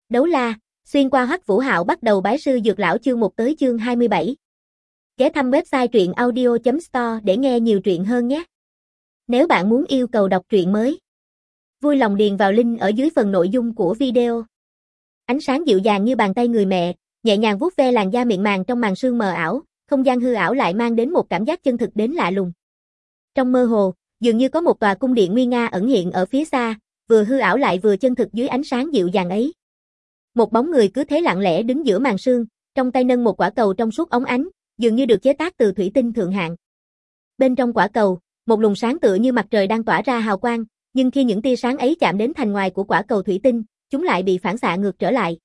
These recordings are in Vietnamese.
Đấu la, xuyên qua Hoắc Vũ Hạo bắt đầu bái sư dược lão chương 1 tới chương 27. Ghé thăm website truyện audio.store để nghe nhiều truyện hơn nhé. Nếu bạn muốn yêu cầu đọc truyện mới, vui lòng điền vào link ở dưới phần nội dung của video. Ánh sáng dịu dàng như bàn tay người mẹ, nhẹ nhàng vuốt ve làn da mịn màng trong màn sương mờ ảo, không gian hư ảo lại mang đến một cảm giác chân thực đến lạ lùng. Trong mơ hồ, dường như có một tòa cung điện nguy nga ẩn hiện ở phía xa, vừa hư ảo lại vừa chân thực dưới ánh sáng dịu dàng ấy. Một bóng người cứ thế lặng lẽ đứng giữa màn sương, trong tay nâng một quả cầu trong suốt óng ánh, dường như được chế tác từ thủy tinh thượng hạng. Bên trong quả cầu, một luồng sáng tựa như mặt trời đang tỏa ra hào quang, nhưng khi những tia sáng ấy chạm đến thành ngoài của quả cầu thủy tinh, chúng lại bị phản xạ ngược trở lại.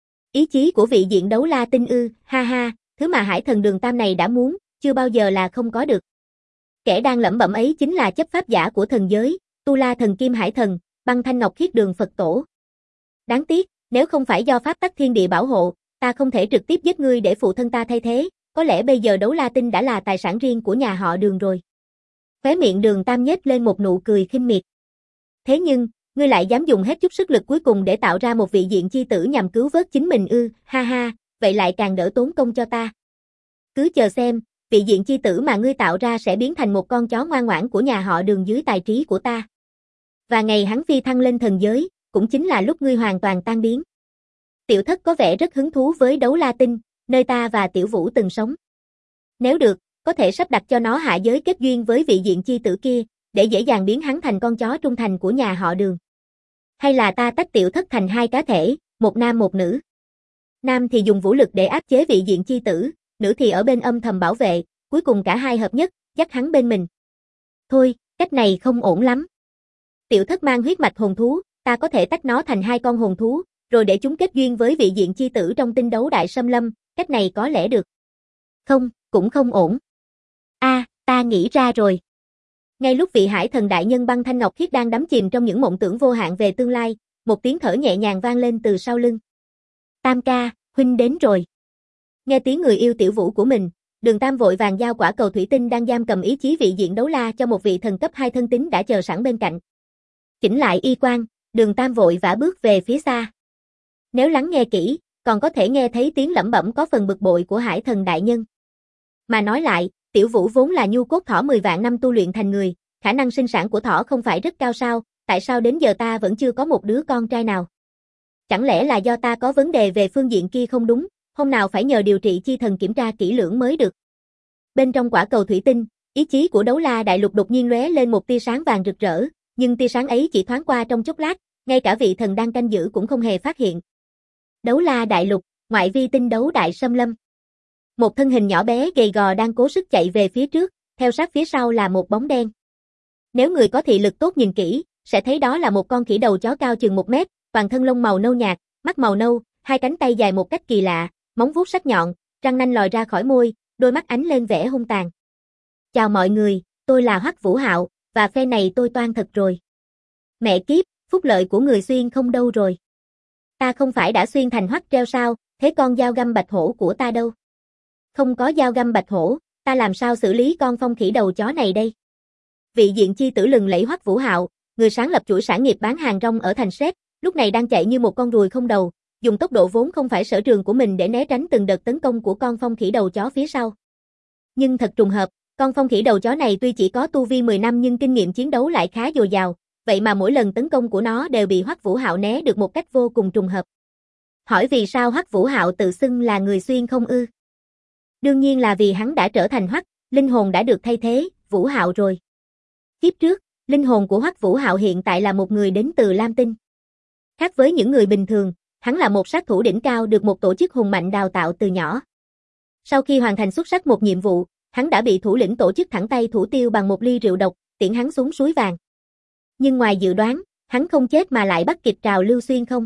Ý chí của vị diện đấu la tinh ư, ha ha, thứ mà Hải Thần Đường Tam này đã muốn, chưa bao giờ là không có được. Kẻ đang lẩm bẩm ấy chính là chấp pháp giả của thần giới, Tu La Thần Kim Hải Thần, Băng Thanh Ngọc Khiết Đường Phật Tổ. Đáng tiếc, nếu không phải do pháp tắc thiên địa bảo hộ, ta không thể trực tiếp giết ngươi để phụ thân ta thay thế, có lẽ bây giờ đấu la tinh đã là tài sản riêng của nhà họ Đường rồi. Khóe miệng Đường Tam nhếch lên một nụ cười khinh miệt. Thế nhưng, ngươi lại dám dùng hết chút sức lực cuối cùng để tạo ra một vị diện chi tử nhằm cứu vớt chính mình ư, ha ha, vậy lại càng đỡ tốn công cho ta. Cứ chờ xem, vị diện chi tử mà ngươi tạo ra sẽ biến thành một con chó ngoan ngoãn của nhà họ Đường dưới tài trí của ta. Và ngày hắn phi thăng lên thần giới, cũng chính là lúc ngươi hoàn toàn tan biến. Tiểu Thất có vẻ rất hứng thú với đấu la tinh, nơi ta và Tiểu Vũ từng sống. Nếu được, có thể sắp đặt cho nó hạ giới kết duyên với vị diện chi tử kia, để dễ dàng biến hắn thành con chó trung thành của nhà họ Đường. Hay là ta tách Tiểu Thất thành hai cá thể, một nam một nữ. Nam thì dùng vũ lực để áp chế vị diện chi tử, nữ thì ở bên âm thầm bảo vệ, cuối cùng cả hai hợp nhất, dắt hắn bên mình. Thôi, cách này không ổn lắm. Tiểu Thất mang huyết mạch hồn thú, ta có thể tách nó thành hai con hồn thú, rồi để chúng kết duyên với vị diện chi tử trong tinh đấu đại xâm lâm, cách này có lẽ được. Không, cũng không ổn. Ta nghĩ ra rồi. Ngay lúc vị Hải Thần đại nhân Băng Thanh Ngọc Khiết đang đắm chìm trong những mộng tưởng vô hạn về tương lai, một tiếng thở nhẹ nhàng vang lên từ sau lưng. Tam ca, huynh đến rồi. Nghe tiếng người yêu Tiểu Vũ của mình, Đường Tam vội vàng giao quả cầu thủy tinh đang giam cầm ý chí vị diện đấu la cho một vị thần cấp 2 thân tín đã chờ sẵn bên cạnh. Chỉnh lại y quan, Đường Tam vội vã bước về phía xa. Nếu lắng nghe kỹ, còn có thể nghe thấy tiếng lẩm bẩm có phần bực bội của Hải Thần đại nhân. Mà nói lại, Tiểu Vũ vốn là nhu cốt thỏ 10 vạn năm tu luyện thành người, khả năng sinh sản của thỏ không phải rất cao sao, tại sao đến giờ ta vẫn chưa có một đứa con trai nào? Chẳng lẽ là do ta có vấn đề về phương diện kia không đúng, hôm nào phải nhờ điều trị chi thần kiểm tra kỹ lưỡng mới được. Bên trong quả cầu thủy tinh, ý chí của đấu la đại lục đột nhiên lóe lên một tia sáng vàng rực rỡ, nhưng tia sáng ấy chỉ thoáng qua trong chốc lát, ngay cả vị thần đang canh giữ cũng không hề phát hiện. Đấu la đại lục, ngoại vi tinh đấu đại xâm lâm. Một thân hình nhỏ bé gầy gò đang cố sức chạy về phía trước, theo sát phía sau là một bóng đen. Nếu người có thị lực tốt nhìn kỹ, sẽ thấy đó là một con khỉ đầu chó cao chừng 1 mét, toàn thân lông màu nâu nhạt, mắt màu nâu, hai cánh tay dài một cách kỳ lạ, móng vuốt sắc nhọn, răng nanh lòi ra khỏi môi, đôi mắt ánh lên vẻ hung tàn. Chào mọi người, tôi là Hoắc Vũ Hạo, và phe này tôi toan thật rồi. Mẹ kiếp, phúc lợi của người xuyên không đâu rồi. Ta không phải đã xuyên thành Hoắc treo sao, thế con dao găm bạch hổ của ta đâu? Không có dao găm bạch hổ, ta làm sao xử lý con phong khỉ đầu chó này đây? Vị diện chi tử lừng lẫy Hoắc Vũ Hạo, người sáng lập chuỗi sản nghiệp bán hàng rong ở thành Sét, lúc này đang chạy như một con ruồi không đầu, dùng tốc độ vốn không phải sở trường của mình để né tránh từng đợt tấn công của con phong khỉ đầu chó phía sau. Nhưng thật trùng hợp, con phong khỉ đầu chó này tuy chỉ có tu vi 10 năm nhưng kinh nghiệm chiến đấu lại khá dồi dào, vậy mà mỗi lần tấn công của nó đều bị Hoắc Vũ Hạo né được một cách vô cùng trùng hợp. Hỏi vì sao Hoắc Vũ Hạo tự xưng là người xuyên không ư? Đương nhiên là vì hắn đã trở thành Hoắc, linh hồn đã được thay thế, Vũ Hạo rồi. Kiếp trước, linh hồn của Hoắc Vũ Hạo hiện tại là một người đến từ Lam Tinh. Khác với những người bình thường, hắn là một sát thủ đỉnh cao được một tổ chức hùng mạnh đào tạo từ nhỏ. Sau khi hoàn thành xuất sắc một nhiệm vụ, hắn đã bị thủ lĩnh tổ chức thẳng tay thủ tiêu bằng một ly rượu độc, tiễn hắn xuống suối vàng. Nhưng ngoài dự đoán, hắn không chết mà lại bắt kịp trào lưu xuyên không.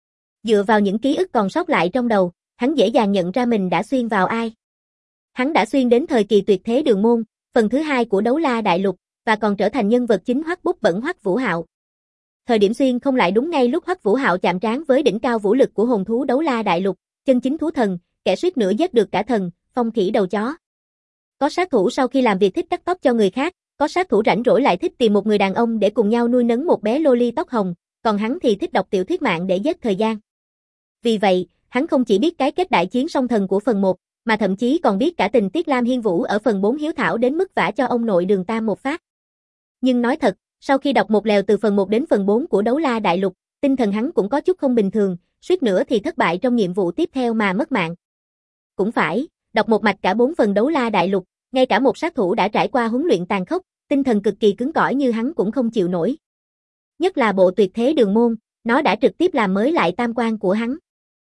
Dựa vào những ký ức còn sót lại trong đầu, hắn dễ dàng nhận ra mình đã xuyên vào ai. Hắn đã xuyên đến thời kỳ tuyệt thế Đường Môn, phần thứ 2 của đấu la đại lục, và còn trở thành nhân vật chính Hoắc Bút Bẩn Hoắc Vũ Hạo. Thời điểm xuyên không lại đúng ngay lúc Hoắc Vũ Hạo chạm trán với đỉnh cao vũ lực của hồn thú đấu la đại lục, chân chính thú thần, kẻ suýt nữa giết được cả thần, phong khỉ đầu chó. Có sát thủ sau khi làm việc thích cắt tóc cho người khác, có sát thủ rảnh rỗi lại thích tìm một người đàn ông để cùng nhau nuôi nấng một bé loli tóc hồng, còn hắn thì thích đọc tiểu thuyết mạng để giết thời gian. Vì vậy, hắn không chỉ biết cái kết đại chiến song thần của phần 1, mà thậm chí còn biết cả tình tiết Lam Hiên Vũ ở phần 4 hiếu thảo đến mức vả cho ông nội Đường Tam một phát. Nhưng nói thật, sau khi đọc một lèo từ phần 1 đến phần 4 của Đấu La Đại Lục, tinh thần hắn cũng có chút không bình thường, suýt nữa thì thất bại trong nhiệm vụ tiếp theo mà mất mạng. Cũng phải, đọc một mạch cả 4 phần Đấu La Đại Lục, ngay cả một sát thủ đã trải qua huấn luyện tàn khốc, tinh thần cực kỳ cứng cỏi như hắn cũng không chịu nổi. Nhất là bộ tuyệt thế đường môn, nó đã trực tiếp làm mới lại tam quan của hắn.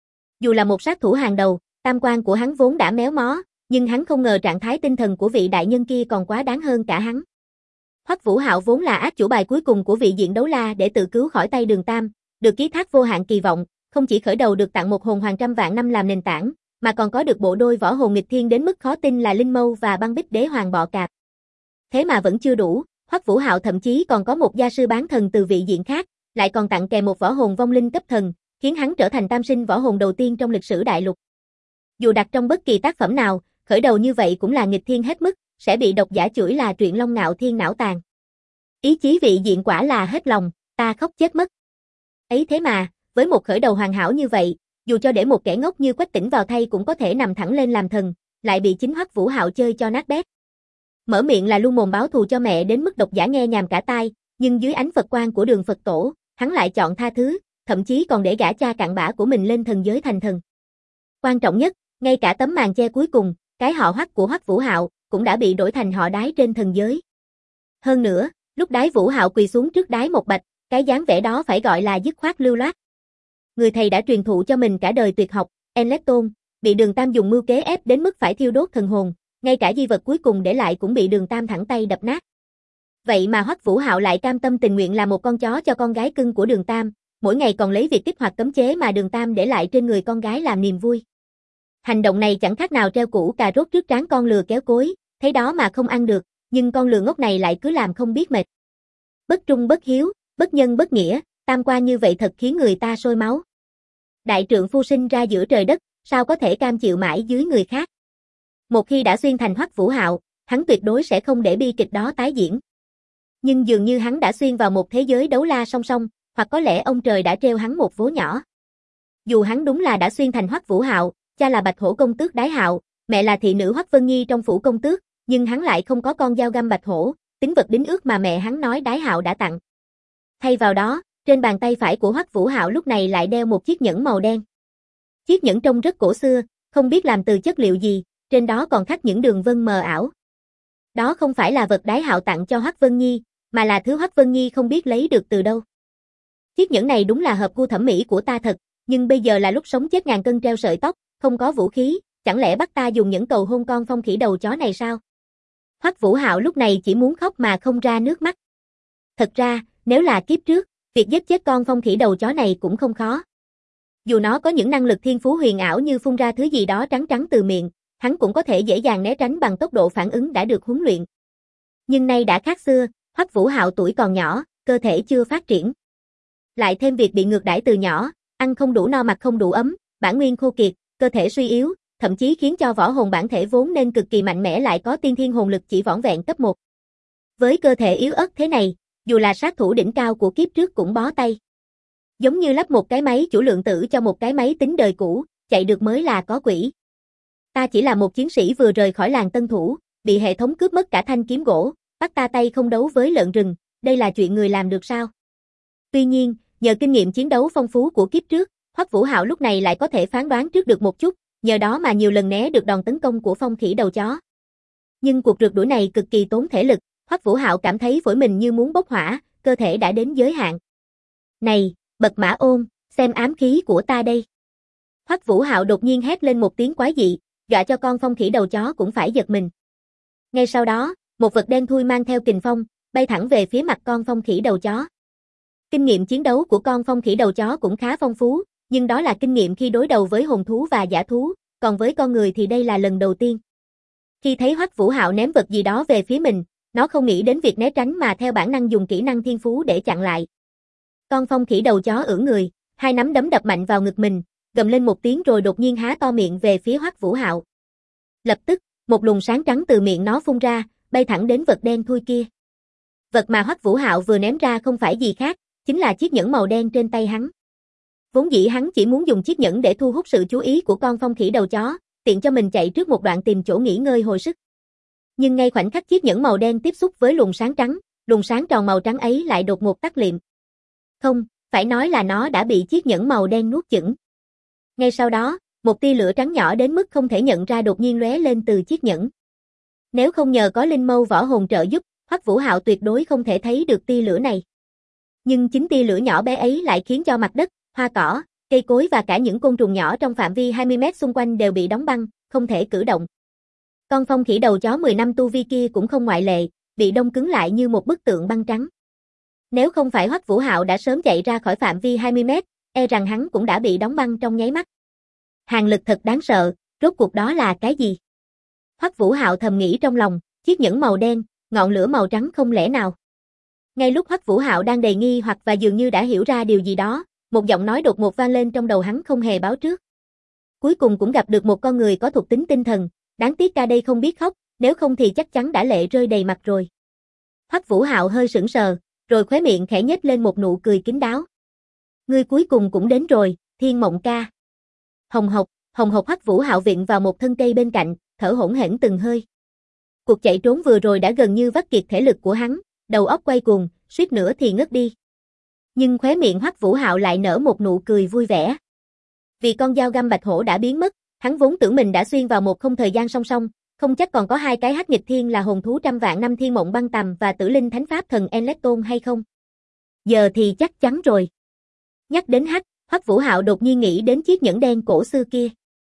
Dù là một sát thủ hàng đầu, tam quan của hắn vốn đã méo mó, nhưng hắn không ngờ trạng thái tinh thần của vị đại nhân kia còn quá đáng hơn cả hắn. Hoắc Vũ Hạo vốn là át chủ bài cuối cùng của vị diện đấu la để tự cứu khỏi tay Đường Tam, được ký thác vô hạn kỳ vọng, không chỉ khởi đầu được tặng một hồn hoàng trăm vạn năm làm nền tảng, mà còn có được bộ đôi võ hồn nghịch thiên đến mức khó tin là Linh Mâu và Băng Bích Đế Hoàng Bọ Cạp. Thế mà vẫn chưa đủ, Hoắc Vũ Hạo thậm chí còn có một gia sư bán thần từ vị diện khác, lại còn tặng kèm một võ hồn vong linh cấp thần, khiến hắn trở thành tam sinh võ hồn đầu tiên trong lịch sử đại lục. Dù đặt trong bất kỳ tác phẩm nào, khởi đầu như vậy cũng là nghịch thiên hết mức, sẽ bị độc giả chửi là truyện Long Ngạo Thiên não tàn. Ý chí vị diện quả là hết lòng, ta khóc chết mất. Ấy thế mà, với một khởi đầu hoàn hảo như vậy, dù cho để một kẻ ngốc như Quách Tĩnh vào thay cũng có thể nằm thẳng lên làm thần, lại bị chính Hoắc Vũ Hạo chơi cho nát bét. Mở miệng là luôn mồm báo thù cho mẹ đến mức độc giả nghe nhàm cả tai, nhưng dưới ánh Phật quang của Đường Phật Tổ, hắn lại chọn tha thứ, thậm chí còn để gả cha cặn bã của mình lên thần giới thành thần. Quan trọng nhất, ngay cả tấm màn che cuối cùng, cái họ Hoắc của Hoắc Vũ Hạo cũng đã bị đổi thành họ Đái trên thần giới. Hơn nữa, lúc Đái Vũ Hạo quỳ xuống trước Đái Một Bạch, cái dáng vẻ đó phải gọi là dứt khoát lưu loát. Người thầy đã truyền thụ cho mình cả đời tuyệt học, Enlepton, bị Đường Tam dùng mưu kế ép đến mức phải thiêu đốt thần hồn, ngay cả di vật cuối cùng để lại cũng bị Đường Tam thẳng tay đập nát. Vậy mà Hoắc Vũ Hạo lại cam tâm tình nguyện làm một con chó cho con gái cưng của Đường Tam, mỗi ngày còn lấy việc kích hoạt cấm chế mà Đường Tam để lại trên người con gái làm niềm vui. Hành động này chẳng khác nào treo củ cà rốt trước trán con lừa kéo cối, thấy đó mà không ăn được, nhưng con lừa ngốc này lại cứ làm không biết mệt. Bất trung bất hiếu, bất nhân bất nghĩa, tam quan như vậy thật khiến người ta sôi máu. Đại trượng phu sinh ra giữa trời đất, sao có thể cam chịu mãi dưới người khác. Một khi đã xuyên thành Hoắc Vũ Hạo, hắn tuyệt đối sẽ không để bi kịch đó tái diễn. Nhưng dường như hắn đã xuyên vào một thế giới đấu la song song, hoặc có lẽ ông trời đã treo hắn một vố nhỏ. Dù hắn đúng là đã xuyên thành Hoắc Vũ Hạo, cha là Bạch Hổ công tước Đái Hạo, mẹ là thị nữ Hoắc Vân Nhi trong phủ công tước, nhưng hắn lại không có con dao găm Bạch Hổ, tín vật đính ước mà mẹ hắn nói Đái Hạo đã tặng. Thay vào đó, trên bàn tay phải của Hoắc Vũ Hạo lúc này lại đeo một chiếc nhẫn màu đen. Chiếc nhẫn trông rất cổ xưa, không biết làm từ chất liệu gì, trên đó còn khắc những đường vân mờ ảo. Đó không phải là vật Đái Hạo tặng cho Hoắc Vân Nhi, mà là thứ Hoắc Vân Nhi không biết lấy được từ đâu. Chiếc nhẫn này đúng là hợp gu thẩm mỹ của ta thật, nhưng bây giờ là lúc sống chết ngàn cân treo sợi tóc, không có vũ khí, chẳng lẽ bắt ta dùng nhẫn cầu hôn con phong khỉ đầu chó này sao? Hoắc Vũ Hạo lúc này chỉ muốn khóc mà không ra nước mắt. Thật ra, nếu là kiếp trước, việc giết chết con phong khỉ đầu chó này cũng không khó. Dù nó có những năng lực thiên phú huyền ảo như phun ra thứ gì đó trắng trắng từ miệng, hắn cũng có thể dễ dàng né tránh bằng tốc độ phản ứng đã được huấn luyện. Nhưng nay đã khác xưa, Hoắc Vũ Hạo tuổi còn nhỏ, cơ thể chưa phát triển. Lại thêm việc bị ngược đãi từ nhỏ, ăn không đủ no mặc không đủ ấm, bản nguyên khô kiệt, cơ thể suy yếu, thậm chí khiến cho võ hồn bản thể vốn nên cực kỳ mạnh mẽ lại có tiên thiên hồn lực chỉ vỏn vẹn cấp 1. Với cơ thể yếu ớt thế này, dù là sát thủ đỉnh cao của kiếp trước cũng bó tay. Giống như lắp một cái máy chủ lượng tử cho một cái máy tính đời cũ, chạy được mới là có quỷ. Ta chỉ là một chiến sĩ vừa rời khỏi làng tân thủ, bị hệ thống cướp mất cả thanh kiếm gỗ, bắt ta tay không đấu với lợn rừng, đây là chuyện người làm được sao? Tuy nhiên, nhờ kinh nghiệm chiến đấu phong phú của kiếp trước, Hoắc Vũ Hạo lúc này lại có thể phán đoán trước được một chút, nhờ đó mà nhiều lần né được đòn tấn công của phong khỉ đầu chó. Nhưng cuộc rượt đuổi này cực kỳ tốn thể lực, Hoắc Vũ Hạo cảm thấy phổi mình như muốn bốc hỏa, cơ thể đã đến giới hạn. Này, Bật Mã Ôn, xem ám khí của ta đây. Hoắc Vũ Hạo đột nhiên hét lên một tiếng quái dị, dọa cho con phong khỉ đầu chó cũng phải giật mình. Ngay sau đó, một vật đen thui mang theo kình phong, bay thẳng về phía mặt con phong khỉ đầu chó. Kinh nghiệm chiến đấu của con phong khỉ đầu chó cũng khá phong phú, nhưng đó là kinh nghiệm khi đối đầu với hồn thú và dã thú, còn với con người thì đây là lần đầu tiên. Khi thấy Hoắc Vũ Hạo ném vật gì đó về phía mình, nó không nghĩ đến việc né tránh mà theo bản năng dùng kỹ năng thiên phú để chặn lại. Con phong khỉ đầu chó ưỡn người, hai nắm đấm đập mạnh vào ngực mình, gầm lên một tiếng rồi đột nhiên há to miệng về phía Hoắc Vũ Hạo. Lập tức, một luồng sáng trắng từ miệng nó phun ra, bay thẳng đến vật đen thui kia. Vật mà Hoắc Vũ Hạo vừa ném ra không phải gì khác, chính là chiếc nhẫn màu đen trên tay hắn. Vốn dĩ hắn chỉ muốn dùng chiếc nhẫn để thu hút sự chú ý của con phong khỉ đầu chó, tiện cho mình chạy trước một đoạn tìm chỗ nghỉ ngơi hồi sức. Nhưng ngay khoảnh khắc chiếc nhẫn màu đen tiếp xúc với luồng sáng trắng, luồng sáng tròn màu trắng ấy lại đột ngột tắt liệm. Không, phải nói là nó đã bị chiếc nhẫn màu đen nuốt chửng. Ngay sau đó, một tia lửa trắng nhỏ đến mức không thể nhận ra đột nhiên lóe lên từ chiếc nhẫn. Nếu không nhờ có linh mâu võ hồn trợ giúp, Hoắc Vũ Hạo tuyệt đối không thể thấy được tia lửa này. Nhưng chính tia lửa nhỏ bé ấy lại khiến cho mặt đất, hoa cỏ, cây cối và cả những côn trùng nhỏ trong phạm vi 20 mét xung quanh đều bị đóng băng, không thể cử động. Con phong khỉ đầu chó 10 năm tu vi kia cũng không ngoại lệ, bị đông cứng lại như một bức tượng băng trắng. Nếu không phải Hoắc Vũ Hạo đã sớm chạy ra khỏi phạm vi 20 mét, e rằng hắn cũng đã bị đóng băng trong nháy mắt. Hàn lực thật đáng sợ, rốt cuộc đó là cái gì? Hoắc Vũ Hạo thầm nghĩ trong lòng, chiếc nhẫn màu đen, ngọn lửa màu trắng không lẽ nào? Ngay lúc Hoắc Vũ Hạo đang đầy nghi hoặc và dường như đã hiểu ra điều gì đó, một giọng nói đột ngột vang lên trong đầu hắn không hề báo trước. Cuối cùng cũng gặp được một con người có thuộc tính tinh thần, đáng tiếc ca đây không biết khóc, nếu không thì chắc chắn đã lệ rơi đầy mặt rồi. Hoắc Vũ Hạo hơi sững sờ, rồi khóe miệng khẽ nhếch lên một nụ cười kín đáo. Ngươi cuối cùng cũng đến rồi, Thiên Mộng ca. Hồng hộc Hoắc Vũ Hạo viện vào một thân cây bên cạnh, thở hổn hển từng hơi. Cuộc chạy trốn vừa rồi đã gần như vắt kiệt thể lực của hắn, đầu óc quay cuồng, suýt nữa thì ngất đi. Nhưng khóe miệng Hoắc Vũ Hạo lại nở một nụ cười vui vẻ. Vì con dao găm bạch hổ đã biến mất, hắn vốn tưởng mình đã xuyên vào một không thời gian song song, không chắc còn có hai cái hắc nghịch thiên là hồn thú trăm vạn năm Thiên Mộng Băng Tầm và Tử Linh Thánh Pháp Thần Enlecton hay không. Giờ thì chắc chắn rồi. Nhắc đến hắc, Hoắc Vũ Hạo đột nhiên nghĩ đến chiếc nhẫn đen cổ xưa kia.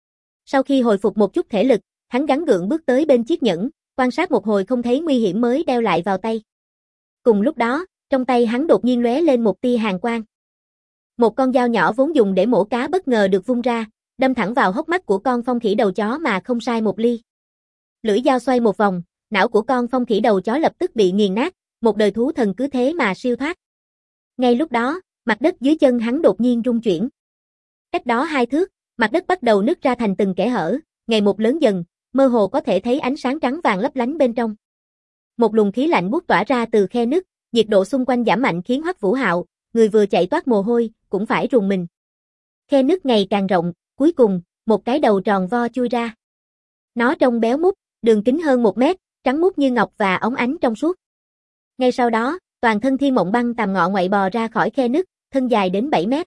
Sau khi hồi phục một chút thể lực, hắn gắng gượng bước tới bên chiếc nhẫn, quan sát một hồi không thấy nguy hiểm mới đeo lại vào tay. Cùng lúc đó, trong tay hắn đột nhiên lóe lên một tia hàn quang. Một con dao nhỏ vốn dùng để mổ cá bất ngờ được vung ra, đâm thẳng vào hốc mắt của con phong khỉ đầu chó mà không sai một ly. Lưỡi dao xoay một vòng, não của con phong khỉ đầu chó lập tức bị nghiền nát, một đời thú thần cứ thế mà siêu thoát. Ngay lúc đó, mặt đất dưới chân hắn đột nhiên rung chuyển. Cách đó 2 thước, mặt đất bắt đầu nứt ra thành từng kẽ hở, ngày một lớn dần, mơ hồ có thể thấy ánh sáng trắng vàng lấp lánh bên trong. Một luồng khí lạnh buốt tỏa ra từ khe nứt, nhiệt độ xung quanh giảm mạnh khiến Hoắc Vũ Hạo, người vừa chạy toát mồ hôi, cũng phải rùng mình. Khe nứt ngày càng rộng, cuối cùng, một cái đầu tròn vo chui ra. Nó trông béo mút, đường kính hơn 1 mét, trắng muốt như ngọc và óng ánh trong suốt. Ngay sau đó, toàn thân Thiên Mộng Băng Tầm ngọ ngoại bò ra khỏi khe nứt, thân dài đến 7 mét.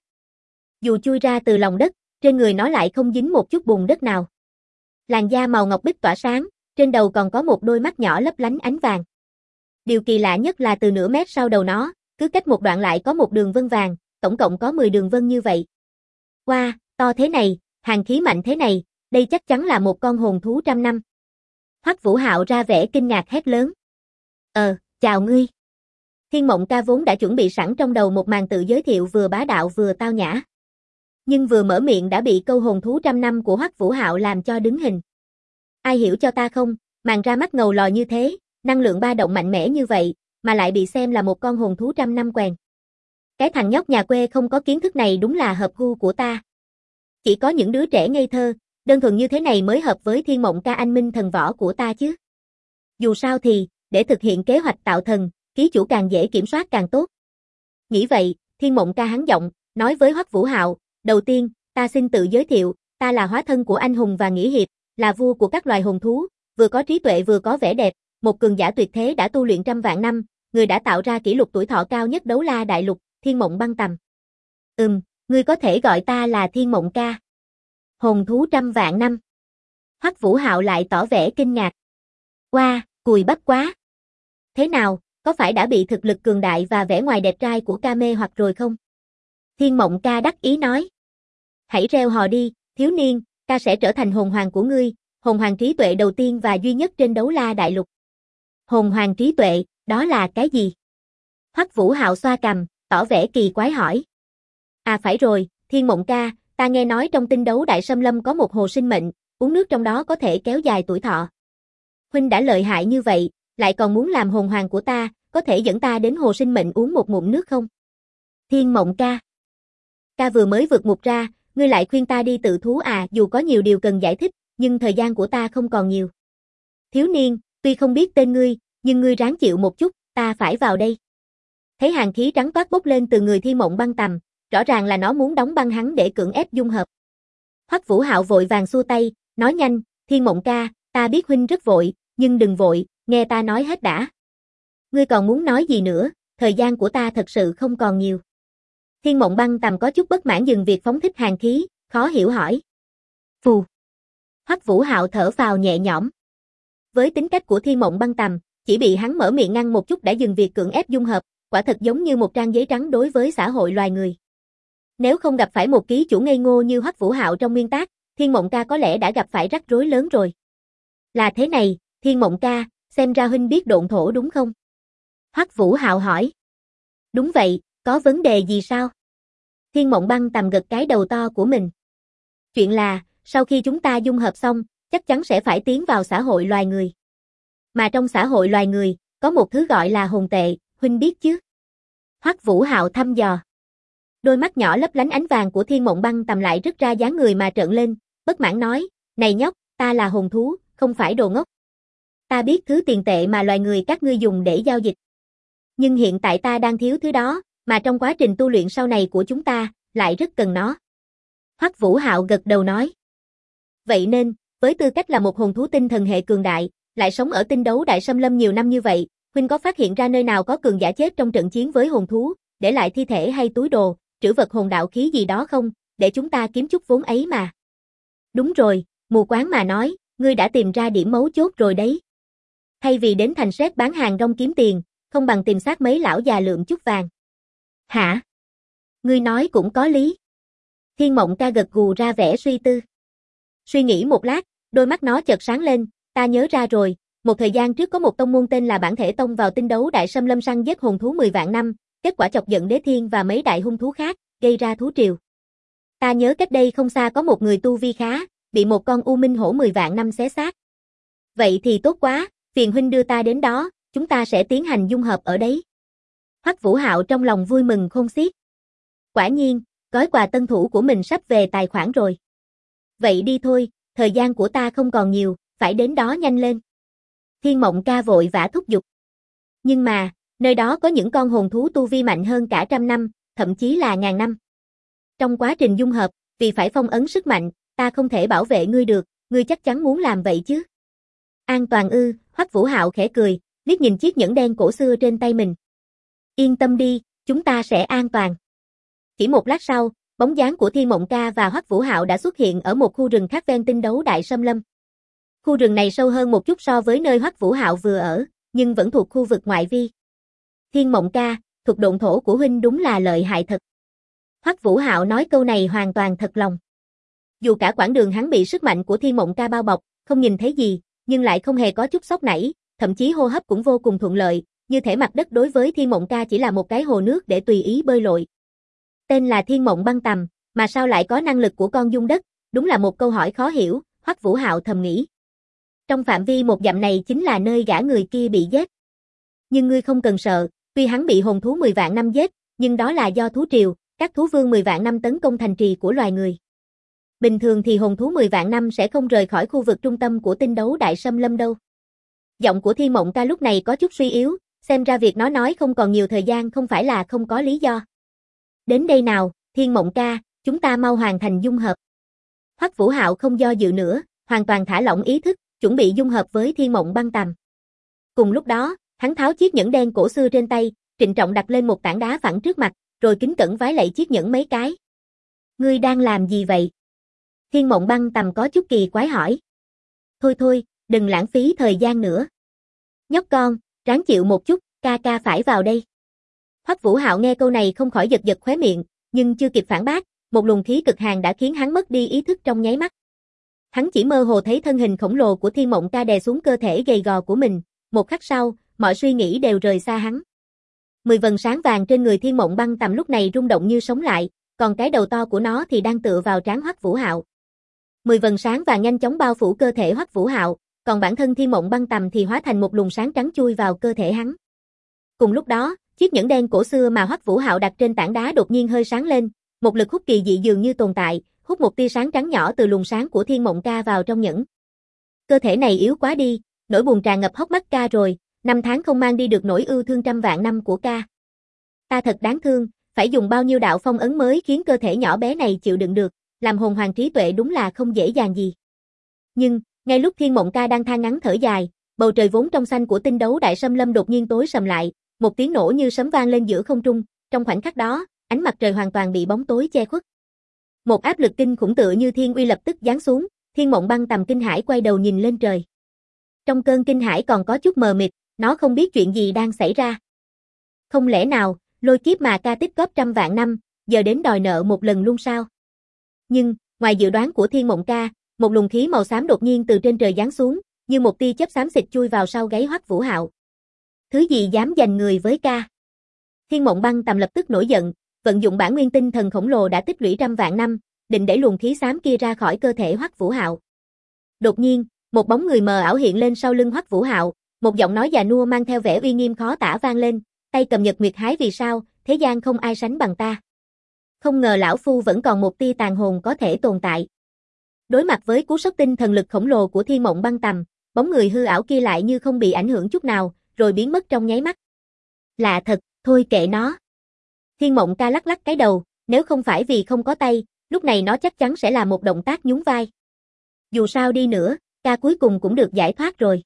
Dù chui ra từ lòng đất, trên người nó lại không dính một chút bùn đất nào. Làn da màu ngọc bích tỏa sáng, trên đầu còn có một đôi mắt nhỏ lấp lánh ánh vàng. Điều kỳ lạ nhất là từ nửa mét sau đầu nó, cứ cách một đoạn lại có một đường vân vàng, tổng cộng có 10 đường vân như vậy. Wow, to thế này, hàn khí mạnh thế này, đây chắc chắn là một con hồn thú trăm năm. Hoắc Vũ Hạo ra vẻ kinh ngạc hét lớn. Chào ngươi. Thiên Mộng ca vốn đã chuẩn bị sẵn trong đầu một màn tự giới thiệu vừa bá đạo vừa tao nhã. Nhưng vừa mở miệng đã bị câu hồn thú trăm năm của Hoắc Vũ Hạo làm cho đứng hình. Ai hiểu cho ta không, màn ra mắt ngầu lòi như thế, năng lượng ba động mạnh mẽ như vậy, mà lại bị xem là một con hồn thú trăm năm quèn. Cái thằng nhóc nhà quê không có kiến thức này đúng là hợp gu của ta. Chỉ có những đứa trẻ ngây thơ, đơn thuần như thế này mới hợp với Thiên Mộng ca anh minh thần võ của ta chứ. Dù sao thì, để thực hiện kế hoạch tạo thần, ký chủ càng dễ kiểm soát càng tốt. Nghĩ vậy, Thiên Mộng ca hắn giọng, nói với Hoắc Vũ Hạo, đầu tiên, ta xin tự giới thiệu, ta là hóa thân của anh hùng và nghĩa hiệp, là vua của các loài hồn thú, vừa có trí tuệ vừa có vẻ đẹp, một cường giả tuyệt thế đã tu luyện trăm vạn năm, người đã tạo ra kỷ lục tuổi thọ cao nhất Đấu La Đại Lục, Thiên Mộng Băng Tầm. Ngươi có thể gọi ta là Thiên Mộng ca. Hồn thú trăm vạn năm. Hoắc Vũ Hạo lại tỏ vẻ kinh ngạc. Wow, cùi bắp quá. Thế nào, có phải đã bị thực lực cường đại và vẻ ngoài đẹp trai của ca mê hoặc rồi không? Thiên Mộng ca đắc ý nói. Hãy reo hò đi, thiếu niên, ta sẽ trở thành hồn hoàng của ngươi, hồn hoàng trí tuệ đầu tiên và duy nhất trên Đấu La Đại Lục. Hồn hoàng trí tuệ, đó là cái gì? Hoắc Vũ Hạo xoa cằm, tỏ vẻ kỳ quái hỏi. À phải rồi, Thiên Mộng ca, ta nghe nói trong tinh đấu đại xâm lâm có một hồ sinh mệnh, uống nước trong đó có thể kéo dài tuổi thọ. Huynh đã lợi hại như vậy, lại còn muốn làm hồn hoàng của ta, có thể dẫn ta đến hồ sinh mệnh uống một ngụm nước không? Thiên Mộng ca. Ta vừa mới vượt ngục ra, ngươi lại khuyên ta đi tự thú à, dù có nhiều điều cần giải thích, nhưng thời gian của ta không còn nhiều. Thiếu niên, tuy không biết tên ngươi, nhưng ngươi ráng chịu một chút, ta phải vào đây. Thấy hàn khí trắng toát bốc lên từ người Thiên Mộng Băng Tầm, rõ ràng là nó muốn đóng băng hắn để cưỡng ép dung hợp. Hoắc Vũ Hạo vội vàng xua tay, nói nhanh, Thiên Mộng ca, ta biết huynh rất vội, nhưng đừng vội, nghe ta nói hết đã. Ngươi còn muốn nói gì nữa, thời gian của ta thật sự không còn nhiều. Thiên Mộng Băng Tầm có chút bất mãn dừng việc phóng thích hàn khí, khó hiểu hỏi. Phù. Hoắc Vũ Hạo thở phào nhẹ nhõm. Với tính cách của Thiên Mộng Băng Tầm, chỉ bị hắn mở miệng ngăn một chút đã dừng việc cưỡng ép dung hợp, quả thật giống như một trang giấy trắng đối với xã hội loài người. Nếu không gặp phải một ký chủ ngây ngô như Hoắc Vũ Hạo trong nguyên tác, Thiên Mộng ca có lẽ đã gặp phải rắc rối lớn rồi. Là thế này, Thiên Mộng ca, xem ra huynh biết độn thổ đúng không? Hoắc Vũ Hạo hỏi. Đúng vậy, có vấn đề gì sao? Thiên Mộng Băng Tầm gật cái đầu to của mình. Chuyện là, sau khi chúng ta dung hợp xong, chắc chắn sẽ phải tiến vào xã hội loài người. Mà trong xã hội loài người, có một thứ gọi là hồn tệ, huynh biết chứ? Hoắc Vũ Hạo thăm dò. Đôi mắt nhỏ lấp lánh ánh vàng của Thiên Mộng Băng Tầm lại rứt ra dáng người mà trợn lên, bất mãn nói, này nhóc, ta là hồn thú, không phải đồ ngốc. Ta biết thứ tiền tệ mà loài người các ngươi dùng để giao dịch. Nhưng hiện tại ta đang thiếu thứ đó, mà trong quá trình tu luyện sau này của chúng ta, lại rất cần nó. Hoắc Vũ Hạo gật đầu nói. Vậy nên, với tư cách là một hồn thú tinh thần hệ cường đại, lại sống ở tinh đấu đại xâm lâm nhiều năm như vậy, huynh có phát hiện ra nơi nào có cường giả chết trong trận chiến với hồn thú, để lại thi thể hay túi đồ, trữ vật hồn đạo khí gì đó không, để chúng ta kiếm chút vốn ấy mà. Đúng rồi, mù quáng mà nói, ngươi đã tìm ra điểm mấu chốt rồi đấy. Thay vì đến thành séc bán hàng rong kiếm tiền, không bằng tìm xác mấy lão già lượm chút vàng. Hả? Ngươi nói cũng có lý. Thiên Mộng ca gật gù ra vẻ suy tư. Suy nghĩ một lát, đôi mắt nó chợt sáng lên, ta nhớ ra rồi, một thời gian trước có một tông môn tên là Bản Thể Tông vào tinh đấu đại xâm lâm săn giết hồn thú 10 vạn năm, kết quả chọc giận Đế Thiên và mấy đại hung thú khác, gây ra thú triều. Ta nhớ cách đây không xa có một người tu vi khá, bị một con U Minh hổ 10 vạn năm xé xác. Vậy thì tốt quá, phiền huynh đưa ta đến đó, chúng ta sẽ tiến hành dung hợp ở đấy. Hoắc Vũ Hạo trong lòng vui mừng khôn xiết. Quả nhiên, gói quà tân thủ của mình sắp về tài khoản rồi. Vậy đi thôi, thời gian của ta không còn nhiều, phải đến đó nhanh lên. Thiên Mộng ca vội vã thúc giục. Nhưng mà, nơi đó có những con hồn thú tu vi mạnh hơn cả trăm năm, thậm chí là ngàn năm. Trong quá trình dung hợp, vì phải phong ấn sức mạnh, ta không thể bảo vệ ngươi được, ngươi chắc chắn muốn làm vậy chứ. An toàn ư, Hoắc Vũ Hạo khẽ cười, liếc nhìn chiếc nhẫn đen cổ xưa trên tay mình. Yên tâm đi, chúng ta sẽ an toàn. Chỉ một lát sau, bóng dáng của Thiên Mộng ca và Hoắc Vũ Hạo đã xuất hiện ở một khu rừng khác ven tinh đấu đại xâm lâm. Khu rừng này sâu hơn một chút so với nơi Hoắc Vũ Hạo vừa ở, nhưng vẫn thuộc khu vực ngoại vi. Thiên Mộng ca, thuật độn thổ của huynh đúng là lợi hại thật. Hoắc Vũ Hạo nói câu này hoàn toàn thật lòng. Dù cả quãng đường hắn bị sức mạnh của Thiên Mộng ca bao bọc, không nhìn thấy gì, nhưng lại không hề có chút sốc nảy, thậm chí hô hấp cũng vô cùng thuận lợi, như thể mặt đất đối với Thiên Mộng ca chỉ là một cái hồ nước để tùy ý bơi lội. Tên là Thiên Mộng Băng Tầm, mà sao lại có năng lực của con dung đất, đúng là một câu hỏi khó hiểu, Hoắc Vũ Hạo thầm nghĩ. Trong phạm vi một dặm này chính là nơi gã người kia bị giết. Nhưng ngươi không cần sợ, tuy hắn bị hồn thú 10 vạn năm giết, nhưng đó là do thú triều, các thú vương 10 vạn năm tấn công thành trì của loài người. Bình thường thì hồn thú 10 vạn năm sẽ không rời khỏi khu vực trung tâm của tinh đấu đại xâm lâm đâu. Giọng của Thiên Mộng ca lúc này có chút suy yếu, xem ra việc nó nói không còn nhiều thời gian không phải là không có lý do. Đến đây nào, Thiên Mộng ca, chúng ta mau hoàn thành dung hợp. Hoắc Vũ Hạo không do dự nữa, hoàn toàn thả lỏng ý thức, chuẩn bị dung hợp với Thiên Mộng Băng Tầm. Cùng lúc đó, hắn tháo chiếc nhẫn đen cổ xưa trên tay, trịnh trọng đặt lên một tảng đá phẳng trước mặt, rồi kính cẩn vái lạy chiếc nhẫn mấy cái. Ngươi đang làm gì vậy? Thiên Mộng Băng Tầm có chút kỳ quái hỏi. Thôi thôi, đừng lãng phí thời gian nữa. Nhóc con, ráng chịu một chút, ca ca phải vào đây. Hoắc Vũ Hạo nghe câu này không khỏi giật giật khóe miệng, nhưng chưa kịp phản bác, một luồng khí cực hàn đã khiến hắn mất đi ý thức trong nháy mắt. Hắn chỉ mơ hồ thấy thân hình khổng lồ của Thiên Mộng ca đè xuống cơ thể gầy gò của mình, một khắc sau, mọi suy nghĩ đều rời xa hắn. 10 vầng sáng vàng trên người Thiên Mộng Băng Tầm lúc này rung động như sống lại, còn cái đầu to của nó thì đang tựa vào trán Hoắc Vũ Hạo. 10 vầng sáng vàng nhanh chóng bao phủ cơ thể Hoắc Vũ Hạo, còn bản thân Thiên Mộng Băng Tầm thì hóa thành một luồng sáng trắng chui vào cơ thể hắn. Cùng lúc đó, chiếc nhẫn đen cổ xưa mà Hoắc Vũ Hạo đặt trên tảng đá đột nhiên hơi sáng lên, một lực hút kỳ dị dường như tồn tại, hút một tia sáng trắng nhỏ từ luồng sáng của Thiên Mộng ca vào trong nhẫn. Cơ thể này yếu quá đi, nỗi buồn tràn ngập hốc mắt ca rồi, 5 tháng không mang đi được nỗi ưu thương trăm vạn năm của ca. Ta thật đáng thương, Phải dùng bao nhiêu đạo phong ấn mới khiến cơ thể nhỏ bé này chịu đựng được, làm hồn hoàng trí tuệ đúng là không dễ dàng gì. Nhưng, ngay lúc Thiên Mộng Ca đang than ngắn thở dài, bầu trời vốn trong xanh của tinh đấu đại xâm lâm đột nhiên tối sầm lại, một tiếng nổ như sấm vang lên giữa không trung, trong khoảnh khắc đó, ánh mặt trời hoàn toàn bị bóng tối che khuất. Một áp lực kinh khủng tựa như thiên uy lập tức giáng xuống, Thiên Mộng Băng Tầm kinh hãi quay đầu nhìn lên trời. Trong cơn kinh hãi còn có chút mờ mịt, nó không biết chuyện gì đang xảy ra. Không lẽ nào, lôi kiếp mà ca tích góp trăm vạn năm, giờ đến đòi nợ một lần luôn sao? Nhưng, ngoài dự đoán của Thiên Mộng Ca, một luồng khí màu xám đột nhiên từ trên trời giáng xuống, như một tia chớp xám xịt chui vào sau gáy Hoắc Vũ Hạo. Thứ gì dám giành người với ca? Thiên Mộng Băng Tầm lập tức nổi giận, vận dụng bản nguyên tinh thần khổng lồ đã tích lũy trăm vạn năm, định đẩy luồng khí xám kia ra khỏi cơ thể Hoắc Vũ Hạo. Đột nhiên, một bóng người mờ ảo hiện lên sau lưng Hoắc Vũ Hạo, một giọng nói già nua mang theo vẻ uy nghiêm khó tả vang lên, tay cầm nhật nguyệt hái vì sao, thế gian không ai sánh bằng ta. Không ngờ lão phu vẫn còn một tia tàn hồn có thể tồn tại. Đối mặt với cú sốc tinh thần lực khổng lồ của Thiên Mộng Băng Tầm, bóng người hư ảo kia lại như không bị ảnh hưởng chút nào, rồi biến mất trong nháy mắt. Lạ thật, thôi kệ nó. Thiên Mộng Ca lắc lắc cái đầu, nếu không phải vì không có tay, lúc này nó chắc chắn sẽ là một động tác nhún vai. Dù sao đi nữa, ca cuối cùng cũng được giải thoát rồi.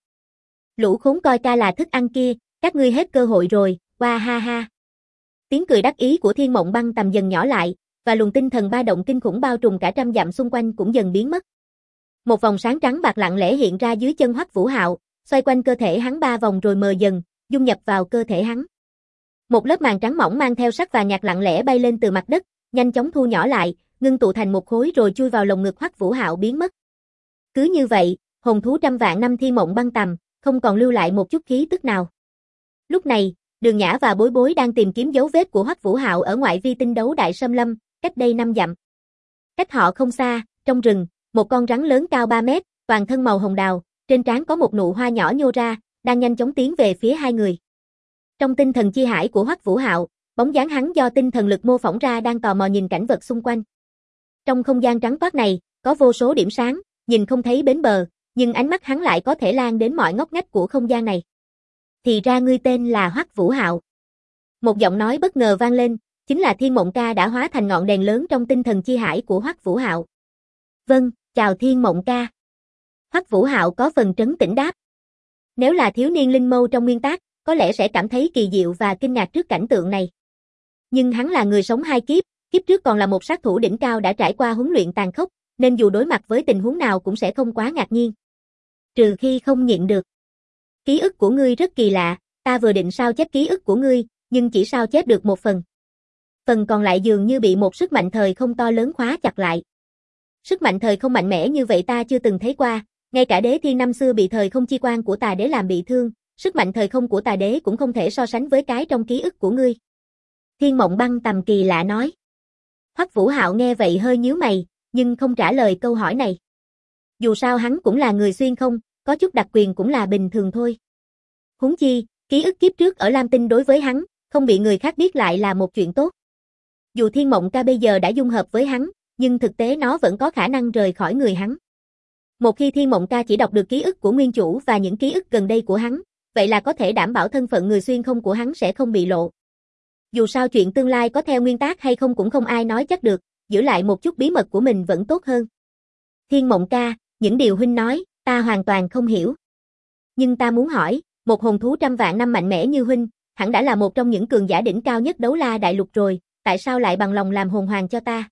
Lũ khốn coi ca là thức ăn kia, các ngươi hết cơ hội rồi, wa ha ha. Tiếng cười đắc ý của Thiên Mộng Băng Tầm dần nhỏ lại, và luồng tinh thần ba động kinh khủng bao trùm cả trăm dặm xung quanh cũng dần biến mất. Một vòng sáng trắng bạc lặng lẽ hiện ra dưới chân Hoắc Vũ Hạo, xoay quanh cơ thể hắn 3 vòng rồi mờ dần, dung nhập vào cơ thể hắn. Một lớp màng trắng mỏng mang theo sắc vàng nhạt lặng lẽ bay lên từ mặt đất, nhanh chóng thu nhỏ lại, ngưng tụ thành một khối rồi chui vào lồng ngực Hoắc Vũ Hạo biến mất. Cứ như vậy, hồn thú trăm vạn năm Thiên Mộng Băng Tầm, không còn lưu lại một chút khí tức nào. Lúc này, Đường Nhã và Bối Bối đang tìm kiếm dấu vết của Hoắc Vũ Hạo ở ngoại vi tinh đấu đại xâm lâm, cách đây 5 dặm. Cách họ không xa, trong rừng, một con rắn lớn cao 3 mét, toàn thân màu hồng đào, trên trán có một nụ hoa nhỏ nhô ra, đang nhanh chóng tiến về phía hai người. Trong tinh thần chi hải của Hoắc Vũ Hạo, bóng dáng hắn do tinh thần lực mô phỏng ra đang tò mò nhìn cảnh vật xung quanh. Trong không gian trắng toát này, có vô số điểm sáng, nhìn không thấy bến bờ, nhưng ánh mắt hắn lại có thể lan đến mọi ngóc ngách của không gian này. Thì ra ngươi tên là Hoắc Vũ Hạo. Một giọng nói bất ngờ vang lên, chính là Thiên Mộng Ca đã hóa thành ngọn đèn lớn trong tinh thần chi hải của Hoắc Vũ Hạo. Vâng, chào Thiên Mộng Ca. Hoắc Vũ Hạo có phần trấn tĩnh đáp. Nếu là thiếu niên linh mâu trong nguyên tác, có lẽ sẽ cảm thấy kỳ diệu và kinh ngạc trước cảnh tượng này. Nhưng hắn là người sống 2 kiếp, kiếp trước còn là một sát thủ đỉnh cao đã trải qua huấn luyện tàn khốc, nên dù đối mặt với tình huống nào cũng sẽ không quá ngạc nhiên. Trừ khi không nhịn được. Ký ức của ngươi rất kỳ lạ, ta vừa định sao chép ký ức của ngươi, nhưng chỉ sao chép được một phần. Phần còn lại dường như bị một sức mạnh thời không to lớn khóa chặt lại. Sức mạnh thời không mạnh mẽ như vậy ta chưa từng thấy qua, ngay cả đế thiên năm xưa bị thời không chi quan của tà đế làm bị thương, sức mạnh thời không của tà đế cũng không thể so sánh với cái trong ký ức của ngươi. Thiên Mộng Băng Tầm kỳ lạ nói. Hoắc Vũ Hạo nghe vậy hơi nhíu mày, nhưng không trả lời câu hỏi này. Dù sao hắn cũng là người xuyên không, có chút đặc quyền cũng là bình thường thôi. Huống chi, ký ức kiếp trước ở Lam Tinh đối với hắn, không bị người khác biết lại là một chuyện tốt. Dù Thiên Mộng Ca bây giờ đã dung hợp với hắn, nhưng thực tế nó vẫn có khả năng rời khỏi người hắn. Một khi Thiên Mộng Ca chỉ đọc được ký ức của nguyên chủ và những ký ức gần đây của hắn, vậy là có thể đảm bảo thân phận người xuyên không của hắn sẽ không bị lộ. Dù sao chuyện tương lai có theo nguyên tác hay không cũng không ai nói chắc được, giữ lại một chút bí mật của mình vẫn tốt hơn. Thiên Mộng Ca, những điều huynh nói, ta hoàn toàn không hiểu. Nhưng ta muốn hỏi, một hồn thú trăm vạn năm mạnh mẽ như huynh, hẳn đã là một trong những cường giả đỉnh cao nhất Đấu La Đại Lục rồi, tại sao lại bằng lòng làm hồn hoàng cho ta?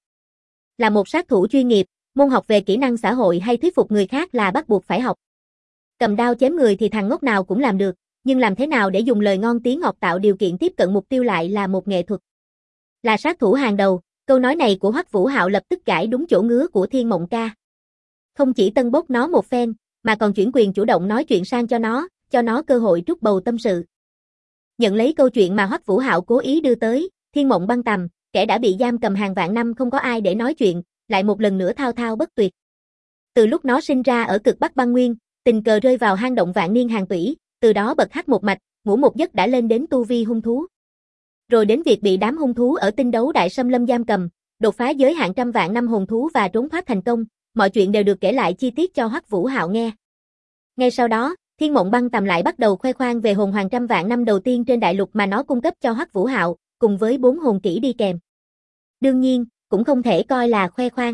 Là một sát thủ chuyên nghiệp, môn học về kỹ năng xã hội hay thuyết phục người khác là bắt buộc phải học. Cầm đao chém người thì thằng ngốc nào cũng làm được, nhưng làm thế nào để dùng lời ngon tiếng ngọt tạo điều kiện tiếp cận mục tiêu lại là một nghệ thuật. Là sát thủ hàng đầu, câu nói này của Hoắc Vũ Hạo lập tức gãi đúng chỗ ngứa của Thiên Mộng Ca. Không chỉ tân bốc nó một phen, mà còn chuyển quyền chủ động nói chuyện sang cho nó cơ hội trút bầu tâm sự. Nhận lấy câu chuyện mà Hoắc Vũ Hạo cố ý đưa tới, Thiên Mộng Băng Tầm, kẻ đã bị giam cầm hàng vạn năm không có ai để nói chuyện, lại một lần nữa thao thao bất tuyệt. Từ lúc nó sinh ra ở cực Bắc băng nguyên, tình cờ rơi vào hang động vạn niên hàng tủy, từ đó bật hắc một mạch, ngủ một giấc đã lên đến tu vi hung thú. Rồi đến việc bị đám hung thú ở tinh đấu đại xâm lâm giam cầm, đột phá giới hạn trăm vạn năm hồn thú và trốn thoát thành công, mọi chuyện đều được kể lại chi tiết cho Hoắc Vũ Hạo nghe. Ngay sau đó, Thiên Mộng Băng Tầm lại bắt đầu khoe khoang về hồn hoàng trăm vạn năm đầu tiên trên đại lục mà nó cung cấp cho Hoắc Vũ Hạo, cùng với 4 hồn kỹ đi kèm. Đương nhiên, cũng không thể coi là khoe khoang.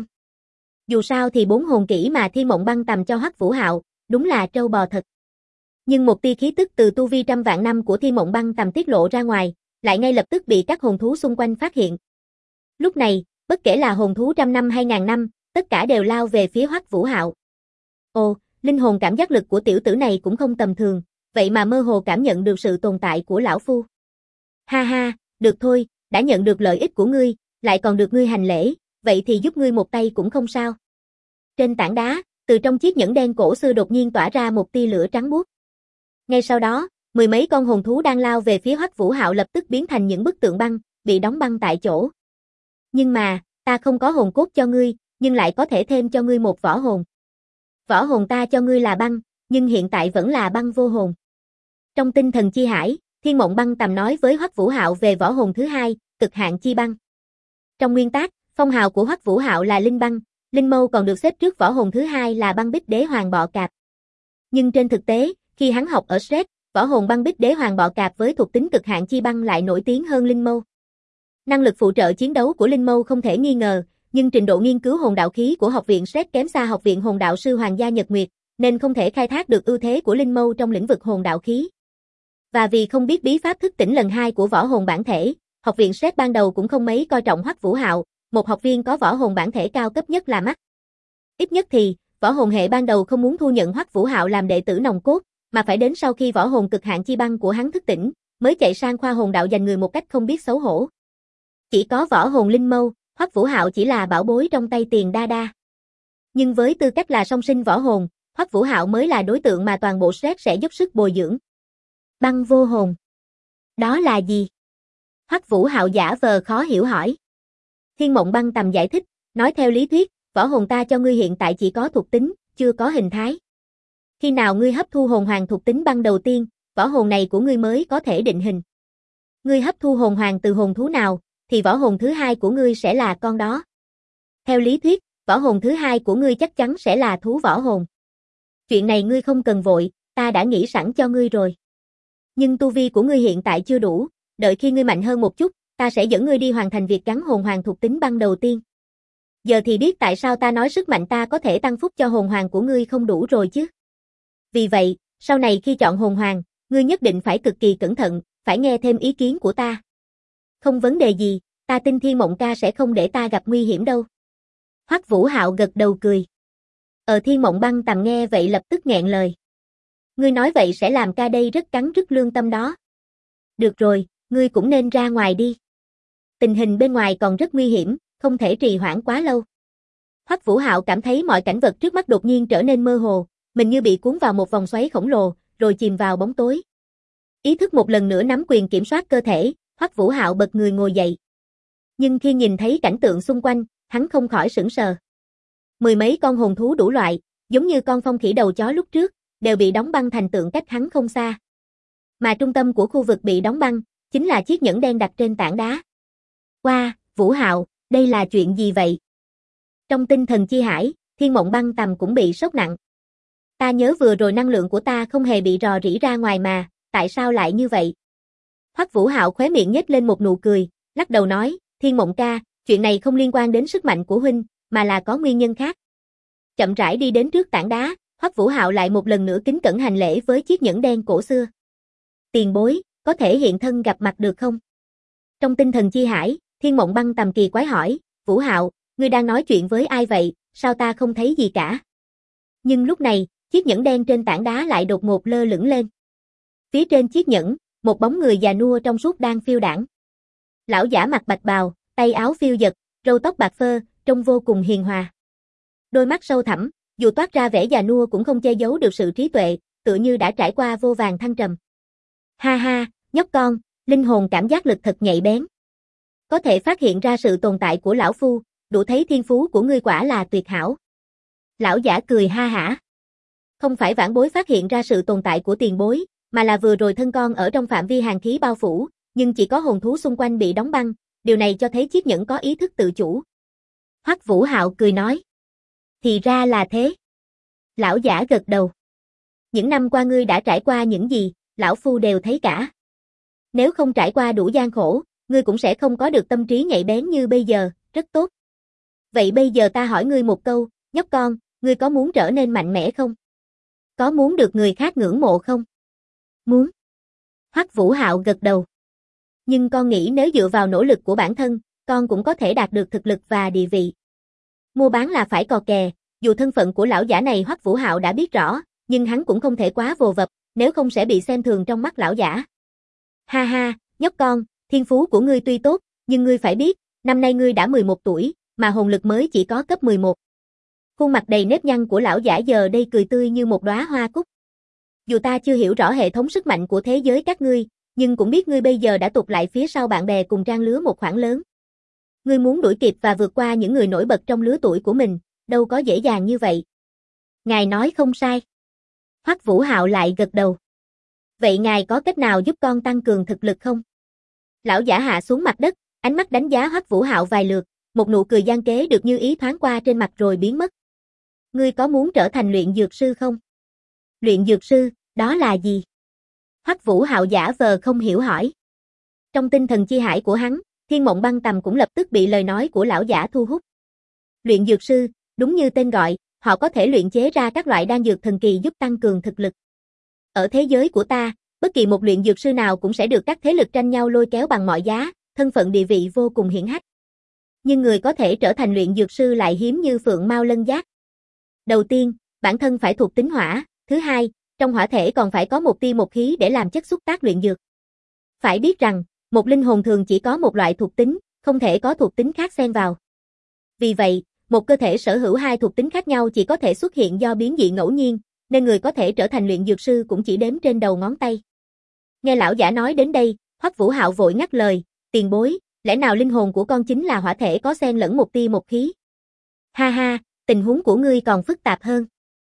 Dù sao thì 4 hồn kỹ mà Thiên Mộng Băng tầm cho Hoắc Vũ Hạo, đúng là trâu bò thật. Nhưng một tia khí tức từ tu vi trăm vạn năm của Thiên Mộng Băng tầm tiết lộ ra ngoài, lại ngay lập tức bị các hồn thú xung quanh phát hiện. Lúc này, bất kể là hồn thú trăm năm hay ngàn năm, tất cả đều lao về phía Hoắc Vũ Hạo. Ồ, linh hồn cảm giác lực của tiểu tử này cũng không tầm thường, vậy mà mơ hồ cảm nhận được sự tồn tại của lão phu. Ha ha, được thôi, đã nhận được lợi ích của ngươi, lại còn được ngươi hành lễ, vậy thì giúp ngươi một tay cũng không sao. Trên tảng đá, từ trong chiếc nhẫn đen cổ xưa đột nhiên tỏa ra một tia lửa trắng buốt. Ngay sau đó, mười mấy con hồn thú đang lao về phía Hoắc Vũ Hạo lập tức biến thành những bức tượng băng, bị đóng băng tại chỗ. Nhưng mà, ta không có hồn cốt cho ngươi, nhưng lại có thể thêm cho ngươi một võ hồn. Võ hồn ta cho ngươi là băng, nhưng hiện tại vẫn là băng vô hồn. Trong tinh thần chi hải, Thiên Mộng Băng tầm nói với Hoắc Vũ Hạo về võ hồn thứ hai, cực hạn chi băng. Trong nguyên tắc, phong hào của Hoắc Vũ Hạo là linh băng, linh mâu còn được xếp trước võ hồn thứ hai là băng bích đế hoàng bọ cạp. Nhưng trên thực tế, khi hắn học ở Sret, võ hồn băng bích đế hoàng bọ cạp với thuộc tính cực hạn chi băng lại nổi tiếng hơn linh mâu. Năng lực phụ trợ chiến đấu của linh mâu không thể nghi ngờ, nhưng trình độ nghiên cứu hồn đạo khí của học viện Sret kém xa học viện hồn đạo sư Hoàng gia Nhật Nguyệt, nên không thể khai thác được ưu thế của linh mâu trong lĩnh vực hồn đạo khí. Và vì không biết bí pháp thức tỉnh lần 2 của võ hồn bản thể, học viện Sret ban đầu cũng không mấy coi trọng Hoắc Vũ Hạo, một học viên có võ hồn bản thể cao cấp nhất là mắt. Ít nhất thì, võ hồn hệ ban đầu không muốn thu nhận Hoắc Vũ Hạo làm đệ tử nòng cốt, mà phải đến sau khi võ hồn cực hạn chi băng của hắn thức tỉnh, mới chạy sang khoa hồn đạo giành người một cách không biết xấu hổ. Chỉ có võ hồn linh mâu, Hoắc Vũ Hạo chỉ là bảo bối trong tay Tiền Đa Đa. Nhưng với tư cách là song sinh võ hồn, Hoắc Vũ Hạo mới là đối tượng mà toàn bộ Sret sẽ dốc sức bồi dưỡng. Băng vô hồn. Đó là gì? Hoắc Vũ Hạo giả vờ khó hiểu hỏi. Thiên Mộng Băng tầm giải thích, nói theo lý thuyết, võ hồn ta cho ngươi hiện tại chỉ có thuộc tính, chưa có hình thái. Khi nào ngươi hấp thu hồn hoàng thuộc tính băng đầu tiên, võ hồn này của ngươi mới có thể định hình. Ngươi hấp thu hồn hoàng từ hồn thú nào, thì võ hồn thứ hai của ngươi sẽ là con đó. Theo lý thuyết, võ hồn thứ hai của ngươi chắc chắn sẽ là thú võ hồn. Chuyện này ngươi không cần vội, ta đã nghĩ sẵn cho ngươi rồi. Nhưng tu vi của ngươi hiện tại chưa đủ, đợi khi ngươi mạnh hơn một chút, ta sẽ dẫn ngươi đi hoàn thành việc gắn hồn hoàng thuộc tính băng đầu tiên. Giờ thì biết tại sao ta nói sức mạnh ta có thể tăng phúc cho hồn hoàng của ngươi không đủ rồi chứ. Vì vậy, sau này khi chọn hồn hoàng, ngươi nhất định phải cực kỳ cẩn thận, phải nghe thêm ý kiến của ta. Không vấn đề gì, ta tin Thiên Mộng ca sẽ không để ta gặp nguy hiểm đâu. Hoắc Vũ Hạo gật đầu cười. Thiên Mộng Băng tầm nghe vậy lập tức nghẹn lời. Ngươi nói vậy sẽ làm ca đây rất cắn rứt lương tâm đó. Được rồi, ngươi cũng nên ra ngoài đi. Tình hình bên ngoài còn rất nguy hiểm, không thể trì hoãn quá lâu. Hoắc Vũ Hạo cảm thấy mọi cảnh vật trước mắt đột nhiên trở nên mơ hồ, mình như bị cuốn vào một vòng xoáy khổng lồ, rồi chìm vào bóng tối. Ý thức một lần nữa nắm quyền kiểm soát cơ thể, Hoắc Vũ Hạo bật người ngồi dậy. Nhưng khi nhìn thấy cảnh tượng xung quanh, hắn không khỏi sửng sờ. Mười mấy con hồn thú đủ loại, giống như con phong khỉ đầu chó lúc trước, đều bị đóng băng thành tượng cách hắn không xa. Mà trung tâm của khu vực bị đóng băng, chính là chiếc nhẫn đen đặt trên tảng đá. Wow, Vũ Hạo, đây là chuyện gì vậy? Trong tinh thần chi hải, Thiên Mộng Băng tầm cũng bị sốc nặng. Ta nhớ vừa rồi năng lượng của ta không hề bị rò rỉ ra ngoài mà, tại sao lại như vậy? Hoắc Vũ Hạo khóe miệng nhếch lên một nụ cười, lắc đầu nói, Thiên Mộng ca, chuyện này không liên quan đến sức mạnh của huynh, mà là có nguyên nhân khác. Chậm rãi đi đến trước tảng đá, Hoắc Vũ Hạo lại một lần nữa kính cẩn hành lễ với chiếc nhẫn đen cổ xưa. Tiền bối, có thể hiện thân gặp mặt được không? Trong tinh thần chi hải, Thiên Mộng Băng tầm kỳ quái hỏi, Vũ Hạo, ngươi đang nói chuyện với ai vậy, sao ta không thấy gì cả? Nhưng lúc này, chiếc nhẫn đen trên tảng đá lại đột ngột lơ lửng lên. Phía trên chiếc nhẫn, một bóng người già nua trong suốt đang phiêu đãng. Lão giả mặc bạch bào, tay áo phiêu dật, râu tóc bạc phơ, trông vô cùng hiền hòa. Đôi mắt sâu thẳm, dù toát ra vẻ già nua cũng không che giấu được sự trí tuệ, tựa như đã trải qua vô vàn thăng trầm. Ha ha, nhóc con, linh hồn cảm giác lực thật nhạy bén. Có thể phát hiện ra sự tồn tại của lão phu, đủ thấy thiên phú của ngươi quả là tuyệt hảo. Lão giả cười ha hả. Không phải vãn bối phát hiện ra sự tồn tại của tiền bối, mà là vừa rồi thân con ở trong phạm vi hàn khí bao phủ, nhưng chỉ có hồn thú xung quanh bị đóng băng, điều này cho thấy chiếc nhẫn có ý thức tự chủ. Hoắc Vũ Hạo cười nói. Thì ra là thế. Lão giả gật đầu. Những năm qua ngươi đã trải qua những gì, lão phu đều thấy cả. Nếu không trải qua đủ gian khổ, ngươi cũng sẽ không có được tâm trí nhạy bén như bây giờ, rất tốt. Vậy bây giờ ta hỏi ngươi một câu, nhóc con, ngươi có muốn trở nên mạnh mẽ không? Có muốn được người khác ngưỡng mộ không? Muốn. Hoắc Vũ Hạo gật đầu. Nhưng con nghĩ nếu dựa vào nỗ lực của bản thân, con cũng có thể đạt được thực lực và địa vị. Mua bán là phải cò kè, dù thân phận của lão giả này Hoắc Vũ Hạo đã biết rõ, nhưng hắn cũng không thể quá vồ vập, nếu không sẽ bị xem thường trong mắt lão giả. Ha ha, nhóc con, thiên phú của ngươi tuy tốt, nhưng ngươi phải biết, năm nay ngươi đã 11 tuổi, mà hồn lực mới chỉ có cấp 11. Khuôn mặt đầy nếp nhăn của lão giả giờ đây cười tươi như một đóa hoa cúc. Dù ta chưa hiểu rõ hệ thống sức mạnh của thế giới các ngươi, nhưng cũng biết ngươi bây giờ đã tụt lại phía sau bạn bè cùng trang lứa một khoảng lớn. Ngươi muốn đuổi kịp và vượt qua những người nổi bật trong lứa tuổi của mình, đâu có dễ dàng như vậy. Ngài nói không sai. Hoắc Vũ Hạo lại gật đầu. Vậy ngài có cách nào giúp con tăng cường thực lực không? Lão giả hạ xuống mặt đất, ánh mắt đánh giá Hoắc Vũ Hạo vài lượt, một nụ cười gian kế được như ý thoáng qua trên mặt rồi biến mất. Ngươi có muốn trở thành luyện dược sư không? Luyện dược sư, đó là gì? Hoắc Vũ Hạo giả vờ không hiểu hỏi. Trong tinh thần chi hải của hắn, Thiên Mộng Băng Tầm cũng lập tức bị lời nói của lão giả thu hút. Luyện dược sư, đúng như tên gọi, họ có thể luyện chế ra các loại đan dược thần kỳ giúp tăng cường thực lực. Ở thế giới của ta, bất kỳ một luyện dược sư nào cũng sẽ được các thế lực tranh nhau lôi kéo bằng mọi giá, thân phận địa vị vô cùng hiển hách. Nhưng người có thể trở thành luyện dược sư lại hiếm như phượng mao lân giác. Đầu tiên, bản thân phải thuộc tính hỏa, thứ hai, trong hỏa thể còn phải có một tia một khí để làm chất xúc tác luyện dược. Phải biết rằng, một linh hồn thường chỉ có một loại thuộc tính, không thể có thuộc tính khác xen vào. Vì vậy, một cơ thể sở hữu hai thuộc tính khác nhau chỉ có thể xuất hiện do biến dị ngẫu nhiên, nên người có thể trở thành luyện dược sư cũng chỉ đếm trên đầu ngón tay. Nghe lão giả nói đến đây, Hoắc Vũ Hạo vội ngắt lời, tiền bối, lẽ nào linh hồn của con chính là hỏa thể có xen lẫn một tia một khí? Ha ha, tình huống của ngươi còn phức tạp hơn.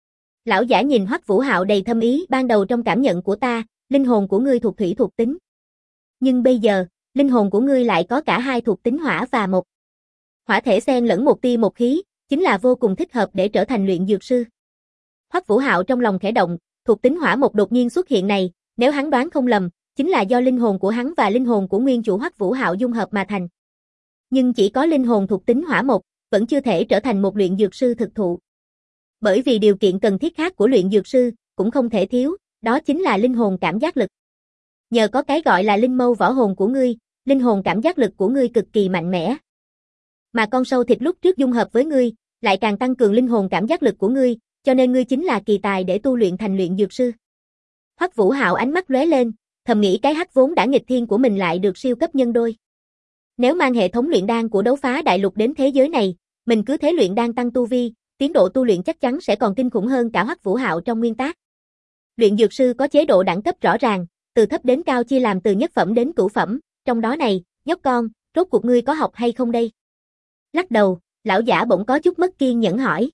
Lão giả nhìn Hoắc Vũ Hạo đầy thâm ý, ban đầu trong cảm nhận của ta, linh hồn của ngươi thuộc thủy thuộc tính. Nhưng bây giờ, linh hồn của ngươi lại có cả hai thuộc tính hỏa và mộc. Hỏa thể xen lẫn một tia một khí, chính là vô cùng thích hợp để trở thành luyện dược sư. Hoắc Vũ Hạo trong lòng khẽ động, thuộc tính hỏa mộc đột nhiên xuất hiện này, nếu hắn đoán không lầm, chính là do linh hồn của hắn và linh hồn của nguyên chủ Hoắc Vũ Hạo dung hợp mà thành. Nhưng chỉ có linh hồn thuộc tính hỏa mộc, vẫn chưa thể trở thành một luyện dược sư thực thụ. Bởi vì điều kiện cần thiết khác của luyện dược sư, cũng không thể thiếu, đó chính là linh hồn cảm giác lực. Nhờ có cái gọi là linh mâu võ hồn của ngươi, linh hồn cảm giác lực của ngươi cực kỳ mạnh mẽ. Mà con sâu thịt lúc trước dung hợp với ngươi, lại càng tăng cường linh hồn cảm giác lực của ngươi, cho nên ngươi chính là kỳ tài để tu luyện thành luyện dược sư. Hoắc Vũ Hạo ánh mắt lóe lên, thầm nghĩ cái hắc vốn đã nghịch thiên của mình lại được siêu cấp nhân đôi. Nếu mang hệ thống luyện đan của đấu phá đại lục đến thế giới này, mình cứ thế luyện đan tăng tu vi, tiến độ tu luyện chắc chắn sẽ còn kinh khủng hơn cả Hoắc Vũ Hạo trong nguyên tác. Luyện dược sư có chế độ đẳng cấp rõ ràng, từ thấp đến cao chia làm từ nhất phẩm đến cửu phẩm, trong đó này, nhóc con, rốt cuộc ngươi có học hay không đây? Lắc đầu, lão giả bỗng có chút mất kiên nhẫn hỏi.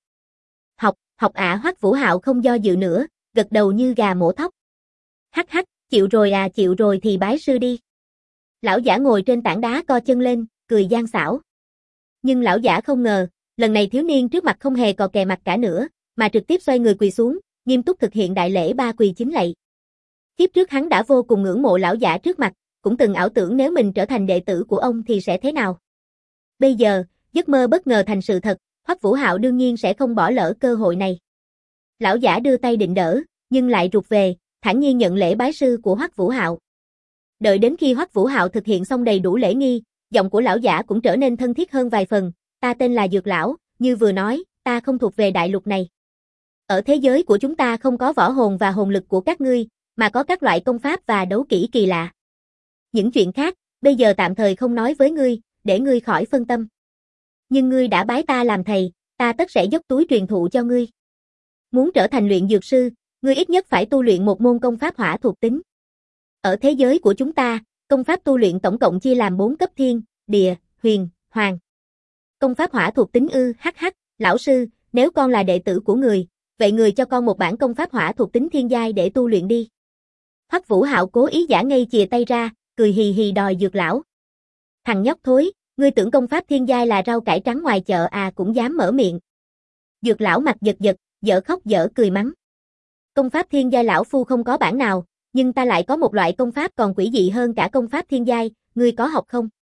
Học ạ. Hoắc Vũ Hạo không do dự nữa, gật đầu như gà mổ thóc. Hắc hắc, chịu rồi thì bái sư đi. Lão giả ngồi trên tảng đá co chân lên, cười gian xảo. Nhưng lão giả không ngờ, lần này thiếu niên trước mặt không hề cò kè mặt cả nữa, mà trực tiếp xoay người quỳ xuống, nghiêm túc thực hiện đại lễ ba quỳ chính lạy. Kiếp trước hắn đã vô cùng ngưỡng mộ lão giả trước mặt, cũng từng ảo tưởng nếu mình trở thành đệ tử của ông thì sẽ thế nào. Bây giờ, giấc mơ bất ngờ thành sự thật, Hoắc Vũ Hạo đương nhiên sẽ không bỏ lỡ cơ hội này. Lão giả đưa tay định đỡ, nhưng lại rụt về, thản nhiên nhận lễ bái sư của Hoắc Vũ Hạo. Đợi đến khi Hoắc Vũ Hạo thực hiện xong đầy đủ lễ nghi, giọng của lão giả cũng trở nên thân thiết hơn vài phần, ta tên là Dược Lão, như vừa nói, ta không thuộc về đại lục này. Ở thế giới của chúng ta không có võ hồn và hồn lực của các ngươi, mà có các loại công pháp và đấu kỹ kỳ lạ. Những chuyện khác, bây giờ tạm thời không nói với ngươi, để ngươi khỏi phân tâm. Nhưng ngươi đã bái ta làm thầy, ta tất sẽ dốc túi truyền thụ cho ngươi. Muốn trở thành luyện dược sư, ngươi ít nhất phải tu luyện một môn công pháp hỏa thuộc tính. Ở thế giới của chúng ta, công pháp tu luyện tổng cộng chia làm 4 cấp thiên, địa, huyền, hoàng. Công pháp hỏa thuộc tính hh, lão sư, nếu con là đệ tử của người, vậy người cho con một bản công pháp hỏa thuộc tính thiên giai để tu luyện đi. Hoắc Vũ Hạo cố ý giả ngây chìa tay ra, cười hì hì đòi Dược Lão. Thằng nhóc thối, ngươi tưởng công pháp thiên giai là rau cải trắng ngoài chợ à cũng dám mở miệng. Dược Lão mặt giật giật, dở khóc dở cười mắng. Công pháp thiên giai lão phu không có bản nào, nhưng ta lại có một loại công pháp còn quỷ dị hơn cả công pháp thiên giai, ngươi có học không?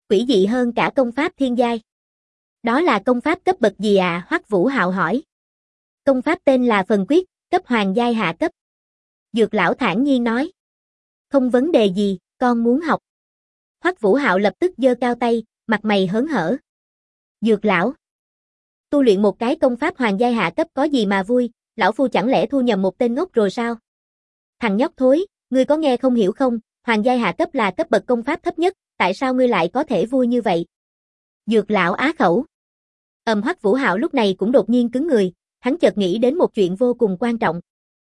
Quỷ dị hơn cả công pháp thiên giai. Đó là công pháp cấp bậc gì ạ? Hoắc Vũ Hạo hỏi. Công pháp tên là Phần Quyết, cấp hoàng giai hạ cấp. Dược lão thản nhiên nói. Không vấn đề gì, con muốn học. Hoắc Vũ Hạo lập tức giơ cao tay, mặt mày hớn hở. Dược lão. Tu luyện một cái công pháp hoàng giai hạ cấp có gì mà vui, lão phu chẳng lẽ thu nhầm một tên ngốc rồi sao? Thằng nhóc thối, ngươi có nghe không hiểu không, hoàng giai hạ cấp là cấp bậc công pháp thấp nhất, tại sao ngươi lại có thể vui như vậy? Dược lão á khẩu. Hoắc Vũ Hạo lúc này cũng đột nhiên cứng người, hắn chợt nghĩ đến một chuyện vô cùng quan trọng.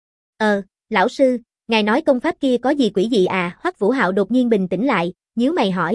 Lão sư, ngài nói công pháp kia có gì quỷ dị à? Hoắc Vũ Hạo đột nhiên bình tĩnh lại, nhíu mày hỏi.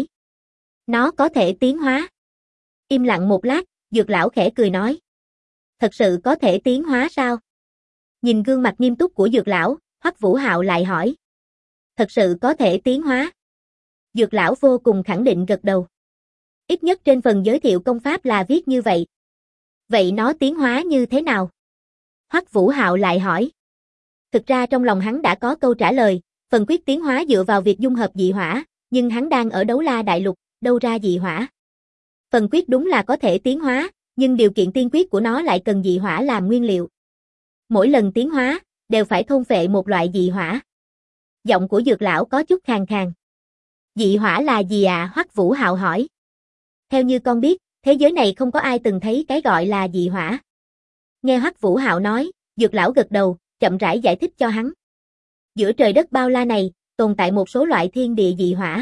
Nó có thể tiến hóa. Im lặng một lát, Dược lão khẽ cười nói. Thật sự có thể tiến hóa sao? Nhìn gương mặt nghiêm túc của Dược lão, Hoắc Vũ Hạo lại hỏi. Thật sự có thể tiến hóa. Dược lão vô cùng khẳng định gật đầu. Ít nhất trên phần giới thiệu công pháp là viết như vậy. Vậy nó tiến hóa như thế nào? Hoắc Vũ Hạo lại hỏi. Thực ra trong lòng hắn đã có câu trả lời, phần quyết tiến hóa dựa vào việc dung hợp dị hỏa, nhưng hắn đang ở Đấu La Đại Lục, đâu ra dị hỏa. Phần quyết đúng là có thể tiến hóa, nhưng điều kiện tiên quyết của nó lại cần dị hỏa làm nguyên liệu. Mỗi lần tiến hóa, đều phải thôn phệ một loại dị hỏa. Giọng của Dược lão có chút khàn khàn. Dị hỏa là gì ạ? Hoắc Vũ Hạo hỏi. Theo như con biết, thế giới này không có ai từng thấy cái gọi là dị hỏa. Nghe Hoắc Vũ Hạo nói, Dược lão gật đầu, chậm rãi giải thích cho hắn. Giữa trời đất bao la này, tồn tại một số loại thiên địa dị hỏa.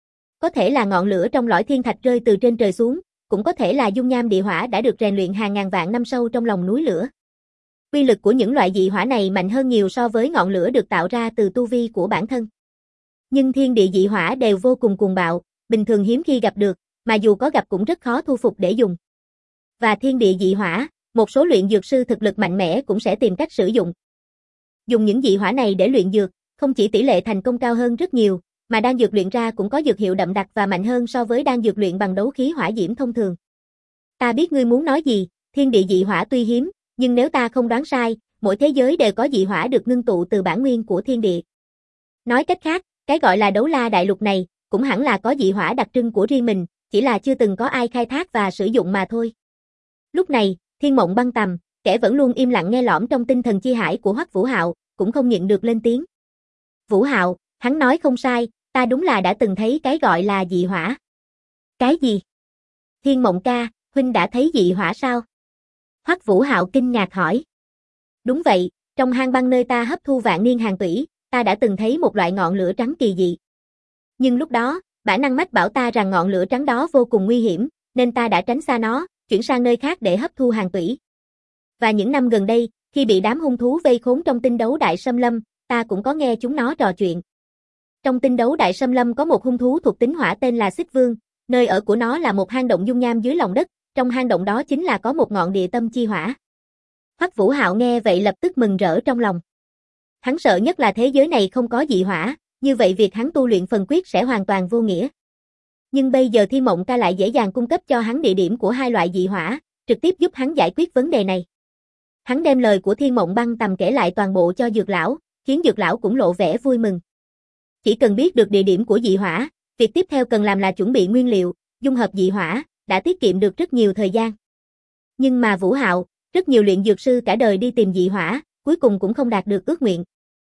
Có thể là ngọn lửa trong lõi thiên thạch rơi từ trên trời xuống, cũng có thể là dung nham địa hỏa đã được rèn luyện hàng ngàn vạn năm sâu trong lòng núi lửa. Uy lực của những loại dị hỏa này mạnh hơn nhiều so với ngọn lửa được tạo ra từ tu vi của bản thân. Nhưng thiên địa dị hỏa đều vô cùng cuồng bạo, bình thường hiếm khi gặp được, mà dù có gặp cũng rất khó thu phục để dùng. Và thiên địa dị hỏa, một số luyện dược sư thực lực mạnh mẽ cũng sẽ tìm cách sử dụng. Dùng những dị hỏa này để luyện dược, không chỉ tỷ lệ thành công cao hơn rất nhiều, mà đan dược luyện ra cũng có dược hiệu đậm đặc và mạnh hơn so với đan dược luyện bằng đấu khí hỏa diễm thông thường. Ta biết ngươi muốn nói gì, thiên địa dị hỏa tuy hiếm, nhưng nếu ta không đoán sai, mỗi thế giới đều có dị hỏa được ngưng tụ từ bản nguyên của thiên địa. Nói cách khác, cái gọi là Đấu La Đại Lục này, cũng hẳn là có dị hỏa đặc trưng của riêng mình, chỉ là chưa từng có ai khai thác và sử dụng mà thôi. Lúc này, Thiên Mộng Băng Tầm, kẻ vẫn luôn im lặng nghe lỏm trong tinh thần chi hải của Hoắc Vũ Hạo, cũng không nhịn được lên tiếng. Vũ Hạo, hắn nói không sai, ta đúng là đã từng thấy cái gọi là dị hỏa. Cái gì? Thiên Mộng ca, huynh đã thấy dị hỏa sao? Hoắc Vũ Hạo kinh ngạc hỏi. Đúng vậy, trong hang băng nơi ta hấp thu vạn niên hàn tủy, ta đã từng thấy một loại ngọn lửa trắng kỳ dị. Nhưng lúc đó, bản năng mách bảo ta rằng ngọn lửa trắng đó vô cùng nguy hiểm, nên ta đã tránh xa nó, chuyển sang nơi khác để hấp thu hàn tủy. Và những năm gần đây, khi bị đám hung thú vây khốn trong tinh đấu đại xâm lâm, ta cũng có nghe chúng nó trò chuyện. Trong tinh đấu đại xâm lâm có một hung thú thuộc tính hỏa tên là Xích Vương, nơi ở của nó là một hang động dung nham dưới lòng đất, trong hang động đó chính là có một ngọn địa tâm chi hỏa. Hoắc Vũ Hạo nghe vậy lập tức mừng rỡ trong lòng. Hắn sợ nhất là thế giới này không có dị hỏa, như vậy việc hắn tu luyện phần quyết sẽ hoàn toàn vô nghĩa. Nhưng bây giờ Thiên Mộng ca lại dễ dàng cung cấp cho hắn địa điểm của hai loại dị hỏa, trực tiếp giúp hắn giải quyết vấn đề này. Hắn đem lời của Thiên Mộng Băng Tầm kể lại toàn bộ cho Dược lão, khiến Dược lão cũng lộ vẻ vui mừng. Chỉ cần biết được địa điểm của dị hỏa, việc tiếp theo cần làm là chuẩn bị nguyên liệu, dung hợp dị hỏa, đã tiết kiệm được rất nhiều thời gian. Nhưng mà Vũ Hạo, rất nhiều luyện dược sư cả đời đi tìm dị hỏa, cuối cùng cũng không đạt được ước nguyện.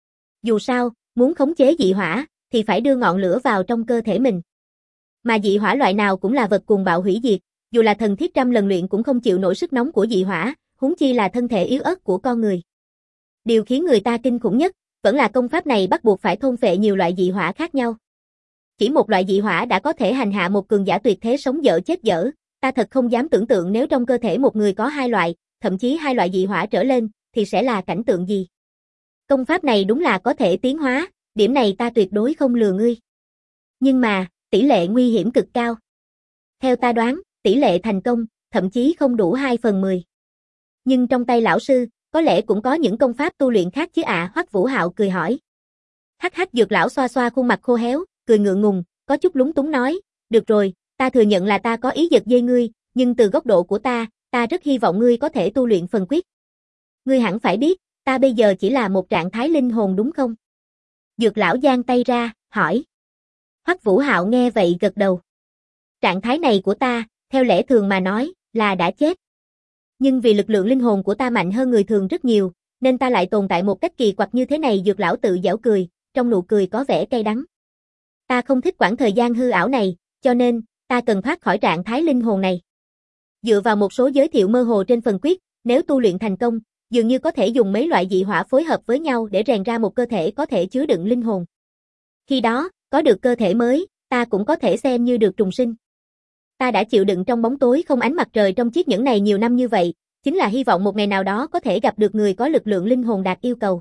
Dù sao, muốn khống chế dị hỏa, thì phải đưa ngọn lửa vào trong cơ thể mình. Mà dị hỏa loại nào cũng là vật cuồng bạo hủy diệt, dù là thần thiết trăm lần luyện cũng không chịu nổi sức nóng của dị hỏa, huống chi là thân thể yếu ớt của con người. Điều khiến người ta kinh khủng nhất, vẫn là công pháp này bắt buộc phải thôn phệ nhiều loại dị hỏa khác nhau. Chỉ một loại dị hỏa đã có thể hành hạ một cường giả tuyệt thế sống dở chết dở, ta thật không dám tưởng tượng nếu trong cơ thể một người có hai loại, thậm chí hai loại dị hỏa trở lên, thì sẽ là cảnh tượng gì. Công pháp này đúng là có thể tiến hóa, điểm này ta tuyệt đối không lừa ngươi. Nhưng mà, tỷ lệ nguy hiểm cực cao. Theo ta đoán, tỷ lệ thành công, thậm chí không đủ 2/10. Nhưng trong tay lão sư, có lẽ cũng có những công pháp tu luyện khác chứ ạ? Hoắc Vũ Hạo cười hỏi. Hắc hắc, Dược lão xoa xoa khuôn mặt khô héo, cười ngượng ngùng, có chút lúng túng nói, được rồi, ta thừa nhận là ta có ý giật dây ngươi, nhưng từ góc độ của ta rất hy vọng ngươi có thể tu luyện phần quyết. Ngươi hẳn phải biết, ta bây giờ chỉ là một trạng thái linh hồn đúng không? Dược lão giang tay ra, hỏi. Hoắc Vũ Hạo nghe vậy gật đầu. Trạng thái này của ta, theo lẽ thường mà nói, là đã chết. Nhưng vì lực lượng linh hồn của ta mạnh hơn người thường rất nhiều, nên ta lại tồn tại một cách kỳ quặc như thế này. Dược lão tự giễu cười, trong nụ cười có vẻ cay đắng. Ta không thích quãng thời gian hư ảo này, cho nên, ta cần thoát khỏi trạng thái linh hồn này. Dựa vào một số giới thiệu mơ hồ trên phần quyết, nếu tu luyện thành công, dường như có thể dùng mấy loại dị hỏa phối hợp với nhau để rèn ra một cơ thể có thể chứa đựng linh hồn. Khi đó, có được cơ thể mới, ta cũng có thể xem như được trùng sinh. Ta đã chịu đựng trong bóng tối không ánh mặt trời trong chiếc nhẫn này nhiều năm như vậy, chính là hy vọng một ngày nào đó có thể gặp được người có lực lượng linh hồn đạt yêu cầu.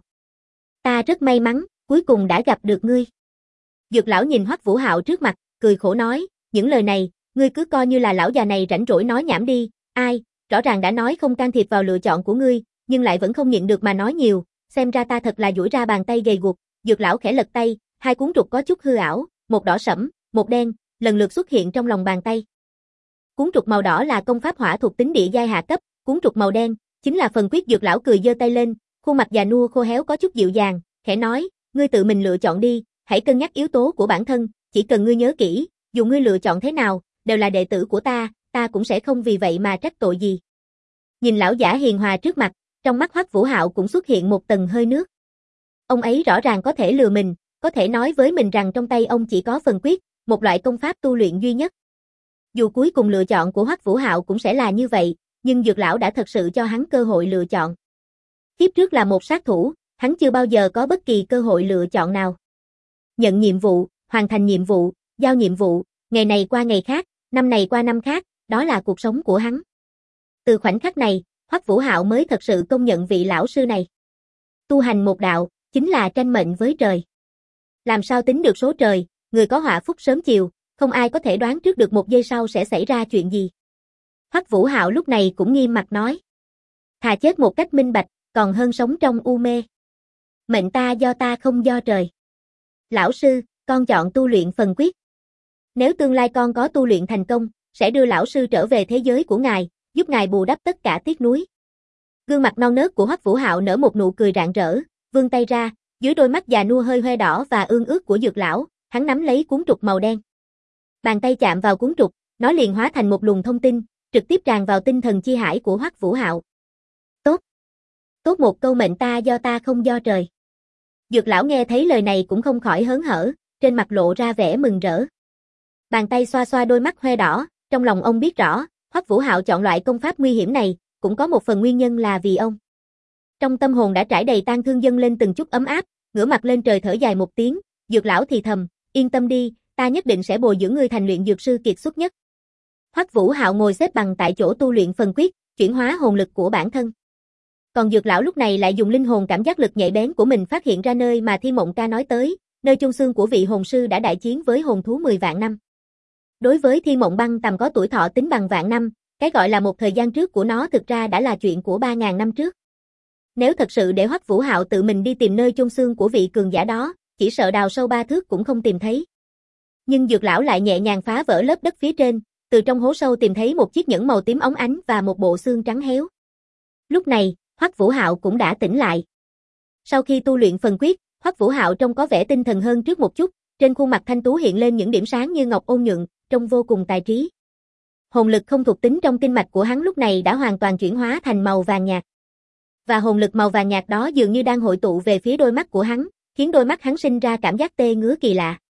Ta rất may mắn, cuối cùng đã gặp được ngươi. Dược lão nhìn Hoắc Vũ Hạo trước mặt, cười khổ nói, những lời này, ngươi cứ coi như là lão già này rảnh rỗi nói nhảm đi, ai, rõ ràng đã nói không can thiệp vào lựa chọn của ngươi, nhưng lại vẫn không nhịn được mà nói nhiều, xem ra ta thật là duỗi ra bàn tay gầy guộc. Dược lão khẽ lật tay, hai cuốn trục có chút hư ảo, một đỏ sẫm, một đen, lần lượt xuất hiện trong lòng bàn tay. Cuốn trục màu đỏ là công pháp hỏa thuộc tính địa giai hạ cấp, cuốn trục màu đen chính là phần quyết. Dược lão cười giơ tay lên, khuôn mặt già nua khô héo có chút dịu dàng, khẽ nói, ngươi tự mình lựa chọn đi, hãy cân nhắc yếu tố của bản thân, chỉ cần ngươi nhớ kỹ, dù ngươi lựa chọn thế nào, đều là đệ tử của ta cũng sẽ không vì vậy mà trách tội gì. Nhìn lão giả hiền hòa trước mặt, trong mắt Hoắc Vũ Hạo cũng xuất hiện một tầng hơi nước. Ông ấy rõ ràng có thể lừa mình, có thể nói với mình rằng trong tay ông chỉ có phần quyết, một loại công pháp tu luyện duy nhất. Dù cuối cùng lựa chọn của Hoắc Vũ Hạo cũng sẽ là như vậy, nhưng Dược lão đã thật sự cho hắn cơ hội lựa chọn. Kiếp trước là một sát thủ, hắn chưa bao giờ có bất kỳ cơ hội lựa chọn nào. Nhận nhiệm vụ, hoàn thành nhiệm vụ, giao nhiệm vụ, ngày này qua ngày khác, năm này qua năm khác, đó là cuộc sống của hắn. Từ khoảnh khắc này, Hoắc Vũ Hạo mới thật sự công nhận vị lão sư này. Tu hành một đạo, chính là tranh mệnh với trời. Làm sao tính được số trời, người có họa phúc sớm chiều, không ai có thể đoán trước được một giây sau sẽ xảy ra chuyện gì. Hoắc Vũ Hạo lúc này cũng nghiêm mặt nói. Thà chết một cách minh bạch, còn hơn sống trong u mê. Mệnh ta do ta không do trời. Lão sư, con chọn tu luyện phần quyết. Nếu tương lai con có tu luyện thành công, sẽ đưa lão sư trở về thế giới của ngài, giúp ngài bù đắp tất cả tiếc nuối. Gương mặt non nớt của Hoắc Vũ Hạo nở một nụ cười rạng rỡ, vươn tay ra, dưới đôi mắt già nua hơi hoe đỏ và ương ướt của Dược lão, hắn nắm lấy cuốn trục màu đen. Bàn tay chạm vào cuốn trục, nó liền hóa thành một luồng thông tin, trực tiếp tràn vào tinh thần chi hải của Hoắc Vũ Hạo. Tốt. Tốt một câu mệnh ta do ta không do trời. Dược lão nghe thấy lời này cũng không khỏi hớn hở, trên mặt lộ ra vẻ mừng rỡ. Bàn tay xoa xoa đôi mắt hoe đỏ, trong lòng ông biết rõ, Hoắc Vũ Hạo chọn loại công pháp nguy hiểm này, cũng có một phần nguyên nhân là vì ông. Trong tâm hồn đã trải đầy tang thương dâng lên từng chút ấm áp, ngửa mặt lên trời thở dài một tiếng, Dược lão thì thầm, yên tâm đi, ta nhất định sẽ bồi dưỡng ngươi thành luyện dược sư kiệt xuất nhất. Hoắc Vũ Hạo ngồi xếp bằng tại chỗ tu luyện phần quyết, chuyển hóa hồn lực của bản thân. Còn Dược lão lúc này lại dùng linh hồn cảm giác lực nhạy bén của mình phát hiện ra nơi mà Thiên Mộng Ca nói tới, nơi chôn xương của vị hồn sư đã đại chiến với hồn thú 10 vạn năm. Đối với Thiên Mộng Băng Tầm có tuổi thọ tính bằng vạn năm, cái gọi là một thời gian trước của nó thực ra đã là chuyện của 3.000 năm trước. Nếu thật sự để Hoắc Vũ Hạo tự mình đi tìm nơi chôn xương của vị cường giả đó, chỉ sợ đào sâu 3 thước cũng không tìm thấy. Nhưng Dược lão lại nhẹ nhàng phá vỡ lớp đất phía trên, từ trong hố sâu tìm thấy một chiếc nhẫn màu tím óng ánh và một bộ xương trắng héo. Lúc này, Hoắc Vũ Hạo cũng đã tỉnh lại. Sau khi tu luyện phần quyết, Hoắc Vũ Hạo trông có vẻ tinh thần hơn trước một chút, trên khuôn mặt thanh tú hiện lên những điểm sáng như ngọc ôn nhuận, trông vô cùng tài trí. Hồn lực không thuộc tính trong kinh mạch của hắn lúc này đã hoàn toàn chuyển hóa thành màu vàng nhạt. Và hồn lực màu vàng nhạt đó dường như đang hội tụ về phía đôi mắt của hắn, khiến đôi mắt hắn sinh ra cảm giác tê ngứa kỳ lạ.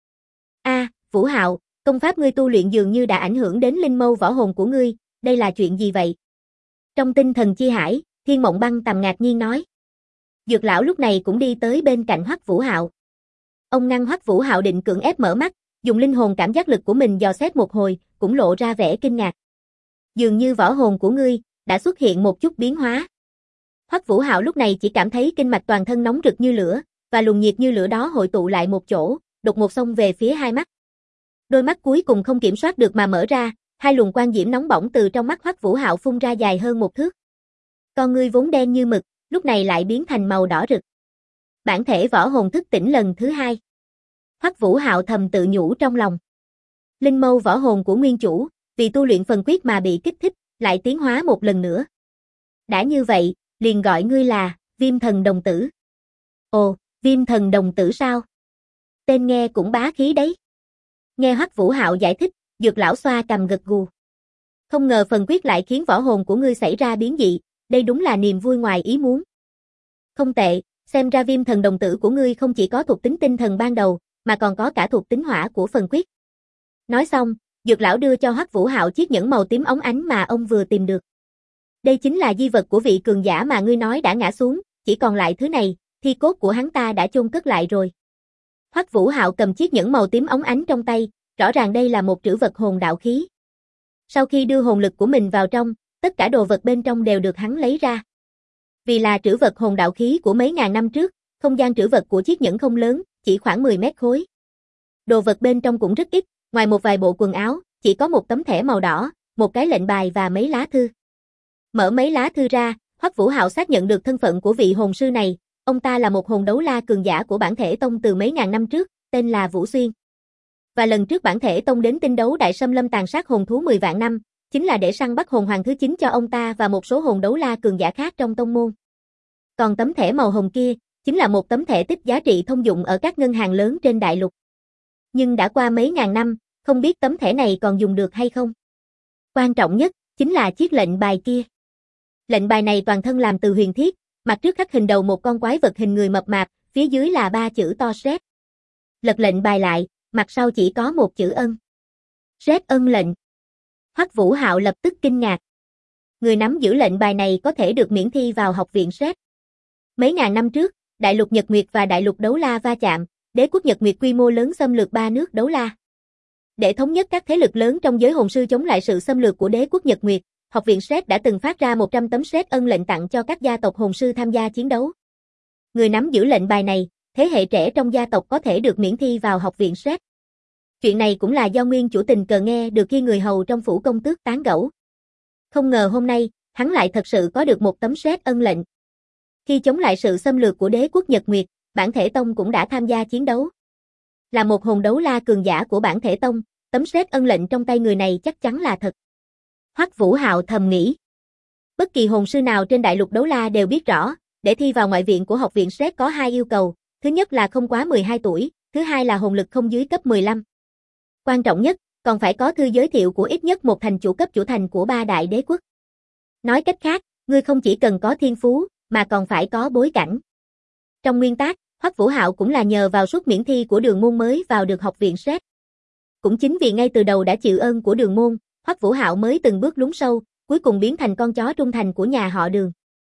Vũ Hạo, công pháp ngươi tu luyện dường như đã ảnh hưởng đến linh mâu võ hồn của ngươi, đây là chuyện gì vậy? Trong tinh thần chi hải, Thiên Mộng Băng Tầm ngạc nhiên nói. Dược lão lúc này cũng đi tới bên cạnh Hoắc Vũ Hạo. Ông ngăn Hoắc Vũ Hạo định cưỡng ép mở mắt, dùng linh hồn cảm giác lực của mình dò xét một hồi, cũng lộ ra vẻ kinh ngạc. Dường như võ hồn của ngươi đã xuất hiện một chút biến hóa. Hoắc Vũ Hạo lúc này chỉ cảm thấy kinh mạch toàn thân nóng rực như lửa, và luồng nhiệt như lửa đó hội tụ lại một chỗ, đột ngột xông về phía hai mắt. Đôi mắt cuối cùng không kiểm soát được mà mở ra, hai luồng quang diễm nóng bỏng từ trong mắt Hoắc Vũ Hạo phun ra dài hơn 1 thước. Con ngươi vốn đen như mực, lúc này lại biến thành màu đỏ rực. Bản thể võ hồn thức tỉnh lần thứ 2. Hoắc Vũ Hạo thầm tự nhủ trong lòng. Linh mâu võ hồn của nguyên chủ, vì tu luyện phần quyết mà bị kích thích, lại tiến hóa một lần nữa. Đã như vậy, liền gọi ngươi là Viêm Thần Đồng Tử. Ồ, Viêm Thần Đồng Tử sao? Tên nghe cũng bá khí đấy. Nghe Hoắc Vũ Hạo giải thích, Dược lão xoa cằm gật gù. Không ngờ phần quyết lại khiến võ hồn của ngươi xảy ra biến dị, đây đúng là niềm vui ngoài ý muốn. Không tệ, xem ra viêm thần đồng tử của ngươi không chỉ có thuộc tính tinh thần ban đầu, mà còn có cả thuộc tính hỏa của phần quyết. Nói xong, Dược lão đưa cho Hoắc Vũ Hạo chiếc nhẫn màu tím óng ánh mà ông vừa tìm được. Đây chính là di vật của vị cường giả mà ngươi nói đã ngã xuống, chỉ còn lại thứ này, thi cốt của hắn ta đã chôn cất lại rồi. Hoắc Vũ Hạo cầm chiếc nhẫn màu tím óng ánh trong tay, rõ ràng đây là một trữ vật hồn đạo khí. Sau khi đưa hồn lực của mình vào trong, tất cả đồ vật bên trong đều được hắn lấy ra. Vì là trữ vật hồn đạo khí của mấy ngàn năm trước, không gian trữ vật của chiếc nhẫn không lớn, chỉ khoảng 10 mét khối. Đồ vật bên trong cũng rất ít, ngoài một vài bộ quần áo, chỉ có một tấm thẻ màu đỏ, một cái lệnh bài và mấy lá thư. Mở mấy lá thư ra, Hoắc Vũ Hạo xác nhận được thân phận của vị hồn sư này, ông ta là một hồn đấu la cường giả của bản thể tông từ mấy ngàn năm trước, tên là Vũ Xuyên. Và lần trước bản thể tông đến tinh đấu đại xâm lâm tàn sát hồn thú 10 vạn năm, chính là để săn bắt hồn hoàng thứ 9 cho ông ta và một số hồn đấu la cường giả khác trong tông môn. Còn tấm thẻ màu hồng kia, chính là một tấm thẻ tích giá trị thông dụng ở các ngân hàng lớn trên đại lục. Nhưng đã qua mấy ngàn năm, không biết tấm thẻ này còn dùng được hay không. Quan trọng nhất, chính là chiếc lệnh bài kia. Lệnh bài này toàn thân làm từ huyền thiết, mặt trước khắc hình đầu một con quái vật hình người mập mạp, phía dưới là 3 chữ to Red. Lật lệnh bài lại, mặt sau chỉ có một chữ ân. Red ân lệnh. Hoắc Vũ Hạo lập tức kinh ngạc. Người nắm giữ lệnh bài này có thể được miễn thi vào học viện Red. Mấy ngàn năm trước, đại lục Nhật Nguyệt và đại lục Đấu La va chạm, đế quốc Nhật Nguyệt quy mô lớn xâm lược 3 nước Đấu La. Để thống nhất các thế lực lớn trong giới hồn sư chống lại sự xâm lược của đế quốc Nhật Nguyệt, học viện Red đã từng phát ra 100 tấm Red ân lệnh tặng cho các gia tộc hồn sư tham gia chiến đấu. Người nắm giữ lệnh bài này, thế hệ trẻ trong gia tộc có thể được miễn thi vào học viện Red. Chuyện này cũng là do nguyên chủ tình cờ nghe được khi người hầu trong phủ công tước tán gẫu. Không ngờ hôm nay, hắn lại thật sự có được một tấm Red ân lệnh. Khi chống lại sự xâm lược của đế quốc Nhật Nguyệt, bản thể tông cũng đã tham gia chiến đấu. Là một hồn đấu la cường giả của bản thể tông, tấm Red ân lệnh trong tay người này chắc chắn là thật. Hoắc Vũ Hạo thầm nghĩ. Bất kỳ hồn sư nào trên đại lục Đấu La đều biết rõ, để thi vào ngoại viện của học viện Red có 2 yêu cầu, thứ nhất là không quá 12 tuổi, thứ hai là hồn lực không dưới cấp 15. Quan trọng nhất, còn phải có thư giới thiệu của ít nhất một thành chủ cấp chủ thành của 3 đại đế quốc. Nói cách khác, ngươi không chỉ cần có thiên phú, mà còn phải có bối cảnh. Trong nguyên tắc, Hoắc Vũ Hạo cũng là nhờ vào suất miễn thi của Đường Môn mới vào được học viện Red. Cũng chính vì ngay từ đầu đã chịu ơn của Đường Môn, Hoắc Vũ Hạo mới từng bước lún sâu, cuối cùng biến thành con chó trung thành của nhà họ Đường.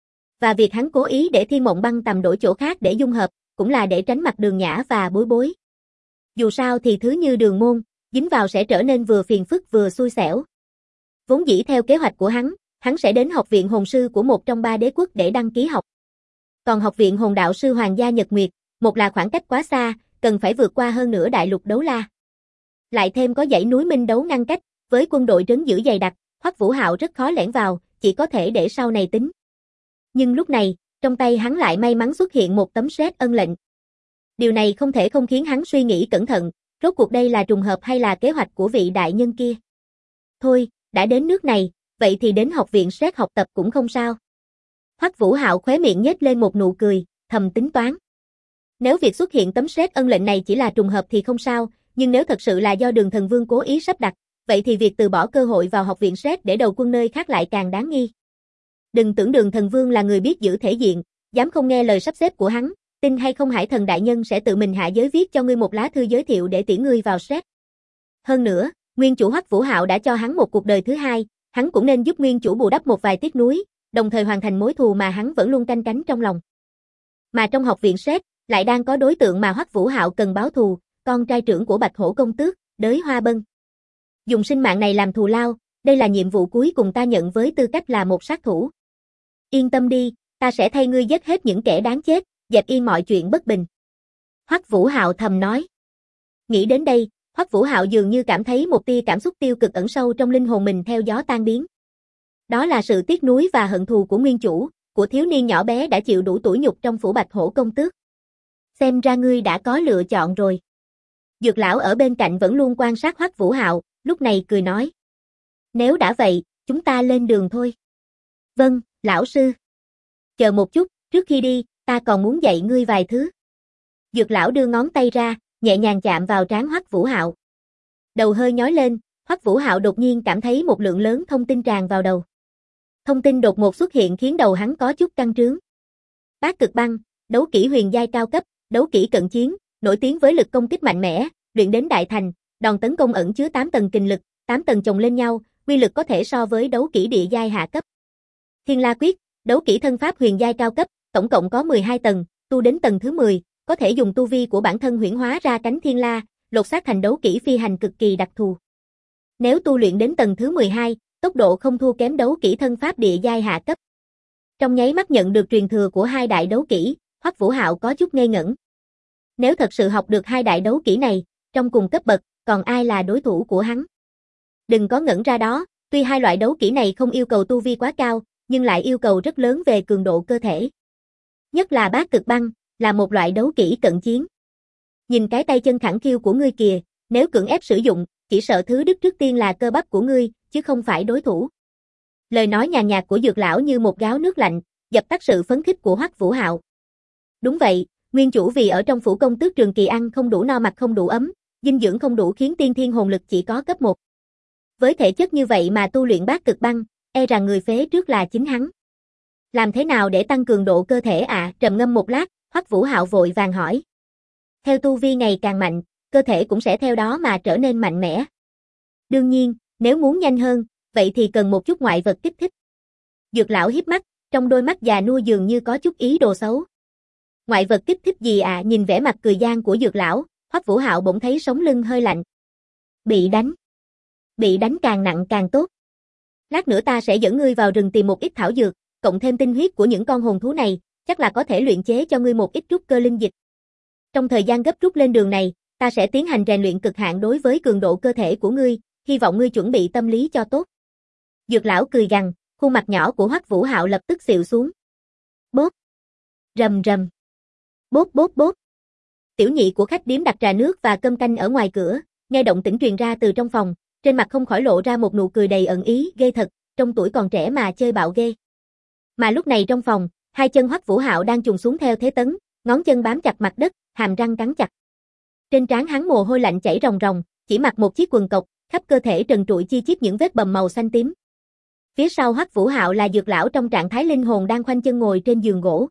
Và việc hắn cố ý để Thiên Mộng Băng tầm đổi chỗ khác để dung hợp, cũng là để tránh mặt Đường Nhã và Bối Bối. Dù sao thì thứ như Đường Môn, dính vào sẽ trở nên vừa phiền phức vừa xui xẻo. Vốn dĩ theo kế hoạch của hắn sẽ đến học viện hồn sư của một trong 3 đế quốc để đăng ký học. Còn học viện hồn đạo sư Hoàng gia Nhật Nguyệt, một là khoảng cách quá xa, cần phải vượt qua hơn nửa đại lục Đấu La. Lại thêm có dãy núi Minh Đấu ngăn cách, với quân đội trấn giữ dày đặc, Hoắc Vũ Hạo rất khó lẻn vào, chỉ có thể để sau này tính. Nhưng lúc này, trong tay hắn lại may mắn xuất hiện một tấm Red ân lệnh. Điều này không thể không khiến hắn suy nghĩ cẩn thận, rốt cuộc đây là trùng hợp hay là kế hoạch của vị đại nhân kia. Thôi, đã đến nước này, vậy thì đến học viện Red học tập cũng không sao. Hoắc Vũ Hạo khóe miệng nhếch lên một nụ cười, thầm tính toán. Nếu việc xuất hiện tấm Red ân lệnh này chỉ là trùng hợp thì không sao, nhưng nếu thật sự là do Đường Thần Vương cố ý sắp đặt, vậy thì việc từ bỏ cơ hội vào học viện Red để đầu quân nơi khác lại càng đáng nghi. Đừng tưởng Đường Thần Vương là người biết giữ thể diện, dám không nghe lời sắp xếp của hắn, tin hay không Hải Thần đại nhân sẽ tự mình hạ giới viết cho ngươi một lá thư giới thiệu để tuyển ngươi vào Red. Hơn nữa, nguyên chủ Hoắc Vũ Hạo đã cho hắn một cuộc đời thứ hai, hắn cũng nên giúp nguyên chủ bù đắp một vài tiếc nuối, đồng thời hoàn thành mối thù mà hắn vẫn luôn canh cánh trong lòng. Mà trong học viện Red, lại đang có đối tượng mà Hoắc Vũ Hạo cần báo thù, con trai trưởng của Bạch Hổ công tước, Đới Hoa Bân. Dùng sinh mạng này làm thù lao, đây là nhiệm vụ cuối cùng ta nhận với tư cách là một sát thủ. Yên tâm đi, ta sẽ thay ngươi giết hết những kẻ đáng chết, dẹp yên mọi chuyện bất bình. Hoắc Vũ Hạo thầm nói. Nghĩ đến đây, Hoắc Vũ Hạo dường như cảm thấy một tia cảm xúc tiêu cực ẩn sâu trong linh hồn mình theo gió tan biến. Đó là sự tiếc nuối và hận thù của nguyên chủ, của thiếu niên nhỏ bé đã chịu đủ tủi nhục trong phủ Bạch Hổ công tước. Xem ra ngươi đã có lựa chọn rồi. Dược lão ở bên cạnh vẫn luôn quan sát Hoắc Vũ Hạo, lúc này cười nói. Nếu đã vậy, chúng ta lên đường thôi. Vâng, lão sư. Chờ một chút, trước khi đi, ta còn muốn dạy ngươi vài thứ. Dược lão đưa ngón tay ra, nhẹ nhàng chạm vào trán Hoắc Vũ Hạo. Đầu hơi nhói lên, Hoắc Vũ Hạo đột nhiên cảm thấy một lượng lớn thông tin tràn vào đầu. Thông tin đột ngột xuất hiện khiến đầu hắn có chút căng trướng. Bát Cực Băng, đấu kỹ huyền giai cao cấp, đấu kỹ cận chiến, nổi tiếng với lực công kích mạnh mẽ, luyện đến đại thành, đòn tấn công ẩn chứa 8 tầng kình lực, 8 tầng chồng lên nhau, uy lực có thể so với đấu kỹ địa giai hạ cấp. Thiên La Quyết, đấu kỹ thân pháp huyền giai cao cấp, tổng cộng có 12 tầng, tu đến tầng thứ 10, có thể dùng tu vi của bản thân huyễn hóa ra cánh thiên la, lột xác thành đấu kỹ phi hành cực kỳ đặc thù. Nếu tu luyện đến tầng thứ 12, tốc độ không thua kém đấu kỹ thân pháp địa giai hạ cấp. Trong nháy mắt nhận được truyền thừa của hai đại đấu kỹ, Hoắc Vũ Hạo có chút ngây ngẩn. Nếu thật sự học được hai đại đấu kỹ này, trong cùng cấp bậc, còn ai là đối thủ của hắn? Đừng có ngẩn ra đó, tuy hai loại đấu kỹ này không yêu cầu tu vi quá cao, nhưng lại yêu cầu rất lớn về cường độ cơ thể. Nhất là Bát Cực Băng, là một loại đấu kỹ cận chiến. Nhìn cái tay chân khẳng khiu của ngươi kìa, nếu cưỡng ép sử dụng, chỉ sợ thứ đứt trước tiên là cơ bắp của ngươi, chứ không phải đối thủ. Lời nói nhàn nhạt của Dược lão như một gáo nước lạnh, dập tắt sự phấn khích của Hoắc Vũ Hạo. Đúng vậy, nguyên chủ vì ở trong phủ công tước Trường Kỳ ăn không đủ no mặc không đủ ấm, dinh dưỡng không đủ khiến tiên thiên hồn lực chỉ có cấp 1. Với thể chất như vậy mà tu luyện Bát Cực Băng, e rằng người phế trước là chính hắn. Làm thế nào để tăng cường độ cơ thể ạ? Trầm ngâm một lát, Hoắc Vũ Hạo vội vàng hỏi. Theo tu vi ngày càng mạnh, cơ thể cũng sẽ theo đó mà trở nên mạnh mẽ. Đương nhiên, nếu muốn nhanh hơn, vậy thì cần một chút ngoại vật kích thích. Dược lão híp mắt, trong đôi mắt già nua dường như có chút ý đồ xấu. Ngoại vật kích thích gì ạ? Nhìn vẻ mặt cười gian của Dược lão, Hoắc Vũ Hạo bỗng thấy sống lưng hơi lạnh. Bị đánh. Bị đánh càng nặng càng tốt. Lát nữa ta sẽ dẫn ngươi vào rừng tìm một ít thảo dược, cộng thêm tinh huyết của những con hồn thú này, chắc là có thể luyện chế cho ngươi một ít trúc cơ linh dịch. Trong thời gian gấp rút lên đường này, ta sẽ tiến hành rèn luyện cực hạn đối với cường độ cơ thể của ngươi, hy vọng ngươi chuẩn bị tâm lý cho tốt. Dược lão cười gằn, khuôn mặt nhỏ của Hoắc Vũ Hạo lập tức xịu xuống. Bốp. Rầm rầm. Bốp bốp bốp. Tiểu nhị của khách điếm đặt trà nước và cơm canh ở ngoài cửa, nghe động tĩnh truyền ra từ trong phòng, trên mặt không khỏi lộ ra một nụ cười đầy ẩn ý, ghê thật, trong tuổi còn trẻ mà chơi bạo ghê. Mà lúc này trong phòng, hai chân Hoắc Vũ Hạo đang chùng xuống theo thế tấn, ngón chân bám chặt mặt đất, hàm răng cắn chặt. Trên trán hắn mồ hôi lạnh chảy ròng ròng, chỉ mặc một chiếc quần cộc, khắp cơ thể trần trụi chi chít những vết bầm màu xanh tím. Phía sau Hoắc Vũ Hạo là Dược lão trong trạng thái linh hồn đang khoanh chân ngồi trên giường gỗ.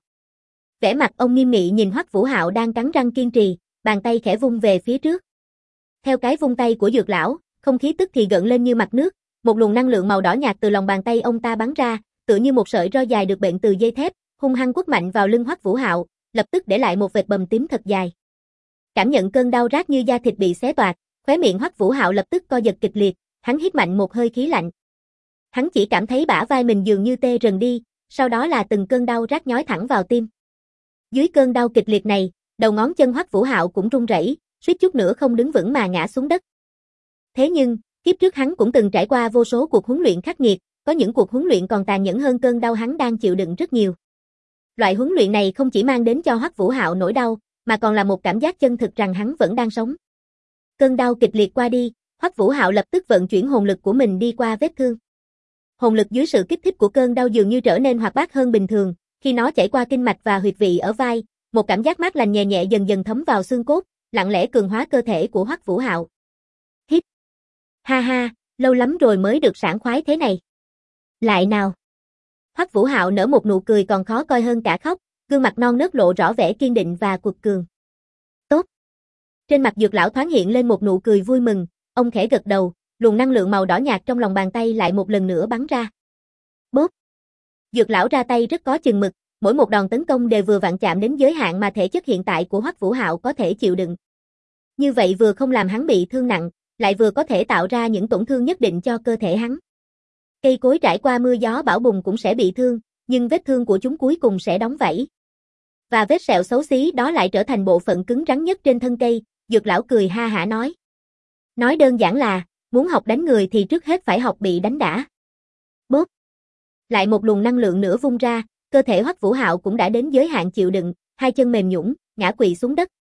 Vẻ mặt ông nghiêm nghị nhìn Hoắc Vũ Hạo đang cắn răng kiên trì, bàn tay khẽ vung về phía trước. Theo cái vung tay của Dược lão, không khí tức thì gợn lên như mặt nước, một luồng năng lượng màu đỏ nhạt từ lòng bàn tay ông ta bắn ra, tựa như một sợi roi dài được bện từ dây thép, hung hăng quất mạnh vào lưng Hoắc Vũ Hạo, lập tức để lại một vệt bầm tím thật dài. Cảm nhận cơn đau rát như da thịt bị xé toạc, khóe miệng Hoắc Vũ Hạo lập tức co giật kịch liệt, hắn hít mạnh một hơi khí lạnh. Hắn chỉ cảm thấy bả vai mình dường như tê rần đi, sau đó là từng cơn đau rát nhói thẳng vào tim. Dưới cơn đau kịch liệt này, đầu ngón chân Hoắc Vũ Hạo cũng run rẩy, suýt chút nữa không đứng vững mà ngã xuống đất. Thế nhưng, kiếp trước hắn cũng từng trải qua vô số cuộc huấn luyện khắc nghiệt, có những cuộc huấn luyện còn tàn nhẫn hơn cơn đau hắn đang chịu đựng rất nhiều. Loại huấn luyện này không chỉ mang đến cho Hoắc Vũ Hạo nỗi đau, mà còn là một cảm giác chân thực rằng hắn vẫn đang sống. Cơn đau kịch liệt qua đi, Hoắc Vũ Hạo lập tức vận chuyển hồn lực của mình đi qua vết thương. Hồn lực dưới sự kích thích của cơn đau dường như trở nên hoạt bát hơn bình thường, khi nó chảy qua kinh mạch và huyệt vị ở vai, một cảm giác mát lành nhẹ nhẹ dần dần thấm vào xương cốt, lặng lẽ cường hóa cơ thể của Hoắc Vũ Hạo. Hít. Ha ha, lâu lắm rồi mới được sảng khoái thế này. Lại nào. Hoắc Vũ Hạo nở một nụ cười còn khó coi hơn cả khóc, gương mặt non nớt lộ rõ vẻ kiên định và cuột cường. Tốt. Trên mặt Dược lão thoáng hiện lên một nụ cười vui mừng, ông khẽ gật đầu, luồng năng lượng màu đỏ nhạt trong lòng bàn tay lại một lần nữa bắn ra. Bốp. Dược lão ra tay rất có chừng mực, mỗi một đòn tấn công đều vừa vặn chạm đến giới hạn mà thể chất hiện tại của Hoắc Vũ Hạo có thể chịu đựng. Như vậy vừa không làm hắn bị thương nặng, lại vừa có thể tạo ra những tổn thương nhất định cho cơ thể hắn. Cây cối trải qua mưa gió bão bùng cũng sẽ bị thương, nhưng vết thương của chúng cuối cùng sẽ đóng vảy. Và vết sẹo xấu xí đó lại trở thành bộ phận cứng rắn nhất trên thân cây, Dược lão cười ha hả nói. Nói đơn giản là, muốn học đánh người thì trước hết phải học bị đánh đã. Bốp. Lại một luồng năng lượng nữa vung ra, cơ thể Hoắc Vũ Hạo cũng đã đến giới hạn chịu đựng, hai chân mềm nhũn, ngã quỵ xuống đất.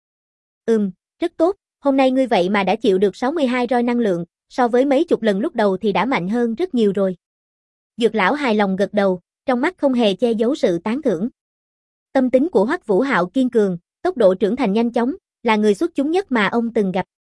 Rất tốt, hôm nay ngươi vậy mà đã chịu được 62 roi năng lượng, so với mấy chục lần lúc đầu thì đã mạnh hơn rất nhiều rồi. Dược lão hài lòng gật đầu, trong mắt không hề che giấu sự tán thưởng. Tâm tính của Hoắc Vũ Hạo kiên cường, tốc độ trưởng thành nhanh chóng, là người xuất chúng nhất mà ông từng gặp.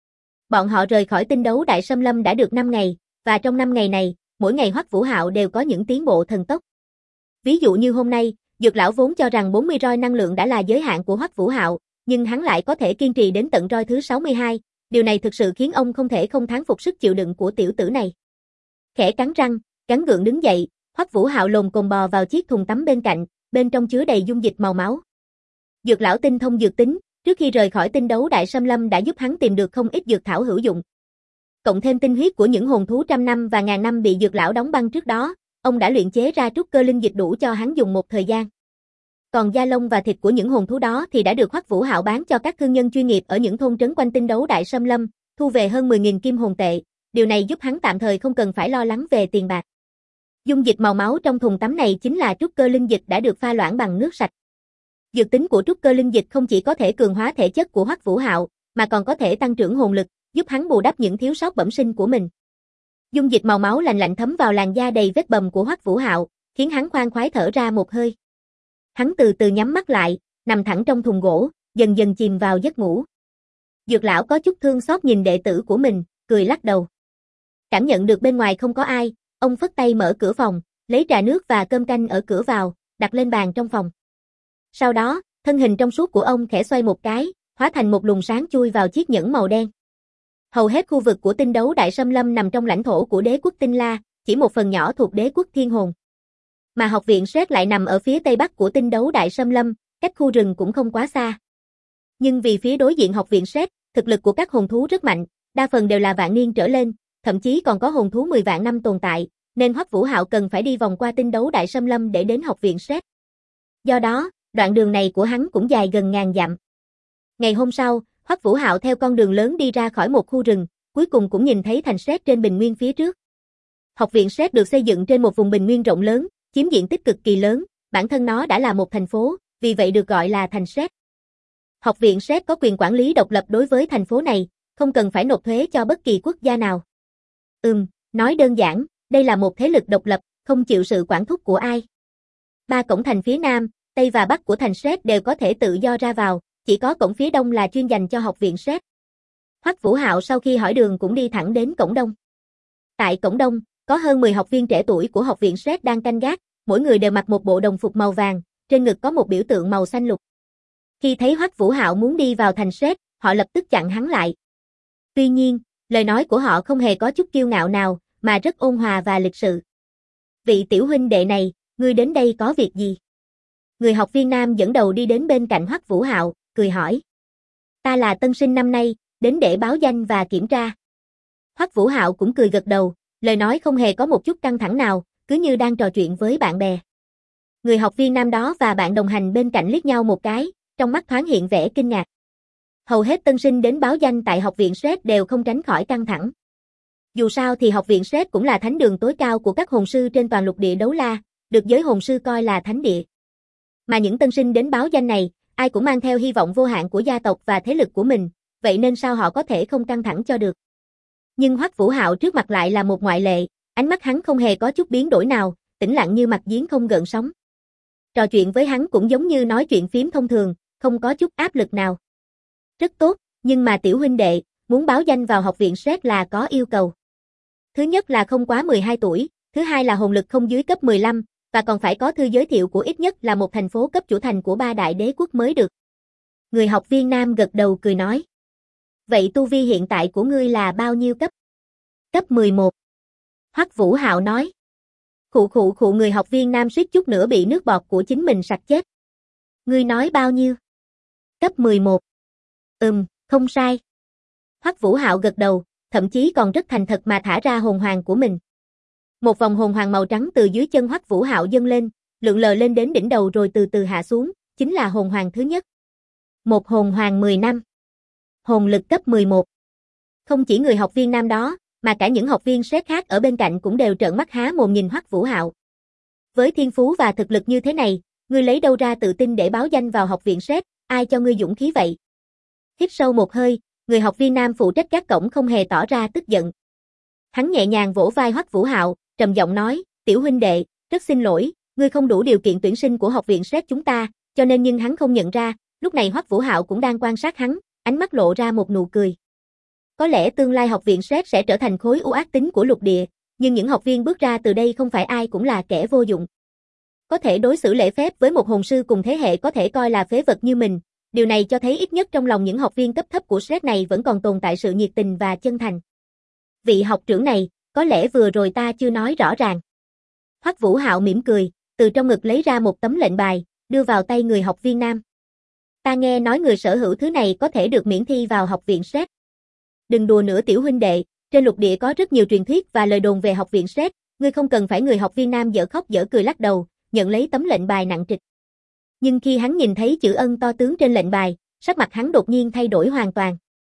Bọn họ rời khỏi tinh đấu Đại Sâm Lâm đã được 5 ngày, và trong 5 ngày này, mỗi ngày Hoắc Vũ Hạo đều có những tiến bộ thần tốc. Ví dụ như hôm nay, Dược lão vốn cho rằng 40 roi năng lượng đã là giới hạn của Hoắc Vũ Hạo, nhưng hắn lại có thể kiên trì đến tận roi thứ 62, điều này thực sự khiến ông không thể không thán phục sức chịu đựng của tiểu tử này. Khẽ cắn răng, gắng gượng đứng dậy, Hoắc Vũ Hạo lồm cồm bò vào chiếc thùng tắm bên cạnh, bên trong chứa đầy dung dịch màu máu. Dược lão tinh thông dược tính, trước khi rời khỏi tinh đấu Đại Sâm Lâm đã giúp hắn tìm được không ít dược thảo hữu dụng. Cộng thêm tinh huyết của những hồn thú trăm năm và ngàn năm bị dược lão đóng băng trước đó, ông đã luyện chế ra trúc cơ linh dịch đủ cho hắn dùng một thời gian. Còn da lông và thịt của những hồn thú đó thì đã được Hoắc Vũ Hạo bán cho các thương nhân chuyên nghiệp ở những thôn trấn quanh tinh đấu Đại Sâm Lâm, thu về hơn 10.000 kim hồn tệ, điều này giúp hắn tạm thời không cần phải lo lắng về tiền bạc. Dung dịch màu máu trong thùng tắm này chính là trúc cơ linh dịch đã được pha loãng bằng nước sạch. Dược tính của trúc cơ linh dịch không chỉ có thể cường hóa thể chất của Hoắc Vũ Hạo, mà còn có thể tăng trưởng hồn lực, giúp hắn bù đắp những thiếu sót bẩm sinh của mình. Dung dịch màu máu lạnh lạnh thấm vào làn da đầy vết bầm của Hoắc Vũ Hạo, khiến hắn khoan khoái thở ra một hơi. Hắn từ từ nhắm mắt lại, nằm thẳng trong thùng gỗ, dần dần chìm vào giấc ngủ. Dược lão có chút thương xót nhìn đệ tử của mình, cười lắc đầu. Cảm nhận được bên ngoài không có ai, ông phất tay mở cửa phòng, lấy trà nước và cơm canh ở cửa vào, đặt lên bàn trong phòng. Sau đó, thân hình trong suốt của ông khẽ xoay một cái, hóa thành một luồng sáng chui vào chiếc nhẫn màu đen. Hầu hết khu vực của tinh đấu Đại Sâm Lâm nằm trong lãnh thổ của đế quốc Tinh La, chỉ một phần nhỏ thuộc đế quốc Thiên Hồn. Mà học viện Sét lại nằm ở phía tây bắc của tinh đấu Đại Sâm Lâm, cách khu rừng cũng không quá xa. Nhưng vì phía đối diện học viện Sét, thực lực của các hồn thú rất mạnh, đa phần đều là vạn niên trở lên, thậm chí còn có hồn thú 10 vạn năm tồn tại, nên Hoắc Vũ Hạo cần phải đi vòng qua tinh đấu Đại Sâm Lâm để đến học viện Sét. Do đó, đoạn đường này của hắn cũng dài gần ngàn dặm. Ngày hôm sau, Hoắc Vũ Hạo theo con đường lớn đi ra khỏi một khu rừng, cuối cùng cũng nhìn thấy thành Sét trên bình nguyên phía trước. Học viện Sét được xây dựng trên một vùng bình nguyên rộng lớn, chiếm diện tích cực kỳ lớn, bản thân nó đã là một thành phố, vì vậy được gọi là thành Sét. Học viện Sét có quyền quản lý độc lập đối với thành phố này, không cần phải nộp thuế cho bất kỳ quốc gia nào. Nói đơn giản, đây là một thế lực độc lập, không chịu sự quản thúc của ai. 3 cổng thành phía nam, tây và bắc của thành Sét đều có thể tự do ra vào, chỉ có cổng phía đông là chuyên dành cho học viện Sét. Hoắc Vũ Hạo sau khi hỏi đường cũng đi thẳng đến cổng đông. Tại cổng đông, có hơn 10 học viên trẻ tuổi của học viện Sét đang canh gác, mỗi người đều mặc một bộ đồng phục màu vàng, trên ngực có một biểu tượng màu xanh lục. Khi thấy Hoắc Vũ Hạo muốn đi vào thành Sét, họ lập tức chặn hắn lại. Tuy nhiên, lời nói của họ không hề có chút kiêu ngạo nào, mà rất ôn hòa và lịch sự. Vị tiểu huynh đệ này, ngươi đến đây có việc gì? Người học viên nam dẫn đầu đi đến bên cạnh Hoắc Vũ Hạo, cười hỏi. Ta là tân sinh năm nay, đến để báo danh và kiểm tra. Hoắc Vũ Hạo cũng cười gật đầu, lời nói không hề có một chút căng thẳng nào, cứ như đang trò chuyện với bạn bè. Người học viên nam đó và bạn đồng hành bên cạnh liếc nhau một cái, trong mắt thoáng hiện vẻ kinh ngạc. Hầu hết tân sinh đến báo danh tại học viện Sét đều không tránh khỏi căng thẳng. Dù sao thì học viện Sét cũng là thánh đường tối cao của các hồn sư trên toàn lục địa Đấu La, được giới hồn sư coi là thánh địa. Mà những tân sinh đến báo danh này, ai cũng mang theo hy vọng vô hạn của gia tộc và thế lực của mình, vậy nên sao họ có thể không căng thẳng cho được. Nhưng Hoắc Vũ Hạo trước mặt lại là một ngoại lệ, ánh mắt hắn không hề có chút biến đổi nào, tĩnh lặng như mặt giếng không gợn sóng. Trò chuyện với hắn cũng giống như nói chuyện phím thông thường, không có chút áp lực nào. Rất tốt, nhưng mà tiểu huynh đệ, muốn báo danh vào học viện Sét là có yêu cầu. Thứ nhất là không quá 12 tuổi, thứ hai là hồn lực không dưới cấp 15, và còn phải có thư giới thiệu của ít nhất là một thành phố cấp chủ thành của 3 đại đế quốc mới được. Người học viên nam gật đầu cười nói. Vậy tu vi hiện tại của ngươi là bao nhiêu cấp? Cấp 11. Hoắc Vũ Hạo nói. Khụ người học viên nam suýt chút nữa bị nước bọt của chính mình sặc chết. Ngươi nói bao nhiêu? Cấp 11. Không sai. Hoắc Vũ Hạo gật đầu, thậm chí còn rất thành thật mà thả ra hồn hoàng của mình. Một vòng hồn hoàng màu trắng từ dưới chân Hoắc Vũ Hạo dâng lên, lượn lờ lên đến đỉnh đầu rồi từ từ hạ xuống, chính là hồn hoàng thứ nhất. Một hồn hoàng 10 năm. Hồn lực cấp 11. Không chỉ người học viên nam đó, mà cả những học viên Sét khác ở bên cạnh cũng đều trợn mắt há mồm nhìn Hoắc Vũ Hạo. Với thiên phú và thực lực như thế này, ngươi lấy đâu ra tự tin để báo danh vào học viện Sét, ai cho ngươi dũng khí vậy? Hít sâu một hơi, người học viên nam phụ trách gác cổng không hề tỏ ra tức giận. Hắn nhẹ nhàng vỗ vai Hoắc Vũ Hạo, trầm giọng nói, tiểu huynh đệ, rất xin lỗi, ngươi không đủ điều kiện tuyển sinh của học viện Sét chúng ta, cho nên nhưng hắn không nhận ra, lúc này Hoắc Vũ Hạo cũng đang quan sát hắn, ánh mắt lộ ra một nụ cười. Có lẽ tương lai học viện SET sẽ trở thành khối u ác tính của lục địa, nhưng những học viên bước ra từ đây không phải ai cũng là kẻ vô dụng. Có thể đối xử lễ phép với một hồn sư cùng thế hệ có thể coi là phế vật như mình, điều này cho thấy ít nhất trong lòng những học viên cấp thấp của SET này vẫn còn tồn tại sự nhiệt tình và chân thành. Vị học trưởng này, có lẽ vừa rồi ta chưa nói rõ ràng. Hoắc Vũ Hạo mỉm cười, từ trong ngực lấy ra một tấm lệnh bài, đưa vào tay người học viên nam. Ta nghe nói người sở hữu thứ này có thể được miễn thi vào học viện SET. Đừng đùa nữa tiểu huynh đệ, trên lục địa có rất nhiều truyền thuyết và lời đồn về học viện SET, ngươi không cần phải. Người học viên nam dở khóc dở cười lắc đầu, nhận lấy tấm lệnh bài nặng trịch. Nhưng khi hắn nhìn thấy chữ ân to tướng trên lệnh bài, sắc mặt hắn đột nhiên thay đổi hoàn toàn.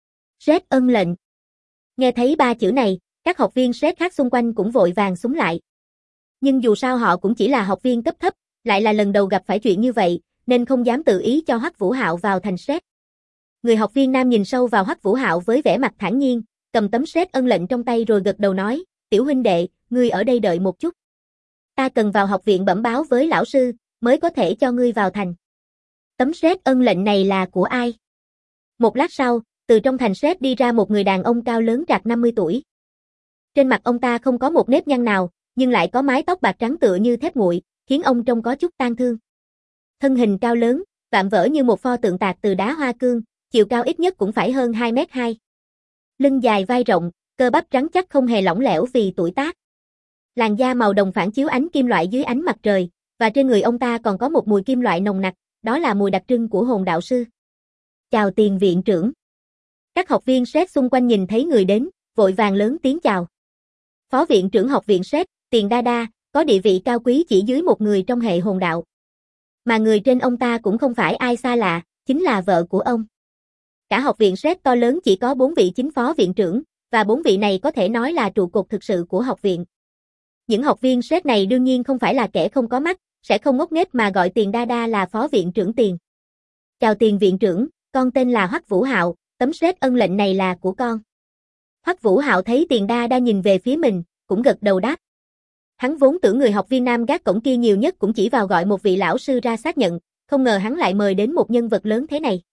SET ân lệnh. Nghe thấy ba chữ này, các học viên SET khác xung quanh cũng vội vàng xúm lại. Nhưng dù sao họ cũng chỉ là học viên cấp thấp, lại là lần đầu gặp phải chuyện như vậy, nên không dám tự ý cho Hoắc Vũ Hạo vào thành SET. Người học viên nam nhìn sâu vào Hoắc Vũ Hạo với vẻ mặt thản nhiên, cầm tấm SET ân lệnh trong tay rồi gật đầu nói, tiểu huynh đệ, ngươi ở đây đợi một chút. Ta cần vào học viện bẩm báo với lão sư, mới có thể cho ngươi vào thành. Tấm SET ân lệnh này là của ai? Một lát sau, từ trong thành SET đi ra một người đàn ông cao lớn trạc 50 tuổi. Trên mặt ông ta không có một nếp nhăn nào, nhưng lại có mái tóc bạc trắng tựa như thép nguội, khiến ông trông có chút tang thương. Thân hình cao lớn, vạm vỡ như một pho tượng tạc từ đá hoa cương, chiều cao ít nhất cũng phải hơn 2m2. Lưng dài vai rộng, cơ bắp trắng chắc không hề lỏng lẻo vì tuổi tác. Làn da màu đồng phản chiếu ánh kim loại dưới ánh mặt trời, và trên người ông ta còn có một mùi kim loại nồng nặc, đó là mùi đặc trưng của hồn đạo sư. Chào tiền viện trưởng. Các học viên SET xung quanh nhìn thấy người đến, vội vàng lớn tiếng chào. Phó viện trưởng học viện SET, Tiền Đa Đa, có địa vị cao quý chỉ dưới một người trong hệ hồn đạo. Mà người trên ông ta cũng không phải ai xa lạ, chính là vợ của ông. Cả học viện SET to lớn chỉ có 4 vị chính phó viện trưởng, và 4 vị này có thể nói là trụ cột thực sự của học viện. Những học viên SET này đương nhiên không phải là kẻ không có mắt, sẽ không ngốc nghếch mà gọi Tiền Đa Đa là phó viện trưởng Tiền. Chào Tiền viện trưởng, con tên là Hoắc Vũ Hạo, tấm SET ân lệnh này là của con. Hoắc Vũ Hạo thấy Tiền Đa Đa nhìn về phía mình, cũng gật đầu đáp. Hắn vốn tưởng người học viên nam gác cổng kia nhiều nhất cũng chỉ vào gọi một vị lão sư ra xác nhận, không ngờ hắn lại mời đến một nhân vật lớn thế này.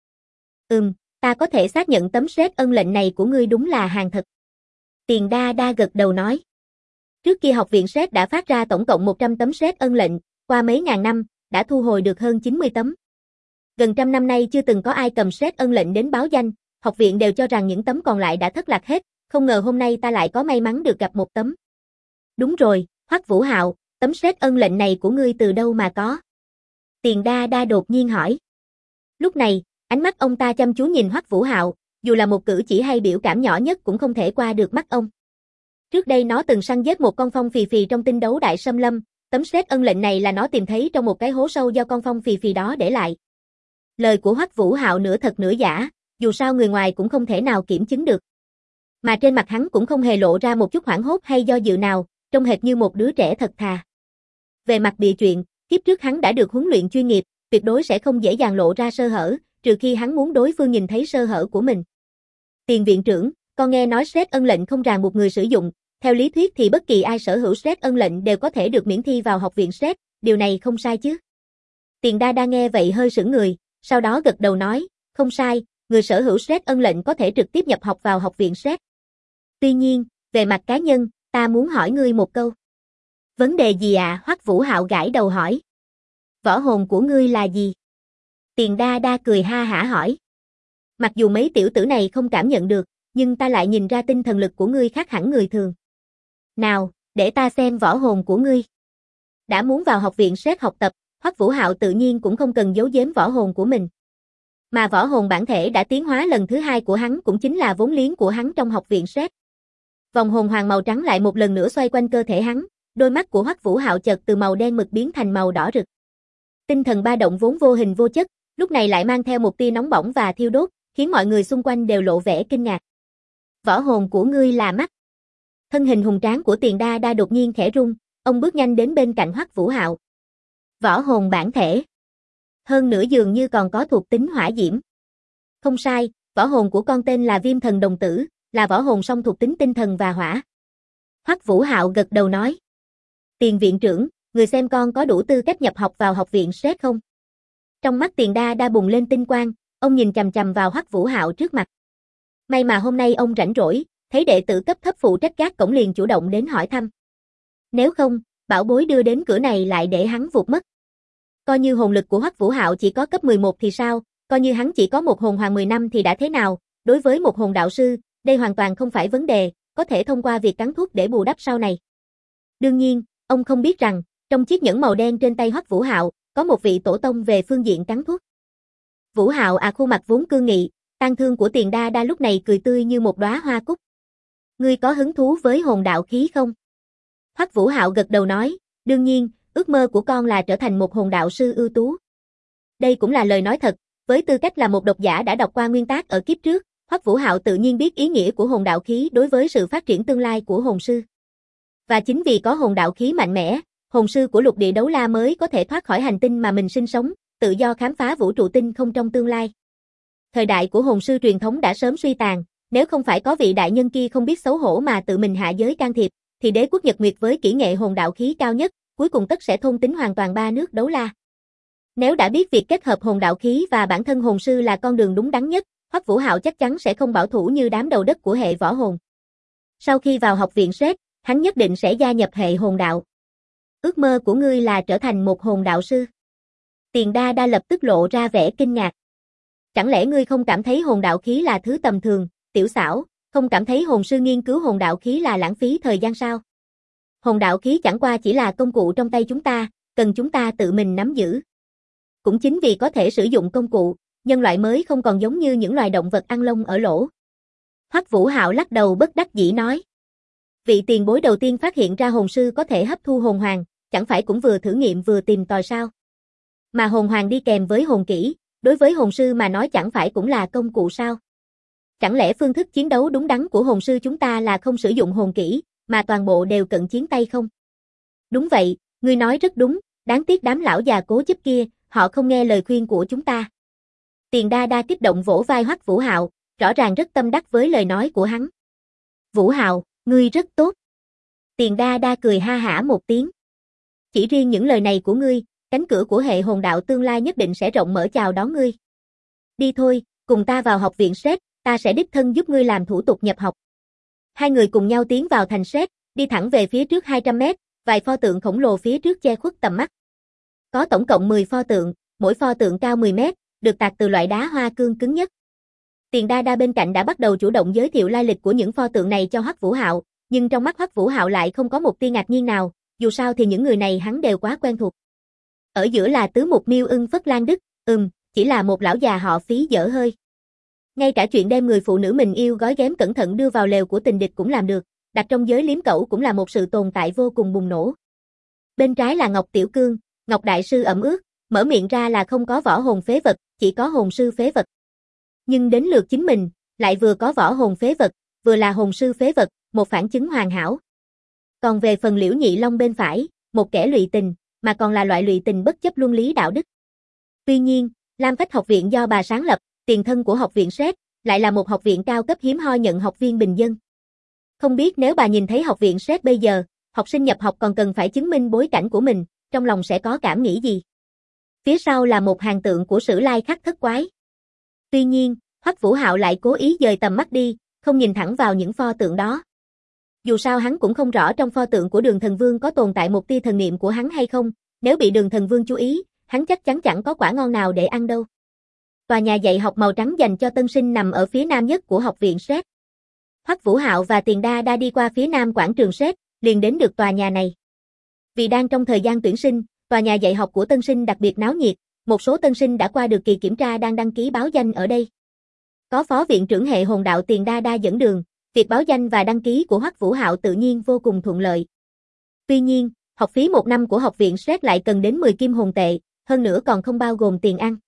Ta có thể xác nhận tấm SET ân lệnh này của ngươi đúng là hàng thật. Tiền Đa Đa gật đầu nói. Trước kia học viện SET đã phát ra tổng cộng 100 tấm SET ân lệnh, qua mấy ngàn năm, đã thu hồi được hơn 90 tấm. Gần trăm năm nay chưa từng có ai cầm SET ân lệnh đến báo danh, học viện đều cho rằng những tấm còn lại đã thất lạc hết, không ngờ hôm nay ta lại có may mắn được gặp một tấm. Đúng rồi, Hoắc Vũ Hạo, tấm SET ân lệnh này của ngươi từ đâu mà có? Tiền Đa Đa đột nhiên hỏi. Lúc này, ánh mắt ông ta chăm chú nhìn Hoắc Vũ Hạo, dù là một cử chỉ hay biểu cảm nhỏ nhất cũng không thể qua được mắt ông. Trước đây nó từng săn giết một con phong phì phì trong tinh đấu đại xâm lâm, tấm SET ân lệnh này là nó tìm thấy trong một cái hố sâu do con phong phì phì đó để lại. Lời của Hoắc Vũ Hạo nửa thật nửa giả, dù sao người ngoài cũng không thể nào kiểm chứng được. Mà trên mặt hắn cũng không hề lộ ra một chút hoảng hốt hay do dự nào, trông hệt như một đứa trẻ thật thà. Về mặt bịa chuyện, kiếp trước hắn đã được huấn luyện chuyên nghiệp, tuyệt đối sẽ không dễ dàng lộ ra sơ hở, trừ khi hắn muốn đối phương nhìn thấy sơ hở của mình. Tiền viện trưởng, con nghe nói SET ân lệnh không ràng buộc người sử dụng, theo lý thuyết thì bất kỳ ai sở hữu SET ân lệnh đều có thể được miễn thi vào học viện SET, điều này không sai chứ? Tiền Đa Đa nghe vậy hơi sững người, sau đó gật đầu nói, không sai, người sở hữu SET ân lệnh có thể trực tiếp nhập học vào học viện SET. Tuy nhiên, về mặt cá nhân, ta muốn hỏi ngươi một câu. Vấn đề gì ạ? Hoắc Vũ Hạo gãi đầu hỏi. Võ hồn của ngươi là gì? Tiền Đa Đa cười ha hả hỏi. Mặc dù mấy tiểu tử này không cảm nhận được, nhưng ta lại nhìn ra tinh thần lực của ngươi khác hẳn người thường. Nào, để ta xem võ hồn của ngươi. Đã muốn vào học viện SET học tập, Hoắc Vũ Hạo tự nhiên cũng không cần giấu giếm võ hồn của mình. Mà võ hồn bản thể đã tiến hóa lần thứ 2 của hắn cũng chính là vốn liếng của hắn trong học viện SET. Vòng hồn hoàng màu trắng lại một lần nữa xoay quanh cơ thể hắn, đôi mắt của Hoắc Vũ Hạo chợt từ màu đen mực biến thành màu đỏ rực. Tinh thần ba động vốn vô hình vô chất, lúc này lại mang theo một tia nóng bỏng và thiêu đốt, khiến mọi người xung quanh đều lộ vẻ kinh ngạc. Võ hồn của ngươi là mắt. Thân hình hùng tráng của Tiền Đa Đa đột nhiên khẽ rung, ông bước nhanh đến bên cạnh Hoắc Vũ Hạo. Võ hồn bản thể. Hơn nữa dường như còn có thuộc tính hỏa diễm. Không sai, võ hồn của con tên là Viêm Thần Đồng Tử, là võ hồn song thuộc tính tinh thần và hỏa. Hoắc Vũ Hạo gật đầu nói. Tiền viện trưởng, người xem con có đủ tư cách nhập học vào học viện SET không? Trong mắt Tiền Đa Đa bùng lên tinh quang, ông nhìn chằm chằm vào Hoắc Vũ Hạo trước mặt. May mà hôm nay ông rảnh rỗi, thấy đệ tử cấp thấp phụ trách gác cổng liền chủ động đến hỏi thăm. Nếu không, bảo bối đưa đến cửa này lại để hắn vụt mất. Coi như hồn lực của Hoắc Vũ Hạo chỉ có cấp 11 thì sao, coi như hắn chỉ có một hồn hoàng 10 năm thì đã thế nào, đối với một hồn đạo sư, đây hoàn toàn không phải vấn đề, có thể thông qua việc cắn thuốc để bù đắp sau này. Đương nhiên, ông không biết rằng, trong chiếc nhẫn màu đen trên tay Hoắc Vũ Hạo, có một vị tổ tông về phương diện cắn thuốc. Vũ Hạo khuôn mặt vốn cương nghị, tang thương của Tiền Đa Đa lúc này cười tươi như một đóa hoa cúc. Ngươi có hứng thú với hồn đạo khí không? Hoắc Vũ Hạo gật đầu nói, đương nhiên, ước mơ của con là trở thành một hồn đạo sư ưu tú. Đây cũng là lời nói thật, với tư cách là một độc giả đã đọc qua nguyên tác ở kiếp trước, Hoắc Vũ Hạo tự nhiên biết ý nghĩa của hồn đạo khí đối với sự phát triển tương lai của hồn sư. Và chính vì có hồn đạo khí mạnh mẽ, hồn sư của lục địa đấu la mới có thể thoát khỏi hành tinh mà mình sinh sống, tự do khám phá vũ trụ tinh không trong tương lai. Thời đại của hồn sư truyền thống đã sớm suy tàn, nếu không phải có vị đại nhân kia không biết xấu hổ mà tự mình hạ giới can thiệp, thì đế quốc Nhật Nguyệt với kỹ nghệ hồn đạo khí cao nhất, cuối cùng tất sẽ thôn tính hoàn toàn ba nước đấu la. Nếu đã biết việc kết hợp hồn đạo khí và bản thân hồn sư là con đường đúng đắn nhất, Hoắc Vũ Hạo chắc chắn sẽ không bảo thủ như đám đầu đất của hệ võ hồn. Sau khi vào học viện SET, hắn nhất định sẽ gia nhập hệ hồn đạo. Ước mơ của ngươi là trở thành một hồn đạo sư. Tiền Đa Đa lập tức lộ ra vẻ kinh ngạc. Chẳng lẽ ngươi không cảm thấy hồn đạo khí là thứ tầm thường, tiểu xảo, không cảm thấy hồn sư nghiên cứu hồn đạo khí là lãng phí thời gian sao? Hồn đạo khí chẳng qua chỉ là công cụ trong tay chúng ta, cần chúng ta tự mình nắm giữ. Cũng chính vì có thể sử dụng công cụ, nhân loại mới không còn giống như những loài động vật ăn lông ở lỗ. Hoắc Vũ Hạo lắc đầu bất đắc dĩ nói. Vị tiền bối đầu tiên phát hiện ra hồn sư có thể hấp thu hồn hoàng, chẳng phải cũng vừa thử nghiệm vừa tìm tòi sao? Mà hồn hoàng đi kèm với hồn kỹ, đối với hồn sư mà nói chẳng phải cũng là công cụ sao? Chẳng lẽ phương thức chiến đấu đúng đắn của hồn sư chúng ta là không sử dụng hồn kỹ, mà toàn bộ đều cận chiến tay không? Đúng vậy, ngươi nói rất đúng, đáng tiếc đám lão già cố chấp kia, họ không nghe lời khuyên của chúng ta. Tiền Đa Đa kích động vỗ vai Hoắc Vũ Hạo, rõ ràng rất tâm đắc với lời nói của hắn. Vũ Hạo, ngươi rất tốt. Tiền Đa Đa cười ha hả một tiếng. Chỉ riêng những lời này của ngươi, cánh cửa của hệ hồn đạo tương lai nhất định sẽ rộng mở chào đón ngươi. Đi thôi, cùng ta vào học viện SET, ta sẽ đích thân giúp ngươi làm thủ tục nhập học. Hai người cùng nhau tiến vào thành SET, đi thẳng về phía trước 200 mét, vài pho tượng khổng lồ phía trước che khuất tầm mắt. Có tổng cộng 10 pho tượng, mỗi pho tượng cao 10 mét, được tạc từ loại đá hoa cương cứng nhất. Tiền Đa Đa bên cạnh đã bắt đầu chủ động giới thiệu lai lịch của những pho tượng này cho Hoắc Vũ Hạo, nhưng trong mắt Hoắc Vũ Hạo lại không có một tia ngạc nhiên nào, dù sao thì những người này hắn đều quá quen thuộc. Ở giữa là tứ mục Miêu Ưng Phất Lan Đức, chỉ là một lão già họ Phí dở hơi. Ngay cả chuyện đem người phụ nữ mình yêu gói ghém cẩn thận đưa vào lều của tình địch cũng làm được, đặt trong giới liếm cẩu cũng là một sự tồn tại vô cùng bùng nổ. Bên trái là Ngọc Tiểu Cương, Ngọc Đại Sư ẩm ướt, mở miệng ra là không có võ hồn phế vật, chỉ có hồn sư phế vật. Nhưng đến lượt chính mình, lại vừa có võ hồn phế vật, vừa là hồn sư phế vật, một phản chứng hoàn hảo. Còn về phần Liễu Nhị Long bên phải, một kẻ lụy tình, mà còn là loại lụy tình bất chấp luân lý đạo đức. Tuy nhiên, Lam Phách học viện do bà sáng lập, tiền thân của học viện SET, lại là một học viện cao cấp hiếm hoi nhận học viên bình dân. Không biết nếu bà nhìn thấy học viện SET bây giờ, học sinh nhập học còn cần phải chứng minh bối cảnh của mình, trong lòng sẽ có cảm nghĩ gì? Phía sau là một hàng tượng của Sử Lai Khắc Thất Quái. Tuy nhiên, Hoắc Vũ Hạo lại cố ý dời tầm mắt đi, không nhìn thẳng vào những pho tượng đó. Dù sao hắn cũng không rõ trong pho tượng của Đường Thần Vương có tồn tại một tia thần niệm của hắn hay không, nếu bị Đường Thần Vương chú ý, hắn chắc chắn chẳng có quả ngon nào để ăn đâu. Tòa nhà dạy học màu trắng dành cho tân sinh nằm ở phía nam nhất của học viện SET. Hoắc Vũ Hạo và Tiền Đa Đa đi qua phía nam quảng trường SET, liền đến được tòa nhà này. Vì đang trong thời gian tuyển sinh, tòa nhà dạy học của tân sinh đặc biệt náo nhiệt, một số tân sinh đã qua được kỳ kiểm tra đang đăng ký báo danh ở đây. Có phó viện trưởng hệ hồn đạo Tiền Đa Đa dẫn đường, việc báo danh và đăng ký của Hoắc Vũ Hạo tự nhiên vô cùng thuận lợi. Tuy nhiên, học phí một năm của học viện SET lại cần đến 10 kim hồn tệ, hơn nữa còn không bao gồm tiền ăn.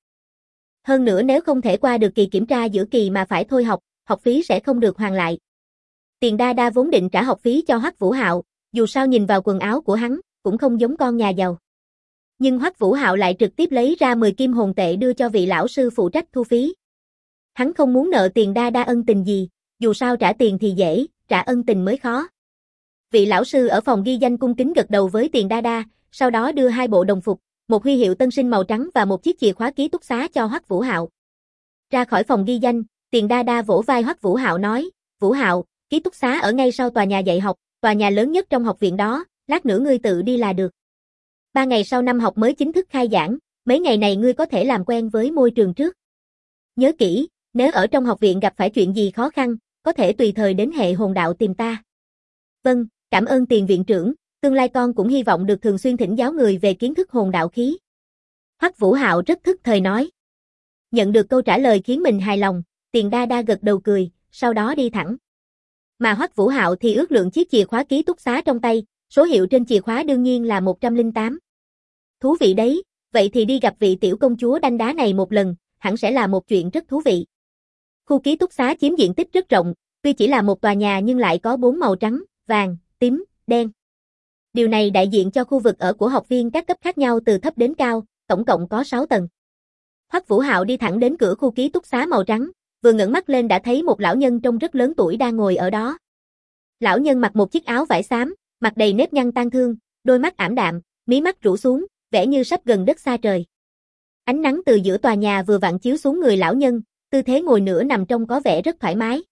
Hơn nữa nếu không thể qua được kỳ kiểm tra giữa kỳ mà phải thôi học, học phí sẽ không được hoàn lại. Tiền Đa Đa vốn định trả học phí cho Hoắc Vũ Hạo, dù sao nhìn vào quần áo của hắn, cũng không giống con nhà giàu. Nhưng Hoắc Vũ Hạo lại trực tiếp lấy ra 10 kim hồn tệ đưa cho vị lão sư phụ trách thu phí. Hắn không muốn nợ Tiền Đa Đa ân tình gì, dù sao trả tiền thì dễ, trả ân tình mới khó. Vị lão sư ở phòng ghi danh cung kính gật đầu với Tiền Đa Đa, sau đó đưa 2 bộ đồng phục, một huy hiệu tân sinh màu trắng và một chiếc chìa khóa ký túc xá cho Hoắc Vũ Hạo. Ra khỏi phòng ghi danh, Tiền Đa Đa vỗ vai Hoắc Vũ Hạo nói, Vũ Hạo, ký túc xá ở ngay sau tòa nhà dạy học, tòa nhà lớn nhất trong học viện đó, lát nữa ngươi tự đi là được. 3 ngày sau năm học mới chính thức khai giảng, mấy ngày này ngươi có thể làm quen với môi trường trước. Nhớ kỹ, nếu ở trong học viện gặp phải chuyện gì khó khăn, có thể tùy thời đến hệ hồn đạo tìm ta. Vâng, cảm ơn Tiền viện trưởng, tương lai con cũng hy vọng được thường xuyên thỉnh giáo người về kiến thức hồn đạo khí. Hoắc Vũ Hạo rất thức thời nói. Nhận được câu trả lời khiến mình hài lòng, Tiền Đa Đa gật đầu cười, sau đó đi thẳng. Mà Hoắc Vũ Hạo thì ước lượng chiếc chìa khóa ký túc xá trong tay, số hiệu trên chìa khóa đương nhiên là 108. Thú vị đấy, vậy thì đi gặp vị tiểu công chúa đanh đá này một lần, hẳn sẽ là một chuyện rất thú vị. Khu ký túc xá chiếm diện tích rất rộng, tuy chỉ là một tòa nhà nhưng lại có 4 màu trắng, vàng, tím, đen. Điều này đại diện cho khu vực ở của học viên các cấp khác nhau từ thấp đến cao, tổng cộng có 6 tầng. Hoắc Vũ Hạo đi thẳng đến cửa khu ký túc xá màu trắng, vừa ngẩng mắt lên đã thấy một lão nhân trông rất lớn tuổi đang ngồi ở đó. Lão nhân mặc một chiếc áo vải xám, mặt đầy nếp nhăn tang thương, đôi mắt ảm đạm, mí mắt rũ xuống, vẻ như sắp gần đất xa trời. Ánh nắng từ giữa tòa nhà vừa vặn chiếu xuống người lão nhân, tư thế ngồi nửa nằm trông có vẻ rất thoải mái.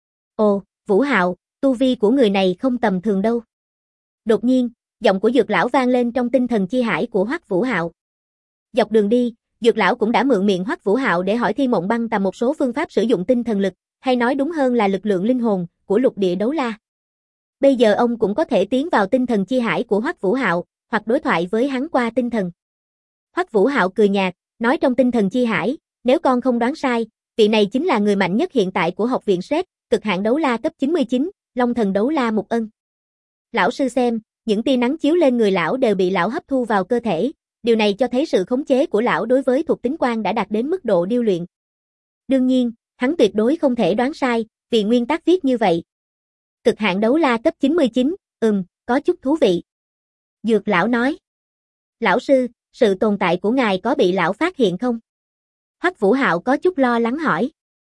Ồ, Vũ Hạo, tu vi của người này không tầm thường đâu. Đột nhiên, giọng của Dược lão vang lên trong tinh thần chi hải của Hoắc Vũ Hạo. Dọc đường đi, Dược lão cũng đã mượn miệng Hoắc Vũ Hạo để hỏi Thi Mộng Băng tầm một số phương pháp sử dụng tinh thần lực, hay nói đúng hơn là lực lượng linh hồn của lục địa đấu la. Bây giờ ông cũng có thể tiến vào tinh thần chi hải của Hoắc Vũ Hạo, hoặc đối thoại với hắn qua tinh thần. Hoắc Vũ Hạo cười nhạt, nói trong tinh thần chi hải, nếu con không đoán sai, vị này chính là người mạnh nhất hiện tại của học viện SRED, cực hạn đấu la cấp 99, Long thần đấu la Mục Ân. Lão sư xem, những tia nắng chiếu lên người lão đều bị lão hấp thu vào cơ thể, điều này cho thấy sự khống chế của lão đối với thuộc tính quan đã đạt đến mức độ điêu luyện. Đương nhiên, hắn tuyệt đối không thể đoán sai, vì nguyên tắc viết như vậy. Cực hạn đấu la cấp 99, có chút thú vị. Dược lão nói. Lão sư, sự tồn tại của ngài có bị lão phát hiện không? Hoắc Vũ Hạo có chút lo lắng hỏi.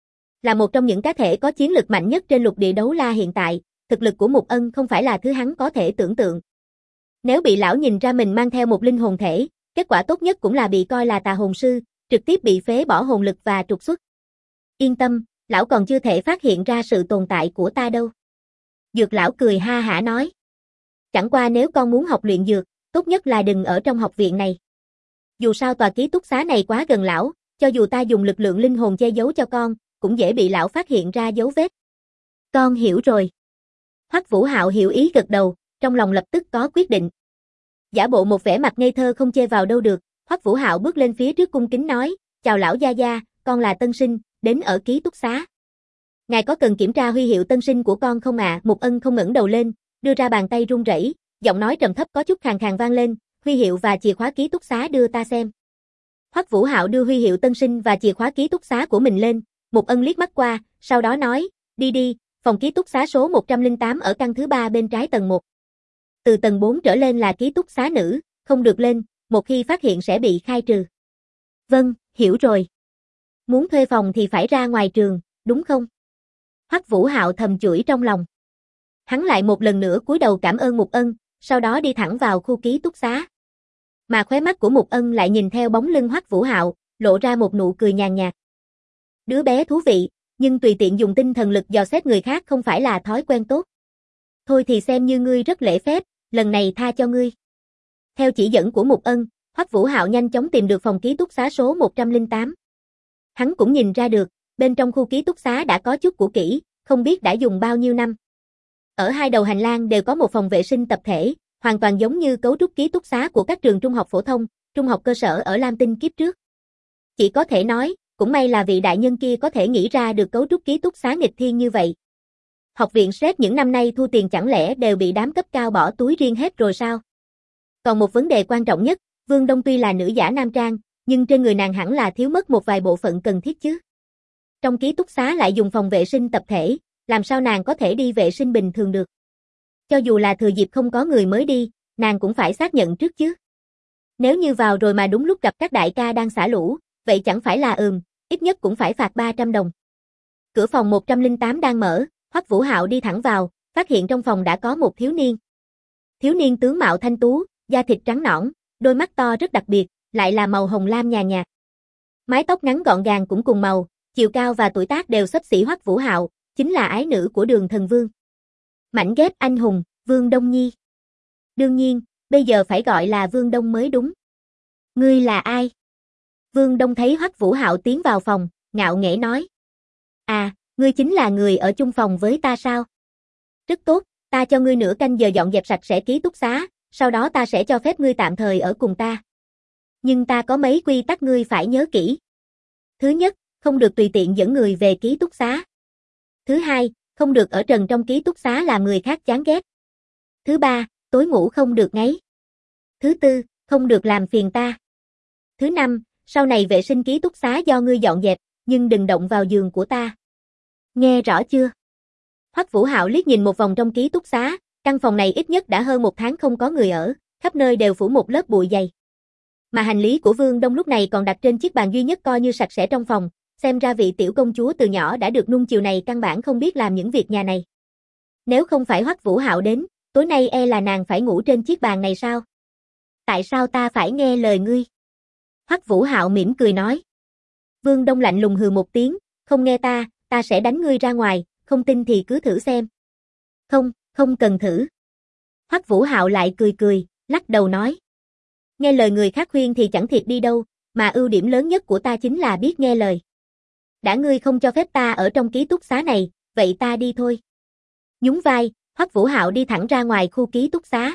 Là một trong những cá thể có chiến lực mạnh nhất trên lục địa đấu la hiện tại, thực lực của Mục Ân không phải là thứ hắn có thể tưởng tượng. Nếu bị lão nhìn ra mình mang theo một linh hồn thể, kết quả tốt nhất cũng là bị coi là tà hồn sư, trực tiếp bị phế bỏ hồn lực và trục xuất. Yên tâm, lão còn chưa thể phát hiện ra sự tồn tại của ta đâu. Dược lão cười ha hả nói. Chẳng qua nếu con muốn học luyện dược, tốt nhất là đừng ở trong học viện này. Dù sao tòa ký túc xá này quá gần lão, cho dù ta dùng lực lượng linh hồn che giấu cho con, cũng dễ bị lão phát hiện ra dấu vết. Con hiểu rồi. Hoắc Vũ Hạo hiểu ý gật đầu, trong lòng lập tức có quyết định. Giả bộ một vẻ mặt ngây thơ không chê vào đâu được, Hoắc Vũ Hạo bước lên phía trước cung kính nói, chào lão gia gia, con là tân sinh, đến ở ký túc xá. Ngài có cần kiểm tra huy hiệu tân sinh của con không ạ? Mục Ân không ngẩng đầu lên, đưa ra bàn tay run rẩy, giọng nói trầm thấp có chút khàn khàn vang lên, huy hiệu và chìa khóa ký túc xá đưa ta xem. Hoắc Vũ Hạo đưa huy hiệu tân sinh và chìa khóa ký túc xá của mình lên, Mục Ân liếc mắt qua, sau đó nói, đi đi, phòng ký túc xá số 108 ở căn thứ 3 bên trái tầng 1. Từ tầng 4 trở lên là ký túc xá nữ, không được lên, một khi phát hiện sẽ bị khai trừ. Vâng, hiểu rồi. Muốn thuê phòng thì phải ra ngoài trường, đúng không? Hoắc Vũ Hạo thầm chửi trong lòng. Hắn lại một lần nữa cúi đầu cảm ơn Mục Ân, sau đó đi thẳng vào khu ký túc xá. Mà khóe mắt của Mục Ân lại nhìn theo bóng lưng Hoắc Vũ Hạo, lộ ra một nụ cười nhàn nhạt. Đứa bé thú vị, nhưng tùy tiện dùng tinh thần lực dò xét người khác không phải là thói quen tốt. Thôi thì xem như ngươi rất lễ phép, lần này tha cho ngươi. Theo chỉ dẫn của Mục Ân, Hoắc Vũ Hạo nhanh chóng tìm được phòng ký túc xá số 108. Hắn cũng nhìn ra được, bên trong khu ký túc xá đã có chút cũ kỹ, không biết đã dùng bao nhiêu năm. Ở hai đầu hành lang đều có một phòng vệ sinh tập thể, hoàn toàn giống như cấu trúc ký túc xá của các trường trung học phổ thông, trung học cơ sở ở Lam Tinh kiếp trước. Chỉ có thể nói, cũng may là vị đại nhân kia có thể nghĩ ra được cấu trúc ký túc xá nghịch thiên như vậy. Học viện SRED những năm nay thu tiền chẳng lẽ đều bị đám cấp cao bỏ túi riêng hết rồi sao? Còn một vấn đề quan trọng nhất, Vương Đông tuy là nữ giả nam trang, nhưng trên người nàng hẳn là thiếu mất một vài bộ phận cần thiết chứ. Trong ký túc xá lại dùng phòng vệ sinh tập thể, làm sao nàng có thể đi vệ sinh bình thường được? Cho dù là thừa dịp không có người mới đi, nàng cũng phải xác nhận trước chứ. Nếu như vào rồi mà đúng lúc gặp các đại ca đang xả lũ, vậy chẳng phải là ít nhất cũng phải phạt 300 đồng. Cửa phòng 108 đang mở, Hoắc Vũ Hạo đi thẳng vào, phát hiện trong phòng đã có một thiếu niên. Thiếu niên tướng mạo thanh tú, da thịt trắng nõn, đôi mắt to rất đặc biệt, lại là màu hồng lam nhàn nhạt. Mái tóc ngắn gọn gàng cũng cùng màu, Chiều cao và tuổi tác đều xấp xỉ Hoắc Vũ Hạo, chính là ái nữ của Đường Thần Vương. Mảnh ghép anh hùng, Vương Đông Nhi. Đương nhiên, bây giờ phải gọi là Vương Đông mới đúng. Ngươi là ai? Vương Đông thấy Hoắc Vũ Hạo tiến vào phòng, ngạo nghễ nói. À, ngươi chính là người ở chung phòng với ta sao? Rất tốt, ta cho ngươi nửa canh giờ dọn dẹp sạch sẽ ký túc xá, sau đó ta sẽ cho phép ngươi tạm thời ở cùng ta. Nhưng ta có mấy quy tắc ngươi phải nhớ kỹ. Thứ nhất, không được tùy tiện dẫn người về ký túc xá. Thứ hai, không được ở trần trong ký túc xá làm người khác chán ghét. Thứ ba, tối ngủ không được ngáy. Thứ tư, không được làm phiền ta. Thứ năm, sau này vệ sinh ký túc xá do ngươi dọn dẹp, nhưng đừng động vào giường của ta. Nghe rõ chưa? Hoắc Vũ Hạo liếc nhìn một vòng trong ký túc xá, căn phòng này ít nhất đã hơn 1 tháng không có người ở, khắp nơi đều phủ một lớp bụi dày. Mà hành lý của Vương Đông lúc này còn đặt trên chiếc bàn duy nhất coi như sạch sẽ trong phòng, xem ra vị tiểu công chúa từ nhỏ đã được nuông chiều này căn bản không biết làm những việc nhà này. Nếu không phải Hoắc Vũ Hạo đến, tối nay e là nàng phải ngủ trên chiếc bàn này sao? Tại sao ta phải nghe lời ngươi? Hoắc Vũ Hạo mỉm cười nói. Vương Đông lạnh lùng hừ một tiếng, không nghe ta sẽ đánh ngươi ra ngoài, không tin thì cứ thử xem. Không cần thử. Hoắc Vũ Hạo lại cười, lắc đầu nói. Nghe lời người khác khuyên thì chẳng thiệt đi đâu, mà ưu điểm lớn nhất của ta chính là biết nghe lời. Đã ngươi không cho phép ta ở trong ký túc xá này, vậy ta đi thôi. Nhún vai, Hoắc Vũ Hạo đi thẳng ra ngoài khu ký túc xá.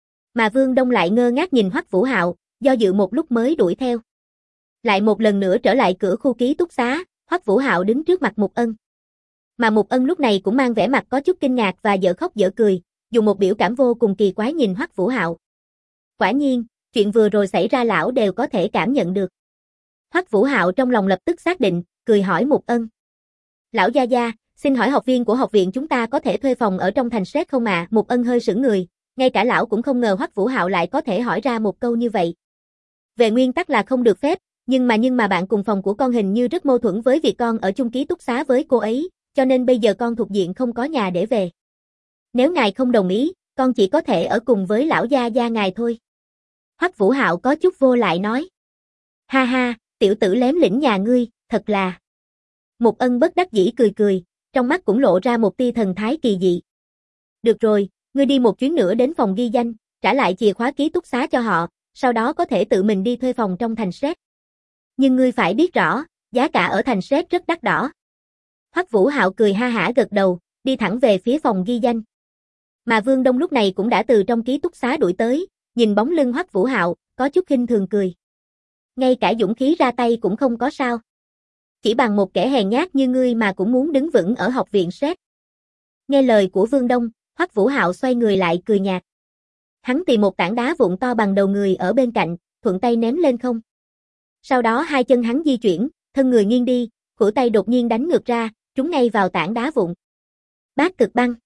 Mà Vương Đông lại ngơ ngác nhìn Hoắc Vũ Hạo, do dự một lúc mới đuổi theo. Lại một lần nữa trở lại cửa khu ký túc xá, Hoắc Vũ Hạo đứng trước mặt Mục Ân. Mà Mục Ân lúc này cũng mang vẻ mặt có chút kinh ngạc và dở khóc dở cười, dùng một biểu cảm vô cùng kỳ quái nhìn Hoắc Vũ Hạo. Quả nhiên, chuyện vừa rồi xảy ra lão đều có thể cảm nhận được. Hoắc Vũ Hạo trong lòng lập tức xác định, cười hỏi Mục Ân. Lão gia gia, xin hỏi học viên của học viện chúng ta có thể thuê phòng ở trong thành Séc không ạ? Mục Ân hơi sững người, ngay cả lão cũng không ngờ Hoắc Vũ Hạo lại có thể hỏi ra một câu như vậy. Về nguyên tắc là không được phép, nhưng mà bạn cùng phòng của con hình như rất mâu thuẫn với việc con ở chung ký túc xá với cô ấy, cho nên bây giờ con thuộc diện không có nhà để về. Nếu ngài không đồng ý, con chỉ có thể ở cùng với lão gia gia ngài thôi. Hoắc Vũ Hạo có chút vô lại nói. Ha ha, tiểu tử lém lĩnh nhà ngươi, thật là. Mục Ân bất đắc dĩ cười, trong mắt cũng lộ ra một tia thần thái kỳ dị. Được rồi, ngươi đi một chuyến nữa đến phòng ghi danh, trả lại chìa khóa ký túc xá cho họ, sau đó có thể tự mình đi thuê phòng trong thành Séc. Nhưng ngươi phải biết rõ, giá cả ở thành Séc rất đắt đỏ. Hoắc Vũ Hạo cười ha hả gật đầu, đi thẳng về phía phòng ghi danh. Mà Vương Đông lúc này cũng đã từ trong ký túc xá đuổi tới, nhìn bóng lưng Hoắc Vũ Hạo, có chút khinh thường cười. Ngay cả dũng khí ra tay cũng không có sao. Chỉ bằng một kẻ hèn nhát như ngươi mà cũng muốn đứng vững ở học viện Séc. Nghe lời của Vương Đông, Hoắc Vũ Hạo xoay người lại cười nhạt. Hắn tìm một tảng đá vụn to bằng đầu người ở bên cạnh, thuận tay ném lên không. Sau đó hai chân hắn di chuyển, thân người nghiêng đi, khuỷu tay đột nhiên đánh ngược ra, trúng ngay vào tảng đá vụn. Bát cực băng.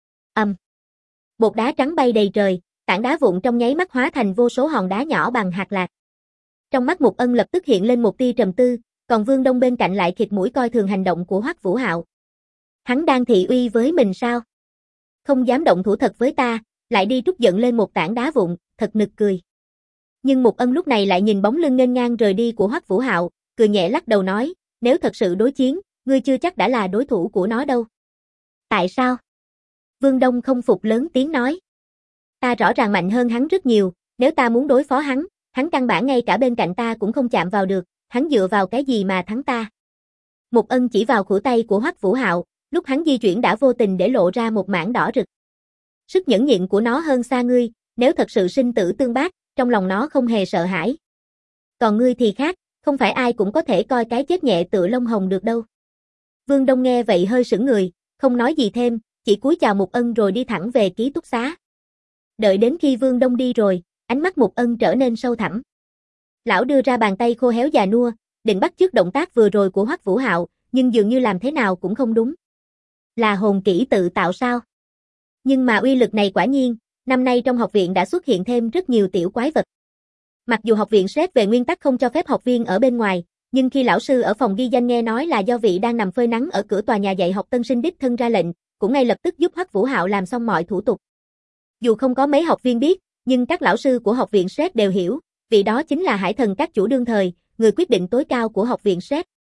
Bột đá trắng bay đầy trời, tảng đá vụn trong nháy mắt hóa thành vô số hòn đá nhỏ bằng hạt lạc. Trong mắt Mục Ân lập tức hiện lên một tia trầm tư, còn Vương Đông bên cạnh lại khịt mũi coi thường hành động của Hoắc Vũ Hạo. Hắn đang thị uy với mình sao? Không dám động thủ thật với ta, lại đi trút giận lên một tảng đá vụn, thật nực cười. Nhưng Mục Ân lúc này lại nhìn bóng lưng nghênh ngang rời đi của Hoắc Vũ Hạo, cười nhẹ lắc đầu nói, nếu thật sự đối chiến, ngươi chưa chắc đã là đối thủ của nó đâu. Tại sao? Vương Đông không phục lớn tiếng nói. Ta rõ ràng mạnh hơn hắn rất nhiều, nếu ta muốn đối phó hắn căn bản ngay cả bên cạnh ta cũng không chạm vào được, hắn dựa vào cái gì mà thắng ta? Mục Ân chỉ vào khuỷu tay của Hoắc Vũ Hạo, lúc hắn di chuyển đã vô tình để lộ ra một mảng đỏ rực. Sức nhẫn nhịn của nó hơn xa ngươi, nếu thật sự sinh tử tương bác, trong lòng nó không hề sợ hãi. Còn ngươi thì khác, không phải ai cũng có thể coi cái chết nhẹ tựa lông hồng được đâu. Vương Đông nghe vậy hơi sững người, không nói gì thêm, chỉ cúi chào Mục Ân rồi đi thẳng về ký túc xá. Đợi đến khi Vương Đông đi rồi, ánh mắt Mục Ân trở nên sâu thẳm. Lão đưa ra bàn tay khô héo già nua, định bắt chước động tác vừa rồi của Hoắc Vũ Hạo, nhưng dường như làm thế nào cũng không đúng. Là hồn kỹ tự tạo sao? Nhưng mà uy lực này quả nhiên, năm nay trong học viện đã xuất hiện thêm rất nhiều tiểu quái vật. Mặc dù học viện xét về nguyên tắc không cho phép học viên ở bên ngoài, nhưng khi lão sư ở phòng ghi danh nghe nói là do vị đang nằm phơi nắng ở cửa tòa nhà dạy học tân sinh đích thân ra lệnh, cũng ngay lập tức giúp Hoắc Vũ Hạo làm xong mọi thủ tục. Dù không có mấy học viên biết, nhưng các lão sư của học viện xét đều hiểu, vị đó chính là Hải Thần các chủ đương thời, người quyết định tối cao của học viện xét.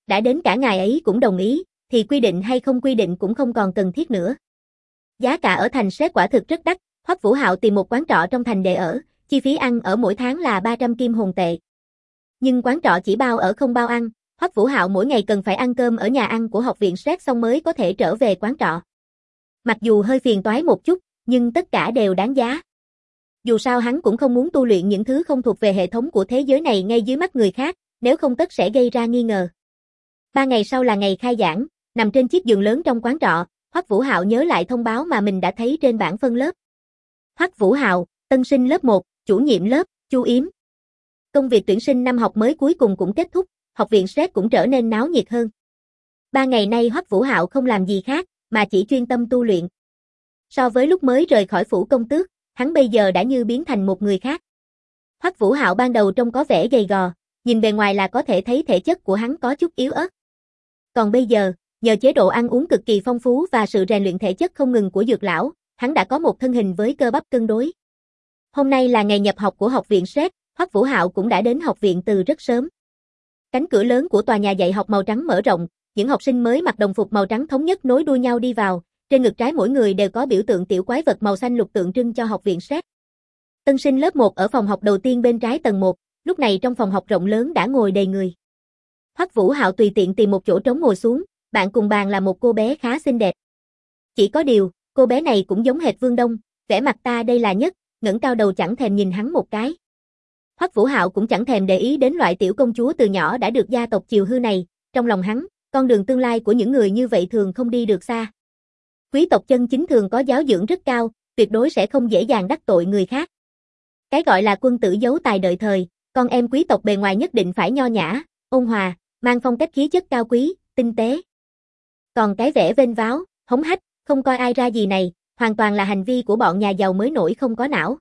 Đã đến cả ngài ấy cũng đồng ý, thì quy định hay không quy định cũng không còn cần thiết nữa. Giá cả ở thành Séc quả thực rất đắt, Hoắc Vũ Hạo tìm một quán trọ trong thành để ở, chi phí ăn ở mỗi tháng là 300 kim hồn tệ. Nhưng quán trọ chỉ bao ở không bao ăn, Hoắc Vũ Hạo mỗi ngày cần phải ăn cơm ở nhà ăn của học viện Séc xong mới có thể trở về quán trọ. Mặc dù hơi phiền toái một chút, nhưng tất cả đều đáng giá. Dù sao hắn cũng không muốn tu luyện những thứ không thuộc về hệ thống của thế giới này ngay dưới mắt người khác, nếu không tất sẽ gây ra nghi ngờ. 3 ngày sau là ngày khai giảng, nằm trên chiếc giường lớn trong quán trọ, Hoắc Vũ Hạo nhớ lại thông báo mà mình đã thấy trên bảng phân lớp. Hoắc Vũ Hạo, tân sinh lớp 1, chủ nhiệm lớp, Chu Yếm. Công việc tuyển sinh năm học mới cuối cùng cũng kết thúc, học viện Séc cũng trở nên náo nhiệt hơn. 3 ngày nay Hoắc Vũ Hạo không làm gì khác, mà chỉ chuyên tâm tu luyện. So với lúc mới rời khỏi phủ công tước, hắn bây giờ đã như biến thành một người khác. Hoắc Vũ Hạo ban đầu trông có vẻ gầy gò, nhìn bề ngoài là có thể thấy thể chất của hắn có chút yếu ớt. Còn bây giờ, nhờ chế độ ăn uống cực kỳ phong phú và sự rèn luyện thể chất không ngừng của Dược lão, hắn đã có một thân hình với cơ bắp cân đối. Hôm nay là ngày nhập học của học viện Séc, Hoắc Vũ Hạo cũng đã đến học viện từ rất sớm. Cánh cửa lớn của tòa nhà dạy học màu trắng mở rộng, những học sinh mới mặc đồng phục màu trắng thống nhất nối đuôi nhau đi vào, trên ngực trái mỗi người đều có biểu tượng tiểu quái vật màu xanh lục tượng trưng cho học viện Séc. Tân sinh lớp 1 ở phòng học đầu tiên bên trái tầng 1, lúc này trong phòng học rộng lớn đã ngồi đầy người. Hoắc Vũ Hạo tùy tiện tìm một chỗ trống ngồi xuống, bạn cùng bàn là một cô bé khá xinh đẹp. Chỉ có điều, cô bé này cũng giống hệt Vương Đông, vẻ mặt ta đây là nhất, ngẩng cao đầu chẳng thèm nhìn hắn một cái. Hoắc Vũ Hạo cũng chẳng thèm để ý đến loại tiểu công chúa từ nhỏ đã được gia tộc chiều hư này, trong lòng hắn, con đường tương lai của những người như vậy thường không đi được xa. Quý tộc chân chính thường có giáo dưỡng rất cao, tuyệt đối sẽ không dễ dàng đắc tội người khác. Cái gọi là quân tử giấu tài đợi thời, con em quý tộc bề ngoài nhất định phải nho nhã, ôn hòa, mang phong cách khí chất cao quý, tinh tế. Còn cái vẻ vênh váo, hống hách, không coi ai ra gì này, hoàn toàn là hành vi của bọn nhà giàu mới nổi không có não.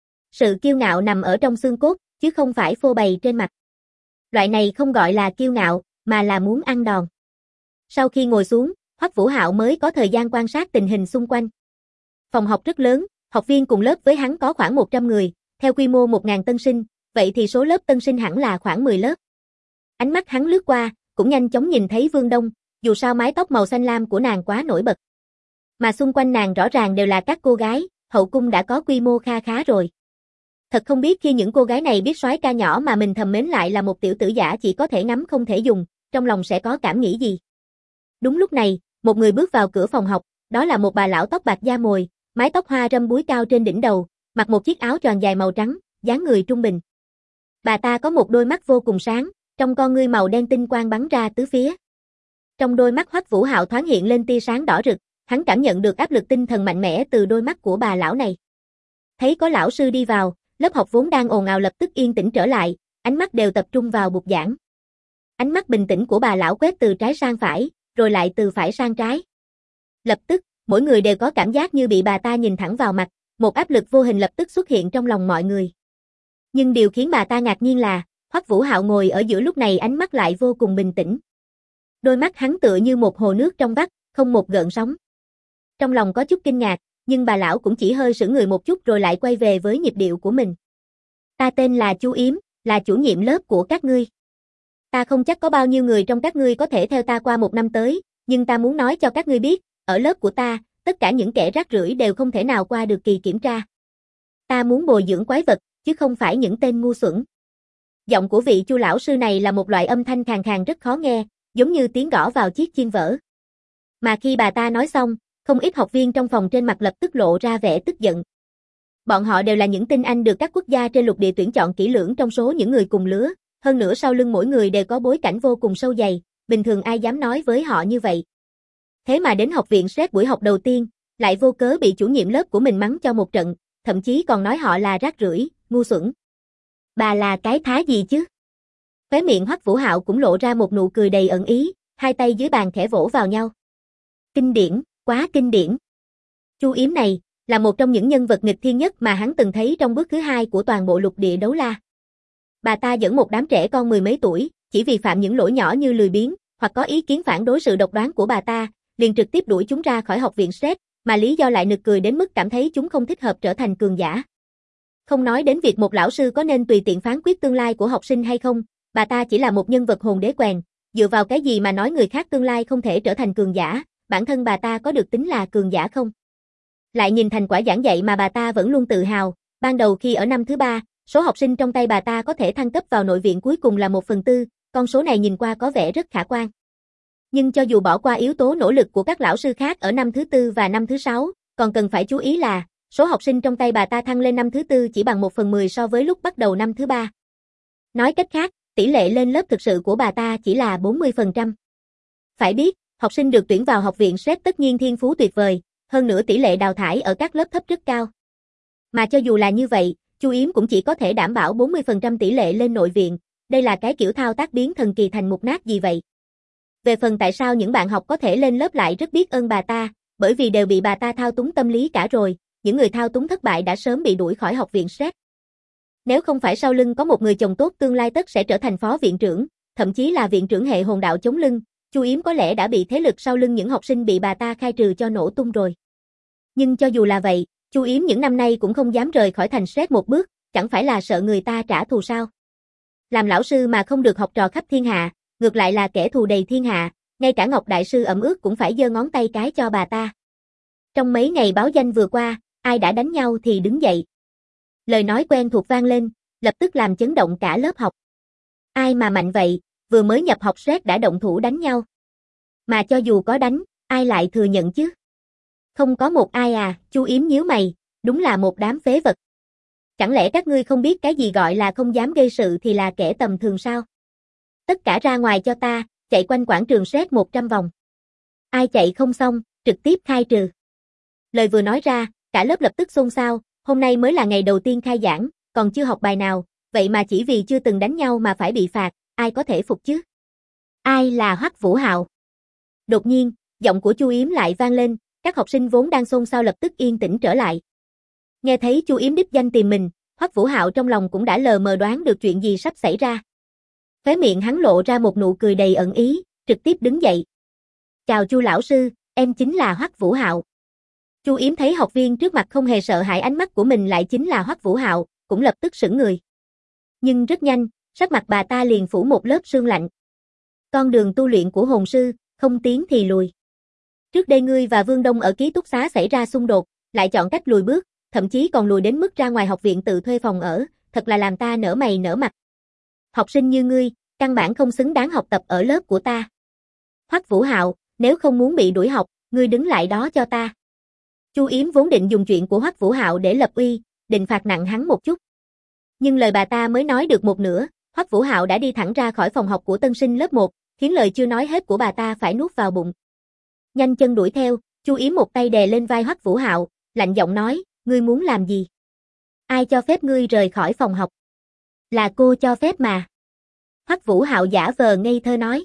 Sự kiêu ngạo nằm ở trong xương cốt, chứ không phải phô bày trên mặt. Loại này không gọi là kiêu ngạo, mà là muốn ăn đòn. Sau khi ngồi xuống, Hoắc Vũ Hạo mới có thời gian quan sát tình hình xung quanh. Phòng học rất lớn, học viên cùng lớp với hắn có khoảng 100 người, theo quy mô 1000 tân sinh, vậy thì số lớp tân sinh hẳn là khoảng 10 lớp. Ánh mắt hắn lướt qua, cũng nhanh chóng nhìn thấy Vương Đông, dù sao mái tóc màu xanh lam của nàng quá nổi bật. Mà xung quanh nàng rõ ràng đều là các cô gái, hậu cung đã có quy mô kha khá rồi. Thật không biết khi những cô gái này biết soái ca nhỏ mà mình thầm mến lại là một tiểu tử giả chỉ có thể ngắm không thể dùng, trong lòng sẽ có cảm nghĩ gì. Đúng lúc này, một người bước vào cửa phòng học, đó là một bà lão tóc bạc da mồi, mái tóc hoa râm búi cao trên đỉnh đầu, mặc một chiếc áo choàng dài màu trắng, dáng người trung bình. Bà ta có một đôi mắt vô cùng sáng, trong con ngươi màu đen tinh quang bắn ra tứ phía. Trong đôi mắt Hoắc Vũ Hạo thoáng hiện lên tia sáng đỏ rực, hắn cảm nhận được áp lực tinh thần mạnh mẽ từ đôi mắt của bà lão này. Thấy có lão sư đi vào, lớp học vốn đang ồn ào lập tức yên tĩnh trở lại, ánh mắt đều tập trung vào bục giảng. Ánh mắt bình tĩnh của bà lão quét từ trái sang phải, rồi lại từ phải sang trái. Lập tức, mỗi người đều có cảm giác như bị bà ta nhìn thẳng vào mặt, một áp lực vô hình lập tức xuất hiện trong lòng mọi người. Nhưng điều khiến bà ta ngạc nhiên là, Hoắc Vũ Hạo ngồi ở giữa lúc này ánh mắt lại vô cùng bình tĩnh. Đôi mắt hắn tựa như một hồ nước trong vắt, không một gợn sóng. Trong lòng có chút kinh ngạc, nhưng bà lão cũng chỉ hơi sững người một chút rồi lại quay về với nhịp điệu của mình. Ta tên là Chu Yếm, là chủ nhiệm lớp của các ngươi. Ta không chắc có bao nhiêu người trong các ngươi có thể theo ta qua 1 năm tới, nhưng ta muốn nói cho các ngươi biết, ở lớp của ta, tất cả những kẻ rác rưởi đều không thể nào qua được kỳ kiểm tra. Ta muốn bồi dưỡng quái vật, chứ không phải những tên ngu xuẩn. Giọng của vị Chu lão sư này là một loại âm thanh khàn khàn rất khó nghe, giống như tiếng gõ vào chiếc chiên vỡ. Mà khi bà ta nói xong, không ít học viên trong phòng trên mặt lập tức lộ ra vẻ tức giận. Bọn họ đều là những tinh anh được các quốc gia trên lục địa tuyển chọn kỹ lưỡng trong số những người cùng lứa, hơn nữa sau lưng mỗi người đều có bối cảnh vô cùng sâu dày, bình thường ai dám nói với họ như vậy. Thế mà đến học viện Séc buổi học đầu tiên, lại vô cớ bị chủ nhiệm lớp của mình mắng cho một trận, thậm chí còn nói họ là rác rưởi, ngu xuẩn. Bà là cái thá gì chứ? Khóe miệng Hoắc Vũ Hạo cũng lộ ra một nụ cười đầy ẩn ý, hai tay dưới bàn khẽ vỗ vào nhau. Kinh điển, quá kinh điển. Chu Yếm này, là một trong những nhân vật nghịch thiên nhất mà hắn từng thấy trong bước thứ 2 của toàn bộ lục địa đấu la. Bà ta dẫn một đám trẻ con 10 mấy tuổi, chỉ vì phạm những lỗi nhỏ như lười biếng, hoặc có ý kiến phản đối sự độc đoán của bà ta, liền trực tiếp đuổi chúng ra khỏi học viện Séc, mà lý do lại nực cười đến mức cảm thấy chúng không thích hợp trở thành cường giả. Không nói đến việc một lão sư có nên tùy tiện phán quyết tương lai của học sinh hay không, bà ta chỉ là một nhân vật hồn đế quèn, dựa vào cái gì mà nói người khác tương lai không thể trở thành cường giả, bản thân bà ta có được tính là cường giả không? Lại nhìn thành quả giảng dạy mà bà ta vẫn luôn tự hào, ban đầu khi ở năm thứ 3, số học sinh trong tay bà ta có thể thăng cấp vào nội viện cuối cùng là 1/4, con số này nhìn qua có vẻ rất khả quan. Nhưng cho dù bỏ qua yếu tố nỗ lực của các lão sư khác ở năm thứ 4 và năm thứ 6, còn cần phải chú ý là, số học sinh trong tay bà ta thăng lên năm thứ 4 chỉ bằng 1/10 so với lúc bắt đầu năm thứ 3. Nói cách khác, tỷ lệ lên lớp thực sự của bà ta chỉ là 40%. Phải biết, học sinh được tuyển vào học viện SRED tất nhiên thiên phú tuyệt vời, hơn nữa tỷ lệ đào thải ở các lớp thấp rất cao. Mà cho dù là như vậy, Chu Yếm cũng chỉ có thể đảm bảo 40% tỷ lệ lên nội viện, đây là cái kiểu thao tác biến thần kỳ thành mục nát gì vậy? Về phần tại sao những bạn học có thể lên lớp lại rất biết ơn bà ta, bởi vì đều bị bà ta thao túng tâm lý cả rồi, những người thao túng thất bại đã sớm bị đuổi khỏi học viện SRED. Nếu không phải sau lưng có một người chồng tốt tương lai tất sẽ trở thành phó viện trưởng, thậm chí là viện trưởng hệ hồn đạo chống lưng, Chu Yếm có lẽ đã bị thế lực sau lưng những học sinh bị bà ta khai trừ cho nổ tung rồi. Nhưng cho dù là vậy, Chu Yếm những năm nay cũng không dám rời khỏi thành SRED một bước, chẳng phải là sợ người ta trả thù sao? Làm lão sư mà không được học trò khắp thiên hạ, ngược lại là kẻ thù đầy thiên hạ, ngay cả Ngọc Đại Sư ẩm ướt cũng phải giơ ngón tay cái cho bà ta. Trong mấy ngày báo danh vừa qua, ai đã đánh nhau thì đứng dậy. Lời nói quen thuộc vang lên, lập tức làm chấn động cả lớp học. Ai mà mạnh vậy, vừa mới nhập học SRED đã động thủ đánh nhau. Mà cho dù có đánh, ai lại thừa nhận chứ? Không có một ai à, Chu Yếm nhíu mày, đúng là một đám phế vật. Chẳng lẽ các ngươi không biết cái gì gọi là không dám gây sự thì là kẻ tầm thường sao? Tất cả ra ngoài cho ta, chạy quanh quảng trường SRED 100 vòng. Ai chạy không xong, trực tiếp khai trừ. Lời vừa nói ra, cả lớp lập tức xôn xao, hôm nay mới là ngày đầu tiên khai giảng, còn chưa học bài nào, vậy mà chỉ vì chưa từng đánh nhau mà phải bị phạt, ai có thể phục chứ? Ai là Hoắc Vũ Hạo? Đột nhiên, giọng của Chu Yếm lại vang lên, các học sinh vốn đang xôn xao lập tức yên tĩnh trở lại. Nghe thấy Chu Yếm đích danh tìm mình, Hoắc Vũ Hạo trong lòng cũng đã lờ mờ đoán được chuyện gì sắp xảy ra. Khóe miệng hắn lộ ra một nụ cười đầy ẩn ý, trực tiếp đứng dậy. Chào Chu lão sư, em chính là Hoắc Vũ Hạo. Chu Yếm thấy học viên trước mặt không hề sợ hãi ánh mắt của mình lại chính là Hoắc Vũ Hạo, cũng lập tức sững người. Nhưng rất nhanh, sắc mặt bà ta liền phủ một lớp sương lạnh. Con đường tu luyện của hồn sư, không tiến thì lùi. Trước đây ngươi và Vương Đông ở ký túc xá xảy ra xung đột, lại chọn cách lùi bước, thậm chí còn lùi đến mức ra ngoài học viện tự thuê phòng ở, thật là làm ta nở mày nở mặt. Học sinh như ngươi, căn bản không xứng đáng học tập ở lớp của ta. Hoắc Vũ Hạo, nếu không muốn bị đuổi học, ngươi đứng lại đó cho ta. Chu Yếm vốn định dùng chuyện của Hoắc Vũ Hạo để lập uy, định phạt nặng hắn một chút. Nhưng lời bà ta mới nói được một nửa, Hoắc Vũ Hạo đã đi thẳng ra khỏi phòng học của tân sinh lớp 1, khiến lời chưa nói hết của bà ta phải nuốt vào bụng. Nhanh chân đuổi theo, Chu Yếm một tay đè lên vai Hoắc Vũ Hạo, lạnh giọng nói, ngươi muốn làm gì? Ai cho phép ngươi rời khỏi phòng học? Là cô cho phép mà. Hoắc Vũ Hạo giả vờ ngây thơ nói.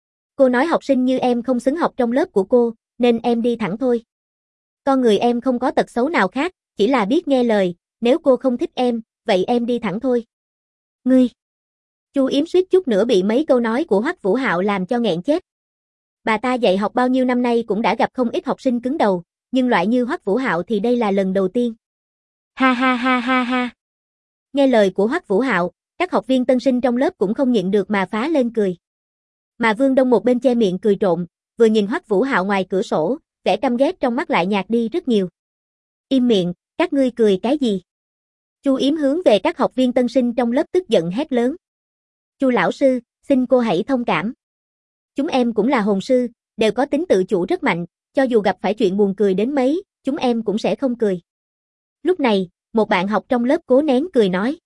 Cô nói học sinh như em không xứng học trong lớp của cô, nên em đi thẳng thôi. Con người em không có tật xấu nào khác, chỉ là biết nghe lời, nếu cô không thích em, vậy em đi thẳng thôi. Ngươi! Chu Yếm suýt chút nữa bị mấy câu nói của Hoắc Vũ Hạo làm cho nghẹn chết. Bà ta dạy học bao nhiêu năm nay cũng đã gặp không ít học sinh cứng đầu, nhưng loại như Hoắc Vũ Hạo thì đây là lần đầu tiên. Ha ha ha ha ha! Nghe lời của Hoắc Vũ Hạo, các học viên tân sinh trong lớp cũng không nhịn được mà phá lên cười. Mà Vương Đông một bên che miệng cười trộm, vừa nhìn Hoắc Vũ Hạo ngoài cửa sổ, vẻ căm ghét trong mắt lại nhạt đi rất nhiều. Im miệng, các ngươi cười cái gì? Chu Yếm hướng về các học viên tân sinh trong lớp tức giận hét lớn. Chu lão sư, xin cô hãy thông cảm. Chúng em cũng là hồn sư, đều có tính tự chủ rất mạnh, cho dù gặp phải chuyện buồn cười đến mấy, chúng em cũng sẽ không cười. Lúc này, một bạn học trong lớp cố nén cười nói.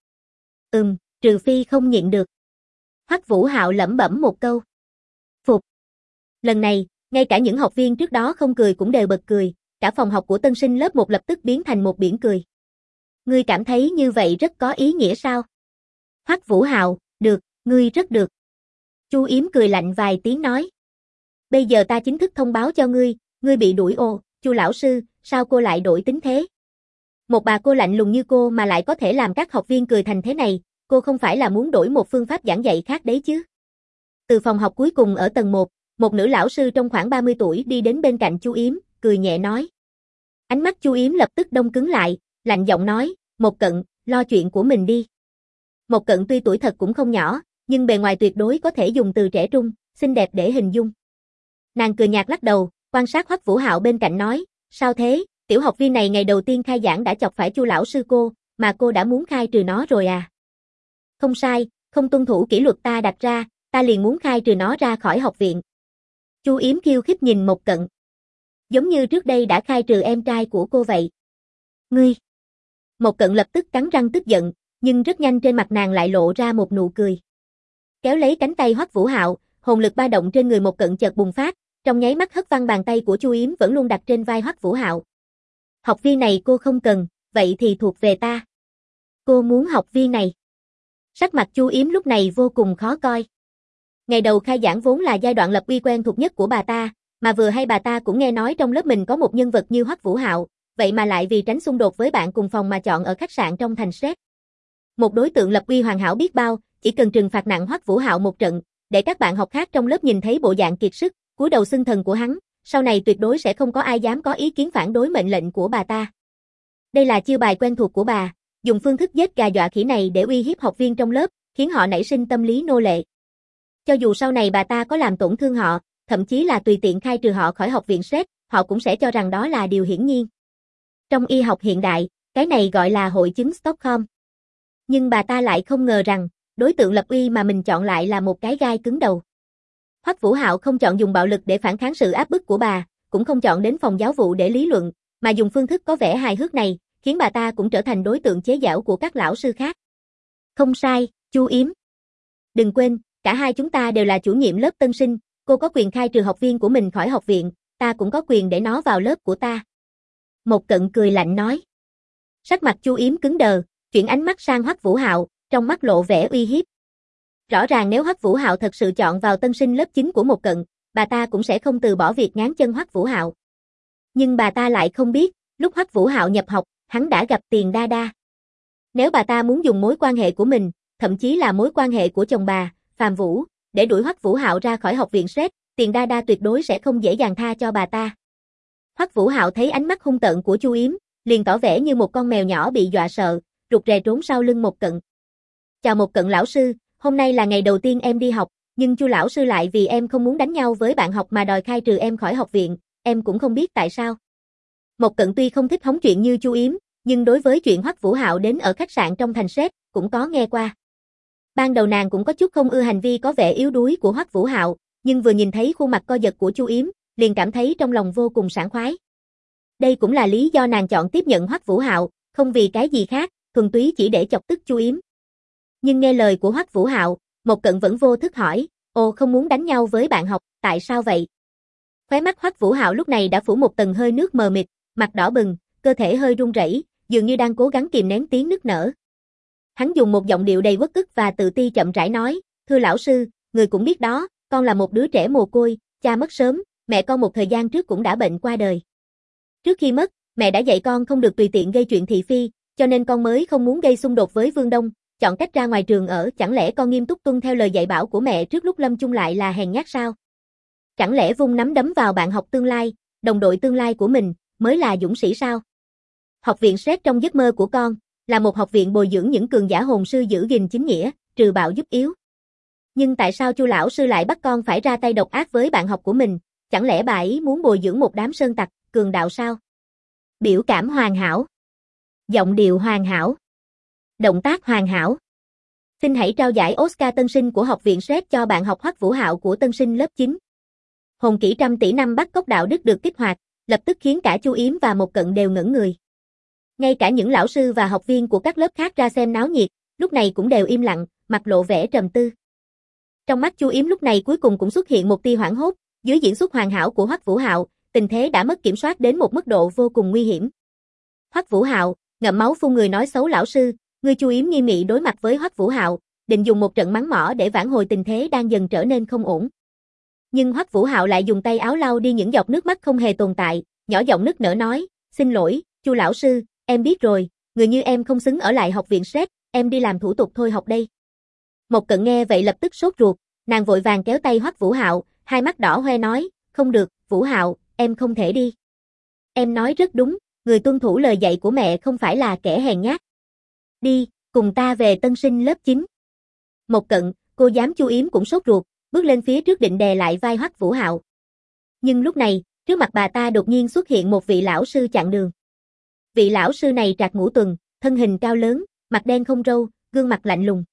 Trừ phi không nhịn được. Hoắc Vũ Hạo lẩm bẩm một câu. Phục. Lần này, ngay cả những học viên trước đó không cười cũng đều bật cười, cả phòng học của tân sinh lớp 1 lập tức biến thành một biển cười. Ngươi cảm thấy như vậy rất có ý nghĩa sao? Hoắc Vũ Hạo, được, ngươi rất được. Chu Yếm cười lạnh vài tiếng nói. Bây giờ ta chính thức thông báo cho ngươi, ngươi bị đuổi ồ, Chu lão sư, sao cô lại đổi tính thế? Một bà cô lạnh lùng như cô mà lại có thể làm các học viên cười thành thế này, cô không phải là muốn đổi một phương pháp giảng dạy khác đấy chứ? Từ phòng học cuối cùng ở tầng 1, một nữ lão sư trong khoảng 30 tuổi đi đến bên cạnh Chu Yếm, cười nhẹ nói. Ánh mắt Chu Yếm lập tức đông cứng lại, lạnh giọng nói, Một Cận, lo chuyện của mình đi. Một Cận tuy tuổi thật cũng không nhỏ, nhưng bề ngoài tuyệt đối có thể dùng từ trẻ trung, xinh đẹp để hình dung. Nàng cười nhạt lắc đầu, quan sát Hoắc Vũ Hạo bên cạnh nói, sao thế, tiểu học viên này ngày đầu tiên khai giảng đã chọc phải Chu lão sư cô, mà cô đã muốn khai trừ nó rồi à? Không sai, không tuân thủ kỷ luật ta đặt ra, ta liền muốn khai trừ nó ra khỏi học viện. Chu Yếm khiêu khích nhìn Mộc Cận. Giống như trước đây đã khai trừ em trai của cô vậy. Ngươi! Mộc Cận lập tức cắn răng tức giận, nhưng rất nhanh trên mặt nàng lại lộ ra một nụ cười. Kéo lấy cánh tay Hoắc Vũ Hạo, hồn lực ba động trên người Mộc Cận chợt bùng phát, trong nháy mắt hất văng bàn tay của Chu Yếm vẫn luôn đặt trên vai Hoắc Vũ Hạo. Học viên này cô không cần, vậy thì thuộc về ta. Cô muốn học viên này. Sắc mặt Chu Yếm lúc này vô cùng khó coi. Ngày đầu khai giảng vốn là giai đoạn lập uy quen thuộc nhất của bà ta, mà vừa hay bà ta cũng nghe nói trong lớp mình có một nhân vật như Hoắc Vũ Hạo, vậy mà lại vì tránh xung đột với bạn cùng phòng mà chọn ở khách sạn trong thành Séc. Một đối tượng lập uy hoàn hảo biết bao, chỉ cần trừng phạt nặng Hoắc Vũ Hạo một trận, để các bạn học khác trong lớp nhìn thấy bộ dạng kiệt sức, cúi đầu xưng thần của hắn, sau này tuyệt đối sẽ không có ai dám có ý kiến phản đối mệnh lệnh của bà ta. Đây là chiêu bài quen thuộc của bà, dùng phương thức giết gà dọa khỉ này để uy hiếp học viên trong lớp, khiến họ nảy sinh tâm lý nô lệ. Cho dù sau này bà ta có làm tổn thương họ, thậm chí là tùy tiện khai trừ họ khỏi học viện Séc, họ cũng sẽ cho rằng đó là điều hiển nhiên. Trong y học hiện đại, cái này gọi là hội chứng Stockholm. Nhưng bà ta lại không ngờ rằng, đối tượng lập uy mà mình chọn lại là một cái gai cứng đầu. Hoắc Vũ Hạo không chọn dùng bạo lực để phản kháng sự áp bức của bà, cũng không chọn đến phòng giáo vụ để lý luận, mà dùng phương thức có vẻ hài hước này, khiến bà ta cũng trở thành đối tượng chế giễu của các lão sư khác. Không sai, Chu Yếm. Đừng quên, cả hai chúng ta đều là chủ nhiệm lớp tân sinh, cô có quyền khai trừ học viên của mình khỏi học viện, ta cũng có quyền để nó vào lớp của ta. Mộc Cận cười lạnh nói. Sắc mặt Chu Yếm cứng đờ, chuyển ánh mắt sang Hoắc Vũ Hạo, trong mắt lộ vẻ uy hiếp. Rõ ràng nếu Hoắc Vũ Hạo thật sự chọn vào tân sinh lớp 9 của Mộc Cận, bà ta cũng sẽ không từ bỏ việc ngáng chân Hoắc Vũ Hạo. Nhưng bà ta lại không biết, lúc Hoắc Vũ Hạo nhập học, hắn đã gặp Tiền Đa Đa. Nếu bà ta muốn dùng mối quan hệ của mình, thậm chí là mối quan hệ của chồng bà, Phạm Vũ, để đuổi Hoắc Vũ Hạo ra khỏi học viện Séc, Tiền Đa Đa tuyệt đối sẽ không dễ dàng tha cho bà ta. Hoắc Vũ Hạo thấy ánh mắt hung tợn của Chu Yếm, liền tỏ vẻ như một con mèo nhỏ bị dọa sợ, rụt rè trốn sau lưng Mộc Cận. Chào Mộc Cận lão sư, hôm nay là ngày đầu tiên em đi học, nhưng Chu lão sư lại vì em không muốn đánh nhau với bạn học mà đòi khai trừ em khỏi học viện, em cũng không biết tại sao. Mộc Cận tuy không thích hóng chuyện như Chu Yếm, nhưng đối với chuyện Hoắc Vũ Hạo đến ở khách sạn trong thành Séc, cũng có nghe qua. Ban đầu nàng cũng có chút không ưa hành vi có vẻ yếu đuối của Hoắc Vũ Hạo, nhưng vừa nhìn thấy khuôn mặt co giật của Chu Yếm, liền cảm thấy trong lòng vô cùng sảng khoái. Đây cũng là lý do nàng chọn tiếp nhận Hoắc Vũ Hạo, không vì cái gì khác, thuần túy chỉ để chọc tức Chu Yếm. Nhưng nghe lời của Hoắc Vũ Hạo, Mộc Cận vẫn vô thức hỏi, "Ồ, không muốn đánh nhau với bạn học, tại sao vậy?" Khóe mắt Hoắc Vũ Hạo lúc này đã phủ một tầng hơi nước mờ mịt, mặt đỏ bừng, cơ thể hơi run rẩy, dường như đang cố gắng kìm nén tiếng nức nở. Hắn dùng một giọng điệu đầy uất ức và tự ti chậm rãi nói, "Thưa lão sư, người cũng biết đó, con là một đứa trẻ mồ côi, cha mất sớm, mẹ con một thời gian trước cũng đã bệnh qua đời. Trước khi mất, mẹ đã dạy con không được tùy tiện gây chuyện thị phi, cho nên con mới không muốn gây xung đột với Vương Đông, chọn cách ra ngoài trường ở, chẳng lẽ con nghiêm túc tuân theo lời dạy bảo của mẹ trước lúc lâm chung lại là hèn nhát sao? Chẳng lẽ vung nắm đấm vào bạn học tương lai, đồng đội tương lai của mình, mới là dũng sĩ sao? Học viện Séc trong giấc mơ của con, là một học viện bồi dưỡng những cường giả hồn sư giữ gìn chính nghĩa, trừ bạo giúp yếu. Nhưng tại sao Chu lão sư lại bắt con phải ra tay độc ác với bạn học của mình, chẳng lẽ bà ấy muốn bồi dưỡng một đám sơn tặc, cường đạo sao? Biểu cảm hoàn hảo, giọng điệu hoàn hảo, động tác hoàn hảo. Xin hãy trao giải Oscar tân sinh của học viện Séc cho bạn học Hoắc Vũ Hạo của tân sinh lớp 9. Hồn kỹ trăm tỷ năm bắt cóc đạo đức được kích hoạt, lập tức khiến cả Chu Yếm và Mộc Cận đều ngẩn người. Ngay cả những lão sư và học viên của các lớp khác ra xem náo nhiệt, lúc này cũng đều im lặng, mặt lộ vẻ trầm tư. Trong mắt Chu Yếm lúc này cuối cùng cũng xuất hiện một tia hoảng hốt, dưới diễn xuất hoàn hảo của Hoắc Vũ Hạo, tình thế đã mất kiểm soát đến một mức độ vô cùng nguy hiểm. Hoắc Vũ Hạo, ngậm máu phun người nói xấu lão sư, người Chu Yếm nghiêm nghị đối mặt với Hoắc Vũ Hạo, định dùng một trận mắng mỏ để vãn hồi tình thế đang dần trở nên không ổn. Nhưng Hoắc Vũ Hạo lại dùng tay áo lau đi những giọt nước mắt không hề tồn tại, nhỏ giọng nức nở nói, "Xin lỗi, Chu lão sư, em biết rồi, người như em không xứng ở lại học viện Séc, em đi làm thủ tục thôi học đây." Mộc Cận nghe vậy lập tức sốt ruột, nàng vội vàng kéo tay Hoắc Vũ Hạo, hai mắt đỏ hoe nói, "Không được, Vũ Hạo, em không thể đi. Em nói rất đúng, người tuân thủ lời dạy của mẹ không phải là kẻ hèn nhát. Đi, cùng ta về tân sinh lớp 9. Mộc Cận, cô giám Chu Yếm cũng sốt ruột, bước lên phía trước định đè lại vai Hoắc Vũ Hạo. Nhưng lúc này, trước mặt bà ta đột nhiên xuất hiện một vị lão sư chặn đường. Vị lão sư này trạc ngũ tuần, thân hình cao lớn, mặt đen không râu, gương mặt lạnh lùng.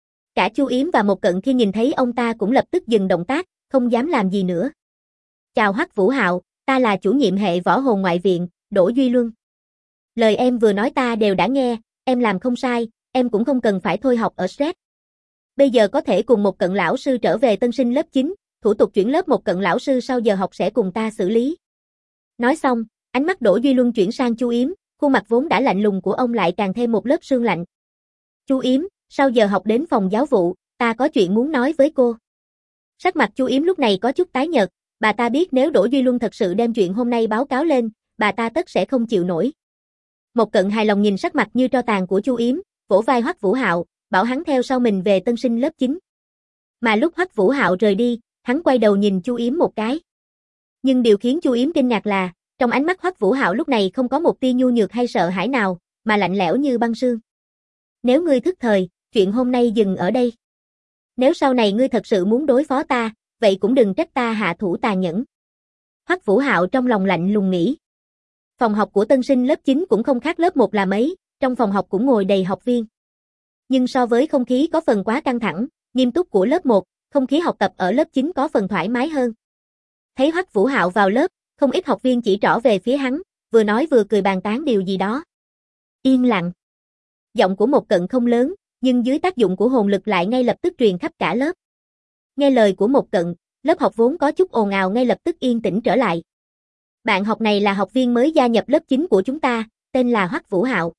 Cả Chu Yếm và Một Cận khi nhìn thấy ông ta cũng lập tức dừng động tác, không dám làm gì nữa. Chào Hoắc Vũ Hạo, ta là chủ nhiệm hệ võ hồn ngoại viện, Đỗ Duy Luân. Lời em vừa nói ta đều đã nghe, em làm không sai, em cũng không cần phải thôi học ở SRED. Bây giờ có thể cùng Một Cận lão sư trở về tân sinh lớp 9, thủ tục chuyển lớp Một Cận lão sư sau giờ học sẽ cùng ta xử lý. Nói xong, ánh mắt Đỗ Duy Luân chuyển sang Chu Yếm, khuôn mặt vốn đã lạnh lùng của ông lại càng thêm một lớp sương lạnh. Chu Yếm, sau giờ học đến phòng giáo vụ, ta có chuyện muốn nói với cô. Sắc mặt Chu Yếm lúc này có chút tái nhợt, bà ta biết nếu Đỗ Duy Luân thật sự đem chuyện hôm nay báo cáo lên, bà ta tất sẽ không chịu nổi. Một Cận hài lòng nhìn sắc mặt như tro tàn của Chu Yếm, vỗ vai Hoắc Vũ Hạo, bảo hắn theo sau mình về tân sinh lớp 9. Mà lúc Hoắc Vũ Hạo rời đi, hắn quay đầu nhìn Chu Yếm một cái. Nhưng điều khiến Chu Yếm kinh ngạc là, trong ánh mắt Hoắc Vũ Hạo lúc này không có một tia nhu nhược hay sợ hãi nào, mà lạnh lẽo như băng sương. Nếu ngươi thức thời, chuyện hôm nay dừng ở đây. Nếu sau này ngươi thật sự muốn đối phó ta, vậy cũng đừng trách ta hạ thủ tàn nhẫn. Hoắc Vũ Hạo trong lòng lạnh lùng nghĩ. Phòng học của tân sinh lớp 9 cũng không khác lớp 1 là mấy, trong phòng học cũng ngồi đầy học viên. Nhưng so với không khí có phần quá căng thẳng, nghiêm túc của lớp 1, không khí học tập ở lớp 9 có phần thoải mái hơn. Thấy Hoắc Vũ Hạo vào lớp, không ít học viên chỉ trỏ về phía hắn, vừa nói vừa cười bàn tán điều gì đó. Yên lặng. Giọng của Một Cận không lớn, nhưng dưới tác dụng của hồn lực lại ngay lập tức truyền khắp cả lớp. Nghe lời của Một Cận, lớp học vốn có chút ồn ào ngay lập tức yên tĩnh trở lại. Bạn học này là học viên mới gia nhập lớp 9 của chúng ta, tên là Hoắc Vũ Hạo.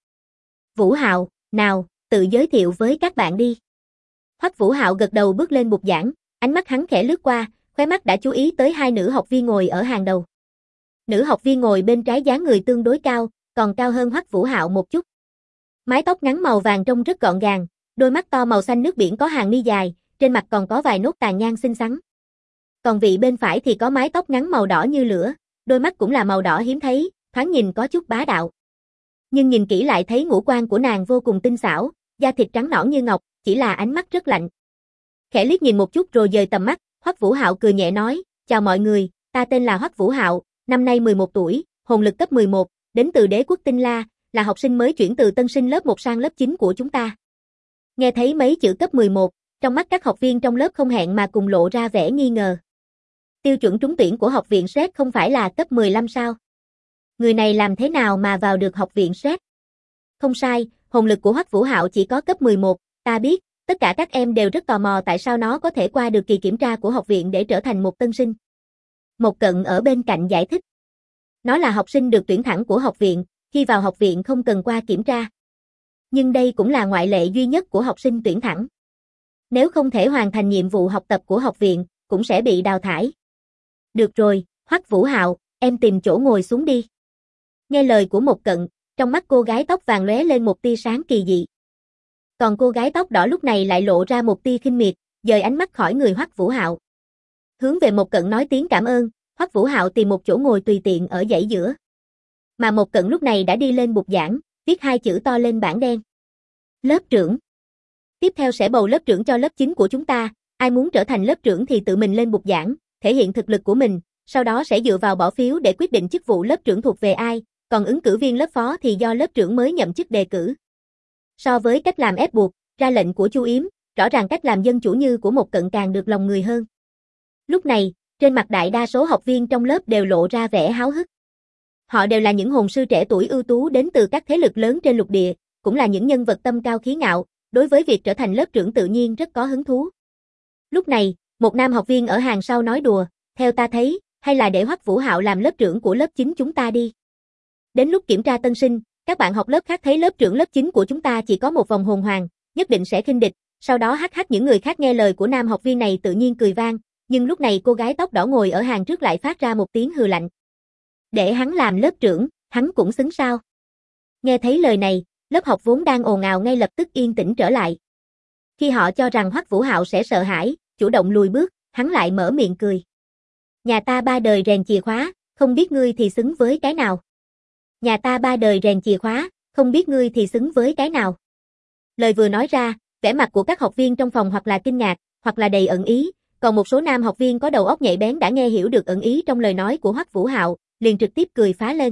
Vũ Hạo, nào, tự giới thiệu với các bạn đi. Hoắc Vũ Hạo gật đầu bước lên bục giảng, ánh mắt hắn khẽ lướt qua, khóe mắt đã chú ý tới hai nữ học viên ngồi ở hàng đầu. Nữ học viên ngồi bên trái dáng người tương đối cao, còn cao hơn Hoắc Vũ Hạo một chút. Mái tóc ngắn màu vàng trông rất gọn gàng, đôi mắt to màu xanh nước biển có hàng mi dài, trên mặt còn có vài nốt tàn nhang xinh xắn. Còn vị bên phải thì có mái tóc ngắn màu đỏ như lửa, đôi mắt cũng là màu đỏ hiếm thấy, thoáng nhìn có chút bá đạo. Nhưng nhìn kỹ lại thấy ngũ quan của nàng vô cùng tinh xảo, da thịt trắng nõn như ngọc, chỉ là ánh mắt rất lạnh. Khẽ liếc nhìn một chút rồi dời tầm mắt, Hoắc Vũ Hạo cười nhẹ nói, chào mọi người, ta tên là Hoắc Vũ Hạo, năm nay 11 tuổi, hồn lực cấp 11, đến từ đế quốc Tinh La, là học sinh mới chuyển từ tân sinh lớp 1 sang lớp 9 của chúng ta. Nghe thấy mấy chữ cấp 11, trong mắt các học viên trong lớp không hẹn mà cùng lộ ra vẻ nghi ngờ. Tiêu chuẩn trúng tuyển của học viện SRED không phải là cấp 15 sao? Người này làm thế nào mà vào được học viện SRED? Không sai, hồn lực của Hoắc Vũ Hạo chỉ có cấp 11, ta biết, tất cả các em đều rất tò mò tại sao nó có thể qua được kỳ kiểm tra của học viện để trở thành một tân sinh. Một Cận ở bên cạnh giải thích. Nó là học sinh được tuyển thẳng của học viện, khi vào học viện không cần qua kiểm tra. Nhưng đây cũng là ngoại lệ duy nhất của học sinh tuyển thẳng. Nếu không thể hoàn thành nhiệm vụ học tập của học viện, cũng sẽ bị đào thải. Được rồi, Hoắc Vũ Hạo, em tìm chỗ ngồi xuống đi. Nghe lời của Một Cận, trong mắt cô gái tóc vàng lóe lên một tia sáng kỳ dị. Còn cô gái tóc đỏ lúc này lại lộ ra một tia khinh miệt, dời ánh mắt khỏi người Hoắc Vũ Hạo. Hướng về Một Cận nói tiếng cảm ơn, Hoắc Vũ Hạo tìm một chỗ ngồi tùy tiện ở dãy giữa. Mà Một Cận lúc này đã đi lên bục giảng, viết hai chữ to lên bảng đen. Lớp trưởng. Tiếp theo sẽ bầu lớp trưởng cho lớp 9 của chúng ta, ai muốn trở thành lớp trưởng thì tự mình lên bục giảng, thể hiện thực lực của mình, sau đó sẽ dựa vào bỏ phiếu để quyết định chức vụ lớp trưởng thuộc về ai, còn ứng cử viên lớp phó thì do lớp trưởng mới nhậm chức đề cử. So với cách làm ép buộc, ra lệnh của Chu Yếm, rõ ràng cách làm dân chủ như của Một Cận càng được lòng người hơn. Lúc này, trên mặt đại đa số học viên trong lớp đều lộ ra vẻ háo hức. Họ đều là những hồn sư trẻ tuổi ưu tú đến từ các thế lực lớn trên lục địa, cũng là những nhân vật tâm cao khí ngạo, đối với việc trở thành lớp trưởng tự nhiên rất có hứng thú. Lúc này, một nam học viên ở hàng sau nói đùa, theo ta thấy, hay là để Hoắc Vũ Hạo làm lớp trưởng của lớp 9 chúng ta đi. Đến lúc kiểm tra tân sinh, các bạn học lớp khác thấy lớp trưởng lớp 9 của chúng ta chỉ có một vòng hồn hoàng, nhất định sẽ khinh địch, sau đó hắc những người khác nghe lời của nam học viên này tự nhiên cười vang, nhưng lúc này cô gái tóc đỏ ngồi ở hàng trước lại phát ra một tiếng hừ lạnh. Để hắn làm lớp trưởng, hắn cũng xứng sao? Nghe thấy lời này, lớp học vốn đang ồn ào ngay lập tức yên tĩnh trở lại. Khi họ cho rằng Hoắc Vũ Hạo sẽ sợ hãi, chủ động lùi bước, hắn lại mở miệng cười. Nhà ta ba đời rèn chìa khóa, không biết ngươi thì xứng với cái nào. Nhà ta ba đời rèn chìa khóa, không biết ngươi thì xứng với cái nào. Lời vừa nói ra, vẻ mặt của các học viên trong phòng hoặc là kinh ngạc, hoặc là đầy ẩn ý, Còn một số nam học viên có đầu óc nhạy bén đã nghe hiểu được ẩn ý trong lời nói của Hoắc Vũ Hạo, liền trực tiếp cười phá lên.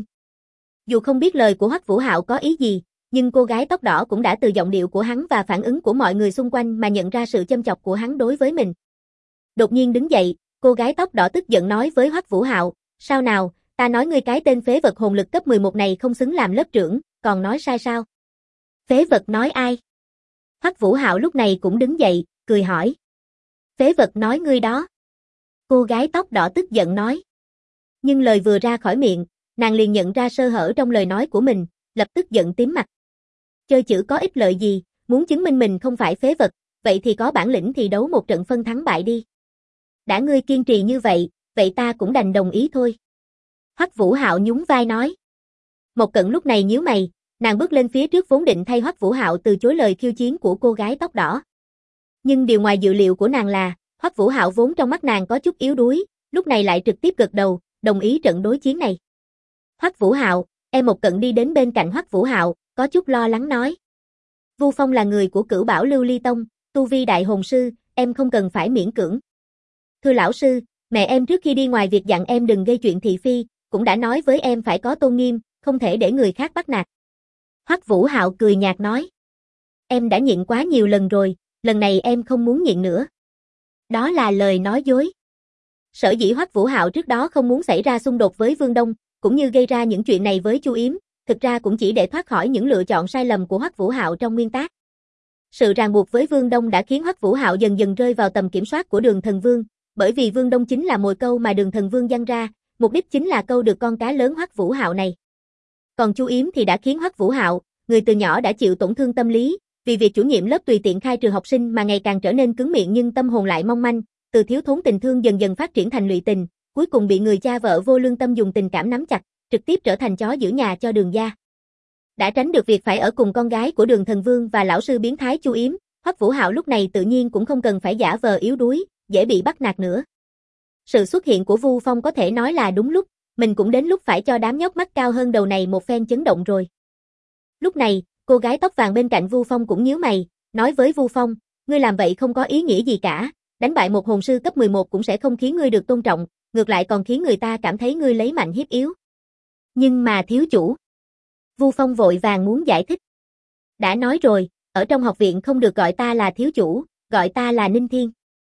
Dù không biết lời của Hoắc Vũ Hạo có ý gì, nhưng cô gái tóc đỏ cũng đã từ giọng điệu của hắn và phản ứng của mọi người xung quanh mà nhận ra sự châm chọc của hắn đối với mình. Đột nhiên đứng dậy, cô gái tóc đỏ tức giận nói với Hoắc Vũ Hạo, sao nào, ta nói ngươi cái tên phế vật hồn lực cấp 11 này không xứng làm lớp trưởng, còn nói sai sao? Phế vật nói ai? Hoắc Vũ Hạo lúc này cũng đứng dậy, cười hỏi. Phế vật nói ngươi đó. Cô gái tóc đỏ tức giận nói. Nhưng lời vừa ra khỏi miệng, nàng liền nhận ra sơ hở trong lời nói của mình, lập tức giận tím mặt. Chơi chữ có ích lợi gì, muốn chứng minh mình không phải phế vật, vậy thì có bản lĩnh thì đấu một trận phân thắng bại đi. Đã ngươi kiên trì như vậy, vậy ta cũng đành đồng ý thôi. Hoắc Vũ Hạo nhún vai nói. Mộc Cận lúc này nhíu mày, nàng bước lên phía trước vốn định thay Hoắc Vũ Hạo từ chối lời khiêu chiến của cô gái tóc đỏ. Nhưng điều ngoài dự liệu của nàng là, Hoắc Vũ Hạo vốn trong mắt nàng có chút yếu đuối, lúc này lại trực tiếp gật đầu, đồng ý trận đối chiến này. Hoắc Vũ Hạo, em Mộc Cận đi đến bên cạnh Hoắc Vũ Hạo, có chút lo lắng nói. Vu Phong là người của Cửu Bảo Lưu Ly Tông, tu vi đại hồn sư, em không cần phải miễn cưỡng. Thưa lão sư, mẹ em trước khi đi ngoài việc dặn em đừng gây chuyện thị phi, cũng đã nói với em phải có tôn nghiêm, không thể để người khác bắt nạt. Hoắc Vũ Hạo cười nhạt nói. Em đã nhịn quá nhiều lần rồi, lần này em không muốn nhịn nữa. Đó là lời nói dối. Sở dĩ Hoắc Vũ Hạo trước đó không muốn xảy ra xung đột với Vương Đông, cũng như gây ra những chuyện này với Chu Yếm, thực ra cũng chỉ để thoát khỏi những lựa chọn sai lầm của Hoắc Vũ Hạo trong nguyên tác. Sự ràng buộc với Vương Đông đã khiến Hoắc Vũ Hạo dần dần rơi vào tầm kiểm soát của Đường Thần Vương, bởi vì Vương Đông chính là mồi câu mà Đường Thần Vương giăng ra, mục đích chính là câu được con cá lớn Hoắc Vũ Hạo này. Còn Chu Yếm thì đã khiến Hoắc Vũ Hạo, người từ nhỏ đã chịu tổn thương tâm lý, vì việc chủ nhiệm lớp tùy tiện khai trừ học sinh mà ngày càng trở nên cứng miệng nhưng tâm hồn lại mong manh, từ thiếu thốn tình thương dần dần phát triển thành lụy tình, cuối cùng bị người cha vợ vô lương tâm dùng tình cảm nắm chặt, trực tiếp trở thành chó giữ nhà cho Đường gia. Đã tránh được việc phải ở cùng con gái của Đường Thần Vương và lão sư biến thái Chu Yếm, Hoắc Vũ Hạo lúc này tự nhiên cũng không cần phải giả vờ yếu đuối, dễ bị bắt nạt nữa. Sự xuất hiện của Vu Phong có thể nói là đúng lúc, mình cũng đến lúc phải cho đám nhóc mắt cao hơn đầu này một phen chấn động rồi. Lúc này, cô gái tóc vàng bên cạnh Vu Phong cũng nhíu mày, nói với Vu Phong, ngươi làm vậy không có ý nghĩa gì cả, đánh bại một hồn sư cấp 11 cũng sẽ không khiến ngươi được tôn trọng, ngược lại còn khiến người ta cảm thấy ngươi lấy mạnh hiếp yếu. Nhưng mà thiếu chủ. Vu Phong vội vàng muốn giải thích. Đã nói rồi, ở trong học viện không được gọi ta là thiếu chủ, gọi ta là Ninh Thiên.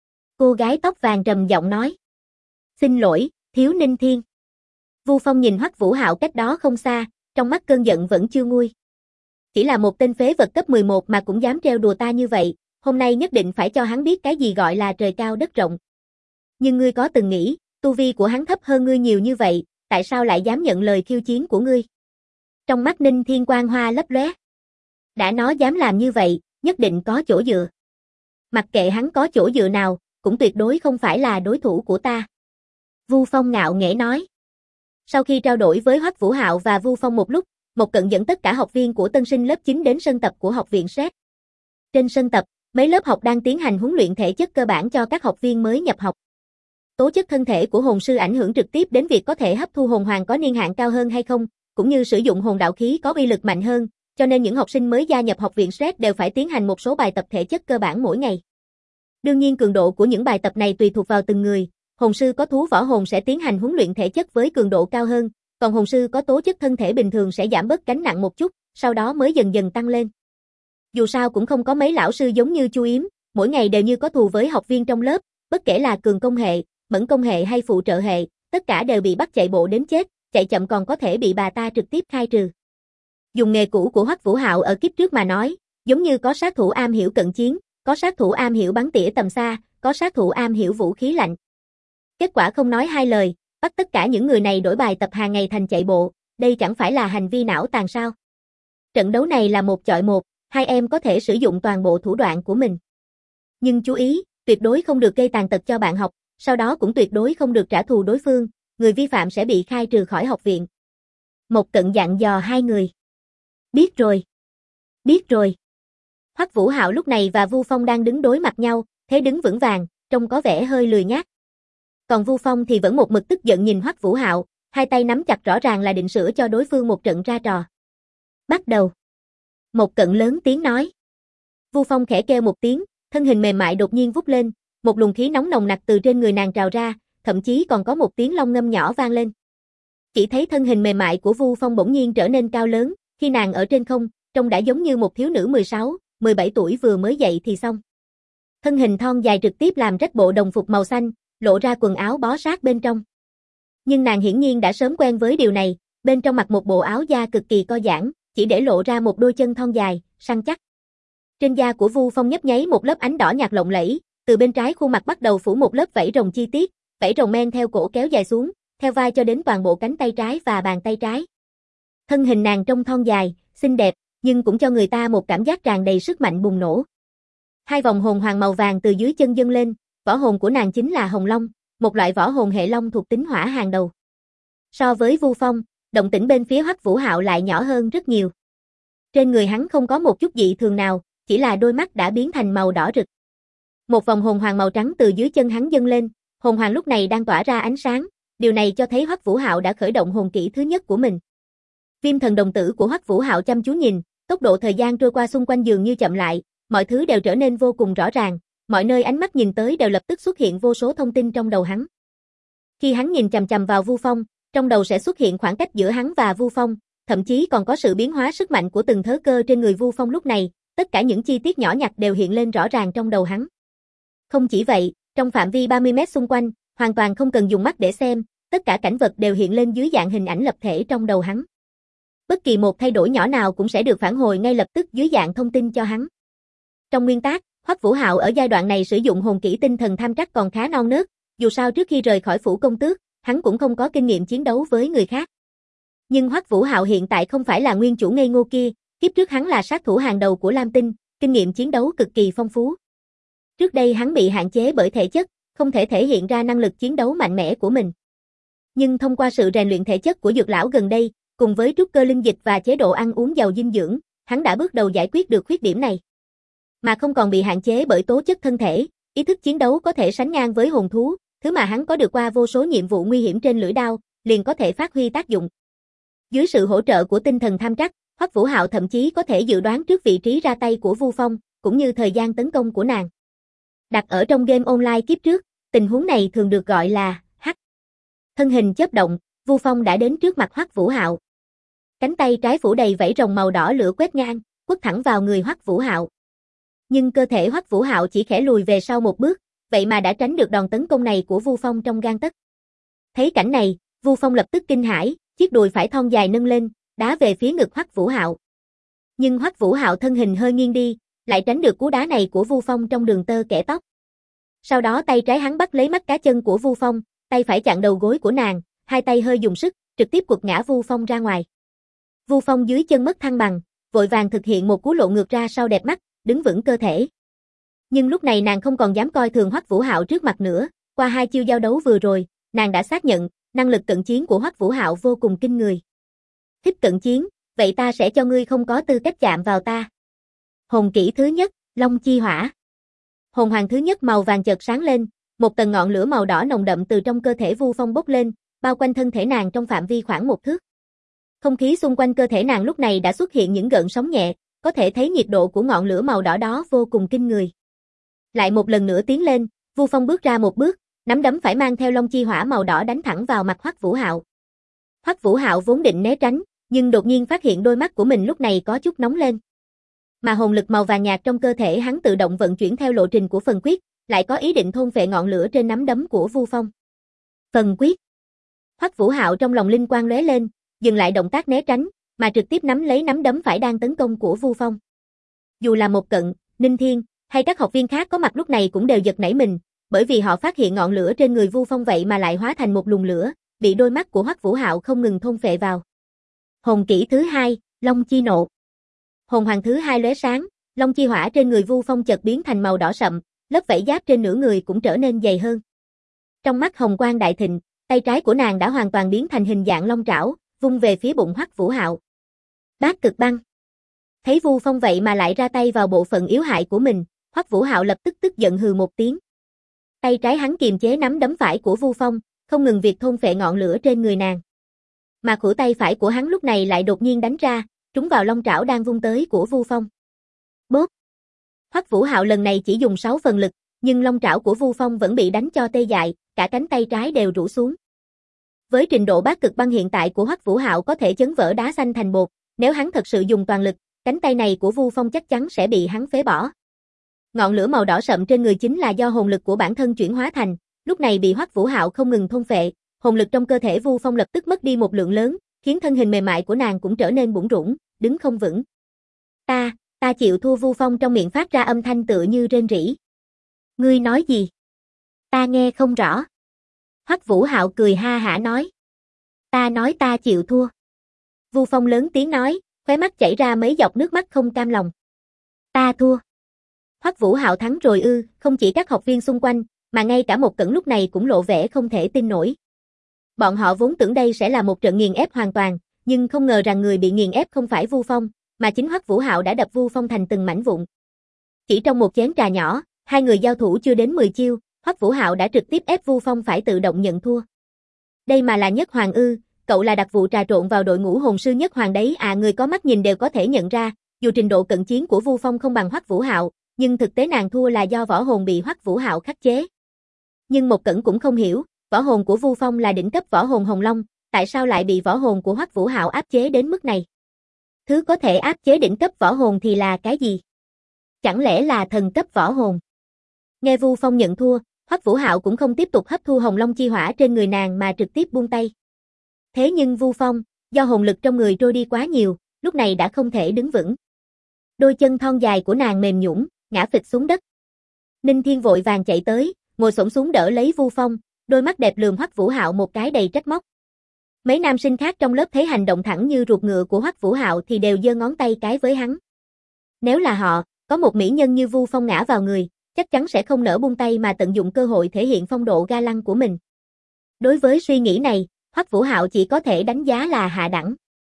Cô gái tóc vàng trầm giọng nói. Xin lỗi, thiếu Ninh Thiên. Vu Phong nhìn Hoắc Vũ Hạo cách đó không xa, trong mắt cơn giận vẫn chưa nguôi. Chỉ là một tên phế vật cấp 11 mà cũng dám trêu đùa ta như vậy, hôm nay nhất định phải cho hắn biết cái gì gọi là trời cao đất rộng. Nhưng ngươi có từng nghĩ, tu vi của hắn thấp hơn ngươi nhiều như vậy, tại sao lại dám nhận lời khiêu chiến của ngươi? Trong mắt Ninh Thiên quang hoa lấp lóe. Đã nó dám làm như vậy, nhất định có chỗ dựa. Mặc kệ hắn có chỗ dựa nào, cũng tuyệt đối không phải là đối thủ của ta. Vu Phong ngạo nghễ nói. Sau khi trao đổi với Hoắc Vũ Hạo và Vu Phong một lúc, Mộc Cận dẫn tất cả học viên của tân sinh lớp 9 đến sân tập của học viện SET. Trên sân tập, mấy lớp học đang tiến hành huấn luyện thể chất cơ bản cho các học viên mới nhập học. Tố chất thân thể của hồn sư ảnh hưởng trực tiếp đến việc có thể hấp thu hồn hoàng có niên hạn cao hơn hay không, cũng như sử dụng hồn đạo khí có uy lực mạnh hơn, cho nên những học sinh mới gia nhập học viện SET đều phải tiến hành một số bài tập thể chất cơ bản mỗi ngày. Đương nhiên cường độ của những bài tập này tùy thuộc vào từng người, hồn sư có thú võ hồn sẽ tiến hành huấn luyện thể chất với cường độ cao hơn, còn hồn sư có tố chất thân thể bình thường sẽ giảm bớt gánh nặng một chút, sau đó mới dần dần tăng lên. Dù sao cũng không có mấy lão sư giống như Chu Yếm, mỗi ngày đều như có thù với học viên trong lớp, bất kể là cường công hệ, mẫn công hệ hay phụ trợ hệ, tất cả đều bị bắt chạy bộ đến chết, chạy chậm còn có thể bị bà ta trực tiếp khai trừ. Dùng nghề cũ của Hoắc Vũ Hạo ở kiếp trước mà nói, giống như có sát thủ am hiểu cận chiến, có sát thủ am hiểu bắn tỉa tầm xa, có sát thủ am hiểu vũ khí lạnh. Kết quả không nói hai lời, bắt tất cả những người này đổi bài tập hàng ngày thành chạy bộ, đây chẳng phải là hành vi não tàn sao? Trận đấu này là một chọi một, hai em có thể sử dụng toàn bộ thủ đoạn của mình. Nhưng chú ý, tuyệt đối không được gây tàn tật cho bạn học, sau đó cũng tuyệt đối không được trả thù đối phương, người vi phạm sẽ bị khai trừ khỏi học viện. Mộc Cận dặn dò hai người. Biết rồi. Biết rồi. Hoắc Vũ Hạo lúc này và Vu Phong đang đứng đối mặt nhau, thế đứng vững vàng, trông có vẻ hơi lười nhác. Còn Vu Phong thì vẫn một mực tức giận nhìn Hoắc Vũ Hạo, hai tay nắm chặt rõ ràng là định sửa cho đối phương một trận ra trò. Bắt đầu. Mộc Cận lớn tiếng nói. Vu Phong khẽ kêu một tiếng, thân hình mềm mại đột nhiên vút lên, Một luồng khí nóng nồng nặc từ trên người nàng trào ra, thậm chí còn có một tiếng long ngâm nhỏ vang lên. Chỉ thấy thân hình mềm mại của Vu Phong bỗng nhiên trở nên cao lớn, khi nàng ở trên không, trông đã giống như một thiếu nữ 16, 17 tuổi vừa mới dậy thì xong. Thân hình thon dài trực tiếp làm rách bộ đồng phục màu xanh, lộ ra quần áo bó sát bên trong. Nhưng nàng hiển nhiên đã sớm quen với điều này, bên trong mặc một bộ áo da cực kỳ co giãn, chỉ để lộ ra một đôi chân thon dài, săn chắc. Trên da của Vu Phong nhấp nháy một lớp ánh đỏ nhạt lộng lẫy, từ bên trái khuôn mặt bắt đầu phủ một lớp vảy rồng chi tiết, vảy rồng men theo cổ kéo dài xuống, theo vai cho đến toàn bộ cánh tay trái và bàn tay trái. Thân hình nàng trông thon dài, xinh đẹp, nhưng cũng cho người ta một cảm giác tràn đầy sức mạnh bùng nổ. Hai vòng hồn hoàng màu vàng từ dưới chân dâng lên, võ hồn của nàng chính là Hồng Long, một loại võ hồn hệ long thuộc tính hỏa hàng đầu. So với Vu Phong, động tĩnh bên phía Hoắc Vũ Hạo lại nhỏ hơn rất nhiều. Trên người hắn không có một chút dị thường nào, chỉ là đôi mắt đã biến thành màu đỏ rực. Một vòng hồn hoàng màu trắng từ dưới chân hắn dâng lên, hồn hoàng lúc này đang tỏa ra ánh sáng, điều này cho thấy Hoắc Vũ Hạo đã khởi động hồn kỹ thứ nhất của mình. Viêm thần đồng tử của Hoắc Vũ Hạo chăm chú nhìn, tốc độ thời gian trôi qua xung quanh dường như chậm lại, mọi thứ đều trở nên vô cùng rõ ràng, mọi nơi ánh mắt nhìn tới đều lập tức xuất hiện vô số thông tin trong đầu hắn. Khi hắn nhìn chằm chằm vào Vu Phong, trong đầu sẽ xuất hiện khoảng cách giữa hắn và Vu Phong, thậm chí còn có sự biến hóa sức mạnh của từng thớ cơ trên người Vu Phong lúc này, tất cả những chi tiết nhỏ nhặt đều hiện lên rõ ràng trong đầu hắn. Không chỉ vậy, trong phạm vi 30 mét xung quanh, hoàn toàn không cần dùng mắt để xem, tất cả cảnh vật đều hiện lên dưới dạng hình ảnh lập thể trong đầu hắn. Bất kỳ một thay đổi nhỏ nào cũng sẽ được phản hồi ngay lập tức dưới dạng thông tin cho hắn. Trong nguyên tắc, Hoắc Vũ Hạo ở giai đoạn này sử dụng hồn kỹ tinh thần tham trắc còn khá non nớt, dù sao trước khi rời khỏi phủ công tước, hắn cũng không có kinh nghiệm chiến đấu với người khác. Nhưng Hoắc Vũ Hạo hiện tại không phải là nguyên chủ ngây ngô kia, kiếp trước hắn là sát thủ hàng đầu của Lam Tinh, kinh nghiệm chiến đấu cực kỳ phong phú. Trước đây hắn bị hạn chế bởi thể chất, không thể thể hiện ra năng lực chiến đấu mạnh mẽ của mình. Nhưng thông qua sự rèn luyện thể chất của Dược lão gần đây, cùng với trúc cơ linh dịch và chế độ ăn uống giàu dinh dưỡng, hắn đã bước đầu giải quyết được khuyết điểm này. Mà không còn bị hạn chế bởi tố chất thân thể, ý thức chiến đấu có thể sánh ngang với hồn thú, thứ mà hắn có được qua vô số nhiệm vụ nguy hiểm trên lưỡi đao, liền có thể phát huy tác dụng. Dưới sự hỗ trợ của tinh thần tham trắc, Hoắc Vũ Hạo thậm chí có thể dự đoán trước vị trí ra tay của Vu Phong, cũng như thời gian tấn công của nàng. Đặt ở trong game online kiếp trước, tình huống này thường được gọi là hack. Thân hình chớp động, Vu Phong đã đến trước mặt Hoắc Vũ Hạo. Cánh tay trái phủ đầy vảy rồng màu đỏ lửa quét ngang, quất thẳng vào người Hoắc Vũ Hạo. Nhưng cơ thể Hoắc Vũ Hạo chỉ khẽ lùi về sau một bước, vậy mà đã tránh được đòn tấn công này của Vu Phong trong gang tấc. Thấy cảnh này, Vu Phong lập tức kinh hãi, chiếc đùi phải thon dài nâng lên, đá về phía ngực Hoắc Vũ Hạo. Nhưng Hoắc Vũ Hạo thân hình hơi nghiêng đi, lại tránh được cú đá này của Vu Phong trong đường tơ kẽ tóc. Sau đó tay trái hắn bắt lấy mắt cá chân của Vu Phong, tay phải chặn đầu gối của nàng, hai tay hơi dùng sức, trực tiếp quật ngã Vu Phong ra ngoài. Vu Phong dưới chân mất thăng bằng, vội vàng thực hiện một cú lộ ngược ra sau đẹp mắt, đứng vững cơ thể. Nhưng lúc này nàng không còn dám coi thường Hoắc Vũ Hạo trước mặt nữa, qua hai chiêu giao đấu vừa rồi, nàng đã xác nhận, năng lực cận chiến của Hoắc Vũ Hạo vô cùng kinh người. Thích cận chiến, vậy ta sẽ cho ngươi không có tư cách chạm vào ta. Hồn kỹ thứ nhất, Long Chi Hỏa. Hồn hoàng thứ nhất màu vàng chợt sáng lên, một tầng ngọn lửa màu đỏ nồng đậm từ trong cơ thể Vu Phong bốc lên, bao quanh thân thể nàng trong phạm vi khoảng 1 thước. Không khí xung quanh cơ thể nàng lúc này đã xuất hiện những gợn sóng nhẹ, có thể thấy nhiệt độ của ngọn lửa màu đỏ đó vô cùng kinh người. Lại một lần nữa tiến lên, Vu Phong bước ra một bước, nắm đấm phải mang theo Long Chi Hỏa màu đỏ đánh thẳng vào mặt Hoắc Vũ Hạo. Hoắc Vũ Hạo vốn định né tránh, nhưng đột nhiên phát hiện đôi mắt của mình lúc này có chút nóng lên. Mà hồn lực màu vàng nhạt trong cơ thể hắn tự động vận chuyển theo lộ trình của phần quyết, lại có ý định thôn phệ ngọn lửa trên nắm đấm của Vu Phong. Phần quyết. Hoắc Vũ Hạo trong lòng linh quang lóe lên, dừng lại động tác né tránh, mà trực tiếp nắm lấy nắm đấm phải đang tấn công của Vu Phong. Dù là Một Cận, Ninh Thiên, hay các học viên khác có mặt lúc này cũng đều giật nảy mình, bởi vì họ phát hiện ngọn lửa trên người Vu Phong vậy mà lại hóa thành một luồng lửa, bị đôi mắt của Hoắc Vũ Hạo không ngừng thôn phệ vào. Hồn kỹ thứ hai, Long Chi Nộ. Hồn hoàng thứ hai lóe sáng, Long Chi Hỏa trên người Vu Phong chợt biến thành màu đỏ sậm, lớp vảy giáp trên nửa người cũng trở nên dày hơn. Trong mắt hồng quang đại thịnh, tay trái của nàng đã hoàn toàn biến thành hình dạng long trảo, vung về phía bụng Hoắc Vũ Hạo. Bát Cực Băng. Thấy Vu Phong vậy mà lại ra tay vào bộ phận yếu hại của mình, Hoắc Vũ Hạo lập tức tức giận hừ một tiếng. Tay trái hắn kiềm chế nắm đấm phải của Vu Phong, không ngừng việc thôn phệ ngọn lửa trên người nàng. Mà khuỷu tay phải của hắn lúc này lại đột nhiên đánh ra, trúng vào long trảo đang vung tới của Vu Phong. Bốp. Hoắc Vũ Hạo lần này chỉ dùng 6 phần lực, Nhưng long trảo của Vu Phong vẫn bị đánh cho tê dại, cả cánh tay trái đều rũ xuống. Với trình độ bát cực băng hiện tại của Hoắc Vũ Hạo có thể chấn vỡ đá xanh thành bột, nếu hắn thật sự dùng toàn lực, cánh tay này của Vu Phong chắc chắn sẽ bị hắn phế bỏ. Ngọn lửa màu đỏ sậm trên người chính là do hồn lực của bản thân chuyển hóa thành, lúc này bị Hoắc Vũ Hạo không ngừng thôn phệ, hồn lực trong cơ thể Vu Phong lập tức mất đi một lượng lớn, khiến thân hình mềm mại của nàng cũng trở nên bủn rủn, đứng không vững. Ta chịu thua. Vu Phong trong miệng phát ra âm thanh tựa như rên rỉ. Ngươi nói gì? Ta nghe không rõ. Hoắc Vũ Hạo cười ha hả nói. Ta nói ta chịu thua. Vu Phong lớn tiếng nói, khóe mắt chảy ra mấy giọt nước mắt không cam lòng. Ta thua. Hoắc Vũ Hạo thắng rồi ư? Không chỉ các học viên xung quanh, mà ngay cả Mộc Cẩn lúc này cũng lộ vẻ không thể tin nổi. Bọn họ vốn tưởng đây sẽ là một trận nghiền ép hoàn toàn, nhưng không ngờ rằng người bị nghiền ép không phải Vu Phong, mà chính Hoắc Vũ Hạo đã đập Vu Phong thành từng mảnh vụn. Chỉ trong một chén trà nhỏ, hai người giao thủ chưa đến 10 chiêu, Hoắc Vũ Hạo đã trực tiếp ép Vu Phong phải tự động nhận thua. Đây mà là Nhất Hoàng ư? Cậu là đặc vụ trà trộn vào đội ngũ hồn sư Nhất Hoàng đấy à? Người có mắt nhìn đều có thể nhận ra, dù trình độ cận chiến của Vu Phong không bằng Hoắc Vũ Hạo, nhưng thực tế nàng thua là do võ hồn bị Hoắc Vũ Hạo khắc chế. Nhưng Mộc Cẩn cũng không hiểu, võ hồn của Vu Phong là đỉnh cấp võ hồn Hồng Long, tại sao lại bị võ hồn của Hoắc Vũ Hạo áp chế đến mức này? Thứ có thể áp chế đỉnh cấp võ hồn thì là cái gì? Chẳng lẽ là thần cấp võ hồn? Nghe Vu Phong nhận thua, Hoắc Vũ Hạo cũng không tiếp tục hấp thu Hồng Long chi hỏa trên người nàng mà trực tiếp buông tay. Thế nhưng Vu Phong, do hồn lực trong người trôi đi quá nhiều, lúc này đã không thể đứng vững. Đôi chân thon dài của nàng mềm nhũn, ngã phịch xuống đất. Ninh Thiên vội vàng chạy tới, ngồi xổm xuống đỡ lấy Vu Phong, đôi mắt đẹp lườm Hoắc Vũ Hạo một cái đầy trách móc. Mấy nam sinh khác trong lớp thấy hành động thẳng như ruột ngựa của Hoắc Vũ Hạo thì đều giơ ngón tay cái với hắn. Nếu là họ, có một mỹ nhân như Vu Phong ngã vào người, chắc chắn sẽ không nỡ buông tay mà tận dụng cơ hội thể hiện phong độ ga lăng của mình. Đối với suy nghĩ này, Hoắc Vũ Hạo chỉ có thể đánh giá là hạ đẳng.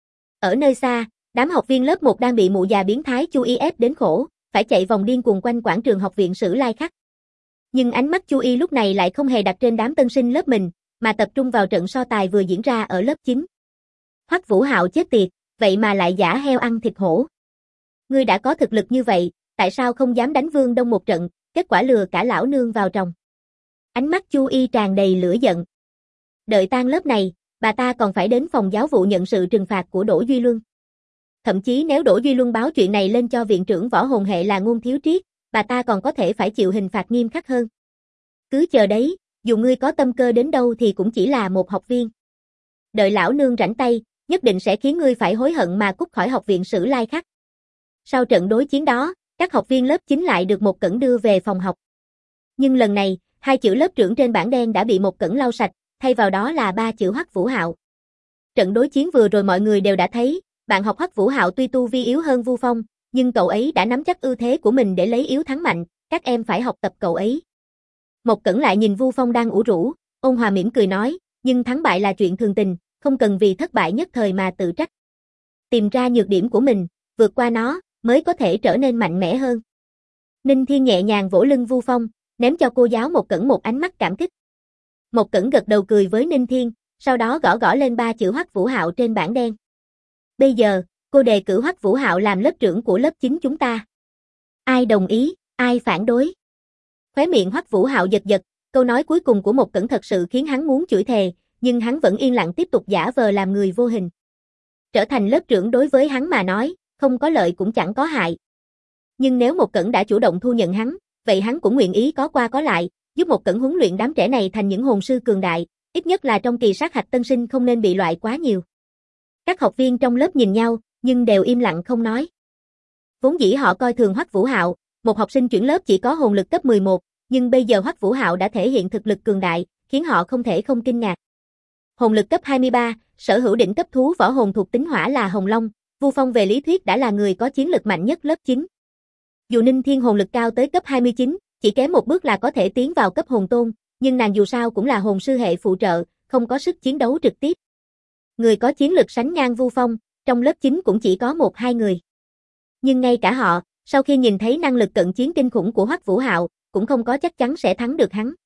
Ở nơi xa, đám học viên lớp 1 đang bị mụ già biến thái Chu Y ép đến khổ, phải chạy vòng điên cuồng quanh quảng trường học viện Sử Lai Khắc. Nhưng ánh mắt Chu Y lúc này lại không hề đặt trên đám tân sinh lớp mình, mà tập trung vào trận so tài vừa diễn ra ở lớp 9. Hoắc Vũ Hạo chết tiệt, vậy mà lại giả heo ăn thịt hổ. Ngươi đã có thực lực như vậy, tại sao không dám đánh Vương Đông một trận, kết quả lừa cả lão nương vào tròng. Ánh mắt Chu Y tràn đầy lửa giận. Đợi tan lớp này, bà ta còn phải đến phòng giáo vụ nhận sự trừng phạt của Đỗ Duy Luân. Thậm chí nếu Đỗ Duy Luân báo chuyện này lên cho viện trưởng võ hồn hệ là Ngôn Thiếu Triết, bà ta còn có thể phải chịu hình phạt nghiêm khắc hơn. Cứ chờ đấy, dù ngươi có tâm cơ đến đâu thì cũng chỉ là một học viên. Đợi lão nương rảnh tay, nhất định sẽ khiến ngươi phải hối hận mà cút khỏi học viện Sử Lai Khắc. Sau trận đối chiến đó, các học viên lớp 9 lại được Mộc Cẩn đưa về phòng học. Nhưng lần này, hai chữ lớp trưởng trên bảng đen đã bị Mộc Cẩn lau sạch, thay vào đó là 3 chữ Hoắc Vũ Hạo. Trận đối chiến vừa rồi mọi người đều đã thấy, bạn học Hoắc Vũ Hạo tuy tu vi yếu hơn Vu Phong, nhưng cậu ấy đã nắm chắc ưu thế của mình để lấy yếu thắng mạnh, các em phải học tập cậu ấy. Mộc Cẩn lại nhìn Vu Phong đang ủ rũ, ôn hòa mỉm cười nói, nhưng thắng bại là chuyện thường tình, không cần vì thất bại nhất thời mà tự trách. Tìm ra nhược điểm của mình, vượt qua nó, mới có thể trở nên mạnh mẽ hơn. Ninh Thiên nhẹ nhàng vỗ lưng Vu Phong, ném cho cô giáo Mộc Cẩn một ánh mắt cảm kích. Mộc Cẩn gật đầu cười với Ninh Thiên, sau đó gõ gõ lên 3 chữ Hoắc Vũ Hạo trên bảng đen. Bây giờ, cô đề cử Hoắc Vũ Hạo làm lớp trưởng của lớp 9 chúng ta. Ai đồng ý, ai phản đối? Khóe miệng Hoắc Vũ Hạo giật giật, câu nói cuối cùng của Mộc Cẩn thật sự khiến hắn muốn chửi thề, nhưng hắn vẫn yên lặng tiếp tục giả vờ làm người vô hình. Trở thành lớp trưởng đối với hắn mà nói, không có lợi cũng chẳng có hại. Nhưng nếu Mộc Cẩn đã chủ động thu nhận hắn, vậy hắn cũng nguyện ý có qua có lại, giúp Mộc Cẩn huấn luyện đám trẻ này thành những hồn sư cường đại, ít nhất là trong kỳ sát hạch tân sinh không nên bị loại quá nhiều. Các học viên trong lớp nhìn nhau, nhưng đều im lặng không nói. Vốn dĩ họ coi thường Hoắc Vũ Hạo, một học sinh chuyển lớp chỉ có hồn lực cấp 11, nhưng bây giờ Hoắc Vũ Hạo đã thể hiện thực lực cường đại, khiến họ không thể không kinh ngạc. Hồn lực cấp 23, sở hữu đỉnh cấp thú võ hồn thuộc tính hỏa là Hồng Long, Vu Phong về lý thuyết đã là người có chiến lực mạnh nhất lớp 9. Dù Ninh Thiên hồn lực cao tới cấp 29, chỉ kém một bước là có thể tiến vào cấp hồn tôn, nhưng nàng dù sao cũng là hồn sư hệ phụ trợ, không có sức chiến đấu trực tiếp. Người có chiến lực sánh ngang Vu Phong, trong lớp 9 cũng chỉ có 1-2 người. Nhưng ngay cả họ, sau khi nhìn thấy năng lực cận chiến kinh khủng của Hoắc Vũ Hạo, cũng không có chắc chắn sẽ thắng được hắn.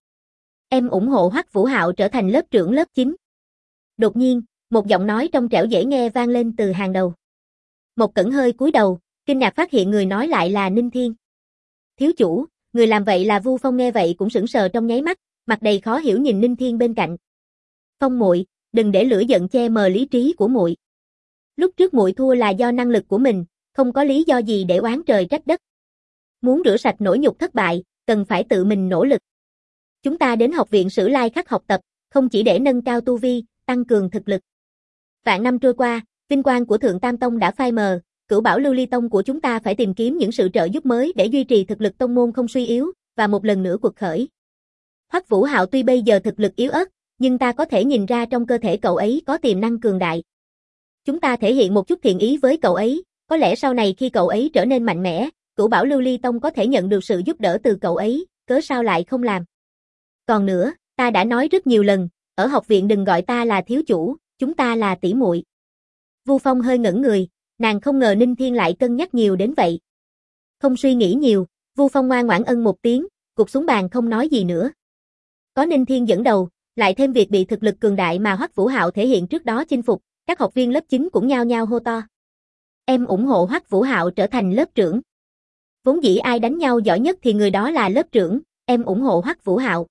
Em ủng hộ Hoắc Vũ Hạo trở thành lớp trưởng lớp 9. Đột nhiên, một giọng nói trong trẻo dễ nghe vang lên từ hàng đầu. Mộc Cẩn hơi cúi đầu, kinh ngạc phát hiện người nói lại là Ninh Thiên. Thiếu chủ, người làm vậy là Vu Phong nghe vậy cũng sững sờ trong nháy mắt, mặt đầy khó hiểu nhìn Ninh Thiên bên cạnh. Phong muội, đừng để lửa giận che mờ lý trí của muội. Lúc trước muội thua là do năng lực của mình, không có lý do gì để oán trời trách đất. Muốn rửa sạch nỗi nhục thất bại, cần phải tự mình nỗ lực. Chúng ta đến học viện Sử Lai Khắc học tập, không chỉ để nâng cao tu vi, tăng cường thực lực. Vạn năm trôi qua, vinh quang của Thượng Tam Tông đã phai mờ, Cửu Bảo Lưu Ly Tông của chúng ta phải tìm kiếm những sự trợ giúp mới để duy trì thực lực tông môn không suy yếu, và một lần nữa cuộc khởi. Hoắc Vũ Hạo tuy bây giờ thực lực yếu ớt, nhưng ta có thể nhìn ra trong cơ thể cậu ấy có tiềm năng cường đại. Chúng ta thể hiện một chút thiện ý với cậu ấy, có lẽ sau này khi cậu ấy trở nên mạnh mẽ, Cửu Bảo Lưu Ly Tông có thể nhận được sự giúp đỡ từ cậu ấy, cớ sao lại không làm. Còn nữa, ta đã nói rất nhiều lần, ở học viện đừng gọi ta là thiếu chủ, chúng ta là tỷ muội. Vu Phong hơi ngẩn người, nàng không ngờ Ninh Thiên lại cân nhắc nhiều đến vậy. Không suy nghĩ nhiều, Vu Phong ngoan ngoãn ân một tiếng, gục xuống bàn không nói gì nữa. Có Ninh Thiên dẫn đầu, lại thêm việc bị thực lực cường đại mà Hoắc Vũ Hạo thể hiện trước đó chinh phục, các học viên lớp 9 cũng nhao nhao hô to. Em ủng hộ Hoắc Vũ Hạo trở thành lớp trưởng. Vốn dĩ ai đánh nhau giỏi nhất thì người đó là lớp trưởng, em ủng hộ Hoắc Vũ Hạo.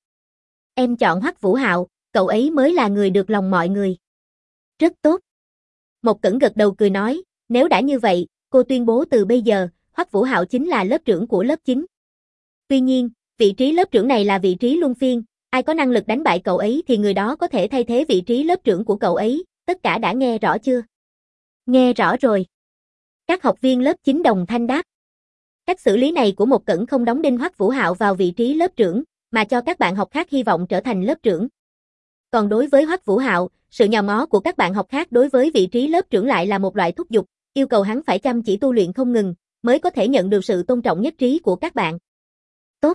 Em chọn Hoắc Vũ Hạo, cậu ấy mới là người được lòng mọi người. Rất tốt. Mộc Cẩn gật đầu cười nói, nếu đã như vậy, cô tuyên bố từ bây giờ, Hoắc Vũ Hạo chính là lớp trưởng của lớp 9. Tuy nhiên, vị trí lớp trưởng này là vị trí luân phiên, ai có năng lực đánh bại cậu ấy thì người đó có thể thay thế vị trí lớp trưởng của cậu ấy, tất cả đã nghe rõ chưa? Nghe rõ rồi. Các học viên lớp 9 đồng thanh đáp. Cách xử lý này của Mộc Cẩn không đóng đinh Hoắc Vũ Hạo vào vị trí lớp trưởng, mà cho các bạn học khác hy vọng trở thành lớp trưởng. Còn đối với Hoắc Vũ Hạo, sự nhòm ngó của các bạn học khác đối với vị trí lớp trưởng lại là một loại thúc giục, yêu cầu hắn phải chăm chỉ tu luyện không ngừng, mới có thể nhận được sự tôn trọng nhất trí của các bạn. Tốt.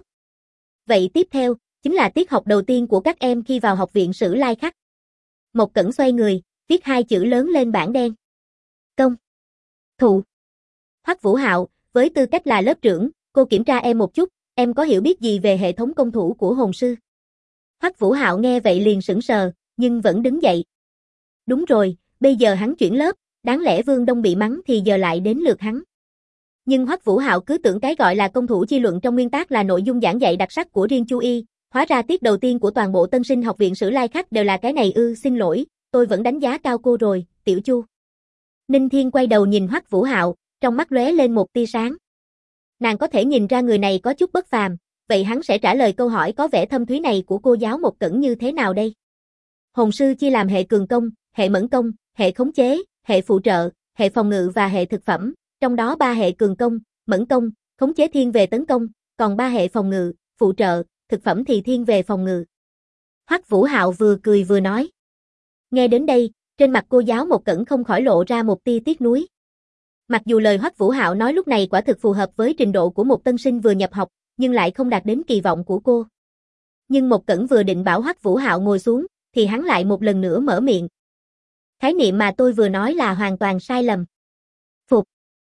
Vậy tiếp theo, chính là tiết học đầu tiên của các em khi vào học viện Sử Lai Khắc. Mộc Cẩn xoay người, viết 2 chữ lớn lên bảng đen. Công. Thụ. Hoắc Vũ Hạo, với tư cách là lớp trưởng, cô kiểm tra em một chút, em có hiểu biết gì về hệ thống công thủ của hồn sư? Hoắc Vũ Hạo nghe vậy liền sững sờ, nhưng vẫn đứng dậy. Đúng rồi, bây giờ hắn chuyển lớp, đáng lẽ Vương Đông bị mắng thì giờ lại đến lượt hắn. Nhưng Hoắc Vũ Hạo cứ tưởng cái gọi là công thủ chi luận trong nguyên tắc là nội dung giảng dạy đặc sắc của riêng Chu Y, hóa ra tiết đầu tiên của toàn bộ tân sinh học viện Sử Lai Khắc đều là cái này ư, xin lỗi, tôi vẫn đánh giá cao cô rồi, Tiểu Chu. Ninh Thiên quay đầu nhìn Hoắc Vũ Hạo, trong mắt lóe lên một tia sáng. Nàng có thể nhìn ra người này có chút bất phàm, vậy hắn sẽ trả lời câu hỏi có vẻ thâm thúy này của cô giáo Mộc Cẩn như thế nào đây? Hồn sư chia làm hệ cường công, hệ mẫn công, hệ khống chế, hệ phụ trợ, hệ phòng ngự và hệ thực phẩm, trong đó 3 hệ cường công, mẫn công, khống chế thiên về tấn công, còn 3 hệ phòng ngự, phụ trợ, thực phẩm thì thiên về phòng ngự. Hoắc Vũ Hạo vừa cười vừa nói. Nghe đến đây, trên mặt cô giáo Mộc Cẩn không khỏi lộ ra một tia tiếc nuối. Mặc dù lời Hoắc Vũ Hạo nói lúc này quả thực phù hợp với trình độ của một tân sinh vừa nhập học, nhưng lại không đạt đến kỳ vọng của cô. Nhưng Mộc Cẩn vừa định bảo Hoắc Vũ Hạo ngồi xuống, thì hắn lại một lần nữa mở miệng. Khái niệm mà tôi vừa nói là hoàn toàn sai lầm. Phục.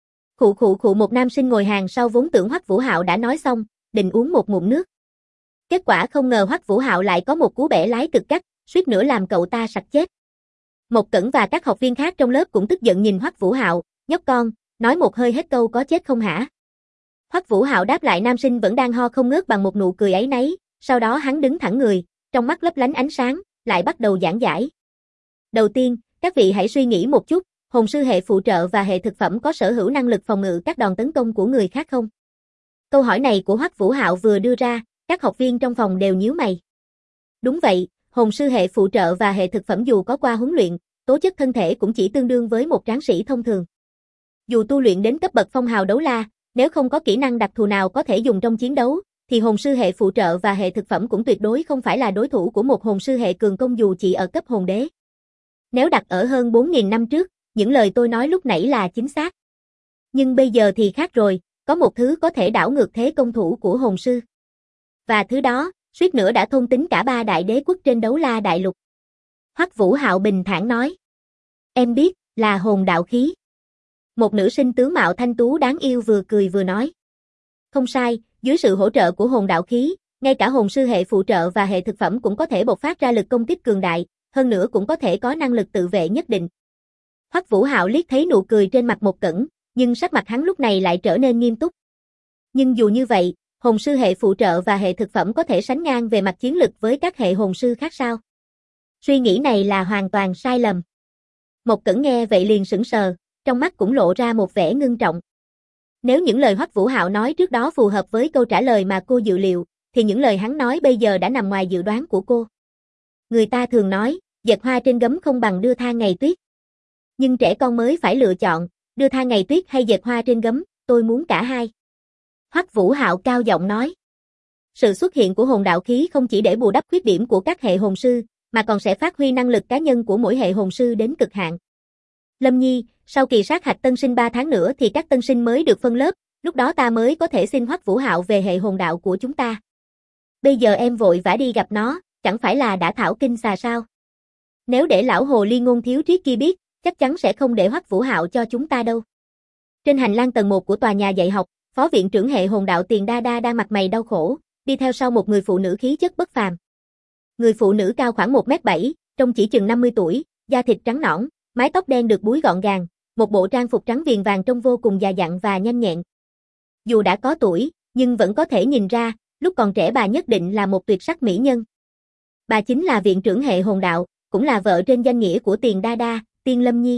Khụ một nam sinh ngồi hàng sau vốn tưởng Hoắc Vũ Hạo đã nói xong, định uống một ngụm nước. Kết quả không ngờ Hoắc Vũ Hạo lại có một cú bẻ lái cực cắt, suýt nữa làm cậu ta sặc chết. Mộc Cẩn và các học viên khác trong lớp cũng tức giận nhìn Hoắc Vũ Hạo, nhóc con, nói một hơi hết câu có chết không hả? Hoắc Vũ Hạo đáp lại nam sinh vẫn đang ho không ngớt bằng một nụ cười áy náy, sau đó hắn đứng thẳng người, trong mắt lấp lánh ánh sáng, lại bắt đầu giảng giải. Đầu tiên, các vị hãy suy nghĩ một chút, hồn sư hệ phụ trợ và hệ thực phẩm có sở hữu năng lực phòng ngự các đòn tấn công của người khác không? Câu hỏi này của Hoắc Vũ Hạo vừa đưa ra, các học viên trong phòng đều nhíu mày. Đúng vậy, hồn sư hệ phụ trợ và hệ thực phẩm dù có qua huấn luyện, tố chất thân thể cũng chỉ tương đương với một tráng sĩ thông thường. Dù tu luyện đến cấp bậc phong hào đấu la, nếu không có kỹ năng đặc thù nào có thể dùng trong chiến đấu, thì hồn sư hệ phụ trợ và hệ thực phẩm cũng tuyệt đối không phải là đối thủ của một hồn sư hệ cường công dù chỉ ở cấp hồn đế. Nếu đặt ở hơn 4.000 năm trước, những lời tôi nói lúc nãy là chính xác. Nhưng bây giờ thì khác rồi, có một thứ có thể đảo ngược thế công thủ của hồn sư. Và thứ đó, suýt nữa đã thôn tính cả 3 đại đế quốc trên đấu la đại lục. Hoắc Vũ Hạo bình thản nói. Em biết, là hồn đạo khí. Một nữ sinh tướng mạo thanh tú đáng yêu vừa cười vừa nói. Không sai, dưới sự hỗ trợ của hồn đạo khí, ngay cả hồn sư hệ phụ trợ và hệ thực phẩm cũng có thể bộc phát ra lực công kích cường đại, hơn nữa cũng có thể có năng lực tự vệ nhất định. Hoắc Vũ Hạo liếc thấy nụ cười trên mặt Mộc Cẩn, nhưng sắc mặt hắn lúc này lại trở nên nghiêm túc. Nhưng dù như vậy, Hồn sư hệ phụ trợ và hệ thực phẩm có thể sánh ngang về mặt chiến lực với các hệ hồn sư khác sao? Suy nghĩ này là hoàn toàn sai lầm. Mộc Cẩn nghe vậy liền sững sờ, trong mắt cũng lộ ra một vẻ ngưng trọng. Nếu những lời Hoắc Vũ Hạo nói trước đó phù hợp với câu trả lời mà cô dự liệu, thì những lời hắn nói bây giờ đã nằm ngoài dự đoán của cô. Người ta thường nói, dệt hoa trên gấm không bằng đưa than ngày tuyết. Nhưng trẻ con mới phải lựa chọn, đưa than ngày tuyết hay dệt hoa trên gấm, tôi muốn cả hai. Hoắc Vũ Hạo cao giọng nói. Sự xuất hiện của hồn đạo khí không chỉ để bù đắp khuyết điểm của các hệ hồn sư, mà còn sẽ phát huy năng lực cá nhân của mỗi hệ hồn sư đến cực hạn. Lâm Nhi, sau kỳ sát hạch tân sinh 3 tháng nữa thì các tân sinh mới được phân lớp, lúc đó ta mới có thể xin Hoắc Vũ Hạo về hệ hồn đạo của chúng ta. Bây giờ em vội vã đi gặp nó, chẳng phải là đã thảo kinh xà sao? Nếu để lão hồ ly ngôn thiếu triết kia biết, chắc chắn sẽ không để Hoắc Vũ Hạo cho chúng ta đâu. Trên hành lang tầng 1 của tòa nhà dạy học, phó viện trưởng hệ hồn đạo Tiền Đa Đa đang mặt mày đau khổ, đi theo sau một người phụ nữ khí chất bất phàm. Người phụ nữ cao khoảng 1m7, trông chỉ chừng 50 tuổi, da thịt trắng nõn, mái tóc đen được búi gọn gàng, một bộ trang phục trắng viền vàng trông vô cùng già dặn và nhanh nhẹn. Dù đã có tuổi, nhưng vẫn có thể nhìn ra, lúc còn trẻ bà nhất định là một tuyệt sắc mỹ nhân. Bà chính là viện trưởng hệ hồn đạo, cũng là vợ trên danh nghĩa của Tiền Đa Đa, Tiên Lâm Nhi.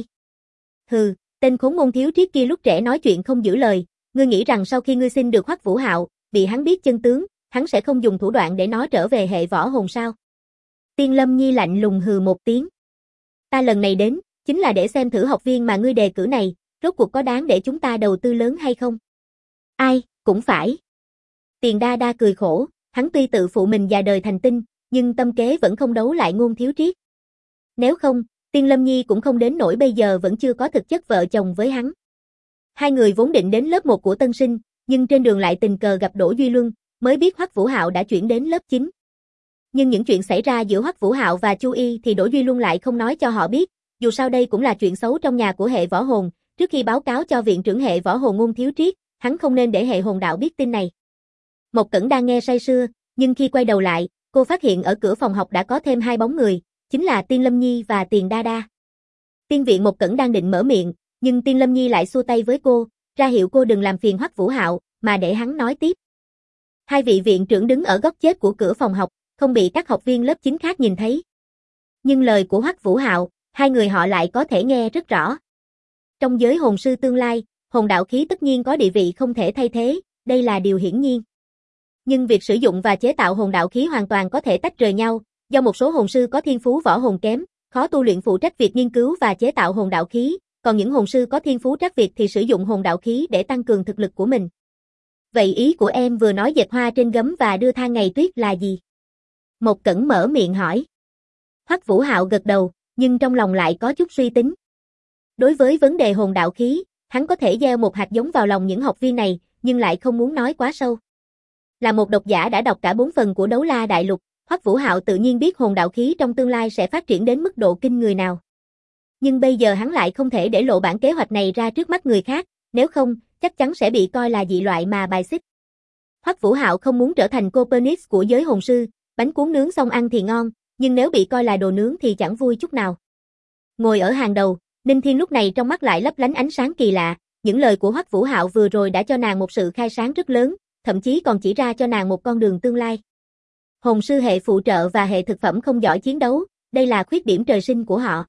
Hừ, tên khốn ngôn thiếu triết kia lúc trẻ nói chuyện không giữ lời, ngươi nghĩ rằng sau khi ngươi xin được Hoắc Vũ Hạo, bị hắn biết chân tướng, hắn sẽ không dùng thủ đoạn để nó trở về hệ võ hồn sao? Tiên Lâm Nhi lạnh lùng hừ một tiếng. Ta lần này đến, chính là để xem thử học viên mà ngươi đề cử này, rốt cuộc có đáng để chúng ta đầu tư lớn hay không? Ai, cũng phải. Tiền Đa Đa cười khổ, hắn tuy tự phụ mình già đời thành tinh, nhưng tâm kế vẫn không đấu lại ngôn thiếu triết. Nếu không, Tiên Lâm Nhi cũng không đến nỗi bây giờ vẫn chưa có thực chất vợ chồng với hắn. Hai người vốn định đến lớp 1 của tân sinh, nhưng trên đường lại tình cờ gặp Đỗ Duy Luân, mới biết Hoắc Vũ Hạo đã chuyển đến lớp 9. Nhưng những chuyện xảy ra giữa Hoắc Vũ Hạo và Chu Y thì Đỗ Duy Luân lại không nói cho họ biết, dù sao đây cũng là chuyện xấu trong nhà của hệ võ hồn, trước khi báo cáo cho viện trưởng hệ võ hồn ngôn thiếu triết, hắn không nên để hệ hồn đạo biết tin này. Mộc Cẩn đang nghe say sưa, nhưng khi quay đầu lại, cô phát hiện ở cửa phòng học đã có thêm hai bóng người, chính là Tiên Lâm Nhi và Tiền Đa Đa. Tiên viện Mộc Cẩn đang định mở miệng, nhưng Tiên Lâm Nhi lại xua tay với cô, ra hiệu cô đừng làm phiền Hoắc Vũ Hạo, mà để hắn nói tiếp. Hai vị viện trưởng đứng ở góc chết của cửa phòng học, không bị các học viên lớp 9 khác nhìn thấy. Nhưng lời của Hoắc Vũ Hạo, hai người họ lại có thể nghe rất rõ. Trong giới hồn sư tương lai, hồn đạo khí tất nhiên có địa vị không thể thay thế, đây là điều hiển nhiên. Nhưng việc sử dụng và chế tạo hồn đạo khí hoàn toàn có thể tách rời nhau, do một số hồn sư có thiên phú võ hồn kém, khó tu luyện phụ trách việc nghiên cứu và chế tạo hồn đạo khí, còn những hồn sư có thiên phú trắc việt thì sử dụng hồn đạo khí để tăng cường thực lực của mình. Vậy ý của em vừa nói dệt hoa trên gấm và đưa than ngày tuyết là gì? Mộc Cẩn mở miệng hỏi. Hoắc Vũ Hạo gật đầu, nhưng trong lòng lại có chút suy tính. Đối với vấn đề hồn đạo khí, hắn có thể gieo một hạt giống vào lòng những học viên này, nhưng lại không muốn nói quá sâu. Là một độc giả đã đọc cả 4 phần của Đấu La Đại Lục, Hoắc Vũ Hạo tự nhiên biết hồn đạo khí trong tương lai sẽ phát triển đến mức độ kinh người nào. Nhưng bây giờ hắn lại không thể để lộ bản kế hoạch này ra trước mắt người khác, nếu không, chắc chắn sẽ bị coi là dị loại mà bài xích. Hoắc Vũ Hạo không muốn trở thành Copernicus của giới hồn sư, bánh cuốn nướng xong ăn thì ngon, nhưng nếu bị coi là đồ nướng thì chẳng vui chút nào. Ngồi ở hàng đầu, Ninh Thiên lúc này trong mắt lại lấp lánh ánh sáng kỳ lạ, những lời của Hoắc Vũ Hạo vừa rồi đã cho nàng một sự khai sáng rất lớn, thậm chí còn chỉ ra cho nàng một con đường tương lai. Hồn sư hệ phụ trợ và hệ thực phẩm không giỏi chiến đấu, đây là khuyết điểm trời sinh của họ.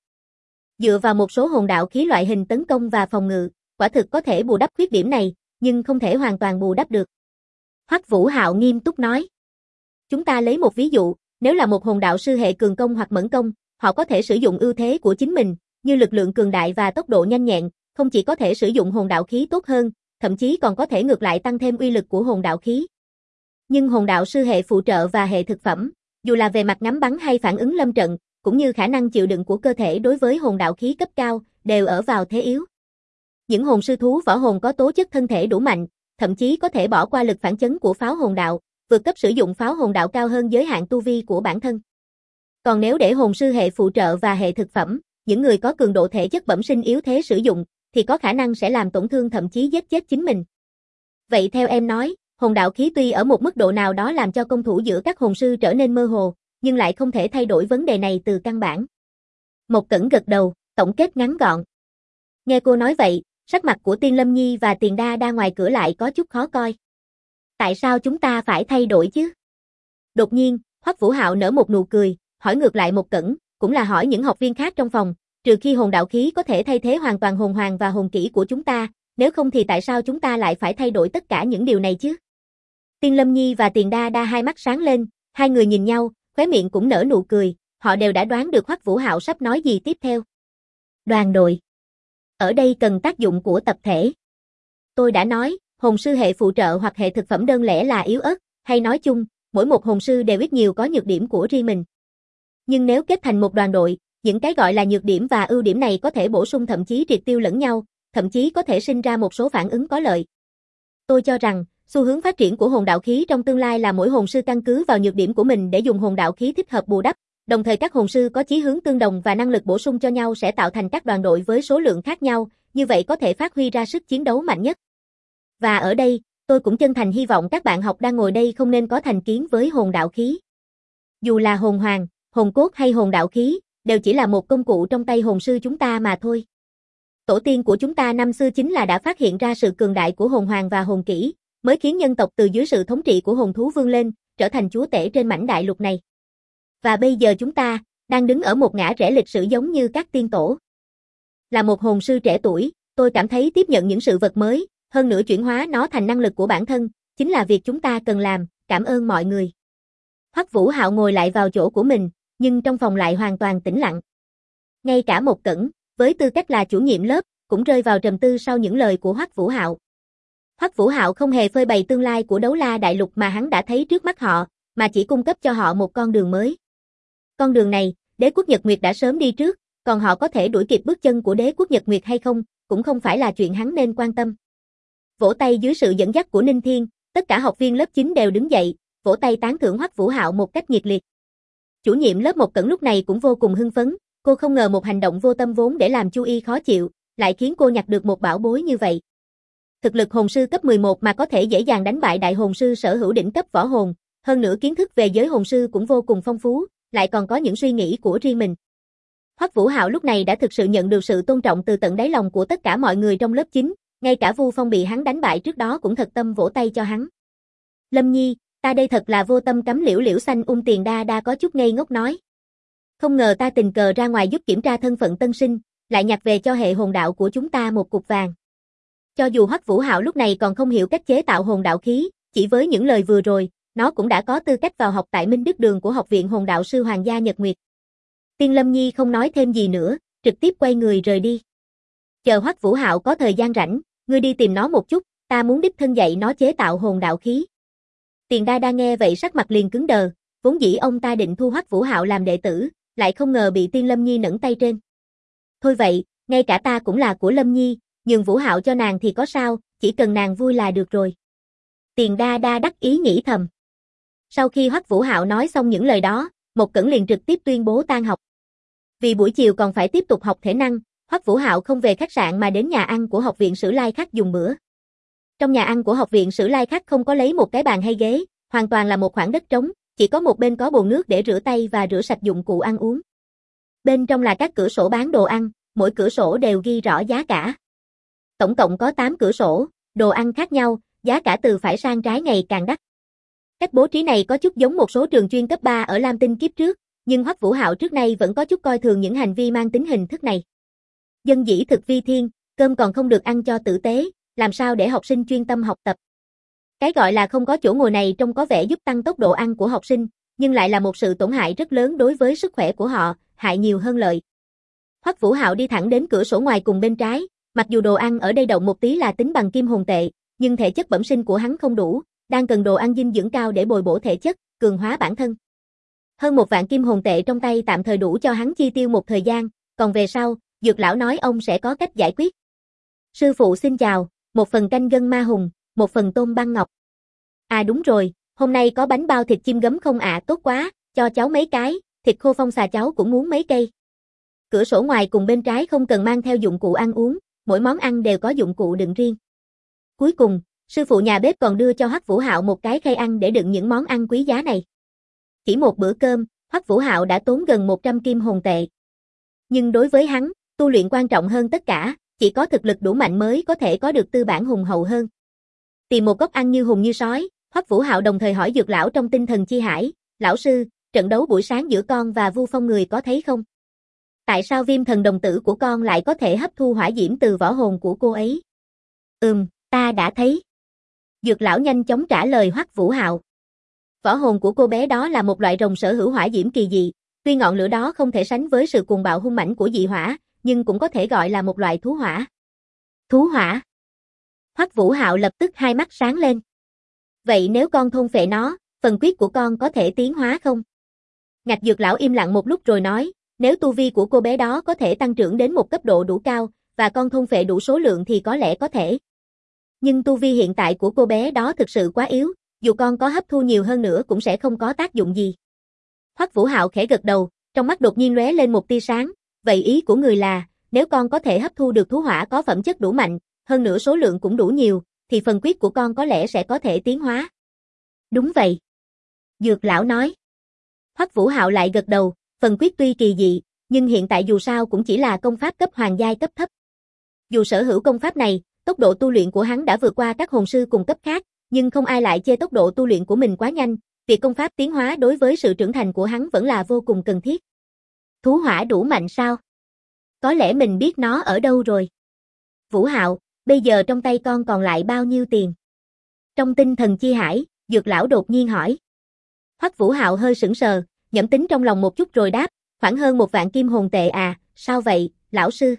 Dựa vào một số hồn đạo khí loại hình tấn công và phòng ngự, quả thực có thể bù đắp khuyết điểm này, nhưng không thể hoàn toàn bù đắp được. Hoắc Vũ Hạo nghiêm túc nói. Chúng ta lấy một ví dụ, nếu là một hồn đạo sư hệ cường công hoặc mẫn công, họ có thể sử dụng ưu thế của chính mình, như lực lượng cường đại và tốc độ nhanh nhẹn, không chỉ có thể sử dụng hồn đạo khí tốt hơn, thậm chí còn có thể ngược lại tăng thêm uy lực của hồn đạo khí. Nhưng hồn đạo sư hệ phụ trợ và hệ thực phẩm, dù là về mặt ngắm bắn hay phản ứng lâm trận, cũng như khả năng chịu đựng của cơ thể đối với hồn đạo khí cấp cao, đều ở vào thế yếu. Những hồn sư thú võ hồn có tố chất thân thể đủ mạnh, thậm chí có thể bỏ qua lực phản chấn của pháo hồn đạo, vượt cấp sử dụng pháo hồn đạo cao hơn giới hạn tu vi của bản thân. Còn nếu để hồn sư hệ phụ trợ và hệ thực phẩm, những người có cường độ thể chất bẩm sinh yếu thế sử dụng, thì có khả năng sẽ làm tổn thương thậm chí giết chết chính mình. Vậy theo em nói, hồn đạo khí tuy ở một mức độ nào đó làm cho công thủ giữa các hồn sư trở nên mơ hồ, nhưng lại không thể thay đổi vấn đề này từ căn bản. Mộc Cẩn gật đầu, tổng kết ngắn gọn. Nghe cô nói vậy, sắc mặt của Tiên Lâm Nhi và Tiền Đa Đa ngoài cửa lại có chút khó coi. Tại sao chúng ta phải thay đổi chứ? Đột nhiên, Hoắc Vũ Hạo nở một nụ cười, hỏi ngược lại Mộc Cẩn, cũng là hỏi những học viên khác trong phòng, trừ khi hồn đạo khí có thể thay thế hoàn toàn hồn hoàng và hồn kỹ của chúng ta, nếu không thì tại sao chúng ta lại phải thay đổi tất cả những điều này chứ? Tiên Lâm Nhi và Tiền Đa Đa hai mắt sáng lên, hai người nhìn nhau, khóe miệng cũng nở nụ cười, họ đều đã đoán được Hoắc Vũ Hạo sắp nói gì tiếp theo. Đoàn đội. Ở đây cần tác dụng của tập thể. Tôi đã nói, hồn sư hệ phụ trợ hoặc hệ thực phẩm đơn lẻ là yếu ớt, hay nói chung, mỗi một hồn sư đều ít nhiều có nhược điểm của riêng mình. Nhưng nếu kết thành một đoàn đội, những cái gọi là nhược điểm và ưu điểm này có thể bổ sung thậm chí triệt tiêu lẫn nhau, thậm chí có thể sinh ra một số phản ứng có lợi. Tôi cho rằng, xu hướng phát triển của hồn đạo khí trong tương lai là mỗi hồn sư căn cứ vào nhược điểm của mình để dùng hồn đạo khí thích hợp bù đắp, đồng thời các hồn sư có chí hướng tương đồng và năng lực bổ sung cho nhau sẽ tạo thành các đoàn đội với số lượng khác nhau, như vậy có thể phát huy ra sức chiến đấu mạnh nhất. Và ở đây, tôi cũng chân thành hy vọng các bạn học đang ngồi đây không nên có thành kiến với hồn đạo khí. Dù là hồn hoàng, hồn cốt hay hồn đạo khí, đều chỉ là một công cụ trong tay hồn sư chúng ta mà thôi. Tổ tiên của chúng ta năm xưa chính là đã phát hiện ra sự cường đại của hồn hoàng và hồn kỹ, mới khiến nhân tộc từ dưới sự thống trị của hồn thú vươn lên, trở thành chúa tể trên mảnh đại lục này. Và bây giờ chúng ta, đang đứng ở một ngã rẽ lịch sử giống như các tiên tổ. Là một hồn sư trẻ tuổi, tôi cảm thấy tiếp nhận những sự vật mới, hơn nữa chuyển hóa nó thành năng lực của bản thân, chính là việc chúng ta cần làm, cảm ơn mọi người. Hoắc Vũ Hạo ngồi lại vào chỗ của mình, nhưng trong phòng lại hoàn toàn tĩnh lặng. Ngay cả Mộc Cẩn, với tư cách là chủ nhiệm lớp, cũng rơi vào trầm tư sau những lời của Hoắc Vũ Hạo. Hoắc Vũ Hạo không hề phơi bày tương lai của Đấu La Đại Lục mà hắn đã thấy trước mắt họ, mà chỉ cung cấp cho họ một con đường mới. Con đường này, đế quốc Nhật Nguyệt đã sớm đi trước, còn họ có thể đuổi kịp bước chân của đế quốc Nhật Nguyệt hay không, cũng không phải là chuyện hắn nên quan tâm. Vỗ tay dưới sự dẫn dắt của Ninh Thiên, tất cả học viên lớp 9 đều đứng dậy, vỗ tay tán thưởng Hoắc Vũ Hạo một cách nhiệt liệt. Chủ nhiệm lớp Mộc Cẩn lúc này cũng vô cùng hưng phấn, cô không ngờ một hành động vô tâm vốn để làm Chu Y khó chịu, lại khiến cô nhặt được một bảo bối như vậy. Thực lực hồn sư cấp 11 mà có thể dễ dàng đánh bại đại hồn sư sở hữu đỉnh cấp võ hồn, hơn nữa kiến thức về giới hồn sư cũng vô cùng phong phú, lại còn có những suy nghĩ của riêng mình. Hoắc Vũ Hạo lúc này đã thực sự nhận được sự tôn trọng từ tận đáy lòng của tất cả mọi người trong lớp 9, ngay cả Vu Phong bị hắn đánh bại trước đó cũng thật tâm vỗ tay cho hắn. Lâm Nhi, ta đây thật là vô tâm cắm liễu liễu xanh. Tiền Đa Đa có chút ngây ngốc nói. Không ngờ ta tình cờ ra ngoài giúp kiểm tra thân phận tân sinh, lại nhặt về cho hệ hồn đạo của chúng ta một cục vàng. Cho dù Hoắc Vũ Hạo lúc này còn không hiểu cách chế tạo hồn đạo khí, chỉ với những lời vừa rồi, nó cũng đã có tư cách vào học tại Minh Đức Đường của Học viện Hồn Đạo Sư Hoàng gia Nhật Nguyệt. Tiên Lâm Nhi không nói thêm gì nữa, trực tiếp quay người rời đi. Chờ Hoắc Vũ Hạo có thời gian rảnh, ngươi đi tìm nó một chút, ta muốn đích thân dạy nó chế tạo hồn đạo khí. Tiền Đa Đa nghe vậy sắc mặt liền cứng đờ, vốn dĩ ông ta định thu Hoắc Vũ Hạo làm đệ tử, lại không ngờ bị Tiên Lâm Nhi nẫng tay trên. Thôi vậy, ngay cả ta cũng là của Lâm Nhi, nhường Vũ Hạo cho nàng thì có sao, chỉ cần nàng vui là được rồi. Tiền Đa Đa đắc ý nghĩ thầm. Sau khi Hoắc Vũ Hạo nói xong những lời đó, Mộc Cẩn liền trực tiếp tuyên bố tan học. Vì buổi chiều còn phải tiếp tục học thể năng, Hoắc Vũ Hạo không về khách sạn mà đến nhà ăn của Học viện Sử Lai Khắc dùng bữa. Trong nhà ăn của Học viện Sử Lai Khắc không có lấy một cái bàn hay ghế, hoàn toàn là một khoảng đất trống, chỉ có một bên có bồn nước để rửa tay và rửa sạch dụng cụ ăn uống. Bên trong là các cửa sổ bán đồ ăn, mỗi cửa sổ đều ghi rõ giá cả. Tổng cộng có 8 cửa sổ, đồ ăn khác nhau, giá cả từ phải sang trái ngày càng đắt. Cách bố trí này có chút giống một số trường chuyên cấp 3 ở Lam Tinh kiếp trước, nhưng Hoắc Vũ Hạo trước nay vẫn có chút coi thường những hành vi mang tính hình thức này. Dân dĩ thực vi thiên, cơm còn không được ăn cho tử tế, làm sao để học sinh chuyên tâm học tập. Cái gọi là không có chỗ ngồi này trông có vẻ giúp tăng tốc độ ăn của học sinh, nhưng lại là một sự tổn hại rất lớn đối với sức khỏe của họ, hại nhiều hơn lợi. Hoắc Vũ Hạo đi thẳng đến cửa sổ ngoài cùng bên trái, mặc dù đồ ăn ở đây động một tí là tính bằng kim hồn tệ, nhưng thể chất bẩm sinh của hắn không đủ, đang cần đồ ăn dinh dưỡng cao để bồi bổ thể chất, cường hóa bản thân. Hơn 1 vạn kim hồn tệ trong tay tạm thời đủ cho hắn chi tiêu một thời gian, còn về sau, Dược lão nói ông sẽ có cách giải quyết. Sư phụ xin chào, 1 phần canh gân ma hùng, 1 phần tôm băng ngọc. À đúng rồi, hôm nay có bánh bao thịt chim gấm không ạ? Tốt quá, cho cháu mấy cái, thịt khô phong xà cháu cũng muốn mấy cây. Cửa sổ ngoài cùng bên trái không cần mang theo dụng cụ ăn uống, mỗi món ăn đều có dụng cụ đựng riêng. Cuối cùng, sư phụ nhà bếp còn đưa cho Hoắc Vũ Hạo một cái khay ăn để đựng những món ăn quý giá này. Chỉ một bữa cơm, Hoắc Vũ Hạo đã tốn gần 100 kim hồn tệ. Nhưng đối với hắn, tu luyện quan trọng hơn tất cả, chỉ có thực lực đủ mạnh mới có thể có được tư bản hùng hậu hơn. Tìm một góc ăn như hùng như sói, Hoắc Vũ Hạo đồng thời hỏi Dược lão trong tinh thần chi hải, lão sư, trận đấu buổi sáng giữa con và Vu Phong người có thấy không? Tại sao viêm thần đồng tử của con lại có thể hấp thu hỏa diễm từ võ hồn của cô ấy? Ta đã thấy. Dược lão nhanh chóng trả lời Hoắc Vũ Hạo. Võ hồn của cô bé đó là một loại rồng sở hữu hỏa diễm kỳ dị, tuy ngọn lửa đó không thể sánh với sự cuồng bạo hung mãnh của dị hỏa, nhưng cũng có thể gọi là một loại thú hỏa. Thú hỏa? Hoắc Vũ Hạo lập tức hai mắt sáng lên. Vậy nếu con thôn phệ nó, phần quyết của con có thể tiến hóa không? Ngạch Dược lão im lặng một lúc rồi nói, nếu tu vi của cô bé đó có thể tăng trưởng đến một cấp độ đủ cao, và con thôn phệ đủ số lượng thì có lẽ có thể. Nhưng tu vi hiện tại của cô bé đó thực sự quá yếu, dù con có hấp thu nhiều hơn nữa cũng sẽ không có tác dụng gì. Hoắc Vũ Hạo khẽ gật đầu, trong mắt đột nhiên lóe lên một tia sáng, vậy ý của người là, nếu con có thể hấp thu được thú hỏa có phẩm chất đủ mạnh, hơn nữa số lượng cũng đủ nhiều, thì phần quyết của con có lẽ sẽ có thể tiến hóa. Đúng vậy. Dược lão nói. Hoắc Vũ Hạo lại gật đầu, phần quyết tuy kỳ dị, nhưng hiện tại dù sao cũng chỉ là công pháp cấp hoàng giai cấp thấp. Dù sở hữu công pháp này, tốc độ tu luyện của hắn đã vượt qua các hồn sư cùng cấp khác, nhưng không ai lại chê tốc độ tu luyện của mình quá nhanh, việc công pháp tiến hóa đối với sự trưởng thành của hắn vẫn là vô cùng cần thiết. Thú hỏa đủ mạnh sao? Có lẽ mình biết nó ở đâu rồi. Vũ Hạo, bây giờ trong tay con còn lại bao nhiêu tiền? Trong tinh thần chi hải, Dược lão đột nhiên hỏi. Hoắc Vũ Hạo hơi sững sờ, nhẩm tính trong lòng một chút rồi đáp, khoảng hơn 1 vạn kim hồn tệ à, sao vậy, lão sư?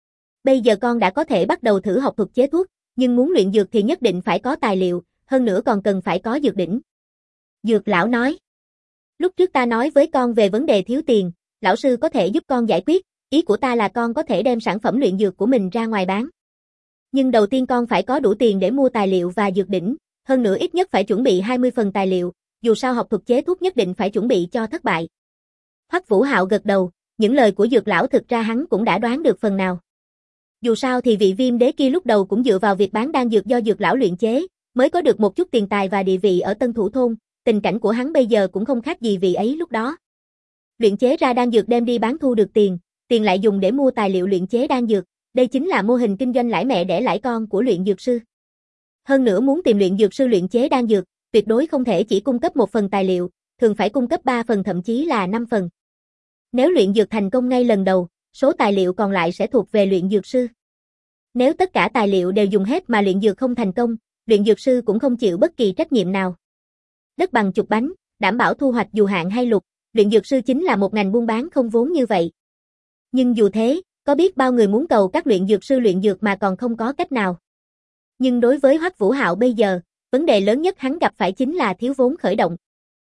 Bây giờ con đã có thể bắt đầu thử học thuật chế thuốc, nhưng muốn luyện dược thì nhất định phải có tài liệu, hơn nữa còn cần phải có dược đỉnh. Dược lão nói. Lúc trước ta nói với con về vấn đề thiếu tiền, lão sư có thể giúp con giải quyết, ý của ta là con có thể đem sản phẩm luyện dược của mình ra ngoài bán. Nhưng đầu tiên con phải có đủ tiền để mua tài liệu và dược đỉnh, hơn nữa ít nhất phải chuẩn bị 20 phần tài liệu, dù sao học thuật chế thuốc nhất định phải chuẩn bị cho thất bại. Hoắc Vũ Hạo gật đầu, những lời của Dược lão thực ra hắn cũng đã đoán được phần nào. Dù sao thì vị Viêm đế kia lúc đầu cũng dựa vào việc bán đan dược do Dược lão luyện chế, mới có được một chút tiền tài và địa vị ở Tân Thủ thôn, tình cảnh của hắn bây giờ cũng không khác gì vị ấy lúc đó. Luyện chế ra đan dược đem đi bán thu được tiền, tiền lại dùng để mua tài liệu luyện chế đan dược, đây chính là mô hình kinh doanh lãi mẹ đẻ lãi con của luyện dược sư. Hơn nữa muốn tìm luyện dược sư luyện chế đan dược, tuyệt đối không thể chỉ cung cấp 1 phần tài liệu, thường phải cung cấp 3 phần thậm chí là 5 phần. Nếu luyện dược thành công ngay lần đầu, số tài liệu còn lại sẽ thuộc về luyện dược sư. Nếu tất cả tài liệu đều dùng hết mà luyện dược không thành công, luyện dược sư cũng không chịu bất kỳ trách nhiệm nào. Đất bằng chục bánh, đảm bảo thu hoạch dù hạn hay lục, luyện dược sư chính là một ngành buôn bán không vốn như vậy. Nhưng dù thế, có biết bao người muốn cầu các luyện dược sư luyện dược mà còn không có cách nào. Nhưng đối với Hoắc Vũ Hạo bây giờ, vấn đề lớn nhất hắn gặp phải chính là thiếu vốn khởi động.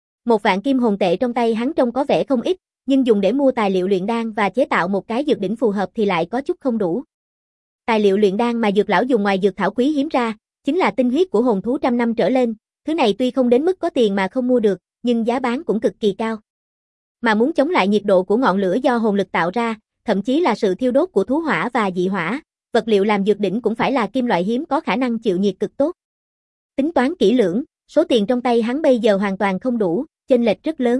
1 vạn kim hồn tệ trong tay hắn trông có vẻ không ít, nhưng dùng để mua tài liệu luyện đan và chế tạo một cái dược đỉnh phù hợp thì lại có chút không đủ. Tài liệu luyện đan mà Dược lão dùng ngoài dược thảo quý hiếm ra, chính là tinh huyết của hồn thú trăm năm trở lên, thứ này tuy không đến mức có tiền mà không mua được, nhưng giá bán cũng cực kỳ cao. Mà muốn chống lại nhiệt độ của ngọn lửa do hồn lực tạo ra, thậm chí là sự thiêu đốt của thú hỏa và dị hỏa, vật liệu làm dược đỉnh cũng phải là kim loại hiếm có khả năng chịu nhiệt cực tốt. Tính toán kỹ lưỡng, số tiền trong tay hắn bây giờ hoàn toàn không đủ, chênh lệch rất lớn.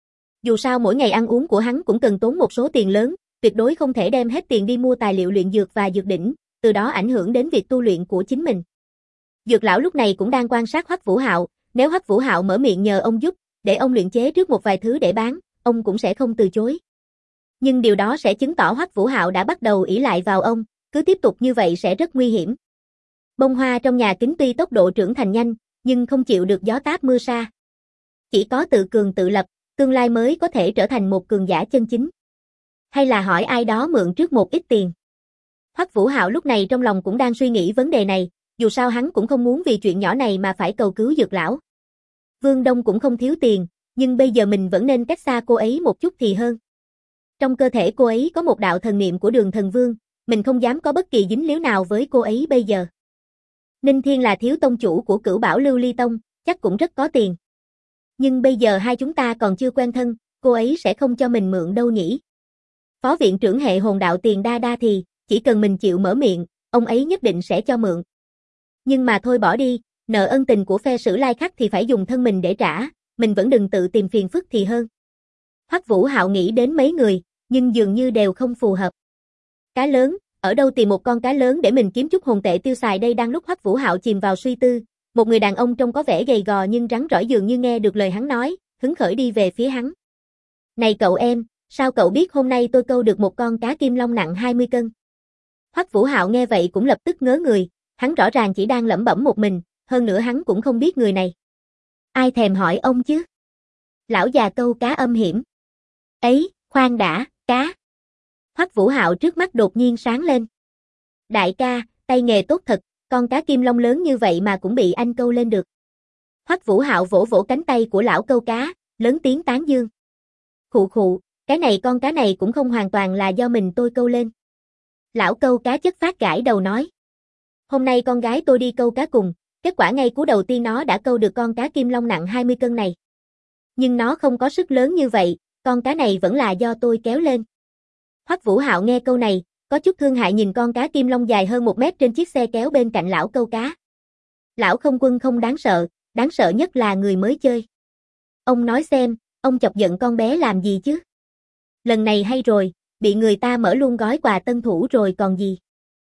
Dù sao mỗi ngày ăn uống của hắn cũng cần tốn một số tiền lớn, tuyệt đối không thể đem hết tiền đi mua tài liệu luyện dược và dược đỉnh, từ đó ảnh hưởng đến việc tu luyện của chính mình. Dược lão lúc này cũng đang quan sát Hoắc Vũ Hạo, nếu Hoắc Vũ Hạo mở miệng nhờ ông giúp, để ông luyện chế trước một vài thứ để bán, ông cũng sẽ không từ chối. Nhưng điều đó sẽ chứng tỏ Hoắc Vũ Hạo đã bắt đầu ỷ lại vào ông, cứ tiếp tục như vậy sẽ rất nguy hiểm. Bông hoa trong nhà kính tuy tốc độ trưởng thành nhanh, nhưng không chịu được gió táp mưa sa. Chỉ có tự cường tự lập, tương lai mới có thể trở thành một cường giả chân chính. Hay là hỏi ai đó mượn trước một ít tiền. Hoắc Vũ Hạo lúc này trong lòng cũng đang suy nghĩ vấn đề này, dù sao hắn cũng không muốn vì chuyện nhỏ này mà phải cầu cứu Dược lão. Vương Đông cũng không thiếu tiền, nhưng bây giờ mình vẫn nên cách xa cô ấy một chút thì hơn. Trong cơ thể cô ấy có một đạo thần niệm của Đường Thần Vương, mình không dám có bất kỳ dính líu nào với cô ấy bây giờ. Ninh Thiên là thiếu tông chủ của Cửu Bảo Lưu Ly Tông, chắc cũng rất có tiền. Nhưng bây giờ hai chúng ta còn chưa quen thân, cô ấy sẽ không cho mình mượn đâu nhỉ. Phó viện trưởng hệ hồn đạo Tiền Đa Đa thì, chỉ cần mình chịu mở miệng, ông ấy nhất định sẽ cho mượn. Nhưng mà thôi bỏ đi, nợ ân tình của phe Sử Lai Khắc thì phải dùng thân mình để trả, mình vẫn đừng tự tìm phiền phức thì hơn. Hoắc Vũ Hạo nghĩ đến mấy người, nhưng dường như đều không phù hợp. Cá lớn, ở đâu tìm một con cá lớn để mình kiếm chút hồn tệ tiêu xài đây? Đang lúc Hoắc Vũ Hạo chìm vào suy tư, Một người đàn ông trông có vẻ gầy gò nhưng rắn rỏi dường như nghe được lời hắn nói, hứng khởi đi về phía hắn. Này cậu em, sao cậu biết hôm nay tôi câu được một con cá kim long nặng 20 cân? Hoắc Vũ Hạo nghe vậy cũng lập tức ngớ người, hắn rõ ràng chỉ đang lẩm bẩm một mình, hơn nữa hắn cũng không biết người này. Ai thèm hỏi ông chứ? Lão già câu cá âm hiểm. Ấy, khoan đã, cá. Hoắc Vũ Hạo trước mắt đột nhiên sáng lên. Đại ca, tay nghề tốt thật, con cá kim long lớn như vậy mà cũng bị anh câu lên được. Hoắc Vũ Hạo vỗ vỗ cánh tay của lão câu cá, lớn tiếng tán dương. Khụ khụ, con cá này cũng không hoàn toàn là do mình tôi câu lên. Lão câu cá chất phác gãi đầu nói. Hôm nay con gái tôi đi câu cá cùng, kết quả ngay cú đầu tiên nó đã câu được con cá kim long nặng 20 cân này. Nhưng nó không có sức lớn như vậy, con cá này vẫn là do tôi kéo lên. Hoắc Vũ Hạo nghe câu này, có chút thương hại nhìn con cá kim long dài hơn 1 mét trên chiếc xe kéo bên cạnh lão câu cá. Lão không quân không đáng sợ nhất là người mới chơi. Ông nói xem, ông chọc giận con bé làm gì chứ? Lần này hay rồi, bị người ta mở luôn gói quà tân thủ rồi còn gì.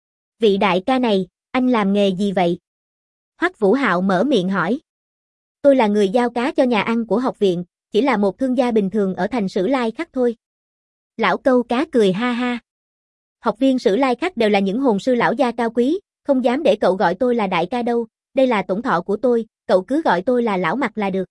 Vị đại ca này, anh làm nghề gì vậy? Hoắc Vũ Hạo mở miệng hỏi. Tôi là người giao cá cho nhà ăn của học viện, chỉ là một thương gia bình thường ở thành Sử Lai Khắc thôi. Lão câu cá cười ha ha. Học viên Sử Lai Khắc đều là những hồn sư lão gia cao quý, không dám để cậu gọi tôi là đại ca đâu, đây là tổng thọ của tôi, cậu cứ gọi tôi là lão Mặt là được.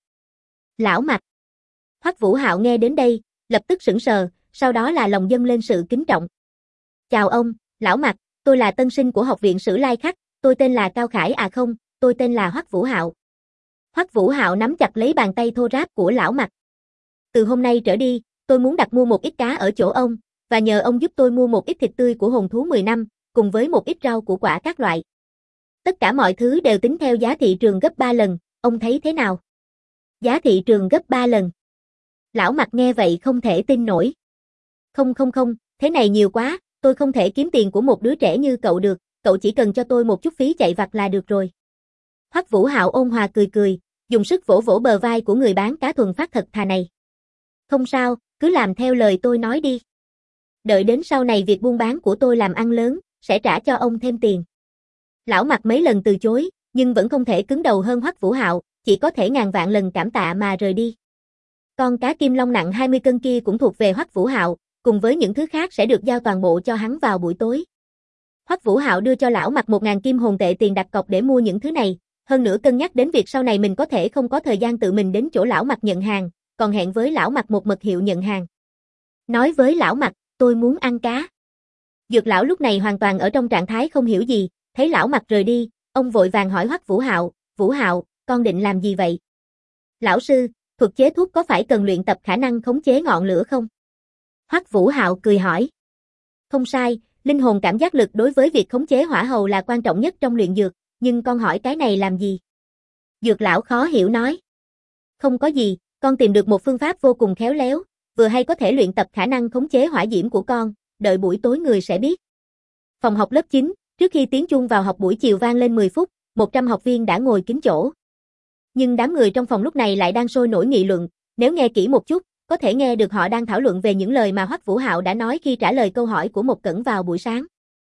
Lão Mặt. Hoắc Vũ Hạo nghe đến đây, lập tức sững sờ, sau đó là lòng dâng lên sự kính trọng. Chào ông, lão Mặt, tôi là tân sinh của học viện Sử Lai Khắc, tôi tên là Cao Khải không, tôi tên là Hoắc Vũ Hạo. Hoắc Vũ Hạo nắm chặt lấy bàn tay thô ráp của lão Mặt. Từ hôm nay trở đi, tôi muốn đặt mua một ít cá ở chỗ ông, và nhờ ông giúp tôi mua một ít thịt tươi của hồn thú 10 năm, cùng với một ít rau củ quả các loại. Tất cả mọi thứ đều tính theo giá thị trường gấp 3 lần, ông thấy thế nào? Giá thị trường gấp 3 lần. Lão Mặt nghe vậy không thể tin nổi. Không, thế này nhiều quá, tôi không thể kiếm tiền của một đứa trẻ như cậu được, cậu chỉ cần cho tôi một chút phí chạy vặt là được rồi. Hoắc Vũ Hạo ôn hòa cười, dùng sức vỗ vỗ bờ vai của người bán cá thuần phát thật thà này. Không sao, cứ làm theo lời tôi nói đi. Đợi đến sau này việc buôn bán của tôi làm ăn lớn, sẽ trả cho ông thêm tiền. Lão Mặt mấy lần từ chối, nhưng vẫn không thể cứng đầu hơn Hoắc Vũ Hạo, chỉ có thể ngàn vạn lần cảm tạ mà rời đi. Con cá kim long nặng 20 cân kia cũng thuộc về Hoắc Vũ Hạo, cùng với những thứ khác sẽ được giao toàn bộ cho hắn vào buổi tối. Hoắc Vũ Hạo đưa cho lão Mặt 1000 kim hồn tệ tiền đặt cọc để mua những thứ này, hơn nữa cân nhắc đến việc sau này mình có thể không có thời gian tự mình đến chỗ lão Mặt nhận hàng, còn hẹn với lão Mặt một mật hiệu nhận hàng. Nói với lão Mặt, tôi muốn ăn cá. Dược lão lúc này hoàn toàn ở trong trạng thái không hiểu gì, thấy lão Mặt rời đi, ông vội vàng hỏi Hoắc Vũ Hạo, con định làm gì vậy? Lão sư, thuật chế thuốc có phải cần luyện tập khả năng khống chế ngọn lửa không? Hoắc Vũ Hạo cười hỏi. Không sai, linh hồn cảm giác lực đối với việc khống chế hỏa hầu là quan trọng nhất trong luyện dược, nhưng con hỏi cái này làm gì? Dược lão khó hiểu nói. Không có gì, con tìm được một phương pháp vô cùng khéo léo, vừa hay có thể luyện tập khả năng khống chế hỏa diễm của con, đợi buổi tối người sẽ biết. Phòng học lớp 9, trước khi tiếng chuông vào học buổi chiều vang lên 10 phút, 100 học viên đã ngồi kín chỗ. Nhưng đám người trong phòng lúc này lại đang sôi nổi nghị luận, nếu nghe kỹ một chút, có thể nghe được họ đang thảo luận về những lời mà Hoắc Vũ Hạo đã nói khi trả lời câu hỏi của Một Cẩn vào buổi sáng.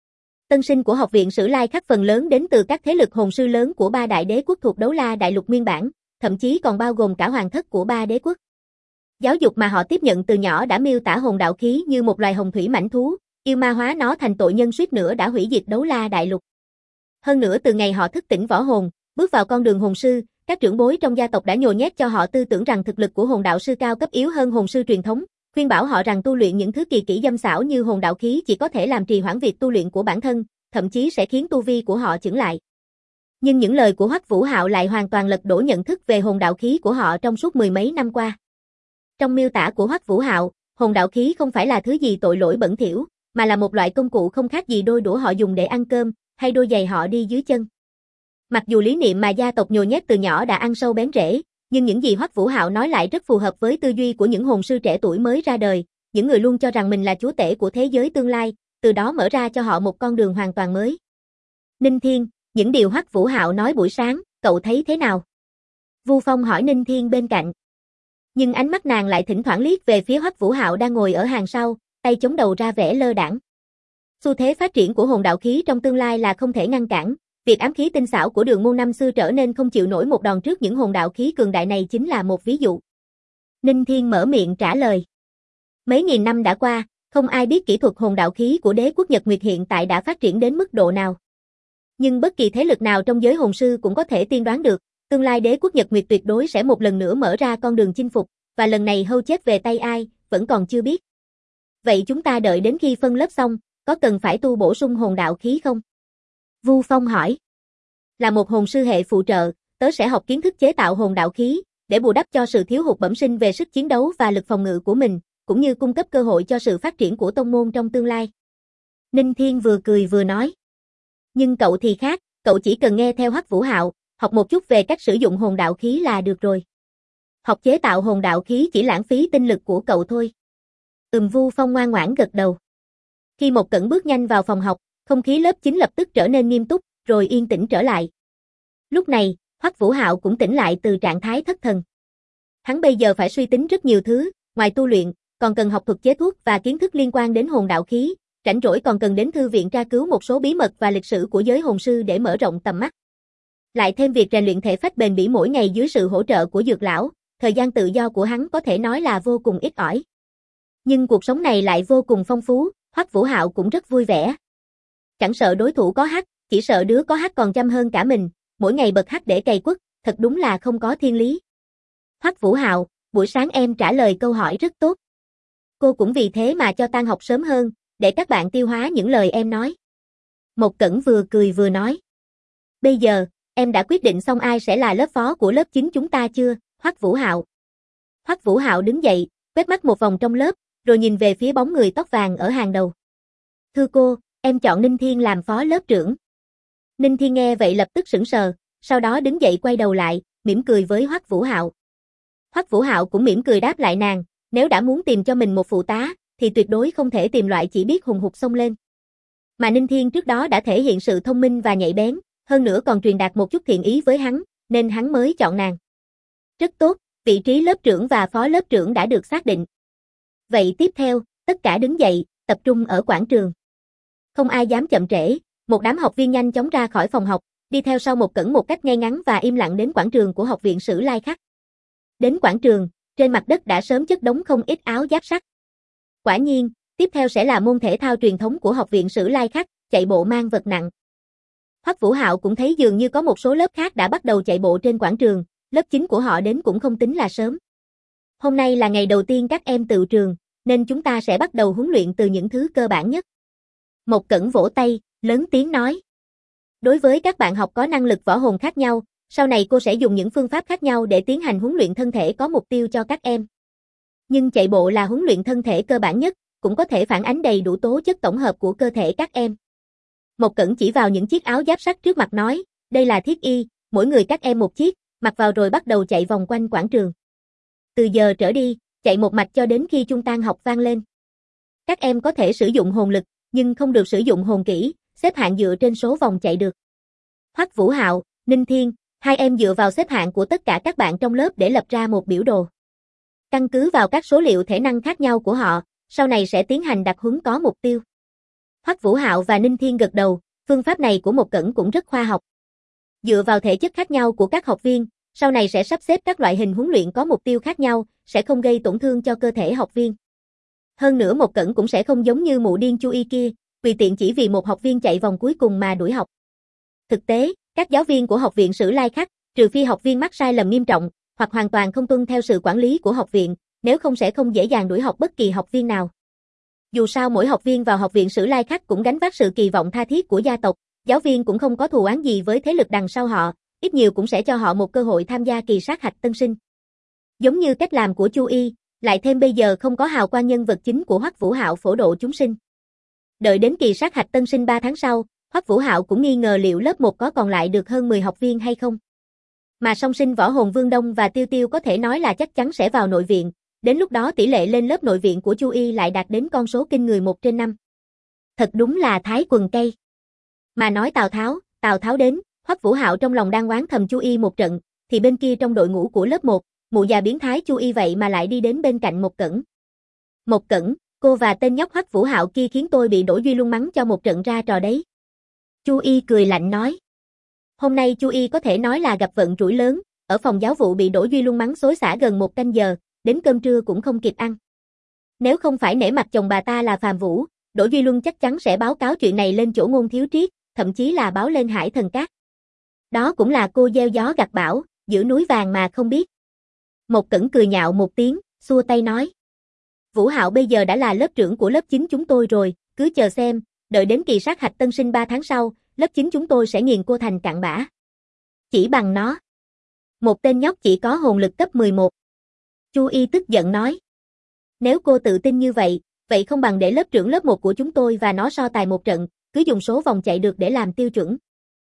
Tân sinh của học viện Sử Lai Khắc phần lớn đến từ các thế lực hồn sư lớn của 3 đại đế quốc thuộc Đấu La Đại Lục nguyên bản, thậm chí còn bao gồm cả hoàng thất của 3 đế quốc. Giáo dục mà họ tiếp nhận từ nhỏ đã miêu tả hồn đạo khí như một loài hồng thủy mãnh thú, yêu ma hóa nó thành tội nhân suýt nữa đã hủy diệt Đấu La Đại Lục. Hơn nữa từ ngày họ thức tỉnh võ hồn, bước vào con đường hồn sư, các trưởng bối trong gia tộc đã nhồi nhét cho họ tư tưởng rằng thực lực của hồn đạo sư cao cấp yếu hơn hồn sư truyền thống, khuyên bảo họ rằng tu luyện những thứ kỳ kỹ dâm xảo như hồn đạo khí chỉ có thể làm trì hoãn việc tu luyện của bản thân, thậm chí sẽ khiến tu vi của họ chững lại. Nhưng những lời của Hoắc Vũ Hạo lại hoàn toàn lật đổ nhận thức về hồn đạo khí của họ trong suốt mười mấy năm qua. Trong miêu tả của Hoắc Vũ Hạo, hồn đạo khí không phải là thứ gì tội lỗi bẩn thỉu, mà là một loại công cụ không khác gì đôi đũa họ dùng để ăn cơm, hay đôi giày họ đi dưới chân. Mặc dù lý niệm mà gia tộc nhồi nhét từ nhỏ đã ăn sâu bén rễ, nhưng những gì Hoắc Vũ Hạo nói lại rất phù hợp với tư duy của những hồn sư trẻ tuổi mới ra đời, những người luôn cho rằng mình là chúa tể của thế giới tương lai, từ đó mở ra cho họ một con đường hoàn toàn mới. Ninh Thiên, những điều Hoắc Vũ Hạo nói buổi sáng, cậu thấy thế nào? Vu Phong hỏi Ninh Thiên bên cạnh. Nhưng ánh mắt nàng lại thỉnh thoảng liếc về phía Hoắc Vũ Hạo đang ngồi ở hàng sau, tay chống đầu ra vẻ lơ đãng. Xu thế phát triển của hồn đạo khí trong tương lai là không thể ngăn cản, Việc ám khí tinh xảo của Đường Môn năm xưa trở nên không chịu nổi một đòn trước những hồn đạo khí cường đại này chính là một ví dụ. Ninh Thiên mở miệng trả lời. Mấy nghìn năm đã qua, không ai biết kỹ thuật hồn đạo khí của đế quốc Nhật Nguyệt hiện tại đã phát triển đến mức độ nào. Nhưng bất kỳ thế lực nào trong giới hồn sư cũng có thể tiên đoán được, tương lai đế quốc Nhật Nguyệt tuyệt đối sẽ một lần nữa mở ra con đường chinh phục, và lần này hâu chết về tay ai, vẫn còn chưa biết. Vậy chúng ta đợi đến khi phân lớp xong, có cần phải tu bổ sung hồn đạo khí không? Vu Phong hỏi. Là một hồn sư hệ phụ trợ, tớ sẽ học kiến thức chế tạo hồn đạo khí, để bù đắp cho sự thiếu hụt bẩm sinh về sức chiến đấu và lực phòng ngự của mình, cũng như cung cấp cơ hội cho sự phát triển của tông môn trong tương lai. Ninh Thiên vừa cười vừa nói. Nhưng cậu thì khác, cậu chỉ cần nghe theo Hoắc Vũ Hạo, học một chút về cách sử dụng hồn đạo khí là được rồi. Học chế tạo hồn đạo khí chỉ lãng phí tinh lực của cậu thôi. Vu Phong ngoan ngoãn gật đầu. Khi Mộc Cẩn bước nhanh vào phòng học, không khí lớp 9 lập tức trở nên nghiêm túc, rồi yên tĩnh trở lại. Lúc này, Hoắc Vũ Hạo cũng tỉnh lại từ trạng thái thất thần. Hắn bây giờ phải suy tính rất nhiều thứ, ngoài tu luyện, còn cần học thuật chế thuốc và kiến thức liên quan đến hồn đạo khí, rảnh rỗi còn cần đến thư viện tra cứu một số bí mật và lịch sử của giới hồn sư để mở rộng tầm mắt. Lại thêm việc rèn luyện thể phách bền bỉ mỗi ngày dưới sự hỗ trợ của dược lão, thời gian tự do của hắn có thể nói là vô cùng ít ỏi. Nhưng cuộc sống này lại vô cùng phong phú, Hoắc Vũ Hạo cũng rất vui vẻ. Chẳng sợ đối thủ có hắc, chỉ sợ đứa có hắc còn chăm hơn cả mình, mỗi ngày bật hắc để cày quất, thật đúng là không có thiên lý. Hoắc Vũ Hạo, buổi sáng em trả lời câu hỏi rất tốt. Cô cũng vì thế mà cho tan học sớm hơn, để các bạn tiêu hóa những lời em nói. Mộc Cẩn vừa cười vừa nói. Bây giờ, em đã quyết định xong ai sẽ là lớp phó của lớp 9 chúng ta chưa, Hoắc Vũ Hạo? Hoắc Vũ Hạo đứng dậy, quét mắt một vòng trong lớp, rồi nhìn về phía bóng người tóc vàng ở hàng đầu. Thưa cô, em chọn Ninh Thiên làm phó lớp trưởng. Ninh Thiên nghe vậy lập tức sững sờ, sau đó đứng dậy quay đầu lại, mỉm cười với Hoắc Vũ Hạo. Hoắc Vũ Hạo cũng mỉm cười đáp lại nàng, nếu đã muốn tìm cho mình một phụ tá, thì tuyệt đối không thể tìm loại chỉ biết hùng hục xông lên. Mà Ninh Thiên trước đó đã thể hiện sự thông minh và nhạy bén, hơn nữa còn truyền đạt một chút thiện ý với hắn, nên hắn mới chọn nàng. Rất tốt, vị trí lớp trưởng và phó lớp trưởng đã được xác định. Vậy tiếp theo, tất cả đứng dậy, tập trung ở quảng trường. Không ai dám chậm trễ, một đám học viên nhanh chóng ra khỏi phòng học, đi theo sau Mộc Cẩn một cách ngay ngắn và im lặng đến quảng trường của học viện Sử Lai Khắc. Đến quảng trường, trên mặt đất đã sớm chất đống không ít áo giáp sắt. Quả nhiên, tiếp theo sẽ là môn thể thao truyền thống của học viện Sử Lai Khắc, chạy bộ mang vật nặng. Hoắc Vũ Hạo cũng thấy dường như có một số lớp khác đã bắt đầu chạy bộ trên quảng trường, lớp 9 của họ đến cũng không tính là sớm. Hôm nay là ngày đầu tiên các em tựu trường, nên chúng ta sẽ bắt đầu huấn luyện từ những thứ cơ bản nhất. Mộc Cẩn vỗ tay, lớn tiếng nói. Đối với các bạn học có năng lực võ hồn khác nhau, sau này cô sẽ dùng những phương pháp khác nhau để tiến hành huấn luyện thân thể có mục tiêu cho các em. Nhưng chạy bộ là huấn luyện thân thể cơ bản nhất, cũng có thể phản ánh đầy đủ tố chất tổng hợp của cơ thể các em. Mộc Cẩn chỉ vào những chiếc áo giáp sắt trước mặt nói, đây là thiết y, mỗi người các em một chiếc, mặc vào rồi bắt đầu chạy vòng quanh quảng trường. Từ giờ trở đi, chạy một mạch cho đến khi chuông tan học vang lên. Các em có thể sử dụng hồn lực, nhưng không được sử dụng hồn kỹ, xếp hạng dựa trên số vòng chạy được. Hoắc Vũ Hạo, Ninh Thiên, hai em dựa vào xếp hạng của tất cả các bạn trong lớp để lập ra một biểu đồ. Căn cứ vào các số liệu thể năng khác nhau của họ, sau này sẽ tiến hành đặc huấn có mục tiêu. Hoắc Vũ Hạo và Ninh Thiên gật đầu, phương pháp này của Mộc Cẩn cũng rất khoa học. Dựa vào thể chất khác nhau của các học viên, sau này sẽ sắp xếp các loại hình huấn luyện có mục tiêu khác nhau, sẽ không gây tổn thương cho cơ thể học viên. Hơn nữa Mộc Cẩn cũng sẽ không giống như mụ điên Chu Y kia, tùy tiện chỉ vì một học viên chạy vòng cuối cùng mà đuổi học. Thực tế, các giáo viên của học viện Sử Lai Khắc, trừ phi học viên mắc sai lầm nghiêm trọng, hoặc hoàn toàn không tuân theo sự quản lý của học viện, nếu không sẽ không dễ dàng đuổi học bất kỳ học viên nào. Dù sao mỗi học viên vào học viện Sử Lai Khắc cũng gánh vác sự kỳ vọng tha thiết của gia tộc, giáo viên cũng không có thù oán gì với thế lực đằng sau họ, ít nhiều cũng sẽ cho họ một cơ hội tham gia kỳ sát hạch tân sinh. Giống như cách làm của Chu Y, lại thêm bây giờ không có hào quang nhân vật chính của Hoắc Vũ Hạo phổ độ chúng sinh. Đợi đến kỳ sát hạch tân sinh 3 tháng sau, Hoắc Vũ Hạo cũng nghi ngờ liệu lớp 1 có còn lại được hơn 10 học viên hay không. Mà song sinh võ hồn Vương Đông và Tiêu Tiêu có thể nói là chắc chắn sẽ vào nội viện, đến lúc đó tỷ lệ lên lớp nội viện của Chu Y lại đạt đến con số kinh người 1/5. Thật đúng là thái quần cây. Mà nói Tào Tháo đến, Hoắc Vũ Hạo trong lòng đang oán thầm Chu Y một trận, thì bên kia trong đội ngũ của lớp 1, mụ già biến thái Chu Y vậy mà lại đi đến bên cạnh Mộc Cẩn. Mộc Cẩn, cô và tên nhóc Hoắc Vũ Hạo kia khiến tôi bị Đỗ Duy Luân mắng cho một trận ra trò đấy. Chu Y cười lạnh nói. Hôm nay Chu Y có thể nói là gặp vận rủi lớn, ở phòng giáo vụ bị Đỗ Duy Luân mắng xối xả gần 1 canh giờ, đến cơm trưa cũng không kịp ăn. Nếu không phải nể mặt chồng bà ta là Phàm Vũ, Đỗ Duy Luân chắc chắn sẽ báo cáo chuyện này lên chỗ Ngôn Thiếu Triết, thậm chí là báo lên Hải Thần Các. Đó cũng là cô gieo gió gặt bão, giữ núi vàng mà không biết. Một Cẩn cười nhạo một tiếng, xua tay nói. Vũ Hạo bây giờ đã là lớp trưởng của lớp 9 chúng tôi rồi, cứ chờ xem, đợi đến kỳ sát hạch tân sinh 3 tháng sau, lớp 9 chúng tôi sẽ nghiền cô thành cặn bã. Chỉ bằng nó. Một tên nhóc chỉ có hồn lực cấp 11. Chu Y tức giận nói. Nếu cô tự tin như vậy, vậy không bằng để lớp trưởng lớp 1 của chúng tôi và nó so tài một trận, cứ dùng số vòng chạy được để làm tiêu chuẩn.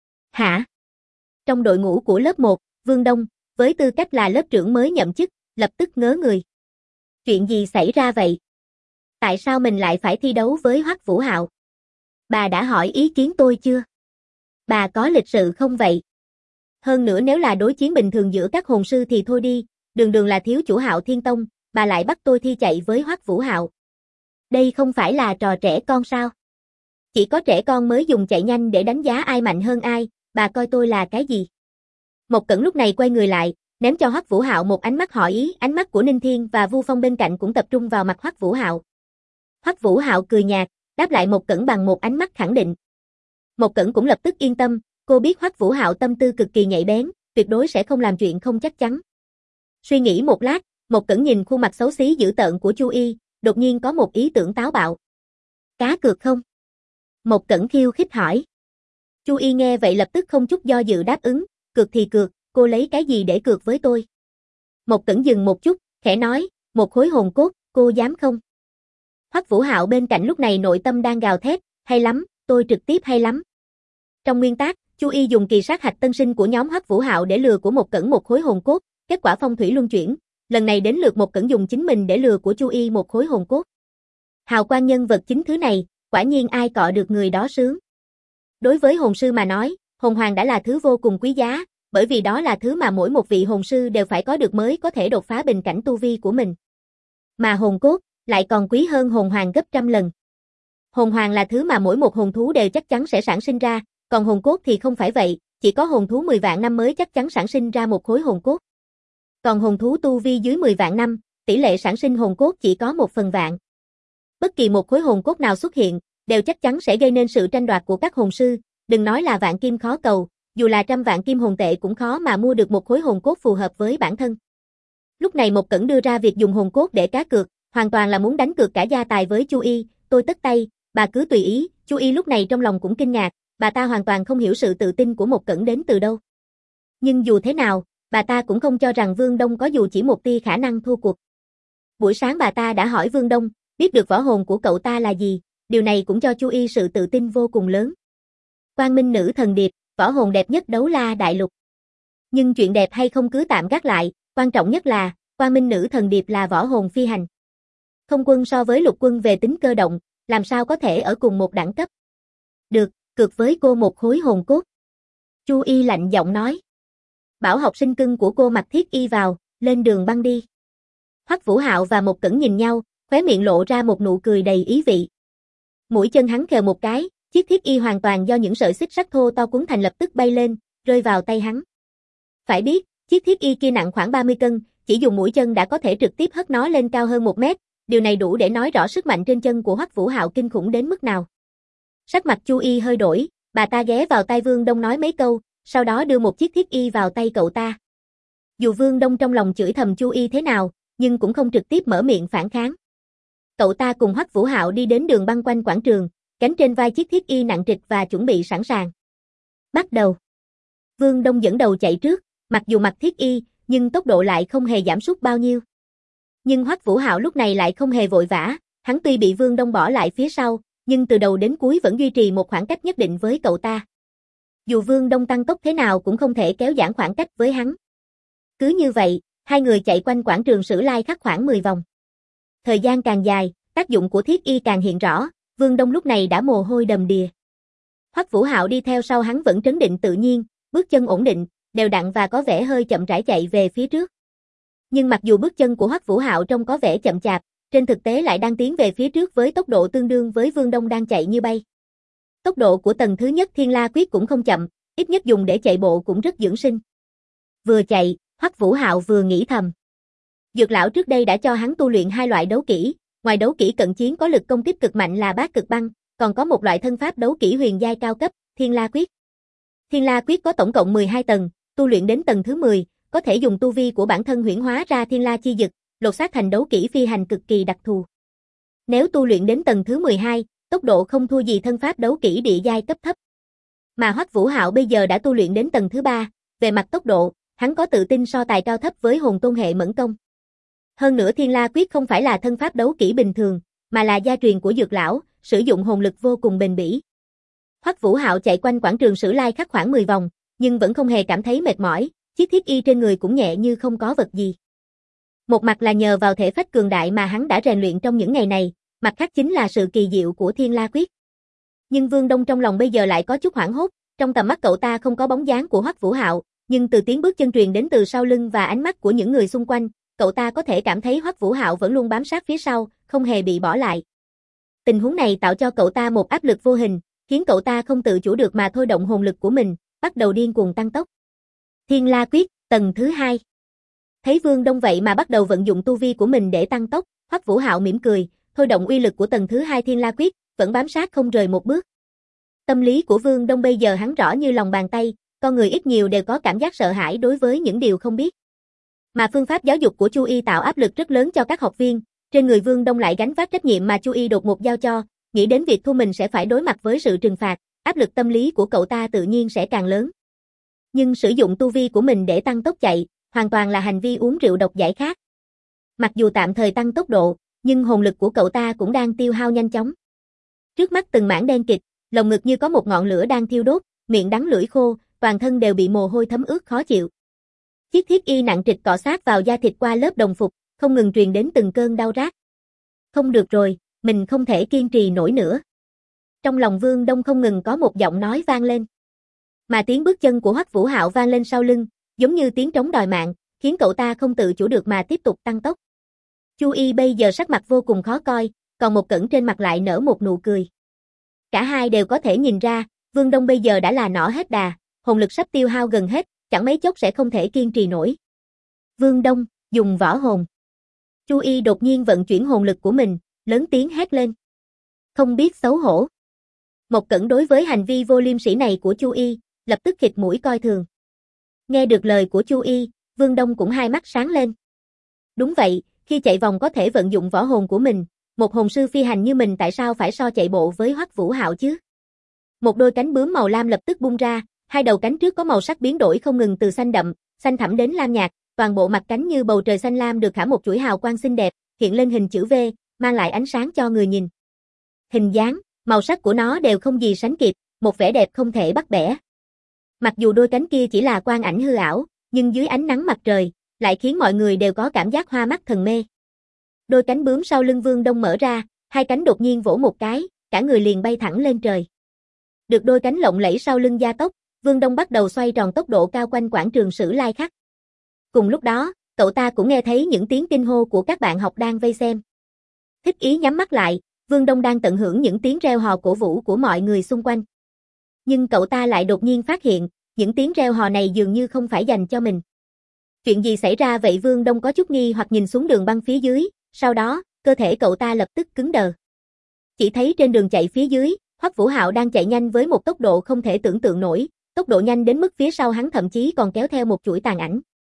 Hả? Trong đội ngũ của lớp 1, Vương Đông, với tư cách là lớp trưởng mới nhậm chức, lập tức ngớ người. Chuyện gì xảy ra vậy? Tại sao mình lại phải thi đấu với Hoắc Vũ Hạo? Bà đã hỏi ý kiến tôi chưa? Bà có lịch sự không vậy? Hơn nữa nếu là đối chiến bình thường giữa các hồn sư thì thôi đi, đường đường là thiếu chủ Hạo Thiên Tông, bà lại bắt tôi thi chạy với Hoắc Vũ Hạo. Đây không phải là trò trẻ con sao? Chỉ có trẻ con mới dùng chạy nhanh để đánh giá ai mạnh hơn ai, bà coi tôi là cái gì? Một Cẩn lúc này quay người lại, ném cho Hoắc Vũ Hạo một ánh mắt hỏi ý, ánh mắt của Ninh Thiên và Vu Phong bên cạnh cũng tập trung vào mặt Hoắc Vũ Hạo. Hoắc Vũ Hạo cười nhạt, đáp lại Một Cẩn bằng một ánh mắt khẳng định. Một Cẩn cũng lập tức yên tâm, cô biết Hoắc Vũ Hạo tâm tư cực kỳ nhạy bén, tuyệt đối sẽ không làm chuyện không chắc chắn. Suy nghĩ một lát, Một Cẩn nhìn khuôn mặt xấu xí dữ tợn của Chu Y, đột nhiên có một ý tưởng táo bạo. Cá cược không? Một Cẩn khiêu khích hỏi. Chu Y nghe vậy lập tức không chút do dự đáp ứng, cược thì cược, cô lấy cái gì để cược với tôi? Một Cẩn dừng một chút, khẽ nói, một khối hồn cốt, cô dám không? Hoắc Vũ Hạo bên cạnh lúc này nội tâm đang gào thét, hay lắm, tôi trực tiếp hay lắm. Trong nguyên tắc, Chu Y dùng kỳ sát hạch tân sinh của nhóm Hoắc Vũ Hạo để lừa của Một Cẩn một khối hồn cốt, kết quả phong thủy luân chuyển, lần này đến lượt Một Cẩn dùng chính mình để lừa của Chu Y một khối hồn cốt. Hào quang nhân vật chính thứ này, quả nhiên ai cọ được người đó sướng. Đối với hồn sư mà nói, hồn hoàng đã là thứ vô cùng quý giá, bởi vì đó là thứ mà mỗi một vị hồn sư đều phải có được mới có thể đột phá bình cảnh tu vi của mình. Mà hồn cốt lại còn quý hơn hồn hoàng gấp trăm lần. Hồn hoàng là thứ mà mỗi một hồn thú đều chắc chắn sẽ sản sinh ra, còn hồn cốt thì không phải vậy, chỉ có hồn thú 10 vạn năm mới chắc chắn sản sinh ra một khối hồn cốt. Còn hồn thú tu vi dưới 10 vạn năm, tỷ lệ sản sinh hồn cốt chỉ có 1/1000. Bất kỳ một khối hồn cốt nào xuất hiện, đều chắc chắn sẽ gây nên sự tranh đoạt của các hồn sư, đừng nói là vạn kim khó cầu, dù là 100 vạn kim hồn tệ cũng khó mà mua được một khối hồn cốt phù hợp với bản thân. Lúc này Một Cẩn đưa ra việc dùng hồn cốt để cá cược, hoàn toàn là muốn đánh cược cả gia tài với Chu Y, tôi tất tay, bà cứ tùy ý. Chu Y lúc này trong lòng cũng kinh ngạc, bà ta hoàn toàn không hiểu sự tự tin của Một Cẩn đến từ đâu. Nhưng dù thế nào, bà ta cũng không cho rằng Vương Đông có dù chỉ một tia khả năng thua cuộc. Buổi sáng bà ta đã hỏi Vương Đông, biết được võ hồn của cậu ta là gì, điều này cũng cho Chu Y sự tự tin vô cùng lớn. Quang Minh Nữ Thần Điệp, võ hồn đẹp nhất Đấu La Đại Lục. Nhưng chuyện đẹp hay không cứ tạm gác lại, quan trọng nhất là, Quang Minh Nữ Thần Điệp là võ hồn phi hành. Không quân so với lục quân về tính cơ động, làm sao có thể ở cùng một đẳng cấp. Được, cược với cô một khối hồn cốt. Chu Y lạnh giọng nói. Bảo học sinh cưng của cô mặc thiết y vào, lên đường băng đi. Hoắc Vũ Hạo và Một Cẩn nhìn nhau, khóe miệng lộ ra một nụ cười đầy ý vị. Mũi chân hắn khều một cái, chiếc thiết y hoàn toàn do những sợi xích sắt thô to cuốn thành lập tức bay lên, rơi vào tay hắn. Phải biết, chiếc thiết y kia nặng khoảng 30 cân, chỉ dùng mũi chân đã có thể trực tiếp hất nó lên cao hơn 1 mét, điều này đủ để nói rõ sức mạnh trên chân của Hoắc Vũ Hạo kinh khủng đến mức nào. Sắc mặt Chu Y hơi đổi, bà ta ghé vào tai Vương Đông nói mấy câu, sau đó đưa một chiếc thiết y vào tay cậu ta. Dù Vương Đông trong lòng chửi thầm Chu Y thế nào, nhưng cũng không trực tiếp mở miệng phản kháng. Cậu ta cùng Hoắc Vũ Hạo đi đến đường băng quanh quảng trường, gánh trên vai chiếc thiết y nặng trịch và chuẩn bị sẵn sàng. Bắt đầu. Vương Đông dẫn đầu chạy trước, mặc dù mặc thiết y, nhưng tốc độ lại không hề giảm sút bao nhiêu. Nhưng Hoắc Vũ Hạo lúc này lại không hề vội vã, hắn tuy bị Vương Đông bỏ lại phía sau, nhưng từ đầu đến cuối vẫn duy trì một khoảng cách nhất định với cậu ta. Dù Vương Đông tăng tốc thế nào cũng không thể kéo giãn khoảng cách với hắn. Cứ như vậy, hai người chạy quanh quảng trường Sử Lai Khắc khoảng 10 vòng. Thời gian càng dài, tác dụng của thiết y càng hiện rõ, Vương Đông lúc này đã mồ hôi đầm đìa. Hoắc Vũ Hạo đi theo sau hắn vẫn trấn định tự nhiên, bước chân ổn định, đều đặn và có vẻ hơi chậm rãi chạy về phía trước. Nhưng mặc dù bước chân của Hoắc Vũ Hạo trông có vẻ chậm chạp, trên thực tế lại đang tiến về phía trước với tốc độ tương đương với Vương Đông đang chạy như bay. Tốc độ của tầng thứ nhất Thiên La Quyết cũng không chậm, ít nhất dùng để chạy bộ cũng rất dưỡng sinh. Vừa chạy, Hoắc Vũ Hạo vừa nghĩ thầm. Dược lão trước đây đã cho hắn tu luyện hai loại đấu kỹ, ngoài đấu kỹ cận chiến có lực công kích cực mạnh là Bát Cực Băng, còn có một loại thân pháp đấu kỹ huyền giai cao cấp, Thiên La Quyết. Thiên La Quyết có tổng cộng 12 tầng, tu luyện đến tầng thứ 10, có thể dùng tu vi của bản thân huyễn hóa ra Thiên La chi dực, lột xác thành đấu kỹ phi hành cực kỳ đặc thù. Nếu tu luyện đến tầng thứ 12, tốc độ không thua gì thân pháp đấu kỹ địa giai cấp thấp. Mà Hoắc Vũ Hạo bây giờ đã tu luyện đến tầng thứ 3, về mặt tốc độ, hắn có tự tin so tài cao thấp với hồn tôn hệ mẫn công. Hơn nữa Thiên La Quyết không phải là thân pháp đấu kỹ bình thường, mà là gia truyền của dược lão, sử dụng hồn lực vô cùng bền bỉ. Hoắc Vũ Hạo chạy quanh quảng trường Sử Lai Khắc khoảng 10 vòng, nhưng vẫn không hề cảm thấy mệt mỏi, chiếc thiết y trên người cũng nhẹ như không có vật gì. Một mặt là nhờ vào thể phách cường đại mà hắn đã rèn luyện trong những ngày này, mặt khác chính là sự kỳ diệu của Thiên La Quyết. Nhưng Vương Đông trong lòng bây giờ lại có chút hoảng hốt, trong tầm mắt cậu ta không có bóng dáng của Hoắc Vũ Hạo, nhưng từ tiếng bước chân truyền đến từ sau lưng và ánh mắt của những người xung quanh, cậu ta có thể cảm thấy Hoắc Vũ Hạo vẫn luôn bám sát phía sau, không hề bị bỏ lại. Tình huống này tạo cho cậu ta một áp lực vô hình, khiến cậu ta không tự chủ được mà thôi động hồn lực của mình, bắt đầu điên cuồng tăng tốc. Thiên La Quyết, tầng thứ 2. Thấy Vương Đông vậy mà bắt đầu vận dụng tu vi của mình để tăng tốc, Hoắc Vũ Hạo mỉm cười, thôi động uy lực của tầng thứ 2 Thiên La Quyết, vẫn bám sát không rời một bước. Tâm lý của Vương Đông bây giờ hắn rõ như lòng bàn tay, con người ít nhiều đều có cảm giác sợ hãi đối với những điều không biết. Mà phương pháp giáo dục của Chu Y tạo áp lực rất lớn cho các học viên, trên người Vương Đông lại gánh vác trách nhiệm mà Chu Y đột ngột giao cho, nghĩ đến việc thu mình sẽ phải đối mặt với sự trừng phạt, áp lực tâm lý của cậu ta tự nhiên sẽ càng lớn. Nhưng sử dụng tu vi của mình để tăng tốc chạy, hoàn toàn là hành vi uống rượu độc giải khát. Mặc dù tạm thời tăng tốc độ, nhưng hồn lực của cậu ta cũng đang tiêu hao nhanh chóng. Trước mắt từng mảng đen kịt, lồng ngực như có một ngọn lửa đang thiêu đốt, miệng đắng lưỡi khô, toàn thân đều bị mồ hôi thấm ướt khó chịu. Chiếc thiết y nặng trịch cọ sát vào da thịt qua lớp đồng phục, không ngừng truyền đến từng cơn đau rát. Không được rồi, mình không thể kiên trì nổi nữa. Trong lòng Vương Đông không ngừng có một giọng nói vang lên. Mà tiếng bước chân của Hoắc Vũ Hạo vang lên sau lưng, giống như tiếng trống đòi mạng, khiến cậu ta không tự chủ được mà tiếp tục tăng tốc. Chu Y bây giờ sắc mặt vô cùng khó coi, còn Một Cẩn trên mặt lại nở một nụ cười. Cả hai đều có thể nhìn ra, Vương Đông bây giờ đã là nỏ hết đà, hồn lực sắp tiêu hao gần hết, chẳng mấy chốc sẽ không thể kiên trì nổi. Vương Đông, dùng võ hồn. Chu Y đột nhiên vận chuyển hồn lực của mình, lớn tiếng hét lên. Không biết xấu hổ. Một Cẩn đối với hành vi vô liêm sỉ này của Chu Y, lập tức khịt mũi coi thường. Nghe được lời của Chu Y, Vương Đông cũng hai mắt sáng lên. Đúng vậy, khi chạy vòng có thể vận dụng võ hồn của mình, một hồn sư phi hành như mình tại sao phải so chạy bộ với Hoắc Vũ Hạo chứ? Một đôi cánh bướm màu lam lập tức bung ra, hai đầu cánh trước có màu sắc biến đổi không ngừng từ xanh đậm, xanh thẳm đến lam nhạt, toàn bộ mặt cánh như bầu trời xanh lam được khảm một chuỗi hào quang xinh đẹp, hiện lên hình chữ V, mang lại ánh sáng cho người nhìn. Hình dáng, màu sắc của nó đều không gì sánh kịp, một vẻ đẹp không thể bắt bẻ. Mặc dù đôi cánh kia chỉ là quang ảnh hư ảo, nhưng dưới ánh nắng mặt trời, lại khiến mọi người đều có cảm giác hoa mắt thần mê. Đôi cánh bướm sau lưng Vương Đông mở ra, hai cánh đột nhiên vỗ một cái, cả người liền bay thẳng lên trời. Được đôi cánh lộng lẫy sau lưng gia tốc, Vương Đông bắt đầu xoay tròn tốc độ cao quanh quảng trường Sử Lai Khắc. Cùng lúc đó, cậu ta cũng nghe thấy những tiếng kinh hô của các bạn học đang vây xem. Thích ý nhắm mắt lại, Vương Đông đang tận hưởng những tiếng reo hò cổ vũ của mọi người xung quanh. Nhưng cậu ta lại đột nhiên phát hiện, những tiếng reo hò này dường như không phải dành cho mình. Chuyện gì xảy ra vậy? Vương Đông có chút nghi hoặc nhìn xuống đường băng phía dưới, sau đó, cơ thể cậu ta lập tức cứng đờ. Chỉ thấy trên đường chạy phía dưới, Hoắc Vũ Hạo đang chạy nhanh với một tốc độ không thể tưởng tượng nổi, tốc độ nhanh đến mức phía sau hắn thậm chí còn kéo theo một chuỗi tàn ảnh.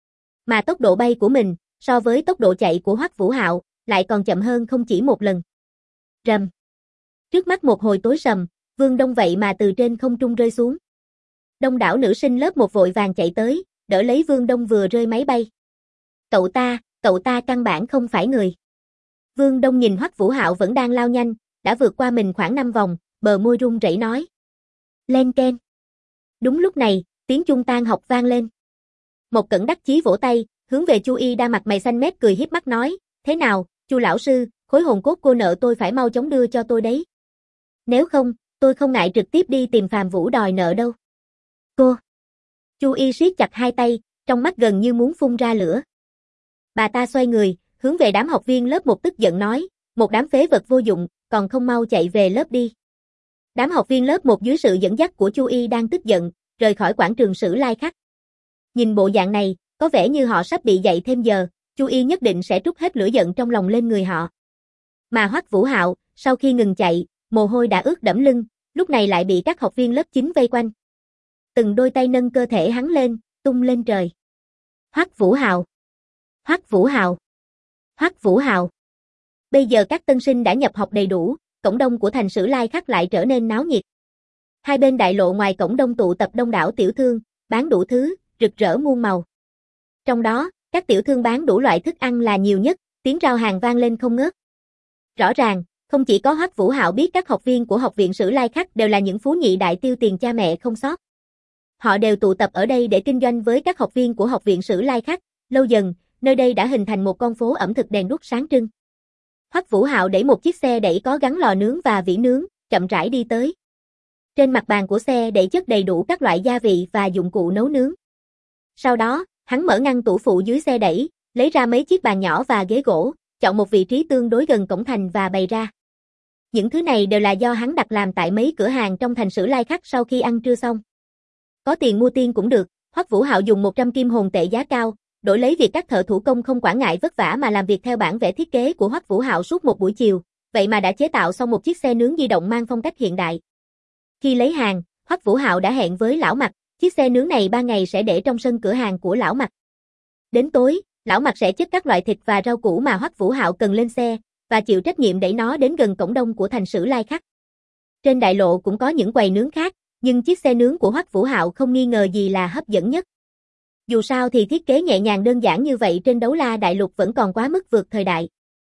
Mà tốc độ bay của mình, so với tốc độ chạy của Hoắc Vũ Hạo, lại còn chậm hơn không chỉ một lần. Rầm. Trước mắt một hồi tối sầm, Vương Đông vậy mà từ trên không trung rơi xuống. Đông đảo nữ sinh lớp 1 vội vàng chạy tới, đỡ lấy Vương Đông vừa rơi máy bay. Cậu ta căn bản không phải người. Vương Đông nhìn Hoắc Vũ Hạo vẫn đang lao nhanh, đã vượt qua mình khoảng 5 vòng, bờ môi run rẩy nói. Len keng. Đúng lúc này, tiếng chuông tan học vang lên. Một Cẩn đắc chí vỗ tay, hướng về Chu Y đang mặt mày xanh mét cười hiếp mắt nói, thế nào, Chu lão sư, khối hồn cốt cô nợ tôi phải mau chóng đưa cho tôi đấy. Nếu không, tôi không ngại trực tiếp đi tìm Phàm Vũ đòi nợ đâu. Cô. Chu Y siết chặt hai tay, trong mắt gần như muốn phun ra lửa. Bà ta xoay người, hướng về đám học viên lớp 1 tức giận nói, một đám phế vật vô dụng, còn không mau chạy về lớp đi. Đám học viên lớp 1 dưới sự dẫn dắt của Chu Y đang tức giận, rời khỏi quảng trường Sử Lai Khắc. Nhìn bộ dạng này, có vẻ như họ sắp bị dậy thêm giờ, Chu Y nhất định sẽ trút hết lửa giận trong lòng lên người họ. Mà Hoắc Vũ Hạo, sau khi ngừng chạy, mồ hôi đã ướt đẫm lưng, lúc này lại bị các học viên lớp 9 vây quanh. Từng đôi tay nâng cơ thể hắn lên, tung lên trời. Hoắc Vũ Hạo! Hoắc Vũ Hạo! Hoắc Vũ Hạo! Bây giờ các tân sinh đã nhập học đầy đủ, cổng đông của thành Sử Lai Khắc lại trở nên náo nhiệt. Hai bên đại lộ ngoài cổng đông tụ tập đông đảo tiểu thương, bán đủ thứ, rực rỡ muôn màu. Trong đó, các tiểu thương bán đủ loại thức ăn là nhiều nhất, tiếng rao hàng vang lên không ngớt. Rõ ràng, không chỉ có Hoắc Vũ Hạo biết các học viên của học viện Sử Lai Khắc đều là những phú nhị đại tiêu tiền cha mẹ không sót. Họ đều tụ tập ở đây để kinh doanh với các học viên của học viện Sử Lai Khắc, lâu dần, nơi đây đã hình thành một con phố ẩm thực đèn đuốc sáng trưng. Hoắc Vũ Hạo đẩy một chiếc xe đẩy có gắn lò nướng và vỉ nướng, chậm rãi đi tới. Trên mặt bàn của xe đẩy chất đầy đủ các loại gia vị và dụng cụ nấu nướng. Sau đó, hắn mở ngăn tủ phụ dưới xe đẩy, lấy ra mấy chiếc bàn nhỏ và ghế gỗ, chọn một vị trí tương đối gần cổng thành và bày ra. Những thứ này đều là do hắn đặt làm tại mấy cửa hàng trong thành Sử Lai Khắc sau khi ăn trưa xong. Có tiền mua tiên cũng được, Hoắc Vũ Hạo dùng 100 kim hồn tệ giá cao, đổi lấy việc các thợ thủ công không quản ngại vất vả mà làm việc theo bản vẽ thiết kế của Hoắc Vũ Hạo suốt một buổi chiều, vậy mà đã chế tạo xong một chiếc xe nướng di động mang phong cách hiện đại. Khi lấy hàng, Hoắc Vũ Hạo đã hẹn với Lão Mặc, chiếc xe nướng này 3 ngày sẽ để trong sân cửa hàng của Lão Mặc. Đến tối, Lão Mặc sẽ chất các loại thịt và rau củ mà Hoắc Vũ Hạo cần lên xe, và chịu trách nhiệm đẩy nó đến gần cổng đông của thành Sử Lai Khắc. Trên đại lộ cũng có những quầy nướng khác, nhưng chiếc xe nướng của Hoắc Vũ Hạo không nghi ngờ gì là hấp dẫn nhất. Dù sao thì thiết kế nhẹ nhàng đơn giản như vậy trên Đấu La Đại Lục vẫn còn quá mức vượt thời đại.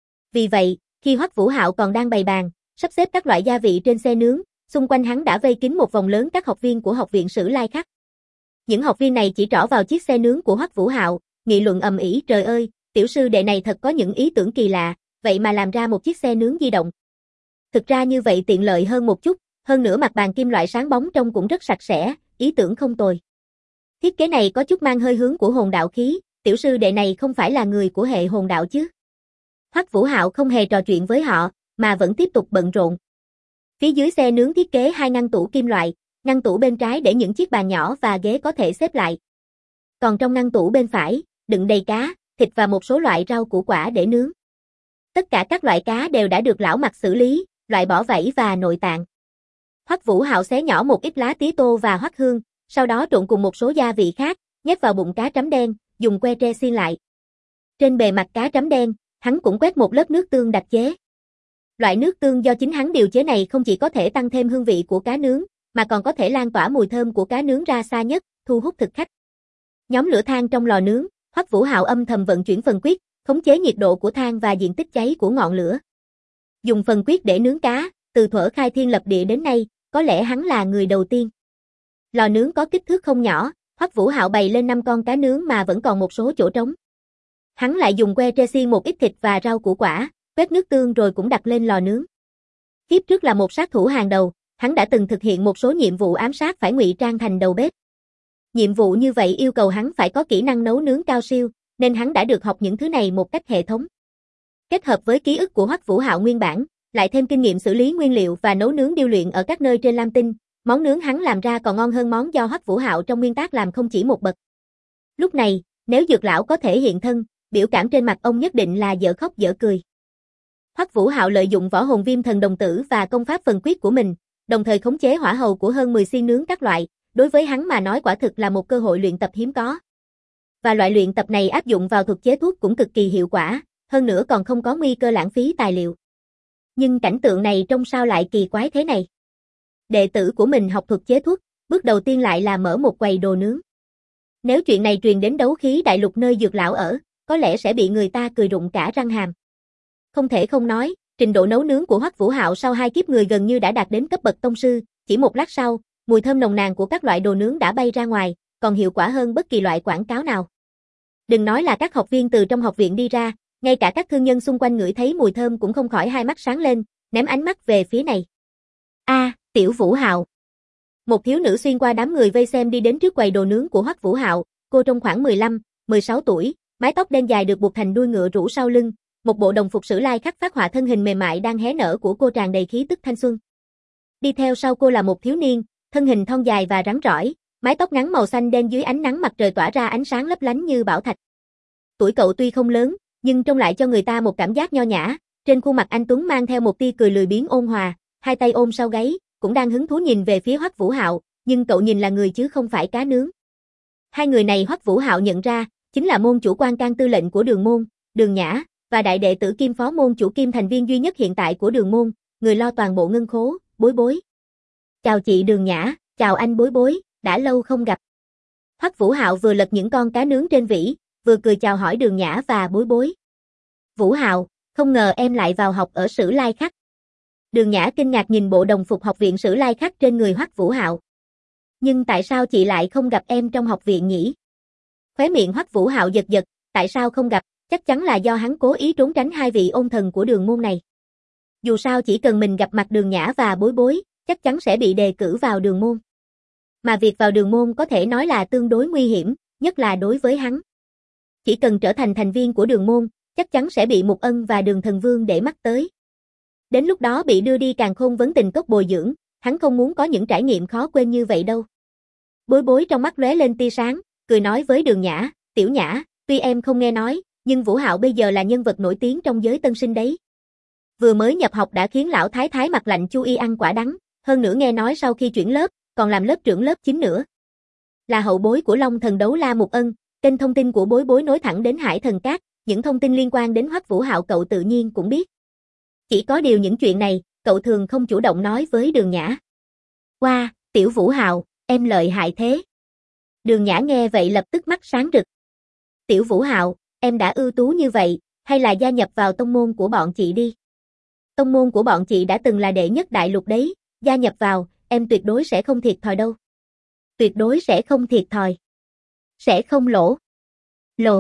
Vì vậy, khi Hoắc Vũ Hạo còn đang bày bàn, sắp xếp các loại gia vị trên xe nướng, xung quanh hắn đã vây kín một vòng lớn các học viên của học viện Sử Lai Khắc. Những học viên này chỉ trỏ vào chiếc xe nướng của Hoắc Vũ Hạo, nghị luận ầm ĩ, trời ơi, tiểu sư đệ này thật có những ý tưởng kỳ lạ, vậy mà làm ra một chiếc xe nướng di động. Thực ra như vậy tiện lợi hơn một chút, hơn nữa mặt bàn kim loại sáng bóng trông cũng rất sạch sẽ, ý tưởng không tồi. Thiết kế này có chút mang hơi hướng của hồn đạo khí, tiểu sư đệ này không phải là người của hệ hồn đạo chứ? Hoắc Vũ Hạo không hề trò chuyện với họ, mà vẫn tiếp tục bận rộn. Phía dưới xe nướng thiết kế 2 ngăn tủ kim loại, ngăn tủ bên trái để những chiếc bàn nhỏ và ghế có thể xếp lại. Còn trong ngăn tủ bên phải, đựng đầy cá, thịt và một số loại rau củ quả để nướng. Tất cả các loại cá đều đã được Lão Mặc xử lý, loại bỏ vảy và nội tạng. Hoắc Vũ Hạo xé nhỏ một ít lá tía tô và hoắc hương, sau đó trộn cùng một số gia vị khác, nhét vào bụng cá trắm đen, dùng que tre xiên lại. Trên bề mặt cá trắm đen, hắn cũng quét một lớp nước tương đặc chế. Loại nước tương do chính hắn điều chế này không chỉ có thể tăng thêm hương vị của cá nướng, mà còn có thể lan tỏa mùi thơm của cá nướng ra xa nhất, thu hút thực khách. Nhóm lửa than trong lò nướng, Hoắc Vũ Hạo âm thầm vận chuyển phần quyết, khống chế nhiệt độ của than và diện tích cháy của ngọn lửa. Dùng phần quyết để nướng cá, từ thuở khai thiên lập địa đến nay, có lẽ hắn là người đầu tiên. Lò nướng có kích thước không nhỏ, Hoắc Vũ Hạo bày lên 5 con cá nướng mà vẫn còn một số chỗ trống. Hắn lại dùng que tre xiên một ít thịt và rau củ quả, quét nước tương rồi cũng đặt lên lò nướng. Kiếp trước là một sát thủ hàng đầu, hắn đã từng thực hiện một số nhiệm vụ ám sát phải ngụy trang thành đầu bếp. Nhiệm vụ như vậy yêu cầu hắn phải có kỹ năng nấu nướng cao siêu, nên hắn đã được học những thứ này một cách hệ thống. Kết hợp với ký ức của Hoắc Vũ Hạo nguyên bản, lại thêm kinh nghiệm xử lý nguyên liệu và nấu nướng điêu luyện ở các nơi trên Lam Tinh, món nướng hắn làm ra còn ngon hơn món do Hoắc Vũ Hạo trong nguyên tác làm không chỉ một bậc. Lúc này, nếu Dược lão có thể hiện thân, biểu cảm trên mặt ông nhất định là dở khóc dở cười. Hoắc Vũ Hạo lợi dụng võ hồn viêm thần đồng tử và công pháp phần quyết của mình, đồng thời khống chế hỏa hầu của hơn 10 xiên nướng các loại, đối với hắn mà nói quả thực là một cơ hội luyện tập hiếm có. Và loại luyện tập này áp dụng vào thuật chế thuốc cũng cực kỳ hiệu quả, hơn nữa còn không có nguy cơ lãng phí tài liệu. Nhưng cảnh tượng này trông sao lại kỳ quái thế này? Đệ tử của mình học thuật chế thuốc, bước đầu tiên lại là mở một quầy đồ nướng. Nếu chuyện này truyền đến Đấu Khí Đại Lục nơi Dược lão ở, có lẽ sẽ bị người ta cười rụng cả răng hàm. Không thể không nói, trình độ nấu nướng của Hoắc Vũ Hạo sau 2 kiếp người gần như đã đạt đến cấp bậc tông sư, chỉ một lát sau, mùi thơm nồng nàn của các loại đồ nướng đã bay ra ngoài, còn hiệu quả hơn bất kỳ loại quảng cáo nào. Đừng nói là các học viên từ trong học viện đi ra, ngay cả các thương nhân xung quanh ngửi thấy mùi thơm cũng không khỏi hai mắt sáng lên, ném ánh mắt về phía này. Tiểu Vũ Hạo. Một thiếu nữ xuyên qua đám người vây xem đi đến trước quầy đồ nướng của Hoắc Vũ Hạo, cô trông khoảng 15, 16 tuổi, mái tóc đen dài được buộc thành đuôi ngựa rủ sau lưng, một bộ đồng phục Sử Lai Khắc phác họa thân hình mềm mại đang hé nở của cô tràn đầy khí tức thanh xuân. Đi theo sau cô là một thiếu niên, thân hình thon dài và rắn rỏi, Mái tóc ngắn màu xanh đen dưới ánh nắng mặt trời tỏa ra ánh sáng lấp lánh như bảo thạch. Tuổi cậu tuy không lớn, nhưng trông lại cho người ta một cảm giác nho nhã, trên khuôn mặt anh tuấn mang theo một tia cười lười biếng ôn hòa, hai tay ôm sau gáy, cũng đang hứng thú nhìn về phía Hoắc Vũ Hạo, nhưng cậu nhìn là người chứ không phải cá nướng. Hai người này Hoắc Vũ Hạo nhận ra, chính là môn chủ quan can tư lệnh của Đường môn, Đường Nhã, và đại đệ tử kim phó môn chủ kim thành viên duy nhất hiện tại của Đường môn, người lo toàn bộ ngân khố, Bối Bối. Chào chị Đường Nhã, chào anh Bối Bối, đã lâu không gặp. Hoắc Vũ Hạo vừa lật những con cá nướng trên vỉ, vừa cười chào hỏi Đường Nhã và Bối Bối. Vũ Hạo, không ngờ em lại vào học ở Sử Lai Khắc. Đường Nhã kinh ngạc nhìn bộ đồng phục học viện Sử Lai Khắc trên người Hoắc Vũ Hạo. Nhưng tại sao chị lại không gặp em trong học viện nhỉ? Khóe miệng Hoắc Vũ Hạo giật giật, tại sao không gặp, chắc chắn là do hắn cố ý trốn tránh hai vị ôn thần của Đường môn này. Dù sao chỉ cần mình gặp mặt Đường Nhã và Bối Bối, chắc chắn sẽ bị đề cử vào Đường môn. Mà việc vào Đường môn có thể nói là tương đối nguy hiểm, nhất là đối với hắn. Chỉ cần trở thành thành viên của Đường môn, chắc chắn sẽ bị Mục Ân và Đường Thần Vương để mắt tới. Đến lúc đó bị đưa đi Càn Khôn Vấn Tình Cốc bồi dưỡng, hắn không muốn có những trải nghiệm khó quên như vậy đâu. Bối Bối trong mắt lóe lên tia sáng, cười nói với Đường Nhã, Tiểu Nhã, tuy em không nghe nói, nhưng Vũ Hạo bây giờ là nhân vật nổi tiếng trong giới tân sinh đấy. Vừa mới nhập học đã khiến lão thái thái mặt lạnh Chu Y ăn quả đắng, hơn nữa nghe nói sau khi chuyển lớp, còn làm lớp trưởng lớp 9 nữa. Là hậu bối của Long Thần Đấu La Mục Ân, kênh thông tin của Bối Bối nối thẳng đến Hải Thần Cát, những thông tin liên quan đến Hoắc Vũ Hạo cậu tự nhiên cũng biết. Chỉ có điều những chuyện này, cậu thường không chủ động nói với Đường Nhã. Wow, Tiểu Vũ Hạo, em lợi hại thế. Đường Nhã nghe vậy lập tức mắt sáng rực. Tiểu Vũ Hạo, em đã ưu tú như vậy, hay là gia nhập vào tông môn của bọn chị đi. Tông môn của bọn chị đã từng là đệ nhất đại lục đấy, gia nhập vào, em tuyệt đối sẽ không thiệt thòi đâu. Tuyệt đối sẽ không thiệt thòi. Sẽ không lỗ. Lồ.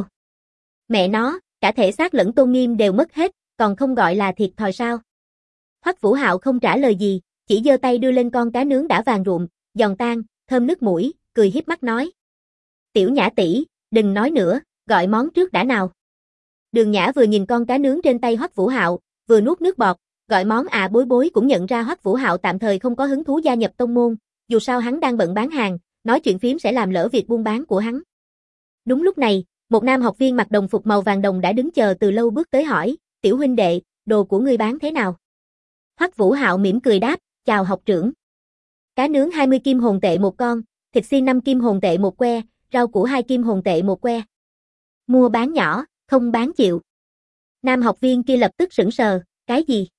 Mẹ nó, cả thể xác lẫn tôn nghiêm đều mất hết, còn không gọi là thiệt thòi sao? Hoắc Vũ Hạo không trả lời gì, chỉ giơ tay đưa lên con cá nướng đã vàng rụm, giòn tan, thơm nước mũi, cười híp mắt nói. Tiểu Nhã tỷ, đừng nói nữa, gọi món trước đã nào. Đường Nhã vừa nhìn con cá nướng trên tay Hoắc Vũ Hạo, vừa nuốt nước bọt, gọi món Bối Bối cũng nhận ra Hoắc Vũ Hạo tạm thời không có hứng thú gia nhập tông môn, dù sao hắn đang bận bán hàng, nói chuyện phím sẽ làm lỡ việc buôn bán của hắn. Đúng lúc này, một nam học viên mặc đồng phục màu vàng đồng đã đứng chờ từ lâu bước tới hỏi, Tiểu huynh đệ, đồ của ngươi bán thế nào? Hoắc Vũ Hạo mỉm cười đáp, chào học trưởng. Cá nướng 20 kim hồn tệ một con, thịt xiên 5 kim hồn tệ một que, rau củ 2 kim hồn tệ một que. Mua bán nhỏ, không bán chịu. Nam học viên kia lập tức sững sờ, cái gì?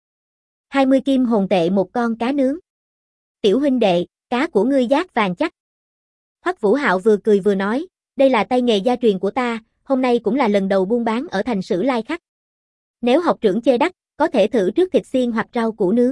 20 kim hồn tệ một con cá nướng. Tiểu huynh đệ, cá của ngươi giác vàng chắc. Hoắc Vũ Hạo vừa cười vừa nói, đây là tay nghề gia truyền của ta, hôm nay cũng là lần đầu buôn bán ở thành Sử Lai Khắc. Nếu học trưởng chê đắt, có thể thử trước thịt xiên hoặc rau củ nướng.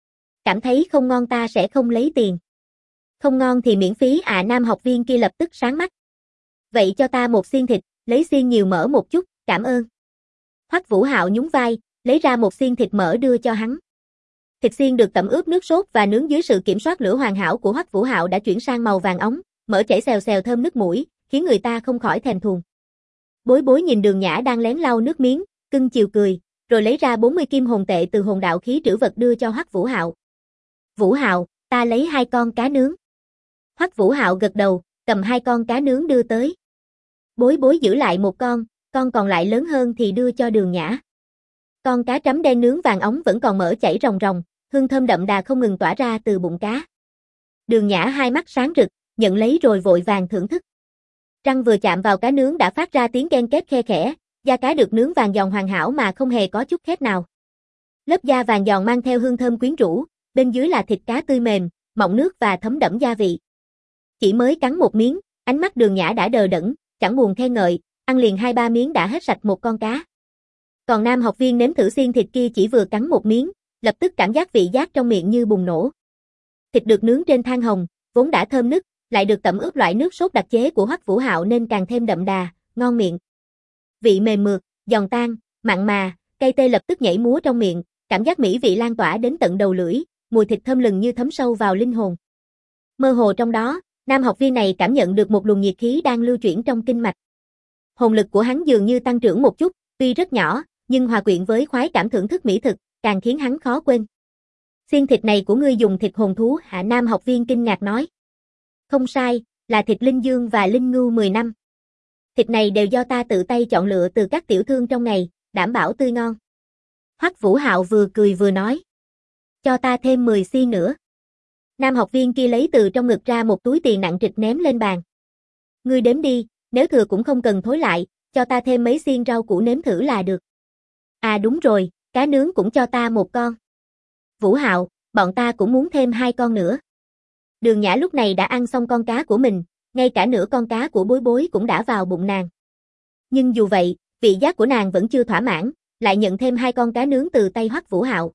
Cảm thấy không ngon ta sẽ không lấy tiền. Không ngon thì miễn phí à, nam học viên kia lập tức sáng mắt. Vậy cho ta một xiên thịt, lấy xiên nhiều mỡ một chút, cảm ơn. Hoắc Vũ Hạo nhún vai, lấy ra một xiên thịt mỡ đưa cho hắn. Thịt xiên được tẩm ướp nước sốt và nướng dưới sự kiểm soát lửa hoàn hảo của Hoắc Vũ Hạo đã chuyển sang màu vàng óng, mỡ chảy xèo xèo thơm nước mũi, khiến người ta không khỏi thèm thuồng. Bối Bối nhìn Đường Nhã đang lén lau nước miếng, cưng chiều cười, rồi lấy ra 40 kim hồn tệ từ hồn đạo khí trữ vật đưa cho Hoắc Vũ Hạo. Vũ Hạo, ta lấy 2 con cá nướng. Hoắc Vũ Hạo gật đầu, cầm 2 con cá nướng đưa tới. Bối Bối giữ lại một con còn lại lớn hơn thì đưa cho Đường Nhã. Con cá trắm đen nướng vàng óng vẫn còn mỡ chảy ròng ròng, hương thơm đậm đà không ngừng tỏa ra từ bụng cá. Đường Nhã hai mắt sáng rực, nhận lấy rồi vội vàng thưởng thức. Răng vừa chạm vào cá nướng đã phát ra tiếng ken két khe khẽ, da cá được nướng vàng giòn hoàn hảo mà không hề có chút khét nào. Lớp da vàng giòn mang theo hương thơm quyến rũ, bên dưới là thịt cá tươi mềm, mọng nước và thấm đẫm gia vị. Chỉ mới cắn một miếng, ánh mắt Đường Nhã đã đờ đẫn, chẳng buồn khen ngợi, ăn liền 2-3 miếng đã hết sạch một con cá. Còn nam học viên nếm thử xiên thịt kia chỉ vừa cắn một miếng, lập tức cảm giác vị giác trong miệng như bùng nổ. Thịt được nướng trên than hồng, vốn đã thơm nức, lại được tẩm ướp loại nước sốt đặc chế của Hoắc Vũ Hạo nên càng thêm đậm đà, ngon miệng. Vị mềm mượt, giòn tan, mặn mà, cay tê lập tức nhảy múa trong miệng, cảm giác mỹ vị lan tỏa đến tận đầu lưỡi, mùi thịt thơm lừng như thấm sâu vào linh hồn. Mơ hồ trong đó, nam học viên này cảm nhận được một luồng nhiệt khí đang lưu chuyển trong kinh mạch. Hồn lực của hắn dường như tăng trưởng một chút, tuy rất nhỏ, nhưng hòa quyện với khoái cảm thưởng thức mỹ thực, càng khiến hắn khó quên. Xiên thịt này của ngươi dùng thịt hồn thú hả? Nam học viên kinh ngạc nói. Không sai, là thịt linh dương và linh ngưu 10 năm. Thịt này đều do ta tự tay chọn lựa từ các tiểu thương trong ngày, đảm bảo tươi ngon. Hoắc Vũ Hạo vừa cười vừa nói. Cho ta thêm 10 xiên nữa. Nam học viên kia lấy từ trong ngực ra một túi tiền nặng trịch ném lên bàn. Ngươi đếm đi, nếu thừa cũng không cần thối lại, cho ta thêm mấy xiên rau củ nếm thử là được. À đúng rồi, cá nướng cũng cho ta một con. Vũ Hạo, bọn ta cũng muốn thêm 2 con nữa. Đường Nhã lúc này đã ăn xong con cá của mình, ngay cả nửa con cá của Bối Bối cũng đã vào bụng nàng. Nhưng dù vậy, vị giác của nàng vẫn chưa thỏa mãn, lại nhận thêm 2 con cá nướng từ tay Hoắc Vũ Hạo.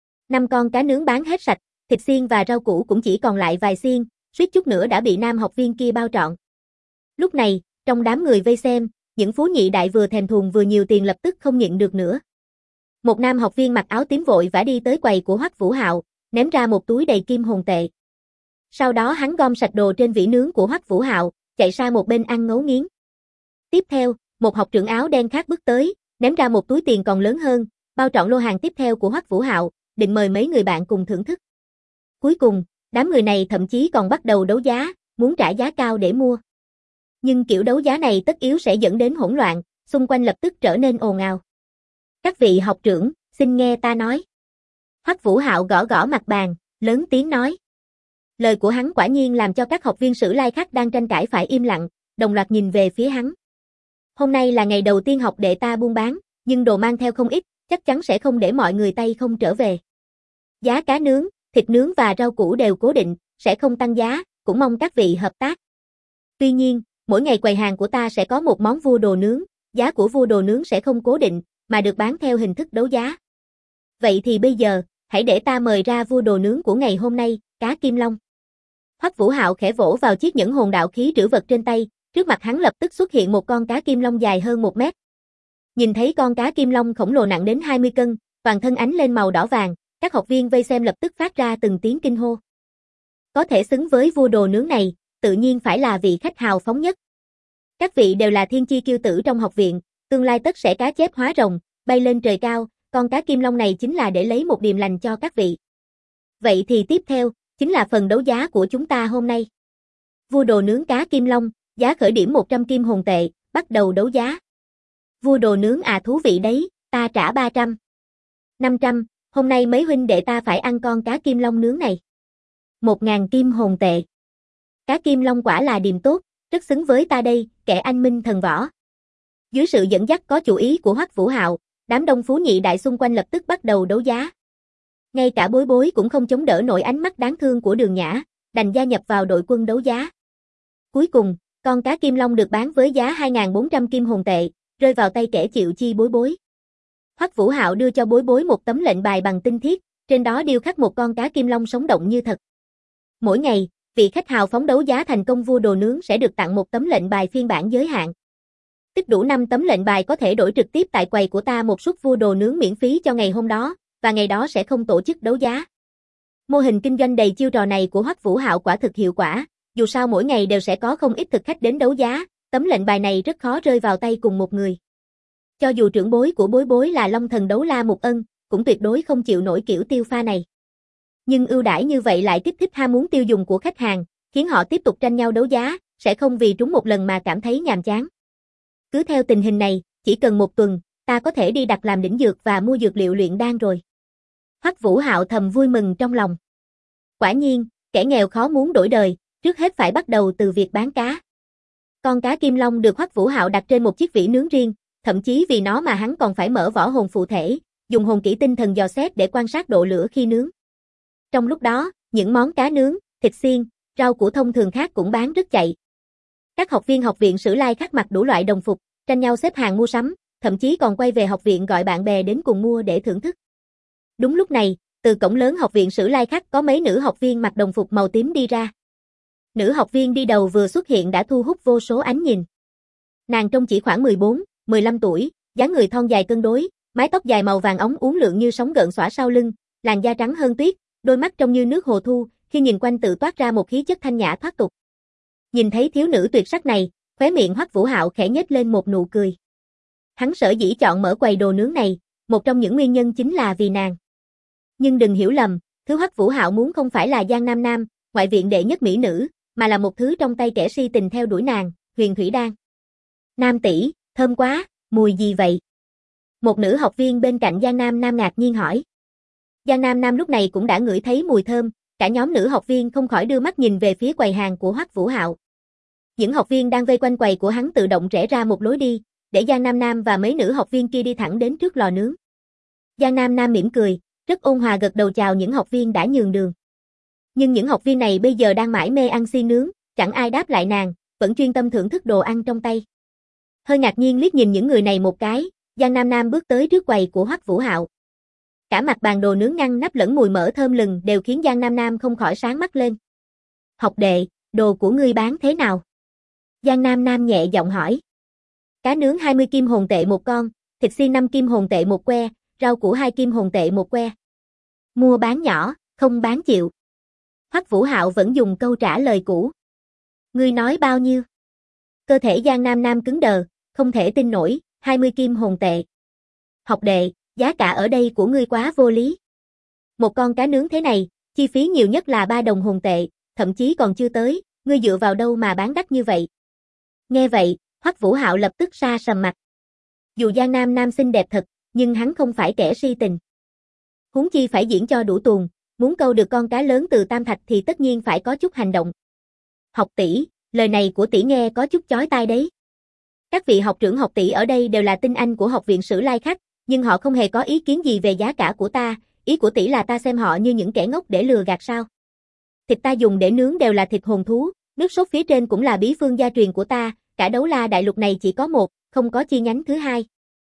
5 con cá nướng bán hết sạch, thịt xiên và rau củ cũng chỉ còn lại vài xiên, suýt chút nữa đã bị nam học viên kia bao trọn. Lúc này, trong đám người vây xem, những phú nhị đại vừa thèm thuồng vừa nhiều tiền lập tức không nhịn được nữa. Một nam học viên mặc áo tím vội vã đi tới quầy của Hoắc Vũ Hạo, ném ra một túi đầy kim hồn tệ. Sau đó hắn gom sạch đồ trên vỉ nướng của Hoắc Vũ Hạo, chạy sang một bên ăn ngấu nghiến. Tiếp theo, một học trưởng áo đen khác bước tới, ném ra một túi tiền còn lớn hơn, bao trọn lô hàng tiếp theo của Hoắc Vũ Hạo, định mời mấy người bạn cùng thưởng thức. Cuối cùng, đám người này thậm chí còn bắt đầu đấu giá, muốn trả giá cao để mua. Nhưng kiểu đấu giá này tất yếu sẽ dẫn đến hỗn loạn, xung quanh lập tức trở nên ồn ào. Các vị học trưởng, xin nghe ta nói. Hoắc Vũ Hạo gõ gõ mặt bàn, lớn tiếng nói. Lời của hắn quả nhiên làm cho các học viên Sử Lai khác đang tranh cãi phải im lặng, đồng loạt nhìn về phía hắn. Hôm nay là ngày đầu tiên học đệ ta buôn bán, nhưng đồ mang theo không ít, chắc chắn sẽ không để mọi người tay không trở về. Giá cá nướng, thịt nướng và rau củ đều cố định, sẽ không tăng giá, cũng mong các vị hợp tác. Tuy nhiên, mỗi ngày quầy hàng của ta sẽ có một món vua đồ nướng, giá của vua đồ nướng sẽ không cố định, mà được bán theo hình thức đấu giá. Vậy thì bây giờ, hãy để ta mời ra vua đồ nướng của ngày hôm nay, cá kim long. Hoắc Vũ Hạo khẽ vỗ vào chiếc nhẫn hồn đạo khí trữ vật trên tay, trước mặt hắn lập tức xuất hiện một con cá kim long dài hơn 1 mét. Nhìn thấy con cá kim long khổng lồ nặng đến 20 cân, toàn thân ánh lên màu đỏ vàng, các học viên vây xem lập tức phát ra từng tiếng kinh hô. Có thể xứng với vua đồ nướng này, tự nhiên phải là vị khách hào phóng nhất. Các vị đều là thiên chi kiêu tử trong học viện, tương lai tất sẽ cá chép hóa rồng, bay lên trời cao, con cá kim long này chính là để lấy một điềm lành cho các vị. Vậy thì tiếp theo, chính là phần đấu giá của chúng ta hôm nay. Vua đồ nướng cá kim long, giá khởi điểm 100 kim hồn tệ, bắt đầu đấu giá. Vua đồ nướng thú vị đấy, ta trả 300. 500, hôm nay mấy huynh đệ ta phải ăn con cá kim long nướng này. 1000 kim hồn tệ. Cá kim long quả là điềm tốt, rất xứng với ta đây, kẻ anh minh thần võ. Dưới sự dẫn dắt có chủ ý của Hoắc Vũ Hạo, đám đông phú nhị đại xung quanh lập tức bắt đầu đấu giá. Ngay cả Bối Bối cũng không chống đỡ nổi ánh mắt đáng thương của Đường Nhã, đành gia nhập vào đội quân đấu giá. Cuối cùng, con cá kim long được bán với giá 2400 kim hồn tệ, rơi vào tay kẻ chịu chi Bối Bối. Hoắc Vũ Hạo đưa cho Bối Bối một tấm lệnh bài bằng tinh thiết, trên đó điêu khắc một con cá kim long sống động như thật. Mỗi ngày, vị khách hào phóng đấu giá thành công vua đồ nướng sẽ được tặng một tấm lệnh bài phiên bản giới hạn. Tích đủ 5 tấm lệnh bài có thể đổi trực tiếp tại quầy của ta một suất vua đồ nướng miễn phí cho ngày hôm đó, và ngày đó sẽ không tổ chức đấu giá. Mô hình kinh doanh đầy chiêu trò này của Hoắc Vũ Hạo quả thực hiệu quả, dù sao mỗi ngày đều sẽ có không ít thực khách đến đấu giá, tấm lệnh bài này rất khó rơi vào tay cùng một người. Cho dù trưởng bối của Bối Bối là Long Thần Đấu La Mục Ân, cũng tuyệt đối không chịu nổi kiểu tiêu pha này. Nhưng ưu đãi như vậy lại kích thích ham muốn tiêu dùng của khách hàng, khiến họ tiếp tục tranh nhau đấu giá, sẽ không vì trúng một lần mà cảm thấy nhàm chán. Cứ theo tình hình này, chỉ cần 1 tuần, ta có thể đi đặt làm đỉnh dược và mua dược liệu luyện đan rồi. Hoắc Vũ Hạo thầm vui mừng trong lòng. Quả nhiên, kẻ nghèo khó muốn đổi đời, trước hết phải bắt đầu từ việc bán cá. Con cá kim long được Hoắc Vũ Hạo đặt trên một chiếc vỉ nướng riêng, thậm chí vì nó mà hắn còn phải mở vỏ hồn phụ thể, dùng hồn kỹ tinh thần dò xét để quan sát độ lửa khi nướng. Trong lúc đó, những món cá nướng, thịt xiên, rau củ thông thường khác cũng bán rất chạy. Các học viên học viện Sử Lai khác mặc đủ loại đồng phục, tranh nhau xếp hàng mua sắm, thậm chí còn quay về học viện gọi bạn bè đến cùng mua để thưởng thức. Đúng lúc này, từ cổng lớn học viện Sử Lai khác có mấy nữ học viên mặc đồng phục màu tím đi ra. Nữ học viên đi đầu vừa xuất hiện đã thu hút vô số ánh nhìn. Nàng trông chỉ khoảng 14, 15 tuổi, dáng người thon dài cân đối, mái tóc dài màu vàng óng uốn lượn như sóng gợn xõa sau lưng, làn da trắng hơn tuyết, đôi mắt trông như nước hồ thu, khi nhìn quanh tự toát ra một khí chất thanh nhã thoát tục. Nhìn thấy thiếu nữ tuyệt sắc này, khóe miệng Hoắc Vũ Hạo khẽ nhếch lên một nụ cười. Hắn sở dĩ chọn mở quầy đồ nướng này, một trong những nguyên nhân chính là vì nàng. Nhưng đừng hiểu lầm, thứ Hoắc Vũ Hạo muốn không phải là Giang Nam Nam, ngoại viện đệ nhất mỹ nữ, mà là một thứ trong tay kẻ si tình theo đuổi nàng, Huyền Thủy Đan. Nam tỷ, thơm quá, mùi gì vậy? Một nữ học viên bên cạnh Giang Nam Nam ngạc nhiên hỏi. Giang Nam Nam lúc này cũng đã ngửi thấy mùi thơm, cả nhóm nữ học viên không khỏi đưa mắt nhìn về phía quầy hàng của Hoắc Vũ Hạo. Những học viên đang vây quanh quầy của hắn tự động rẽ ra một lối đi, để Giang Nam Nam và mấy nữ học viên kia đi thẳng đến trước lò nướng. Giang Nam Nam mỉm cười, rất ôn hòa gật đầu chào những học viên đã nhường đường. Nhưng những học viên này bây giờ đang mải mê ăn xiên nướng, chẳng ai đáp lại nàng, vẫn chuyên tâm thưởng thức đồ ăn trong tay. Hơi ngạc nhiên liếc nhìn những người này một cái, Giang Nam Nam bước tới trước quầy của Hoắc Vũ Hạo. Cả mặt bàn đồ nướng ngăn nắp lẫn mùi mỡ thơm lừng đều khiến Giang Nam Nam không khỏi sáng mắt lên. Học đệ, đồ của ngươi bán thế nào? Giang Nam Nam nhẹ giọng hỏi. Cá nướng 20 kim hồn tệ một con, thịt xiên 5 kim hồn tệ một que, rau củ 2 kim hồn tệ một que. Mua bán nhỏ, không bán chịu. Hoắc Vũ Hạo vẫn dùng câu trả lời cũ. Ngươi nói bao nhiêu? Cơ thể Giang Nam Nam cứng đờ, không thể tin nổi, 20 kim hồn tệ. Học đệ, giá cả ở đây của ngươi quá vô lý. Một con cá nướng thế này, chi phí nhiều nhất là 3 đồng hồn tệ, thậm chí còn chưa tới, ngươi dựa vào đâu mà bán đắt như vậy? Nghe vậy, Hoắc Vũ Hạo lập tức sa sầm mặt. Dù Giang Nam Nam xinh đẹp thật, nhưng hắn không phải kẻ si tình. Huống chi phải diễn cho đủ tuồng, muốn câu được con cá lớn từ Tam Thạch thì tất nhiên phải có chút hành động. Học tỷ, lời này của tỷ nghe có chút chói tai đấy. Các vị học trưởng học tỷ ở đây đều là tinh anh của học viện Sử Lai Khắc, nhưng họ không hề có ý kiến gì về giá cả của ta, ý của tỷ là ta xem họ như những kẻ ngốc để lừa gạt sao? Thịt ta dùng để nướng đều là thịt hồn thú, nước sốt phía trên cũng là bí phương gia truyền của ta, cả Đấu La đại lục này chỉ có một, không có chi nhánh thứ hai.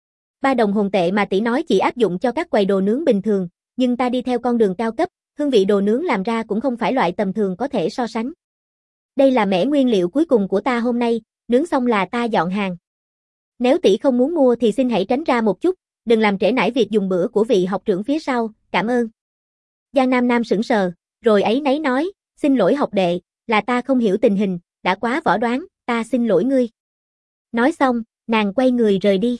3 đồng hồn tệ mà tỷ nói chỉ áp dụng cho các quầy đồ nướng bình thường, nhưng ta đi theo con đường cao cấp, hương vị đồ nướng làm ra cũng không phải loại tầm thường có thể so sánh. Đây là mẻ nguyên liệu cuối cùng của ta hôm nay, nướng xong là ta dọn hàng. Nếu tỷ không muốn mua thì xin hãy tránh ra một chút, đừng làm trễ nải việc dùng bữa của vị học trưởng phía sau, cảm ơn. Giang Nam Nam sững sờ, rồi áy náy nói, xin lỗi học đệ, là ta không hiểu tình hình, đã quá võ đoán, ta xin lỗi ngươi. Nói xong, nàng quay người rời đi.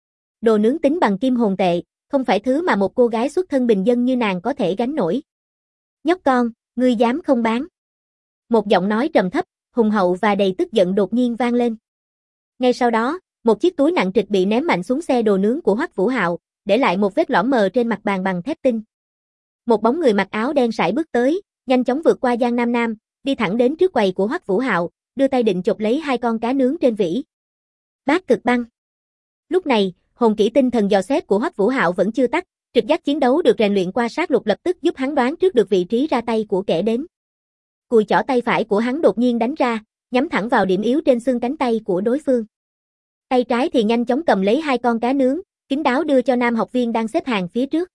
Đồ nướng tính bằng kim hồn tệ, không phải thứ mà một cô gái xuất thân bình dân như nàng có thể gánh nổi. Nhóc con, ngươi dám không bán? Một giọng nói trầm thấp, hùng hậu và đầy tức giận đột nhiên vang lên. Ngay sau đó, một chiếc túi nặng trịch bị ném mạnh xuống xe đồ nướng của Hoắc Vũ Hạo, để lại một vết lõm mờ trên mặt bàn bằng thép tinh. Một bóng người mặc áo đen sải bước tới, nhanh chóng vượt qua Giang Nam Nam, đi thẳng đến trước quầy của Hoắc Vũ Hạo, đưa tay định chộp lấy 2 con cá nướng trên vỉ. Bát Cực Băng. Lúc này, hồn kỹ tinh thần dò xét của Hoắc Vũ Hạo vẫn chưa tắt, trực giác chiến đấu được rèn luyện qua sát lục lập tức giúp hắn đoán trước được vị trí ra tay của kẻ đến. Cùi chỏ tay phải của hắn đột nhiên đánh ra, nhắm thẳng vào điểm yếu trên xương cánh tay của đối phương. Tay trái thì nhanh chóng cầm lấy 2 con cá nướng, kín đáo đưa cho nam học viên đang xếp hàng phía trước.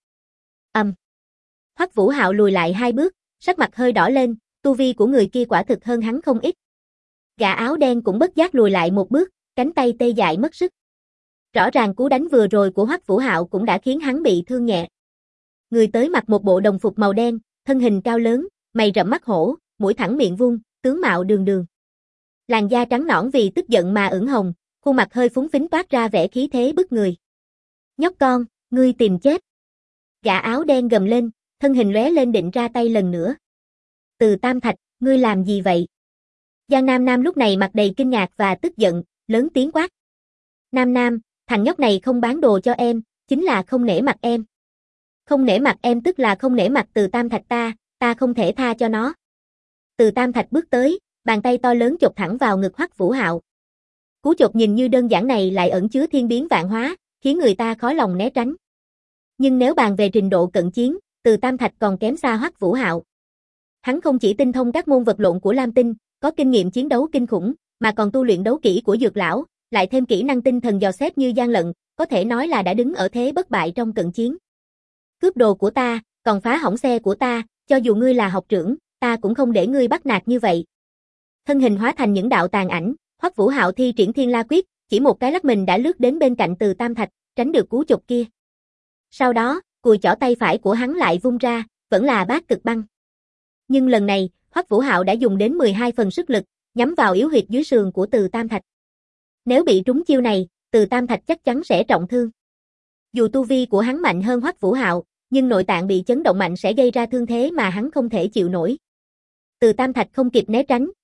Hoắc Vũ Hạo lùi lại 2 bước, sắc mặt hơi đỏ lên, tu vi của người kia quả thực hơn hắn không ít. Gã áo đen cũng bất giác lùi lại một bước, cánh tay tê dại mất sức. Rõ ràng cú đánh vừa rồi của Hoắc Vũ Hạo cũng đã khiến hắn bị thương nhẹ. Người tới mặc một bộ đồng phục màu đen, thân hình cao lớn, mày rậm mắt hổ, mũi thẳng miệng vuông, tướng mạo đường đường. Làn da trắng nõn vì tức giận mà ửng hồng, khuôn mặt hơi phúng phính toát ra vẻ khí thế bức người. Nhóc con, ngươi tìm chết. Gã áo đen gầm lên, thân hình lóe lên định ra tay lần nữa. Từ Tam Thạch, ngươi làm gì vậy? Giang Nam Nam lúc này mặt đầy kinh ngạc và tức giận, lớn tiếng quát. Nam Nam, thằng nhóc này không bán đồ cho em, chính là không nể mặt em. Không nể mặt em tức là không nể mặt Từ Tam Thạch ta không thể tha cho nó. Từ Tam Thạch bước tới, bàn tay to lớn chộp thẳng vào ngực Hoắc Vũ Hạo. Cú chộp nhìn như đơn giản này lại ẩn chứa thiên biến vạn hóa, khiến người ta khó lòng né tránh. Nhưng nếu bàn về trình độ cận chiến, Từ Tam Thạch còn kém xa Hoắc Vũ Hạo. Hắn không chỉ tinh thông các môn vật lộn của Lam Tinh, có kinh nghiệm chiến đấu kinh khủng, mà còn tu luyện đấu kỹ của Dược lão, lại thêm kỹ năng tinh thần dò xét như gian lận, có thể nói là đã đứng ở thế bất bại trong cận chiến. Cướp đồ của ta, còn phá hỏng xe của ta, cho dù ngươi là học trưởng, ta cũng không để ngươi bắt nạt như vậy. Thân hình hóa thành những đạo tàn ảnh, Hoắc Vũ Hạo thi triển Thiên La Quyết, chỉ một cái lắc mình đã lướt đến bên cạnh Từ Tam Thạch, tránh được cú chộp kia. Sau đó, cùi chỏ tay phải của hắn lại vung ra, vẫn là Bát Cực Băng. Nhưng lần này, Hoắc Vũ Hạo đã dùng đến 12 phần sức lực, nhắm vào yếu huyệt dưới sườn của Từ Tam Thạch. Nếu bị trúng chiêu này, Từ Tam Thạch chắc chắn sẽ trọng thương. Dù tu vi của hắn mạnh hơn Hoắc Vũ Hạo, nhưng nội tạng bị chấn động mạnh sẽ gây ra thương thế mà hắn không thể chịu nổi. Từ Tam Thạch không kịp né tránh,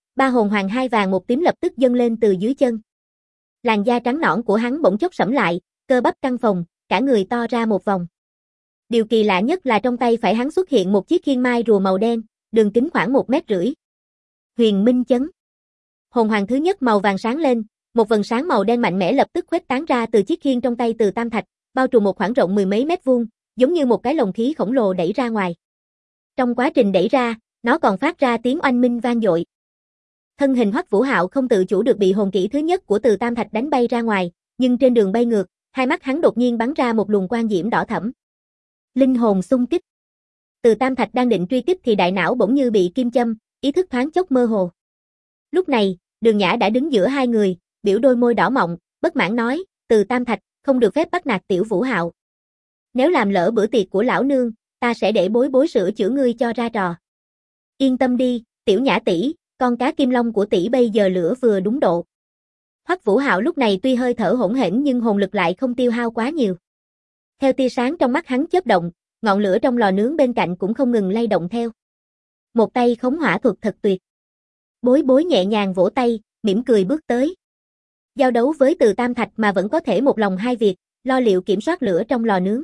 Ba hồn hoàng hai vàng một tím lập tức dâng lên từ dưới chân. Làn da trắng nõn của hắn bỗng chốc sẫm lại, cơ bắp căng phồng, cả người to ra một vòng. Điều kỳ lạ nhất là trong tay phải hắn xuất hiện một chiếc khiên mai rùa màu đen, đường kính khoảng 1,5 mét. Huyền Minh chấn. Hồn hoàng thứ nhất màu vàng sáng lên, một vầng sáng màu đen mạnh mẽ lập tức khuếch tán ra từ chiếc khiên trong tay Từ Tam Thạch, bao trùm một khoảng rộng 10 mấy mét vuông, giống như một cái lồng khí khổng lồ đẩy ra ngoài. Trong quá trình đẩy ra, nó còn phát ra tiếng oanh minh vang dội. Thân hình Hoắc Vũ Hạo không tự chủ được bị hồn kỹ thứ nhất của Từ Tam Thạch đánh bay ra ngoài, nhưng trên đường bay ngược, hai mắt hắn đột nhiên bắn ra một luồng quang diễm đỏ thẫm. Linh hồn xung kích. Từ Tam Thạch đang định truy kích thì đại não bỗng như bị kim châm, ý thức thoáng chốc mơ hồ. Lúc này, Đường Nhã đã đứng giữa hai người, biểu đôi môi đỏ mọng, bất mãn nói, Từ Tam Thạch, không được phép bắt nạt tiểu Vũ Hạo. Nếu làm lỡ bữa tiệc của lão nương, ta sẽ để bối bối sửa chữa ngươi cho ra trò. Yên tâm đi, tiểu Nhã tỷ, con cá kim long của tỷ bây giờ lửa vừa đúng độ. Hoắc Vũ Hạo lúc này tuy hơi thở hỗn hển nhưng hồn lực lại không tiêu hao quá nhiều. Theo tia sáng trong mắt hắn chớp động, ngọn lửa trong lò nướng bên cạnh cũng không ngừng lay động theo. Một tay khống hỏa thuật thật tuyệt. Bối bối nhẹ nhàng vỗ tay, mỉm cười bước tới. Giao đấu với Từ Tam Thạch mà vẫn có thể một lòng hai việc, lo liệu kiểm soát lửa trong lò nướng.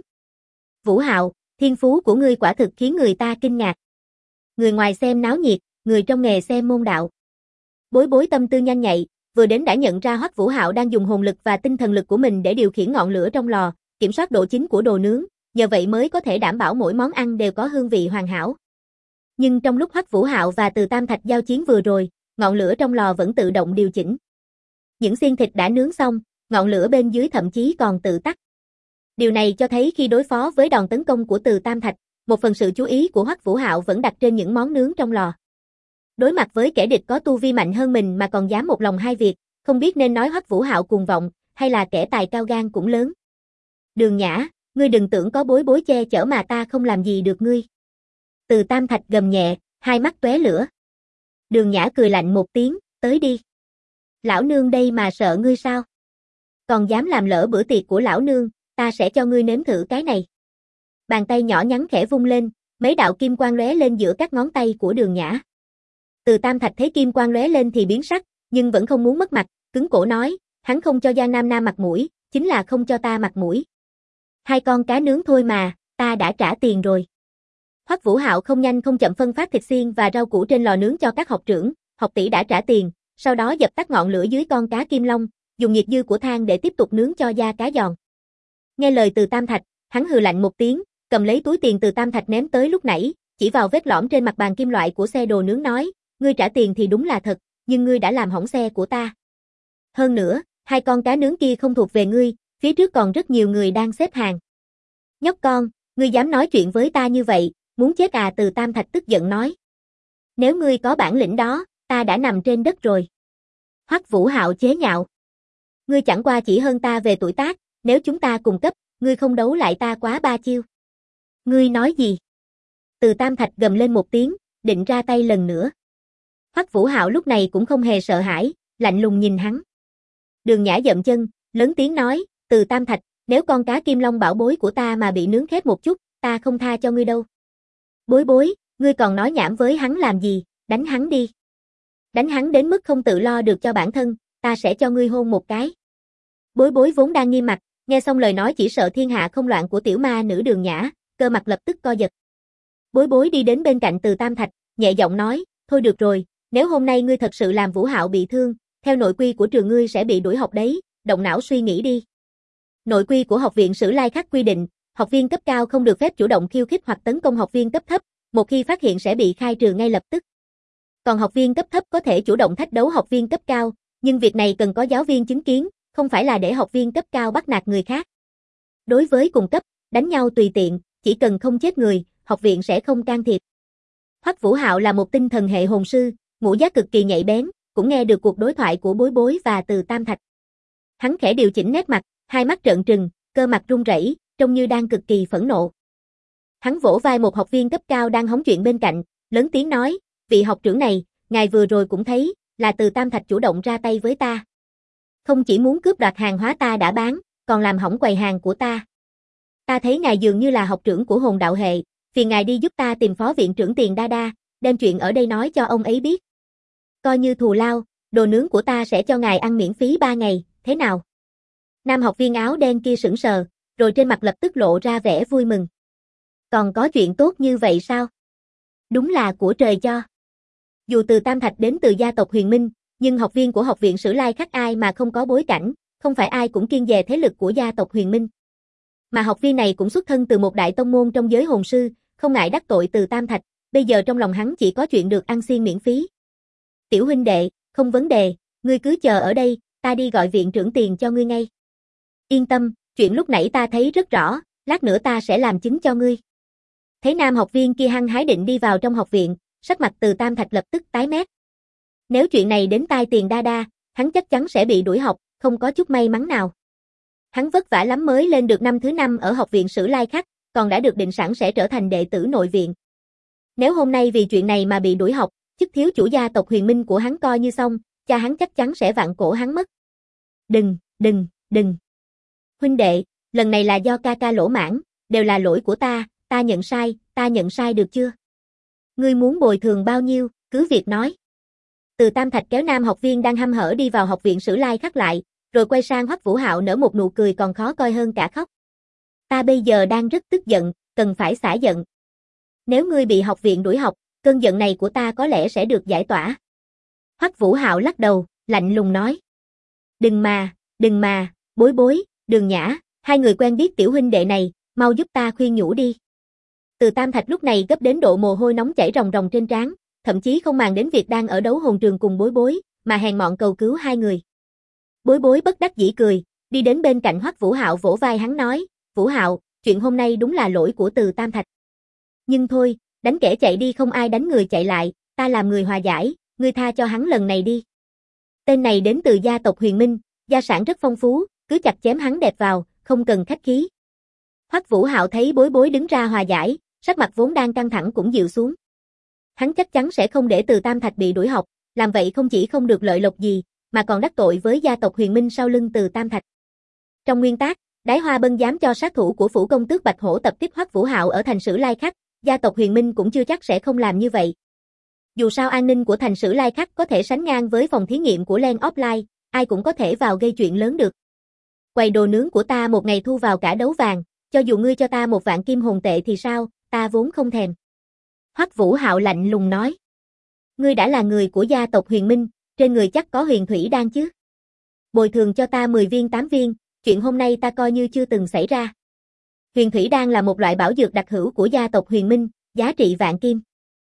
Vũ Hạo, thiên phú của ngươi quả thực khiến người ta kinh ngạc. Người ngoài xem náo nhiệt, người trong nghề xem môn đạo. Bối bối tâm tư nhanh nhạy, vừa đến đã nhận ra Hoắc Vũ Hạo đang dùng hồn lực và tinh thần lực của mình để điều khiển ngọn lửa trong lò, kiểm soát độ chín của đồ nướng, nhờ vậy mới có thể đảm bảo mỗi món ăn đều có hương vị hoàn hảo. Nhưng trong lúc Hoắc Vũ Hạo và Từ Tam Thạch giao chiến vừa rồi, ngọn lửa trong lò vẫn tự động điều chỉnh. Những xiên thịt đã nướng xong, ngọn lửa bên dưới thậm chí còn tự tắt. Điều này cho thấy khi đối phó với đòn tấn công của Từ Tam Thạch, một phần sự chú ý của Hoắc Vũ Hạo vẫn đặt trên những món nướng trong lò. Đối mặt với kẻ địch có tu vi mạnh hơn mình mà còn dám một lòng hai việc, không biết nên nói Hoắc Vũ Hạo cuồng vọng, hay là kẻ tài cao gan cũng lớn. Đường Nhã, ngươi đừng tưởng có bối bối che chở mà ta không làm gì được ngươi. Từ Tam Thạch gầm nhẹ, hai mắt tóe lửa. Đường Nhã cười lạnh một tiếng, tới đi. Lão nương đây mà sợ ngươi sao? Còn dám làm lỡ bữa tiệc của lão nương, ta sẽ cho ngươi nếm thử cái này. Bàn tay nhỏ nhắn khẽ vung lên, mấy đạo kim quang lóe lên giữa các ngón tay của Đường Nhã. Từ Tam Thạch thấy kim quang lóe lên thì biến sắc, nhưng vẫn không muốn mất mặt, cứng cổ nói, hắn không cho Giang Nam Nam mặt mũi, chính là không cho ta mặt mũi. Hai con cá nướng thôi mà, ta đã trả tiền rồi. Hoắc Vũ Hạo không nhanh không chậm phân phát thịt xiên và rau củ trên lò nướng cho các học trưởng, học tỷ đã trả tiền, sau đó dập tắt ngọn lửa dưới con cá kim long, dùng nhiệt dư của than để tiếp tục nướng cho da cá giòn. Nghe lời Từ Tam Thạch, hắn hừ lạnh một tiếng, cầm lấy túi tiền Từ Tam Thạch ném tới lúc nãy, chỉ vào vết lõm trên mặt bàn kim loại của xe đồ nướng nói, ngươi trả tiền thì đúng là thật, nhưng ngươi đã làm hỏng xe của ta. Hơn nữa, hai con cá nướng kia không thuộc về ngươi, phía trước còn rất nhiều người đang xếp hàng. Nhóc con, ngươi dám nói chuyện với ta như vậy, muốn chết à? Từ Tam Thạch tức giận nói. Nếu ngươi có bản lĩnh đó, ta đã nằm trên đất rồi. Hoắc Vũ Hạo chế nhạo. Ngươi chẳng qua chỉ hơn ta về tuổi tác, nếu chúng ta cùng cấp, ngươi không đấu lại ta quá ba chiêu. Ngươi nói gì? Từ Tam Thạch gầm lên một tiếng, định ra tay lần nữa. Hoắc Vũ Hạo lúc này cũng không hề sợ hãi, lạnh lùng nhìn hắn. Đường Nhã dậm chân, lớn tiếng nói, Từ Tam Thạch, nếu con cá kim long bảo bối của ta mà bị nướng khét một chút, ta không tha cho ngươi đâu. Bối bối, ngươi còn nói nhảm với hắn làm gì, đánh hắn đi. Đánh hắn đến mức không tự lo được cho bản thân, ta sẽ cho ngươi hôn một cái. Bối bối vốn đang nghiêm mặt, nghe xong lời nói chỉ sợ thiên hạ không loạn của tiểu ma nữ Đường Nhã, cơ mặt lập tức co giật. Bối bối đi đến bên cạnh Từ Tam Thạch, nhẹ giọng nói, thôi được rồi, nếu hôm nay ngươi thật sự làm Vũ Hạo bị thương, theo nội quy của trường ngươi sẽ bị đuổi học đấy, động não suy nghĩ đi. Nội quy của học viện Sử Lai Khắc quy định, học viên cấp cao không được phép chủ động khiêu khích hoặc tấn công học viên cấp thấp, một khi phát hiện sẽ bị khai trừ ngay lập tức. Còn học viên cấp thấp có thể chủ động thách đấu học viên cấp cao, nhưng việc này cần có giáo viên chứng kiến, không phải là để học viên cấp cao bắt nạt người khác. Đối với cùng cấp, đánh nhau tùy tiện, chỉ cần không chết người, học viện sẽ không can thiệp. Hoắc Vũ Hạo là một tinh thần hệ hồn sư, ngũ giác cực kỳ nhạy bén, cũng nghe được cuộc đối thoại của Bối Bối và Từ Tam Thạch. Hắn khẽ điều chỉnh nét mặt, hai mắt trợn trừng, cơ mặt run rẩy, trông như đang cực kỳ phẫn nộ. Hắn vỗ vai một học viên cấp cao đang hóng chuyện bên cạnh, lớn tiếng nói, vị học trưởng này, ngài vừa rồi cũng thấy, là Từ Tam Thạch chủ động ra tay với ta. Không chỉ muốn cướp đoạt hàng hóa ta đã bán, còn làm hỏng quầy hàng của ta. Ta thấy ngài dường như là học trưởng của hồn đạo hệ, phiền ngài đi giúp ta tìm phó viện trưởng Tiền Đa Đa, đem chuyện ở đây nói cho ông ấy biết. Coi như thù lao, đồ nướng của ta sẽ cho ngài ăn miễn phí 3 ngày, thế nào? Nam học viên áo đen kia sững sờ, rồi trên mặt lập tức lộ ra vẻ vui mừng. Còn có chuyện tốt như vậy sao? Đúng là của trời cho. Dù Từ Tam Thạch đến từ gia tộc Huyền Minh, nhưng học viên của học viện Sử Lai Khắc ai mà không có bối cảnh, không phải ai cũng kiêng dè thế lực của gia tộc Huyền Minh. Mà học viên này cũng xuất thân từ một đại tông môn trong giới hồn sư, không ngại đắc tội Từ Tam Thạch, bây giờ trong lòng hắn chỉ có chuyện được ăn xiên miễn phí. Tiểu huynh đệ, không vấn đề, ngươi cứ chờ ở đây, ta đi gọi viện trưởng tiền cho ngươi ngay. Yên tâm, chuyện lúc nãy ta thấy rất rõ, lát nữa ta sẽ làm chứng cho ngươi. Thấy nam học viên kia hăng hái định đi vào trong học viện, sắc mặt Từ Tam Thạch lập tức tái mét. Nếu chuyện này đến tai Tiền Đa Đa, hắn chắc chắn sẽ bị đuổi học, không có chút may mắn nào. Hắn vất vả lắm mới lên được năm thứ 5 ở học viện Sử Lai Khắc, còn đã được định sẵn sẽ trở thành đệ tử nội viện. Nếu hôm nay vì chuyện này mà bị đuổi học, chức thiếu chủ gia tộc Huyền Minh của hắn coi như xong, cha hắn chắc chắn sẽ vặn cổ hắn mất. Đừng. Huynh đệ, lần này là do ca ca lỗ mãn, đều là lỗi của ta nhận sai được chưa? Ngươi muốn bồi thường bao nhiêu, cứ việc nói. Từ Tam Thạch kéo nam học viên đang hăm hở đi vào học viện Sử Lai Khắc lại, rồi quay sang Hoắc Vũ Hạo nở một nụ cười còn khó coi hơn cả khóc. Ta bây giờ đang rất tức giận, cần phải xả giận. Nếu ngươi bị học viện đuổi học, cơn giận này của ta có lẽ sẽ được giải tỏa. Hoắc Vũ Hạo lắc đầu, lạnh lùng nói. Đừng mà, Bối Bối, Đường Nhã, hai người quen biết tiểu huynh đệ này, mau giúp ta khuyên nhủ đi. Từ Tam Thạch lúc này gấp đến độ mồ hôi nóng chảy ròng ròng trên trán, thậm chí không màng đến việc đang ở đấu hồn trường cùng Bối Bối, mà hèn mọn cầu cứu hai người. Bối Bối bất đắc dĩ cười, đi đến bên cạnh Hoắc Vũ Hạo vỗ vai hắn nói, Vũ Hạo, chuyện hôm nay đúng là lỗi của Từ Tam Thạch. Nhưng thôi, đánh kẻ chạy đi không ai đánh người chạy lại, ta làm người hòa giải, ngươi tha cho hắn lần này đi. Tên này đến từ gia tộc Huyền Minh, gia sản rất phong phú, cứ chặt chém hắn đẹp vào, không cần khách khí. Hoắc Vũ Hạo thấy Bối Bối đứng ra hòa giải, sắc mặt vốn đang căng thẳng cũng dịu xuống. Hắn chắc chắn sẽ không để Từ Tam Thạch bị đuổi học, làm vậy không chỉ không được lợi lộc gì, mà còn đắc tội với gia tộc Huyền Minh sau lưng Từ Tam Thạch. Trong nguyên tắc, Đái Hoa Bân dám cho sát thủ của phủ công tước Bạch Hổ tập kích Hoắc Vũ Hạo ở thành Sử Lai Khắc, gia tộc Huyền Minh cũng chưa chắc sẽ không làm như vậy. Dù sao an ninh của thành Sử Lai Khắc có thể sánh ngang với phòng thí nghiệm của Land Offline, ai cũng có thể vào gây chuyện lớn được. Quầy đồ nướng của ta một ngày thu vào cả đấu vàng, cho dù ngươi cho ta 1 vạn kim hồn tệ thì sao, ta vốn không thèm. Hoắc Vũ Hạo lạnh lùng nói. Ngươi đã là người của gia tộc Huyền Minh, trên người chắc có huyền thủy đan chứ. Bồi thường cho ta 10 viên 8 viên, chuyện hôm nay ta coi như chưa từng xảy ra. Huyền thủy đan là một loại bảo dược đặc hữu của gia tộc Huyền Minh, giá trị vạn kim.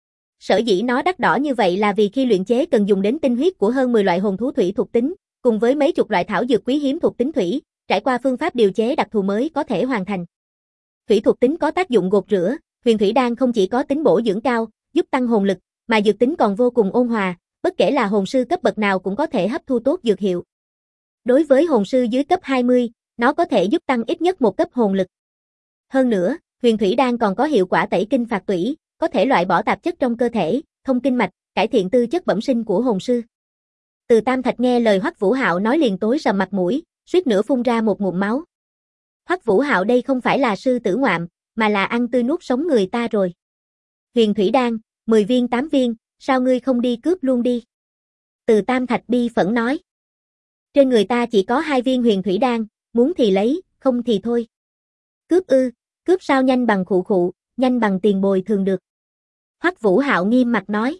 Sở dĩ nó đắt đỏ như vậy là vì khi luyện chế cần dùng đến tinh huyết của hơn 10 loại hồn thú thủy thuộc tính, cùng với mấy chục loại thảo dược quý hiếm thuộc tính thủy, trải qua phương pháp điều chế đặc thù mới có thể hoàn thành. Thủy thuộc tính có tác dụng gột rửa, huyền thủy đan không chỉ có tính bổ dưỡng cao, giúp tăng hồn lực, mà dược tính còn vô cùng ôn hòa, bất kể là hồn sư cấp bậc nào cũng có thể hấp thu tốt dược hiệu. Đối với hồn sư dưới cấp 20, nó có thể giúp tăng ít nhất 1 cấp hồn lực. Hơn nữa, huyền thủy đan còn có hiệu quả tẩy kinh phạt tủy, có thể loại bỏ tạp chất trong cơ thể, thông kinh mạch, cải thiện tư chất bẩm sinh của hồn sư. Từ Tam Thạch nghe lời Hoắc Vũ Hạo nói liền tối sầm mặt mũi, suýt nữa phun ra một ngụm máu. Hoắc Vũ Hạo đây không phải là sư tử ngoạm, mà là ăn tươi nuốt sống người ta rồi. Huyền thủy đan, 10 viên 8 viên, sao ngươi không đi cướp luôn đi? Từ Tam Thạch bi phẫn nói. Trên người ta chỉ có 2 viên huyền thủy đan, muốn thì lấy, không thì thôi. Cướp ư, cướp sao nhanh bằng khụ, nhanh bằng tiền bồi thường được. Hoắc Vũ Hạo nghiêm mặt nói.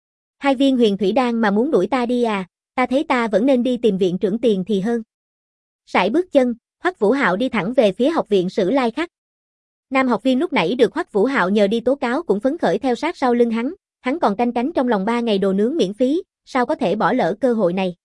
2 viên huyền thủy đan mà muốn đuổi ta đi à, ta thấy ta vẫn nên đi tìm viện trưởng tiền thì hơn. Sải bước chân, Hoắc Vũ Hạo đi thẳng về phía học viện Sử Lai Khắc. Nam học viên lúc nãy được Hoắc Vũ Hạo nhờ đi tố cáo cũng phấn khởi theo sát sau lưng hắn còn canh cánh trong lòng 3 ngày đồ nướng miễn phí, sao có thể bỏ lỡ cơ hội này.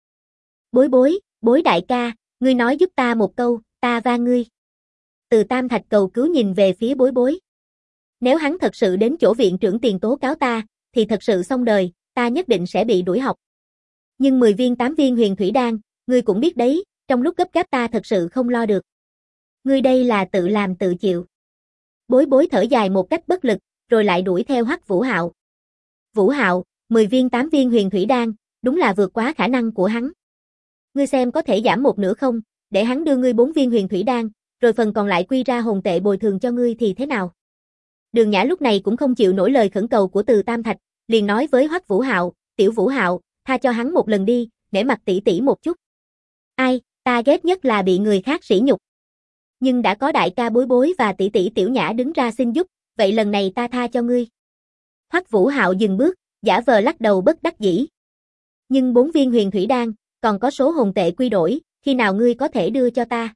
Bối đại ca, ngươi nói giúp ta một câu, ta van ngươi. Từ Tam Thạch cầu cứu nhìn về phía Bối. Nếu hắn thật sự đến chỗ viện trưởng tiền tố cáo ta, thì thật sự xong đời, ta nhất định sẽ bị đuổi học. Nhưng 10 viên 8 viên huyền thủy đan, ngươi cũng biết đấy, trong lúc gấp gáp ta thật sự không lo được. Ngươi đây là tự làm tự chịu. Bối thở dài một cách bất lực, rồi lại đuổi theo Hoắc Vũ Hạo. Vũ Hạo, 10 viên 8 viên huyền thủy đan, đúng là vượt quá khả năng của hắn. Ngươi xem có thể giảm một nửa không, để hắn đưa ngươi 4 viên huyền thủy đan, rồi phần còn lại quy ra hồn tệ bồi thường cho ngươi thì thế nào? Đường Nhã lúc này cũng không chịu nổi lời khẩn cầu của Từ Tam Thạch, liền nói với Hoắc Vũ Hạo, "Tiểu Vũ Hạo, tha cho hắn một lần đi, nể mặt tỷ tỷ một chút. Ai, ta ghét nhất là bị người khác sỉ nhục. Nhưng đã có đại ca Bối Bối và tỷ tỷ Tiểu Nhã đứng ra xin giúp, vậy lần này ta tha cho ngươi. Hoắc Vũ Hạo dừng bước, giả vờ lắc đầu bất đắc dĩ. Nhưng 4 viên huyền thủy đan, còn có số hồn tệ quy đổi, khi nào ngươi có thể đưa cho ta?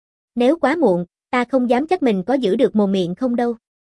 Nếu quá muộn, ta không dám chắc mình có giữ được mồm miệng không đâu.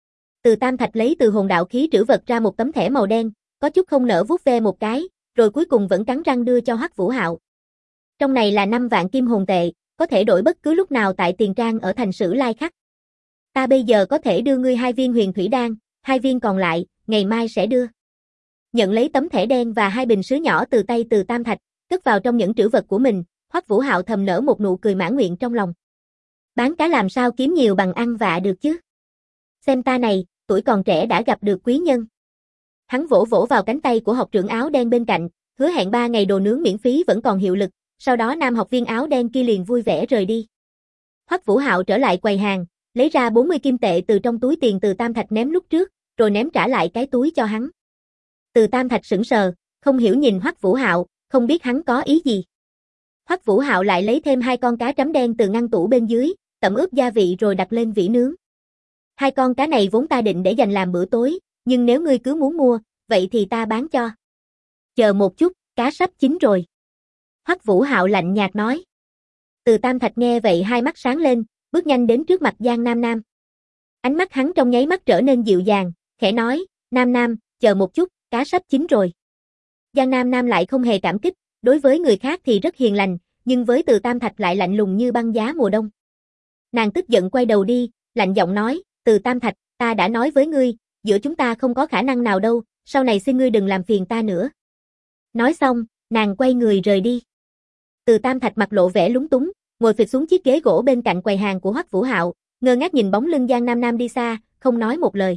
Từ Tam Thạch lấy từ hồn đạo khí trữ vật ra một tấm thẻ màu đen, có chút không nỡ vuốt ve một cái, rồi cuối cùng vẫn cắn răng đưa cho Hoắc Vũ Hạo. Trong này là 5 vạn kim hồn tệ, có thể đổi bất cứ lúc nào tại tiền trang ở thành Sử Lai Khắc. Ta bây giờ có thể đưa ngươi 2 viên huyền thủy đan, 2 viên còn lại, ngày mai sẽ đưa. Nhận lấy tấm thẻ đen và 2 bình sứ nhỏ từ tay Từ Tam Thạch, cất vào trong những trữ vật của mình, Hoắc Vũ Hạo thầm nở một nụ cười mãn nguyện trong lòng. Bán cá làm sao kiếm nhiều bằng ăn vạ được chứ? Xem ta này, tuổi còn trẻ đã gặp được quý nhân. Hắn vỗ vỗ vào cánh tay của học trưởng áo đen bên cạnh, hứa hẹn 3 ngày đồ nướng miễn phí vẫn còn hiệu lực, sau đó nam học viên áo đen kia liền vui vẻ rời đi. Hoắc Vũ Hạo trở lại quầy hàng, lấy ra 40 kim tệ từ trong túi tiền Từ Tam Thạch ném lúc trước, rồi ném trả lại cái túi cho hắn. Từ Tam Thạch sững sờ, không hiểu nhìn Hoắc Vũ Hạo, không biết hắn có ý gì. Hoắc Vũ Hạo lại lấy thêm 2 con cá trắm đen từ ngăn tủ bên dưới, tẩm ướp gia vị rồi đặt lên vỉ nướng. 2 con cá này vốn ta định để dành làm bữa tối, nhưng nếu ngươi cứ muốn mua, vậy thì ta bán cho. Chờ một chút, cá sắp chín rồi. Hoắc Vũ Hạo lạnh nhạt nói. Từ Tam Thạch nghe vậy hai mắt sáng lên, bước nhanh đến trước mặt Giang Nam Nam. Ánh mắt hắn trong nháy mắt trở nên dịu dàng, khẽ nói, Nam Nam, chờ một chút, cá sắp chín rồi. Giang Nam Nam lại không hề cảm kích, đối với người khác thì rất hiền lành, nhưng với Từ Tam Thạch lại lạnh lùng như băng giá mùa đông. Nàng tức giận quay đầu đi, lạnh giọng nói, Từ Tam Thạch, ta đã nói với ngươi, giữa chúng ta không có khả năng nào đâu, sau này xin ngươi đừng làm phiền ta nữa. Nói xong, nàng quay người rời đi. Từ Tam Thạch mặt lộ vẻ lúng túng, ngồi phịch xuống chiếc ghế gỗ bên cạnh quầy hàng của Hoắc Vũ Hạo, ngơ ngác nhìn bóng lưng Giang Nam Nam đi xa, không nói một lời.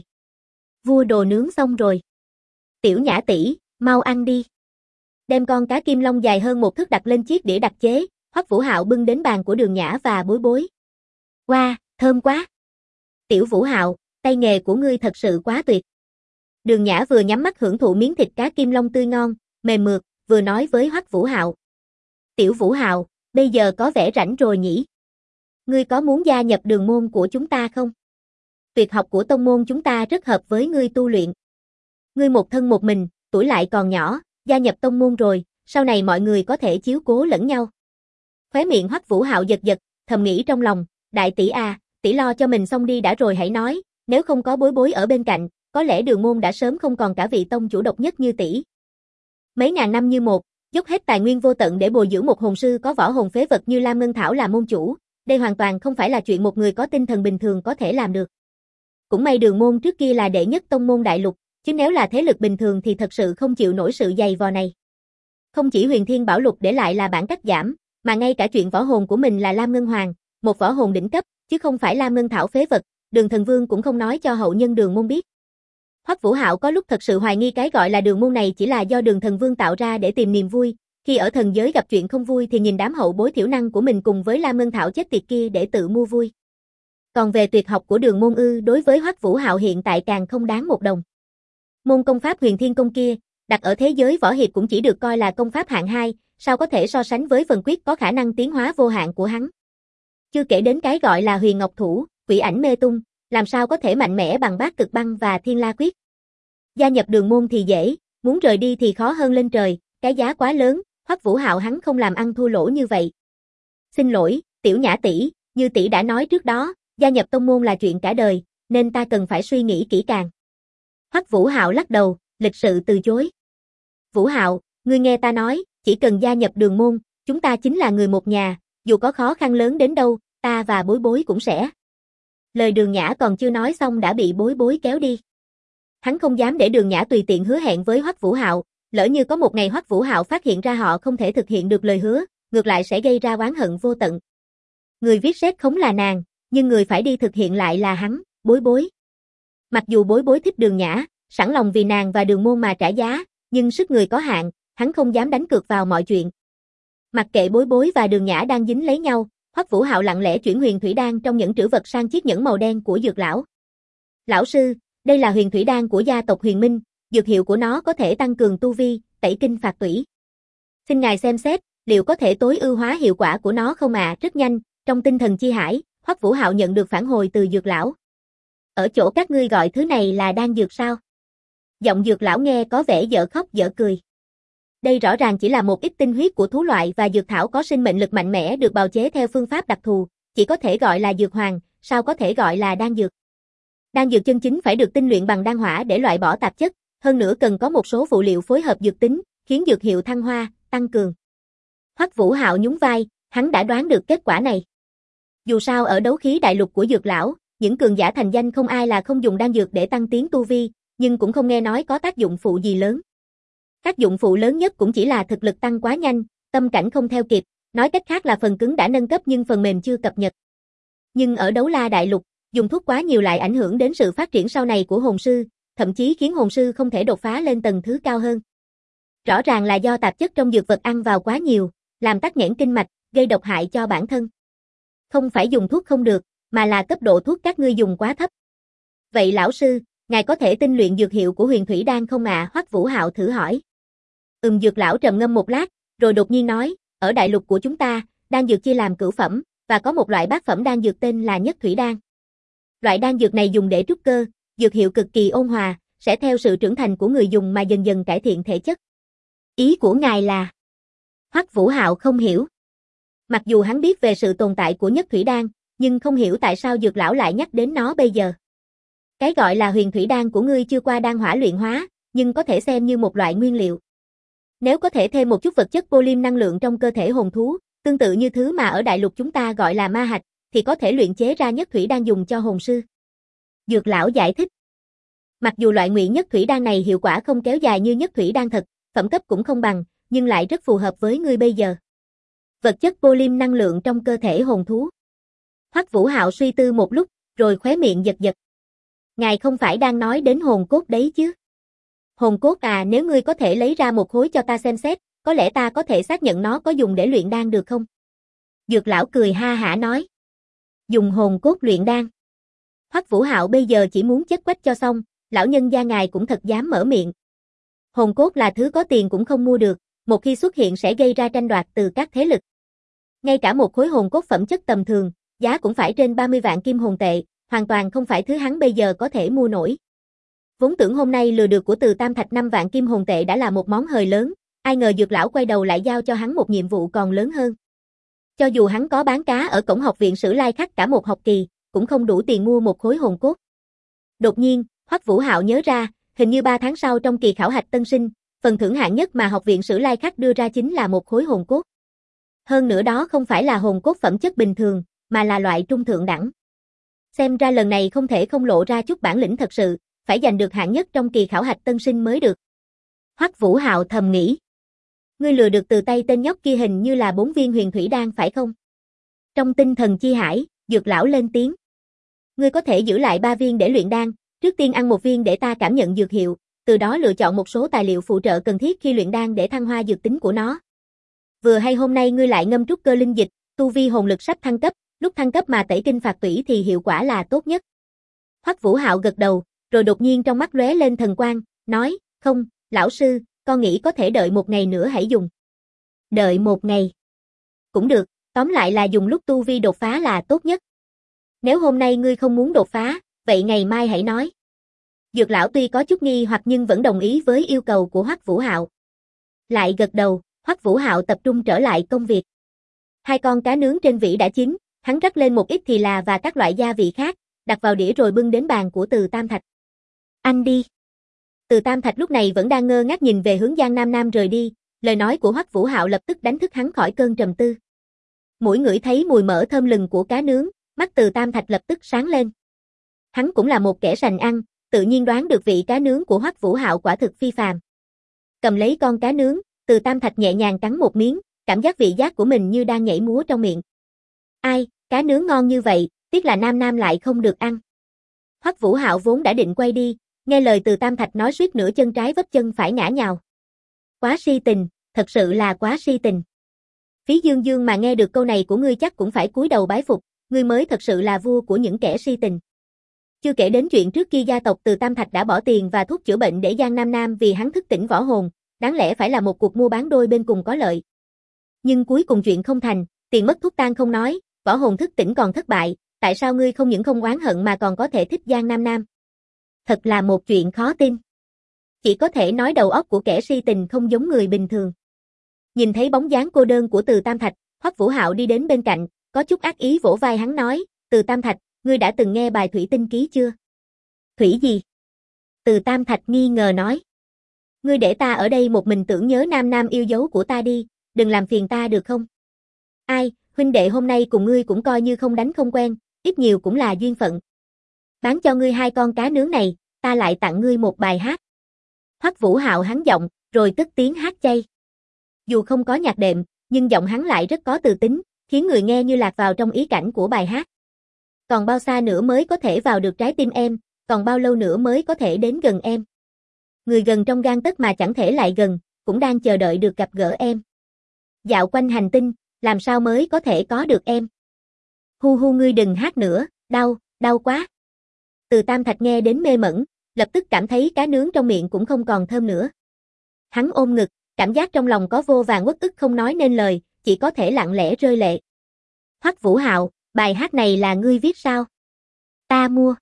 Vua đồ nướng xong rồi. Tiểu Nhã tỷ, mau ăn đi. Đem con cá kim long dài hơn 1 thước đặt lên chiếc đĩa đặc chế, Hoắc Vũ Hạo bưng đến bàn của Đường Nhã và Bối Bối. Wow, thơm quá. Tiểu Vũ Hạo, tay nghề của ngươi thật sự quá tuyệt. Đường Nhã vừa nhắm mắt hưởng thụ miếng thịt cá kim long tươi ngon, mềm mượt, vừa nói với Hoắc Vũ Hạo. Tiểu Vũ Hạo, bây giờ có vẻ rảnh rồi nhỉ? Ngươi có muốn gia nhập đường môn của chúng ta không? Tuyệt học của tông môn chúng ta rất hợp với ngươi tu luyện. Ngươi một thân một mình, tuổi lại còn nhỏ, gia nhập tông môn rồi, sau này mọi người có thể chiếu cố lẫn nhau. Khóe miệng Hoắc Vũ Hạo giật giật, thầm nghĩ trong lòng, đại tỷ à, tỷ lo cho mình xong đi đã rồi hãy nói, nếu không có Bối Bối ở bên cạnh, có lẽ đường môn đã sớm không còn cả vị tông chủ độc nhất như tỷ. Mấy ngàn năm như một, dốc hết tài nguyên vô tận để bồi dưỡng một hồn sư có võ hồn phế vật như Lam Ngân Thảo là môn chủ, đây hoàn toàn không phải là chuyện một người có tinh thần bình thường có thể làm được. Cũng may đường môn trước kia là đệ nhất tông môn đại lục, chứ nếu là thế lực bình thường thì thật sự không chịu nổi sự dày vò này. Không chỉ Huyền Thiên Bảo Lục để lại là bản cắt giảm, mà ngay cả chuyện võ hồn của mình là Lam Ngân Hoàng, một võ hồn đỉnh cấp, chứ không phải Lam Ngân Thảo phế vật, Đường Thần Vương cũng không nói cho hậu nhân đường môn biết. Hoắc Vũ Hạo có lúc thật sự hoài nghi cái gọi là đường môn này chỉ là do Đường Thần Vương tạo ra để tìm niềm vui, khi ở thần giới gặp chuyện không vui thì nhìn đám hậu bối thiểu năng của mình cùng với Lam Ngân Thảo chết tiệt kia để tự mua vui. Còn về tuyệt học của đường môn đối với Hoắc Vũ Hạo hiện tại càng không đáng một đồng. Môn công pháp Huyền Thiên Công kia, đặt ở thế giới võ hiệp cũng chỉ được coi là công pháp hạng 2, sao có thể so sánh với phần quyết có khả năng tiến hóa vô hạn của hắn. Chưa kể đến cái gọi là Huyền Ngọc Thủ, Quỷ Ảnh Mê Tung, làm sao có thể mạnh mẽ bằng Bát Cực Băng và Thiên La Quyết. Gia nhập đường môn thì dễ, muốn rời đi thì khó hơn lên trời, cái giá quá lớn, Hoắc Vũ Hạo hắn không làm ăn thua lỗ như vậy. Xin lỗi, Tiểu Nhã tỷ, như tỷ đã nói trước đó, gia nhập tông môn là chuyện cả đời, nên ta cần phải suy nghĩ kỹ càng. Hoắc Vũ Hạo lắc đầu, lịch sự từ chối. Vũ Hạo, ngươi nghe ta nói, chỉ cần gia nhập đường môn, chúng ta chính là người một nhà, dù có khó khăn lớn đến đâu, ta và Bối Bối cũng sẽ. Lời Đường Nhã còn chưa nói xong đã bị Bối Bối kéo đi. Hắn không dám để Đường Nhã tùy tiện hứa hẹn với Hoắc Vũ Hạo, lỡ như có một ngày Hoắc Vũ Hạo phát hiện ra họ không thể thực hiện được lời hứa, ngược lại sẽ gây ra oán hận vô tận. Người viết xét khống là nàng, nhưng người phải đi thực hiện lại là hắn, Bối Bối. Mặc dù Bối Bối thích Đường Nhã, sẵn lòng vì nàng và đường môn mà trả giá, nhưng sức người có hạn, hắn không dám đánh cược vào mọi chuyện. Mặc kệ Bối Bối và Đường Nhã đang dính lấy nhau, Hoắc Vũ Hạo lặng lẽ chuyển huyền thủy đan trong những trữ vật sang chiếc nhẫn màu đen của Dược lão. Lão sư, đây là huyền thủy đan của gia tộc Huyền Minh, dược hiệu của nó có thể tăng cường tu vi, tẩy kinh phạt tủy. Xin ngài xem xét, liệu có thể tối ưu hóa hiệu quả của nó không ạ? Rất nhanh, trong tinh thần chi hải, Hoắc Vũ Hạo nhận được phản hồi từ Dược lão. Ở chỗ các ngươi gọi thứ này là đan dược sao? Giọng Dược lão nghe có vẻ dở khóc dở cười. Đây rõ ràng chỉ là một ít tinh huyết của thú loại và dược thảo có sinh mệnh lực mạnh mẽ được bào chế theo phương pháp đặc thù, chỉ có thể gọi là dược hoàng, sao có thể gọi là đan dược. Đan dược chân chính phải được tinh luyện bằng đan hỏa để loại bỏ tạp chất, hơn nữa cần có một số phụ liệu phối hợp dược tính, khiến dược hiệu thăng hoa, tăng cường. Hoắc Vũ Hạo nhún vai, hắn đã đoán được kết quả này. Dù sao ở đấu khí đại lục của Dược lão, những cường giả thành danh không ai là không dùng đan dược để tăng tiến tu vi, nhưng cũng không nghe nói có tác dụng phụ gì lớn. Tác dụng phụ lớn nhất cũng chỉ là thực lực tăng quá nhanh, tâm cảnh không theo kịp, nói cách khác là phần cứng đã nâng cấp nhưng phần mềm chưa cập nhật. Nhưng ở Đấu La đại lục, dùng thuốc quá nhiều lại ảnh hưởng đến sự phát triển sau này của hồn sư, thậm chí khiến hồn sư không thể đột phá lên tầng thứ cao hơn. Rõ ràng là do tạp chất trong dược vật ăn vào quá nhiều, làm tắc nghẽn kinh mạch, gây độc hại cho bản thân. Không phải dùng thuốc không được, mà là cấp độ thuốc các ngươi dùng quá thấp. Vậy lão sư, ngài có thể tinh luyện dược hiệu của huyền thủy đan không ạ? Hoắc Vũ Hạo thử hỏi. Dược lão trầm ngâm một lát, rồi đột nhiên nói, ở đại lục của chúng ta, đan dược chia làm cửu phẩm, và có một loại bát phẩm đan dược tên là nhất thủy đan. Loại đan dược này dùng để trúc cơ, dược hiệu cực kỳ ôn hòa, sẽ theo sự trưởng thành của người dùng mà dần dần cải thiện thể chất. Ý của ngài là? Hoắc Vũ Hạo không hiểu. Mặc dù hắn biết về sự tồn tại của nhất thủy đan, nhưng không hiểu tại sao dược lão lại nhắc đến nó bây giờ. Cái gọi là huyền thủy đan của ngươi chưa qua đan hỏa luyện hóa, nhưng có thể xem như một loại nguyên liệu. Nếu có thể thêm một chút vật chất polymer năng lượng trong cơ thể hồn thú, tương tự như thứ mà ở đại lục chúng ta gọi là ma hạch, thì có thể luyện chế ra nhất thủy đan dùng cho hồn sư. Dược lão giải thích. Mặc dù loại ngụy nhất thủy đan này hiệu quả không kéo dài như nhất thủy đan thật, phẩm cấp cũng không bằng, nhưng lại rất phù hợp với ngươi bây giờ. Vật chất polymer năng lượng trong cơ thể hồn thú. Hoắc Vũ Hạo suy tư một lúc, rồi khóe miệng giật giật. Ngài không phải đang nói đến hồn cốt đấy chứ? Hồn cốt à, nếu ngươi có thể lấy ra một khối cho ta xem xét, có lẽ ta có thể xác nhận nó có dùng để luyện đan được không? Dược lão cười ha hả nói. Dùng hồn cốt luyện đan. Hoắc Vũ Hạo bây giờ chỉ muốn chết quách cho xong, lão nhân gia ngài cũng thật dám mở miệng. Hồn cốt là thứ có tiền cũng không mua được, một khi xuất hiện sẽ gây ra tranh đoạt từ các thế lực. Ngay cả một khối hồn cốt phẩm chất tầm thường, giá cũng phải trên 30 vạn kim hồn tệ, hoàn toàn không phải thứ hắn bây giờ có thể mua nổi. Vốn tưởng hôm nay lừa được của Từ Tam Thạch 5 vạn kim hồn tệ đã là một món hời lớn, ai ngờ Dược lão quay đầu lại giao cho hắn một nhiệm vụ còn lớn hơn. Cho dù hắn có bán cá ở cổng học viện Sử Lai Khắc cả một học kỳ, cũng không đủ tiền mua một khối hồn cốt. Đột nhiên, Hoắc Vũ Hạo nhớ ra, hình như 3 tháng sau trong kỳ khảo hạch tân sinh, phần thưởng hạng nhất mà học viện Sử Lai Khắc đưa ra chính là một khối hồn cốt. Hơn nữa đó không phải là hồn cốt phẩm chất bình thường, mà là loại trung thượng đẳng. Xem ra lần này không thể không lộ ra chút bản lĩnh thật sự, phải giành được hạng nhất trong kỳ khảo hạch tân sinh mới được. Hoắc Vũ Hạo thầm nghĩ. Ngươi lừa được từ tay tên nhóc kia hình như là 4 viên huyền thủy đan phải không? Trong tinh thần chi hải, Dược lão lên tiếng. Ngươi có thể giữ lại 3 viên để luyện đan, trước tiên ăn một viên để ta cảm nhận dược hiệu, từ đó lựa chọn một số tài liệu phụ trợ cần thiết khi luyện đan để thăng hoa dược tính của nó. Vừa hay hôm nay ngươi lại ngâm trúc cơ linh dịch, tu vi hồn lực sắp thăng cấp, lúc thăng cấp mà tẩy kinh phạt tủy thì hiệu quả là tốt nhất. Hoắc Vũ Hạo gật đầu, rồi đột nhiên trong mắt lóe lên thần quang, nói, không, lão sư, con nghĩ có thể đợi một ngày nữa hãy dùng. Đợi một ngày. Cũng được, tóm lại là dùng lúc tu vi đột phá là tốt nhất. Nếu hôm nay ngươi không muốn đột phá, vậy ngày mai hãy nói. Dược lão tuy có chút nghi hoặc nhưng vẫn đồng ý với yêu cầu của Hoắc Vũ Hạo. Lại gật đầu, Hoắc Vũ Hạo tập trung trở lại công việc. 2 con cá nướng trên vỉ đã chín, hắn rắc lên một ít thì là và các loại gia vị khác, đặt vào đĩa rồi bưng đến bàn của Từ Tam Thạch. Anh đi. Từ Tam Thạch lúc này vẫn đang ngơ ngác nhìn về hướng Giang Nam Nam rời đi, lời nói của Hoắc Vũ Hạo lập tức đánh thức hắn khỏi cơn trầm tư. Mũi ngửi thấy mùi mỡ thơm lừng của cá nướng, mắt Từ Tam Thạch lập tức sáng lên. Hắn cũng là một kẻ sành ăn, tự nhiên đoán được vị cá nướng của Hoắc Vũ Hạo quả thực phi phàm. Cầm lấy con cá nướng, Từ Tam Thạch nhẹ nhàng cắn một miếng, cảm giác vị giác của mình như đang nhảy múa trong miệng. Ai, cá nướng ngon như vậy, tiếc là Nam Nam lại không được ăn. Hoắc Vũ Hạo vốn đã định quay đi, nghe lời Từ Tam Thạch nói suýt nữa chân trái vấp chân phải ngã nhào. Quá si tình, thật sự là quá si tình. Phí Dương Dương mà nghe được câu này của ngươi chắc cũng phải cúi đầu bái phục, ngươi mới thật sự là vua của những kẻ si tình. Chưa kể đến chuyện trước kia gia tộc Từ Tam Thạch đã bỏ tiền và thuốc chữa bệnh để Giang Nam Nam vì hắn thức tỉnh võ hồn, đáng lẽ phải là một cuộc mua bán đôi bên cùng có lợi. Nhưng cuối cùng chuyện không thành, tiền mất thuốc tan không nói, võ hồn thức tỉnh còn thất bại, tại sao ngươi không những không oán hận mà còn có thể thích Giang Nam Nam? Thật là một chuyện khó tin. Chỉ có thể nói đầu óc của kẻ si tình không giống người bình thường. Nhìn thấy bóng dáng cô đơn của Từ Tam Thạch, Hoắc Vũ Hạo đi đến bên cạnh, có chút ác ý vỗ vai hắn nói, Từ Tam Thạch, ngươi đã từng nghe bài Thủy Tinh Ký chưa? Thủy gì? Từ Tam Thạch nghi ngờ nói. Ngươi để ta ở đây một mình tưởng nhớ Nam Nam yêu dấu của ta đi, đừng làm phiền ta được không? Ai, huynh đệ hôm nay cùng ngươi cũng coi như không đánh không quen, ít nhiều cũng là duyên phận. Bán cho ngươi 2 con cá nướng này, ta lại tặng ngươi một bài hát. Hoắc Vũ Hạo hắn giọng, rồi cất tiếng hát chay. Dù không có nhạc đệm, nhưng giọng hắn lại rất có từ tính, khiến người nghe như lạc vào trong ý cảnh của bài hát. Còn bao xa nữa mới có thể vào được trái tim em, còn bao lâu nữa mới có thể đến gần em. Người gần trong gang tấc mà chẳng thể lại gần, cũng đang chờ đợi được gặp gỡ em. Dạo quanh hành tinh, làm sao mới có thể có được em. Hu hu ngươi đừng hát nữa, đau, đau quá. Từ Tam Thạch nghe đến mê mẩn, lập tức cảm thấy cá nướng trong miệng cũng không còn thơm nữa. Hắn ôm ngực, cảm giác trong lòng có vô vàn uất ức không nói nên lời, chỉ có thể lặng lẽ rơi lệ. Hoắc Vũ Hạo, bài hát này là ngươi viết sao? Ta mua.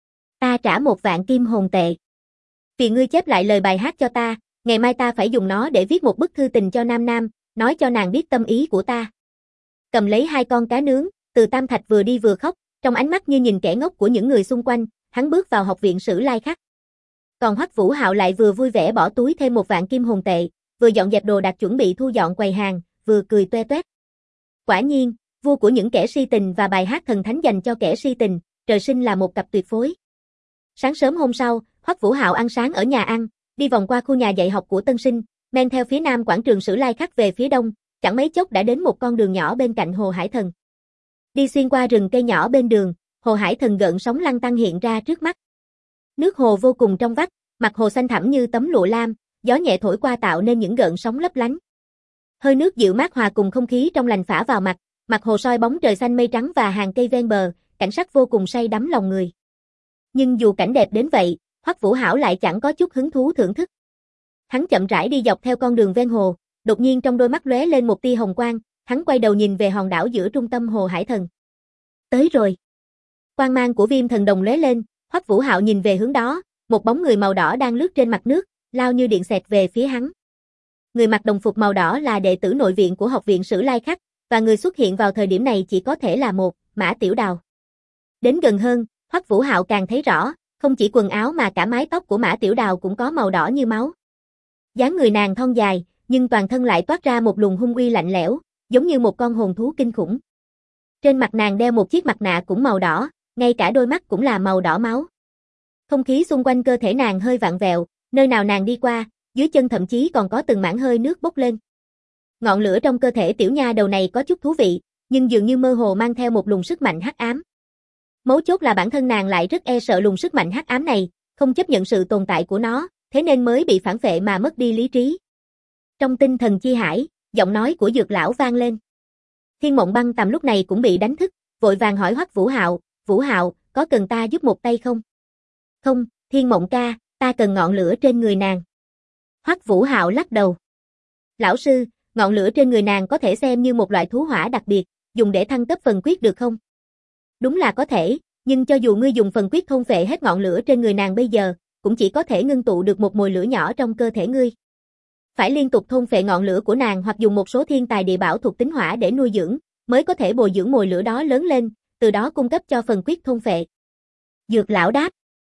Ta trả 1 vạn kim hồn tệ. Vì ngươi chép lại lời bài hát cho ta, ngày mai ta phải dùng nó để viết một bức thư tình cho Nam Nam, nói cho nàng biết tâm ý của ta. Cầm lấy 2 con cá nướng, Từ Tam Thạch vừa đi vừa khóc, trong ánh mắt như nhìn kẻ ngốc của những người xung quanh, hắn bước vào học viện Sử Lai Khắc. Còn Hoắc Vũ Hạo lại vừa vui vẻ bỏ túi thêm 1 vạn kim hồn tệ, vừa dọn dẹp đồ đạc chuẩn bị thu dọn quầy hàng, vừa cười toe toét. Quả nhiên, vua của những kẻ si tình và bài hát thần thánh dành cho kẻ si tình, trời sinh là một cặp tuyệt phối. Sáng sớm hôm sau, Hoắc Vũ Hạo ăn sáng ở nhà ăn, đi vòng qua khu nhà dạy học của tân sinh, men theo phía nam quảng trường Sử Lai Khắc về phía đông, chẳng mấy chốc đã đến một con đường nhỏ bên cạnh Hồ Hải Thần. Đi xuyên qua rừng cây nhỏ bên đường, Hồ Hải Thần gợn sóng lăn tăn hiện ra trước mắt. Nước hồ vô cùng trong vắt, mặt hồ xanh thẳm như tấm lụa lam, gió nhẹ thổi qua tạo nên những gợn sóng lấp lánh. Hơi nước dịu mát hòa cùng không khí trong lành phả vào mặt hồ soi bóng trời xanh mây trắng và hàng cây ven bờ, cảnh sắc vô cùng say đắm lòng người. Nhưng dù cảnh đẹp đến vậy, Hoắc Vũ Hạo lại chẳng có chút hứng thú thưởng thức. Hắn chậm rãi đi dọc theo con đường ven hồ, đột nhiên trong đôi mắt lóe lên một tia hồng quang, hắn quay đầu nhìn về hòn đảo giữa trung tâm Hồ Hải Thần. Tới rồi. Quang mang của Viêm Thần Đồng lóe lên, Hoắc Vũ Hạo nhìn về hướng đó, một bóng người màu đỏ đang lướt trên mặt nước, lao như điện xẹt về phía hắn. Người mặc đồng phục màu đỏ là đệ tử nội viện của học viện Sử Lai Khắc, và người xuất hiện vào thời điểm này chỉ có thể là một Mã Tiểu Đào. Đến gần hơn, Hoắc Vũ Hạo càng thấy rõ, không chỉ quần áo mà cả mái tóc của Mã Tiểu Đào cũng có màu đỏ như máu. Dáng người nàng thon dài, nhưng toàn thân lại toát ra một luồng hung uy lạnh lẽo, giống như một con hồn thú kinh khủng. Trên mặt nàng đeo một chiếc mặt nạ cũng màu đỏ, ngay cả đôi mắt cũng là màu đỏ máu. Không khí xung quanh cơ thể nàng hơi vặn vẹo, nơi nào nàng đi qua, dưới chân thậm chí còn có từng mảng hơi nước bốc lên. Ngọn lửa trong cơ thể tiểu nha đầu này có chút thú vị, nhưng dường như mơ hồ mang theo một luồng sức mạnh hắc ám. Mấu chốt là bản thân nàng lại rất e sợ luồng sức mạnh hắc ám này, không chấp nhận sự tồn tại của nó, thế nên mới bị phản phệ mà mất đi lý trí. Trong tinh thần chi hải, giọng nói của Dược lão vang lên. Thiên Mộng Băng Tầm lúc này cũng bị đánh thức, vội vàng hỏi Hoắc Vũ Hạo, có cần ta giúp một tay không? Không, Thiên Mộng ca, ta cần ngọn lửa trên người nàng. Hoắc Vũ Hạo lắc đầu. Lão sư, ngọn lửa trên người nàng có thể xem như một loại thú hỏa đặc biệt, dùng để thăng cấp phần quyết được không? Đúng là có thể, nhưng cho dù ngươi dùng phần quyết thôn phệ hết ngọn lửa trên người nàng bây giờ, cũng chỉ có thể ngưng tụ được một mồi lửa nhỏ trong cơ thể ngươi. Phải liên tục thôn phệ ngọn lửa của nàng hoặc dùng một số thiên tài địa bảo thuộc tính hỏa để nuôi dưỡng, mới có thể bồi dưỡng mồi lửa đó lớn lên, từ đó cung cấp cho phần quyết thôn phệ. Dược lão đáp.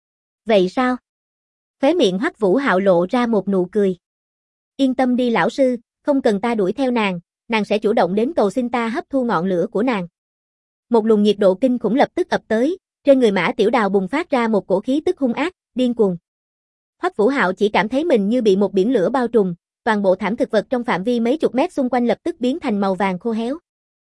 Vậy sao? Khóe miệng Hoắc Vũ Hạo lộ ra một nụ cười. Yên tâm đi lão sư, không cần ta đuổi theo nàng, nàng sẽ chủ động đến cầu xin ta hấp thu ngọn lửa của nàng. Một luồng nhiệt độ kinh khủng lập tức ập tới, trên người Mã Tiểu Đào bùng phát ra một cổ khí tức hung ác, điên cuồng. Hoắc Vũ Hạo chỉ cảm thấy mình như bị một biển lửa bao trùm, toàn bộ thảm thực vật trong phạm vi mấy chục mét xung quanh lập tức biến thành màu vàng khô héo.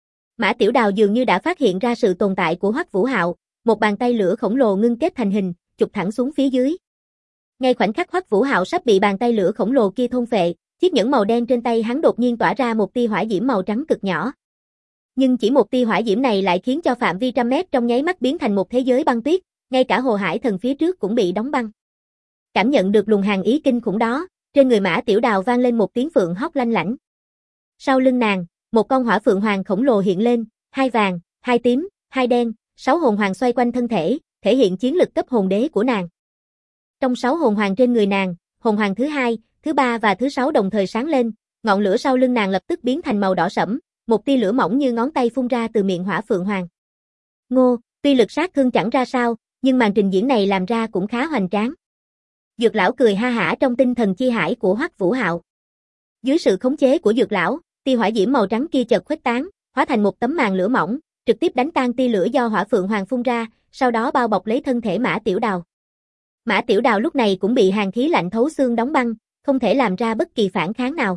Mã Tiểu Đào dường như đã phát hiện ra sự tồn tại của Hoắc Vũ Hạo, một bàn tay lửa khổng lồ ngưng kết thành hình, chụp thẳng xuống phía dưới. Ngay khoảnh khắc Hoắc Vũ Hạo sắp bị bàn tay lửa khổng lồ kia thôn phệ, chiếc nhẫn màu đen trên tay hắn đột nhiên tỏa ra một tia hỏa diễm màu trắng cực nhỏ. Nhưng chỉ một tia hỏa diễm này lại khiến cho phạm vi trăm mét trong nháy mắt biến thành một thế giới băng tuyết, ngay cả Hồ Hải Thần phía trước cũng bị đóng băng. Cảm nhận được luồng hàn ý kinh khủng đó, trên người Mã Tiểu Đào vang lên một tiếng phượng hót lanh lảnh. Sau lưng nàng, một con hỏa phượng hoàng khổng lồ hiện lên, hai vàng, hai tím, hai đen, 6 hồn hoàng xoay quanh thân thể, thể hiện chiến lực cấp hồn đế của nàng. Trong 6 hồn hoàng trên người nàng, hồn hoàng thứ 2, thứ 3 và thứ 6 đồng thời sáng lên, ngọn lửa sau lưng nàng lập tức biến thành màu đỏ sẫm, một tia lửa mỏng như ngón tay phun ra từ miệng hỏa phượng hoàng. Ngô, tuy lực sát thương chẳng ra sao, nhưng màn trình diễn này làm ra cũng khá hoành tráng. Dược lão cười ha hả trong tinh thần chi hải của Hoắc Vũ Hạo. Dưới sự khống chế của dược lão, tia hỏa diễm màu trắng kia chợt khuếch tán, hóa thành một tấm màn lửa mỏng, trực tiếp đánh tan tia lửa do hỏa phượng hoàng phun ra, sau đó bao bọc lấy thân thể Mã Tiểu Đào. Mã Tiểu Đào lúc này cũng bị hàn khí lạnh thấu xương đóng băng, không thể làm ra bất kỳ phản kháng nào.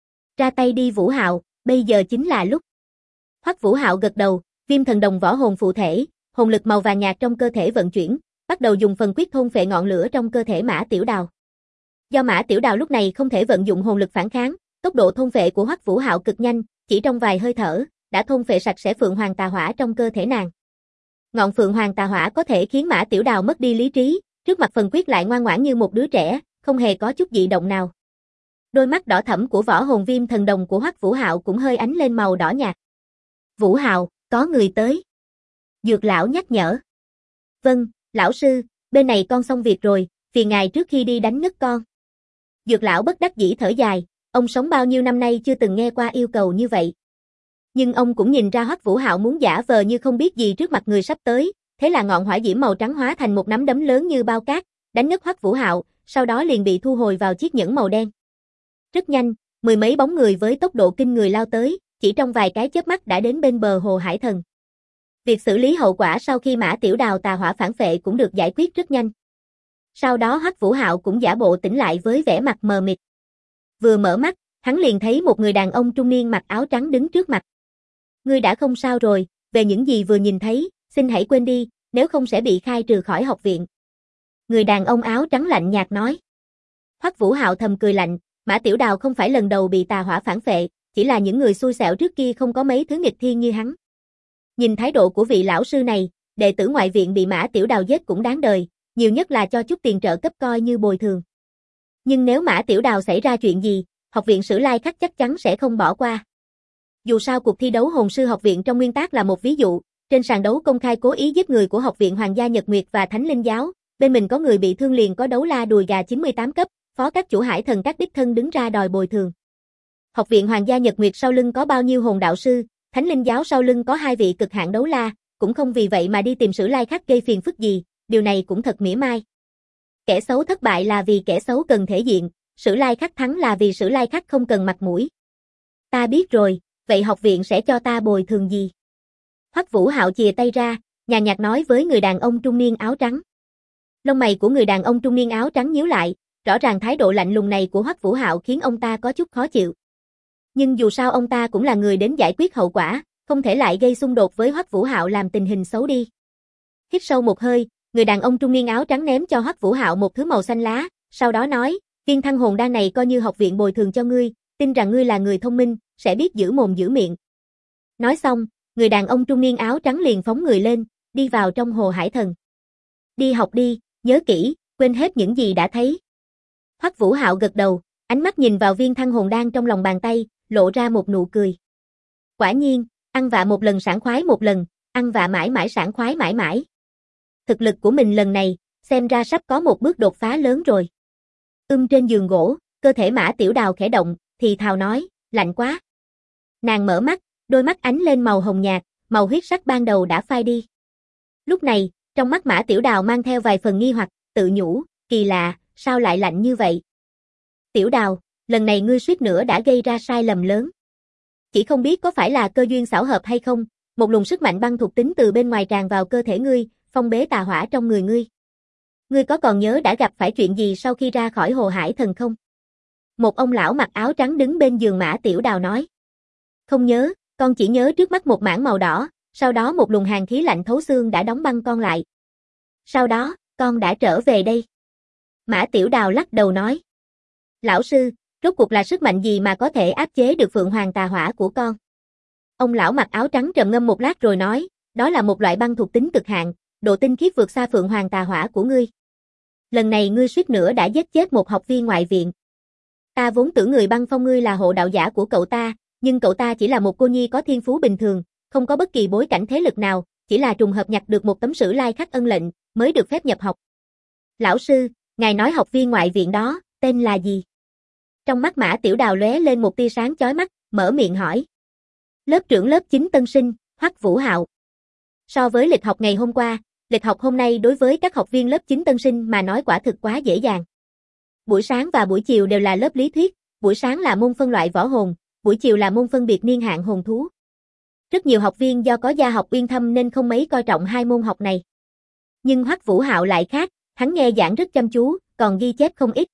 Ra tay đi Vũ Hạo, bây giờ chính là lúc. Hoắc Vũ Hạo gật đầu, Viêm Thần Đồng võ hồn phụ thể, hồn lực màu vàng nhạt trong cơ thể vận chuyển, bắt đầu dùng phần quyết thôn phệ ngọn lửa trong cơ thể Mã Tiểu Đào. Do Mã Tiểu Đào lúc này không thể vận dụng hồn lực phản kháng, tốc độ thôn phệ của Hoắc Vũ Hạo cực nhanh, chỉ trong vài hơi thở, đã thôn phệ sạch sẽ Phượng Hoàng Tà Hỏa trong cơ thể nàng. Ngọn Phượng Hoàng Tà Hỏa có thể khiến Mã Tiểu Đào mất đi lý trí, trước mặt phần quyết lại ngoan ngoãn như một đứa trẻ, không hề có chút dị động nào. Đôi mắt đỏ thẫm của võ hồn Viêm Thần Đồng của Hoắc Vũ Hạo cũng hơi ánh lên màu đỏ nhạt. Vũ Hạo, có người tới. Dược lão nhắc nhở. Vâng, lão sư, bên này con xong việc rồi, phiền ngài trước khi đi đánh ngất con. Dược lão bất đắc dĩ thở dài, ông sống bao nhiêu năm nay chưa từng nghe qua yêu cầu như vậy. Nhưng ông cũng nhìn ra Hoắc Vũ Hạo muốn giả vờ như không biết gì trước mặt người sắp tới, thế là ngọn hỏa diễm màu trắng hóa thành một nắm đấm lớn như bao cát, đánh ngất Hoắc Vũ Hạo, sau đó liền bị thu hồi vào chiếc nhẫn màu đen. Rất nhanh, mười mấy bóng người với tốc độ kinh người lao tới, chỉ trong vài cái chớp mắt đã đến bên bờ hồ Hải Thần. Việc xử lý hậu quả sau khi Mã Tiểu Đào tà hỏa phản phệ cũng được giải quyết rất nhanh. Sau đó Hoắc Vũ Hạo cũng giả bộ tỉnh lại với vẻ mặt mờ mịt. Vừa mở mắt, hắn liền thấy một người đàn ông trung niên mặc áo trắng đứng trước mặt. Ngươi đã không sao rồi, về những gì vừa nhìn thấy, xin hãy quên đi, nếu không sẽ bị khai trừ khỏi học viện. Người đàn ông áo trắng lạnh nhạt nói. Hoắc Vũ Hạo thầm cười lạnh, Mã Tiểu Đào không phải lần đầu bị tà hỏa phản phệ, chỉ là những người xui xẻo trước kia không có mấy thứ nghịch thiên như hắn. Nhìn thái độ của vị lão sư này, đệ tử ngoại viện bị Mã Tiểu Đào giết cũng đáng đời, nhiều nhất là cho chút tiền trợ cấp coi như bồi thường. Nhưng nếu Mã Tiểu Đào xảy ra chuyện gì, học viện Sử Lai Khắc chắc chắn sẽ không bỏ qua. Dù sao cuộc thi đấu hồn sư học viện trong nguyên tắc là một ví dụ, trên sàn đấu công khai cố ý giết người của học viện Hoàng gia Nhật Nguyệt và Thánh Linh giáo, bên mình có người bị thương liền có đấu la đùi gà 98 cấp, phó các chủ Hải Thần các đích thân đứng ra đòi bồi thường. Học viện Hoàng gia Nhật Nguyệt sau lưng có bao nhiêu hồn đạo sư, Thánh Linh giáo sau lưng có 2 vị cực hạn đấu la, cũng không vì vậy mà đi tìm Sử Lai Khắc gây phiền phức gì, điều này cũng thật mỉa mai. Kẻ xấu thất bại là vì kẻ xấu cần thể diện, Sử Lai Khắc thắng là vì Sử Lai Khắc không cần mặt mũi. Ta biết rồi, vậy học viện sẽ cho ta bồi thường gì? Hoắc Vũ Hạo chìa tay ra, nhàn nhạt nói với người đàn ông trung niên áo trắng. Lông mày của người đàn ông trung niên áo trắng nhíu lại, rõ ràng thái độ lạnh lùng này của Hoắc Vũ Hạo khiến ông ta có chút khó chịu. Nhưng dù sao ông ta cũng là người đến giải quyết hậu quả, không thể lại gây xung đột với Hoắc Vũ Hạo làm tình hình xấu đi. Hít sâu một hơi, người đàn ông trung niên áo trắng ném cho Hoắc Vũ Hạo một thứ màu xanh lá, sau đó nói, viên thăng hồn đan này coi như học viện bồi thường cho ngươi, tin rằng ngươi là người thông minh, sẽ biết giữ mồm giữ miệng. Nói xong, người đàn ông trung niên áo trắng liền phóng người lên, đi vào trong hồ Hải Thần. Đi học đi, nhớ kỹ, quên hết những gì đã thấy. Hoắc Vũ Hạo gật đầu, ánh mắt nhìn vào viên thăng hồn đan trong lòng bàn tay, lộ ra một nụ cười. Quả nhiên, ăn vạ một lần sảng khoái một lần, ăn vạ mãi mãi sảng khoái mãi mãi. Thực lực của mình lần này, xem ra sắp có một bước đột phá lớn rồi. Trên giường gỗ, cơ thể Mã Tiểu Đào khẽ động, thì thào nói, lạnh quá. Nàng mở mắt, đôi mắt ánh lên màu hồng nhạt, màu huyết sắc ban đầu đã phai đi. Lúc này, trong mắt Mã Tiểu Đào mang theo vài phần nghi hoặc, tự nhủ, kỳ lạ, sao lại lạnh như vậy? Tiểu Đào, lần này ngươi suýt nữa đã gây ra sai lầm lớn. Chỉ không biết có phải là cơ duyên xảo hợp hay không, một luồng sức mạnh băng thuộc tính từ bên ngoài tràn vào cơ thể ngươi, phong bế tà hỏa trong người ngươi. Ngươi có còn nhớ đã gặp phải chuyện gì sau khi ra khỏi hồ Hải Thần không? Một ông lão mặc áo trắng đứng bên giường Mã Tiểu Đào nói. Không nhớ, con chỉ nhớ trước mắt một mảng màu đỏ, sau đó một luồng hàn khí lạnh thấu xương đã đóng băng con lại. Sau đó, con đã trở về đây. Mã Tiểu Đào lắc đầu nói. Lão sư, rốt cuộc là sức mạnh gì mà có thể áp chế được Phượng Hoàng tà hỏa của con? Ông lão mặc áo trắng trầm ngâm một lát rồi nói, đó là một loại băng thuộc tính cực hạn, độ tinh khiết vượt xa Phượng Hoàng tà hỏa của ngươi. Lần này ngươi suýt nữa đã giết chết một học viên ngoại viện. Ta vốn tưởng người băng phong ngươi là hộ đạo giả của cậu ta, nhưng cậu ta chỉ là một cô nhi có thiên phú bình thường, không có bất kỳ bối cảnh thế lực nào, chỉ là trùng hợp nhặt được một tấm sử lai khắc ân lệnh, mới được phép nhập học. Lão sư, ngài nói học viên ngoại viện đó, tên là gì? Trong mắt Mã Tiểu Đào lóe lên một tia sáng chói mắt, mở miệng hỏi. Lớp trưởng lớp 9 tân sinh, Hoắc Vũ Hạo. So với lịch học ngày hôm qua, lịch học hôm nay đối với các học viên lớp 9 tân sinh mà nói quả thực quá dễ dàng. Buổi sáng và buổi chiều đều là lớp lý thuyết, buổi sáng là môn phân loại võ hồn, buổi chiều là môn phân biệt niên hạn hồn thú. Rất nhiều học viên do có gia học uyên thâm nên không mấy coi trọng hai môn học này. Nhưng Hoắc Vũ Hạo lại khác, hắn nghe giảng rất chăm chú, còn ghi chép không ít.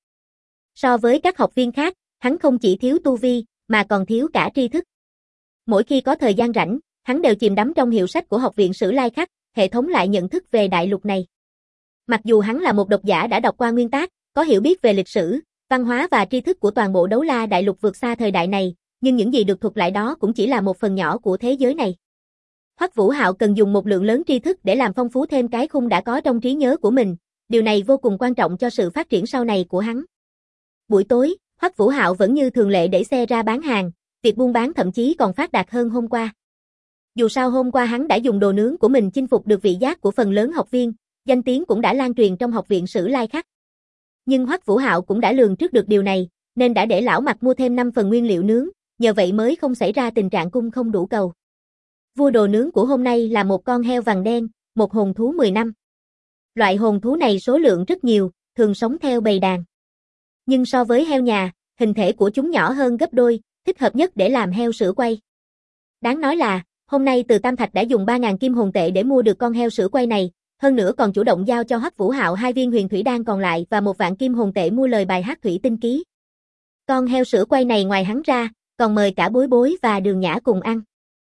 So với các học viên khác, hắn không chỉ thiếu tu vi, mà còn thiếu cả tri thức. Mỗi khi có thời gian rảnh, hắn đều chìm đắm trong hiệu sách của Học viện Sử Lai Khắc, hệ thống lại nhận thức về đại lục này. Mặc dù hắn là một độc giả đã đọc qua nguyên tác, có hiểu biết về lịch sử, văn hóa và tri thức của toàn bộ Đấu La đại lục vượt xa thời đại này, nhưng những gì được thuật lại đó cũng chỉ là một phần nhỏ của thế giới này. Hoắc Vũ Hạo cần dùng một lượng lớn tri thức để làm phong phú thêm cái khung đã có trong trí nhớ của mình, điều này vô cùng quan trọng cho sự phát triển sau này của hắn. Buổi tối, Hoắc Vũ Hạo vẫn như thường lệ đẩy xe ra bán hàng, việc buôn bán thậm chí còn phát đạt hơn hôm qua. Dù sao hôm qua hắn đã dùng đồ nướng của mình chinh phục được vị giác của phần lớn học viên, danh tiếng cũng đã lan truyền trong Học viện Sử Lai Khắc. Nhưng Hoắc Vũ Hạo cũng đã lường trước được điều này, nên đã để lão Mặc mua thêm 5 phần nguyên liệu nướng, nhờ vậy mới không xảy ra tình trạng cung không đủ cầu. Vua đồ nướng của hôm nay là một con heo vàng đen, một hồn thú 10 năm. Loại hồn thú này số lượng rất nhiều, thường sống theo bầy đàn. Nhưng so với heo nhà, hình thể của chúng nhỏ hơn gấp đôi, thích hợp nhất để làm heo sữa quay. Đáng nói là, hôm nay Từ Tam Thạch đã dùng 3.000 kim hồn tệ để mua được con heo sữa quay này, hơn nữa còn chủ động giao cho Hoắc Vũ Hạo 2 viên huyền thủy đan còn lại và 1 vạn kim hồn tệ mua lời bài hát thủy tinh ký. Con heo sữa quay này ngoài hắn ra, còn mời cả Bối Bối và Đường Nhã cùng ăn.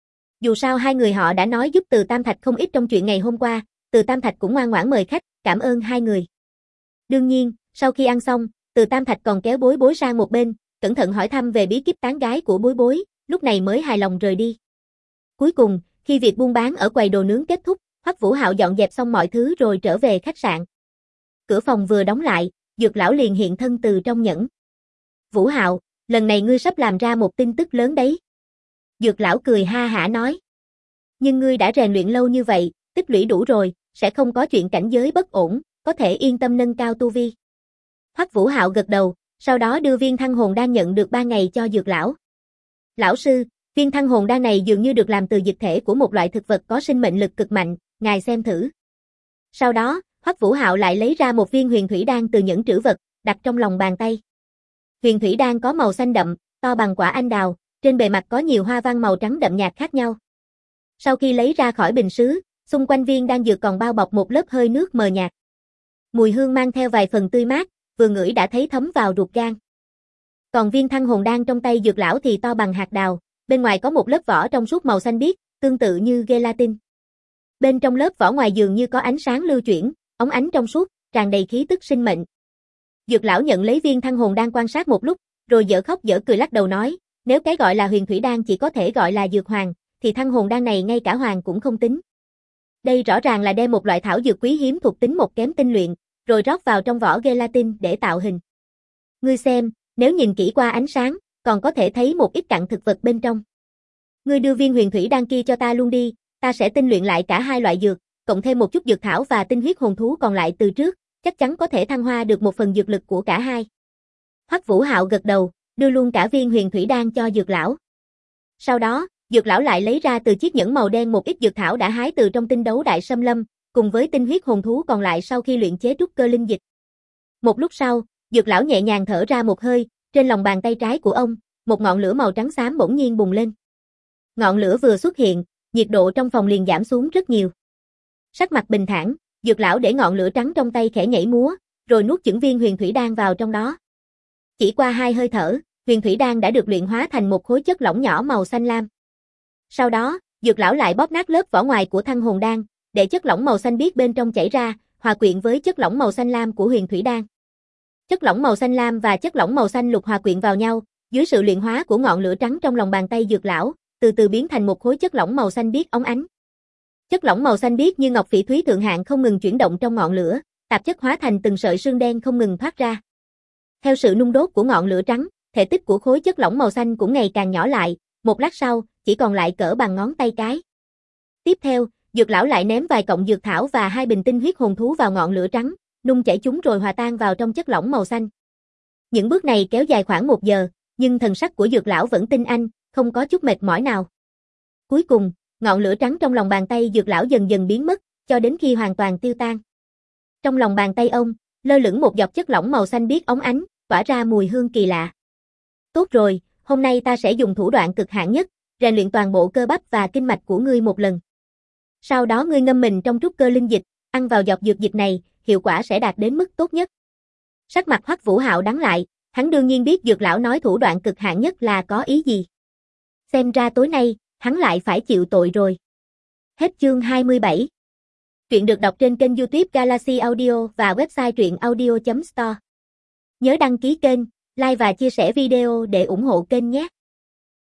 Dù sao hai người họ đã nói giúp Từ Tam Thạch không ít trong chuyện ngày hôm qua, Từ Tam Thạch cũng ngoan ngoãn mời khách, cảm ơn hai người. Đương nhiên, sau khi ăn xong, Từ Tam Thạch còn kéo Bối Bối sang một bên, cẩn thận hỏi thăm về bí kíp tán gái của Bối Bối, lúc này mới hài lòng rời đi. Cuối cùng, khi việc buôn bán ở quầy đồ nướng kết thúc, Hoắc Vũ Hạo dọn dẹp xong mọi thứ rồi trở về khách sạn. Cửa phòng vừa đóng lại, Dược lão liền hiện thân từ trong nhẫn. Vũ Hạo, lần này ngươi sắp làm ra một tin tức lớn đấy. Dược lão cười ha hả nói. Nhưng ngươi đã rèn luyện lâu như vậy, tích lũy đủ rồi, sẽ không có chuyện cảnh giới bất ổn, có thể yên tâm nâng cao tu vi. Hoắc Vũ Hạo gật đầu, sau đó đưa viên thăng hồn đan nhận được 3 ngày cho Dược lão. Lão sư, viên thăng hồn đan này dường như được làm từ dịch thể của một loại thực vật có sinh mệnh lực cực mạnh, ngài xem thử. Sau đó, Hoắc Vũ Hạo lại lấy ra một viên huyền thủy đan từ nhẫn trữ vật, đặt trong lòng bàn tay. Huyền thủy đan có màu xanh đậm, to bằng quả anh đào, trên bề mặt có nhiều hoa văn màu trắng đậm nhạt khác nhau. Sau khi lấy ra khỏi bình sứ, xung quanh viên đan dược còn bao bọc một lớp hơi nước mờ nhạt. Mùi hương mang theo vài phần tươi mát, vừa ngửi đã thấy thấm vào ruột gan. Còn viên thăng hồn đan trong tay Dược lão thì to bằng hạt đào, bên ngoài có một lớp vỏ trong suốt màu xanh biếc, tương tự như gelatin. Bên trong lớp vỏ ngoài dường như có ánh sáng lưu chuyển, óng ánh trong suốt, tràn đầy khí tức sinh mệnh. Dược lão nhận lấy viên thăng hồn đan quan sát một lúc, rồi dở khóc dở cười lắc đầu nói, nếu cái gọi là huyền thủy đan chỉ có thể gọi là dược hoàng, thì thăng hồn đan này ngay cả hoàng cũng không tính. Đây rõ ràng là đem một loại thảo dược quý hiếm thuộc tính một kém tinh luyện, rồi rót vào trong vỏ gelatin để tạo hình. Ngươi xem, nếu nhìn kỹ qua ánh sáng, còn có thể thấy một ít cặn thực vật bên trong. Ngươi đưa viên huyền thủy đan kia cho ta luôn đi, ta sẽ tinh luyện lại cả hai loại dược, cộng thêm một chút dược thảo và tinh huyết hồn thú còn lại từ trước, chắc chắn có thể thăng hoa được một phần dược lực của cả hai. Hoắc Vũ Hạo gật đầu, đưa luôn cả viên huyền thủy đan cho Dược lão. Sau đó, Dược lão lại lấy ra từ chiếc nhẫn màu đen một ít dược thảo đã hái từ trong tinh đấu đại xâm lâm, cùng với tinh huyết hồn thú còn lại sau khi luyện chế trúc cơ linh dịch. Một lúc sau, Dược lão nhẹ nhàng thở ra một hơi, trên lòng bàn tay trái của ông, một ngọn lửa màu trắng xám bỗng nhiên bùng lên. Ngọn lửa vừa xuất hiện, nhiệt độ trong phòng liền giảm xuống rất nhiều. Sắc mặt bình thản, Dược lão để ngọn lửa trắng trong tay khẽ nhảy múa, rồi nuốt chửng viên huyền thủy đan vào trong đó. Chỉ qua 2 hơi thở, huyền thủy đan đã được luyện hóa thành một khối chất lỏng nhỏ màu xanh lam. Sau đó, Dược lão lại bóp nát lớp vỏ ngoài của thăng hồn đan, để chất lỏng màu xanh biếc bên trong chảy ra, hòa quyện với chất lỏng màu xanh lam của huyền thủy đan. Chất lỏng màu xanh lam và chất lỏng màu xanh lục hòa quyện vào nhau, dưới sự luyện hóa của ngọn lửa trắng trong lòng bàn tay Dược lão, từ từ biến thành một khối chất lỏng màu xanh biếc óng ánh. Chất lỏng màu xanh biếc như ngọc phỉ thúy thượng hạng không ngừng chuyển động trong ngọn lửa, tạp chất hóa thành từng sợi sương đen không ngừng thoát ra. Theo sự nung đốt của ngọn lửa trắng, thể tích của khối chất lỏng màu xanh cũng ngày càng nhỏ lại, một lát sau, chỉ còn lại cỡ bằng ngón tay cái. Tiếp theo, dược lão lại ném vài cọng dược thảo và 2 bình tinh huyết hồn thú vào ngọn lửa trắng, nung chảy chúng rồi hòa tan vào trong chất lỏng màu xanh. Những bước này kéo dài khoảng 1 giờ, nhưng thần sắc của dược lão vẫn tinh anh, không có chút mệt mỏi nào. Cuối cùng, ngọn lửa trắng trong lòng bàn tay dược lão dần dần biến mất, cho đến khi hoàn toàn tiêu tan. Trong lòng bàn tay ông, lơ lửng một giọt chất lỏng màu xanh biếc óng ánh, tỏa ra mùi hương kỳ lạ. Tốt rồi, hôm nay ta sẽ dùng thủ đoạn cực hạn nhất, rèn luyện toàn bộ cơ bắp và kinh mạch của ngươi một lần. Sau đó ngươi ngâm mình trong trúc cơ linh dịch, ăn vào giọt dược dịch này, hiệu quả sẽ đạt đến mức tốt nhất. Sắc mặt Hoắc Vũ Hạo đắng lại, hắn đương nhiên biết dược lão nói thủ đoạn cực hạn nhất là có ý gì. Xem ra tối nay, hắn lại phải chịu tội rồi. Hết chương 27. Truyện được đọc trên kênh YouTube Galaxy Audio và website truyệnaudio.store. Nhớ đăng ký kênh, like và chia sẻ video để ủng hộ kênh nhé.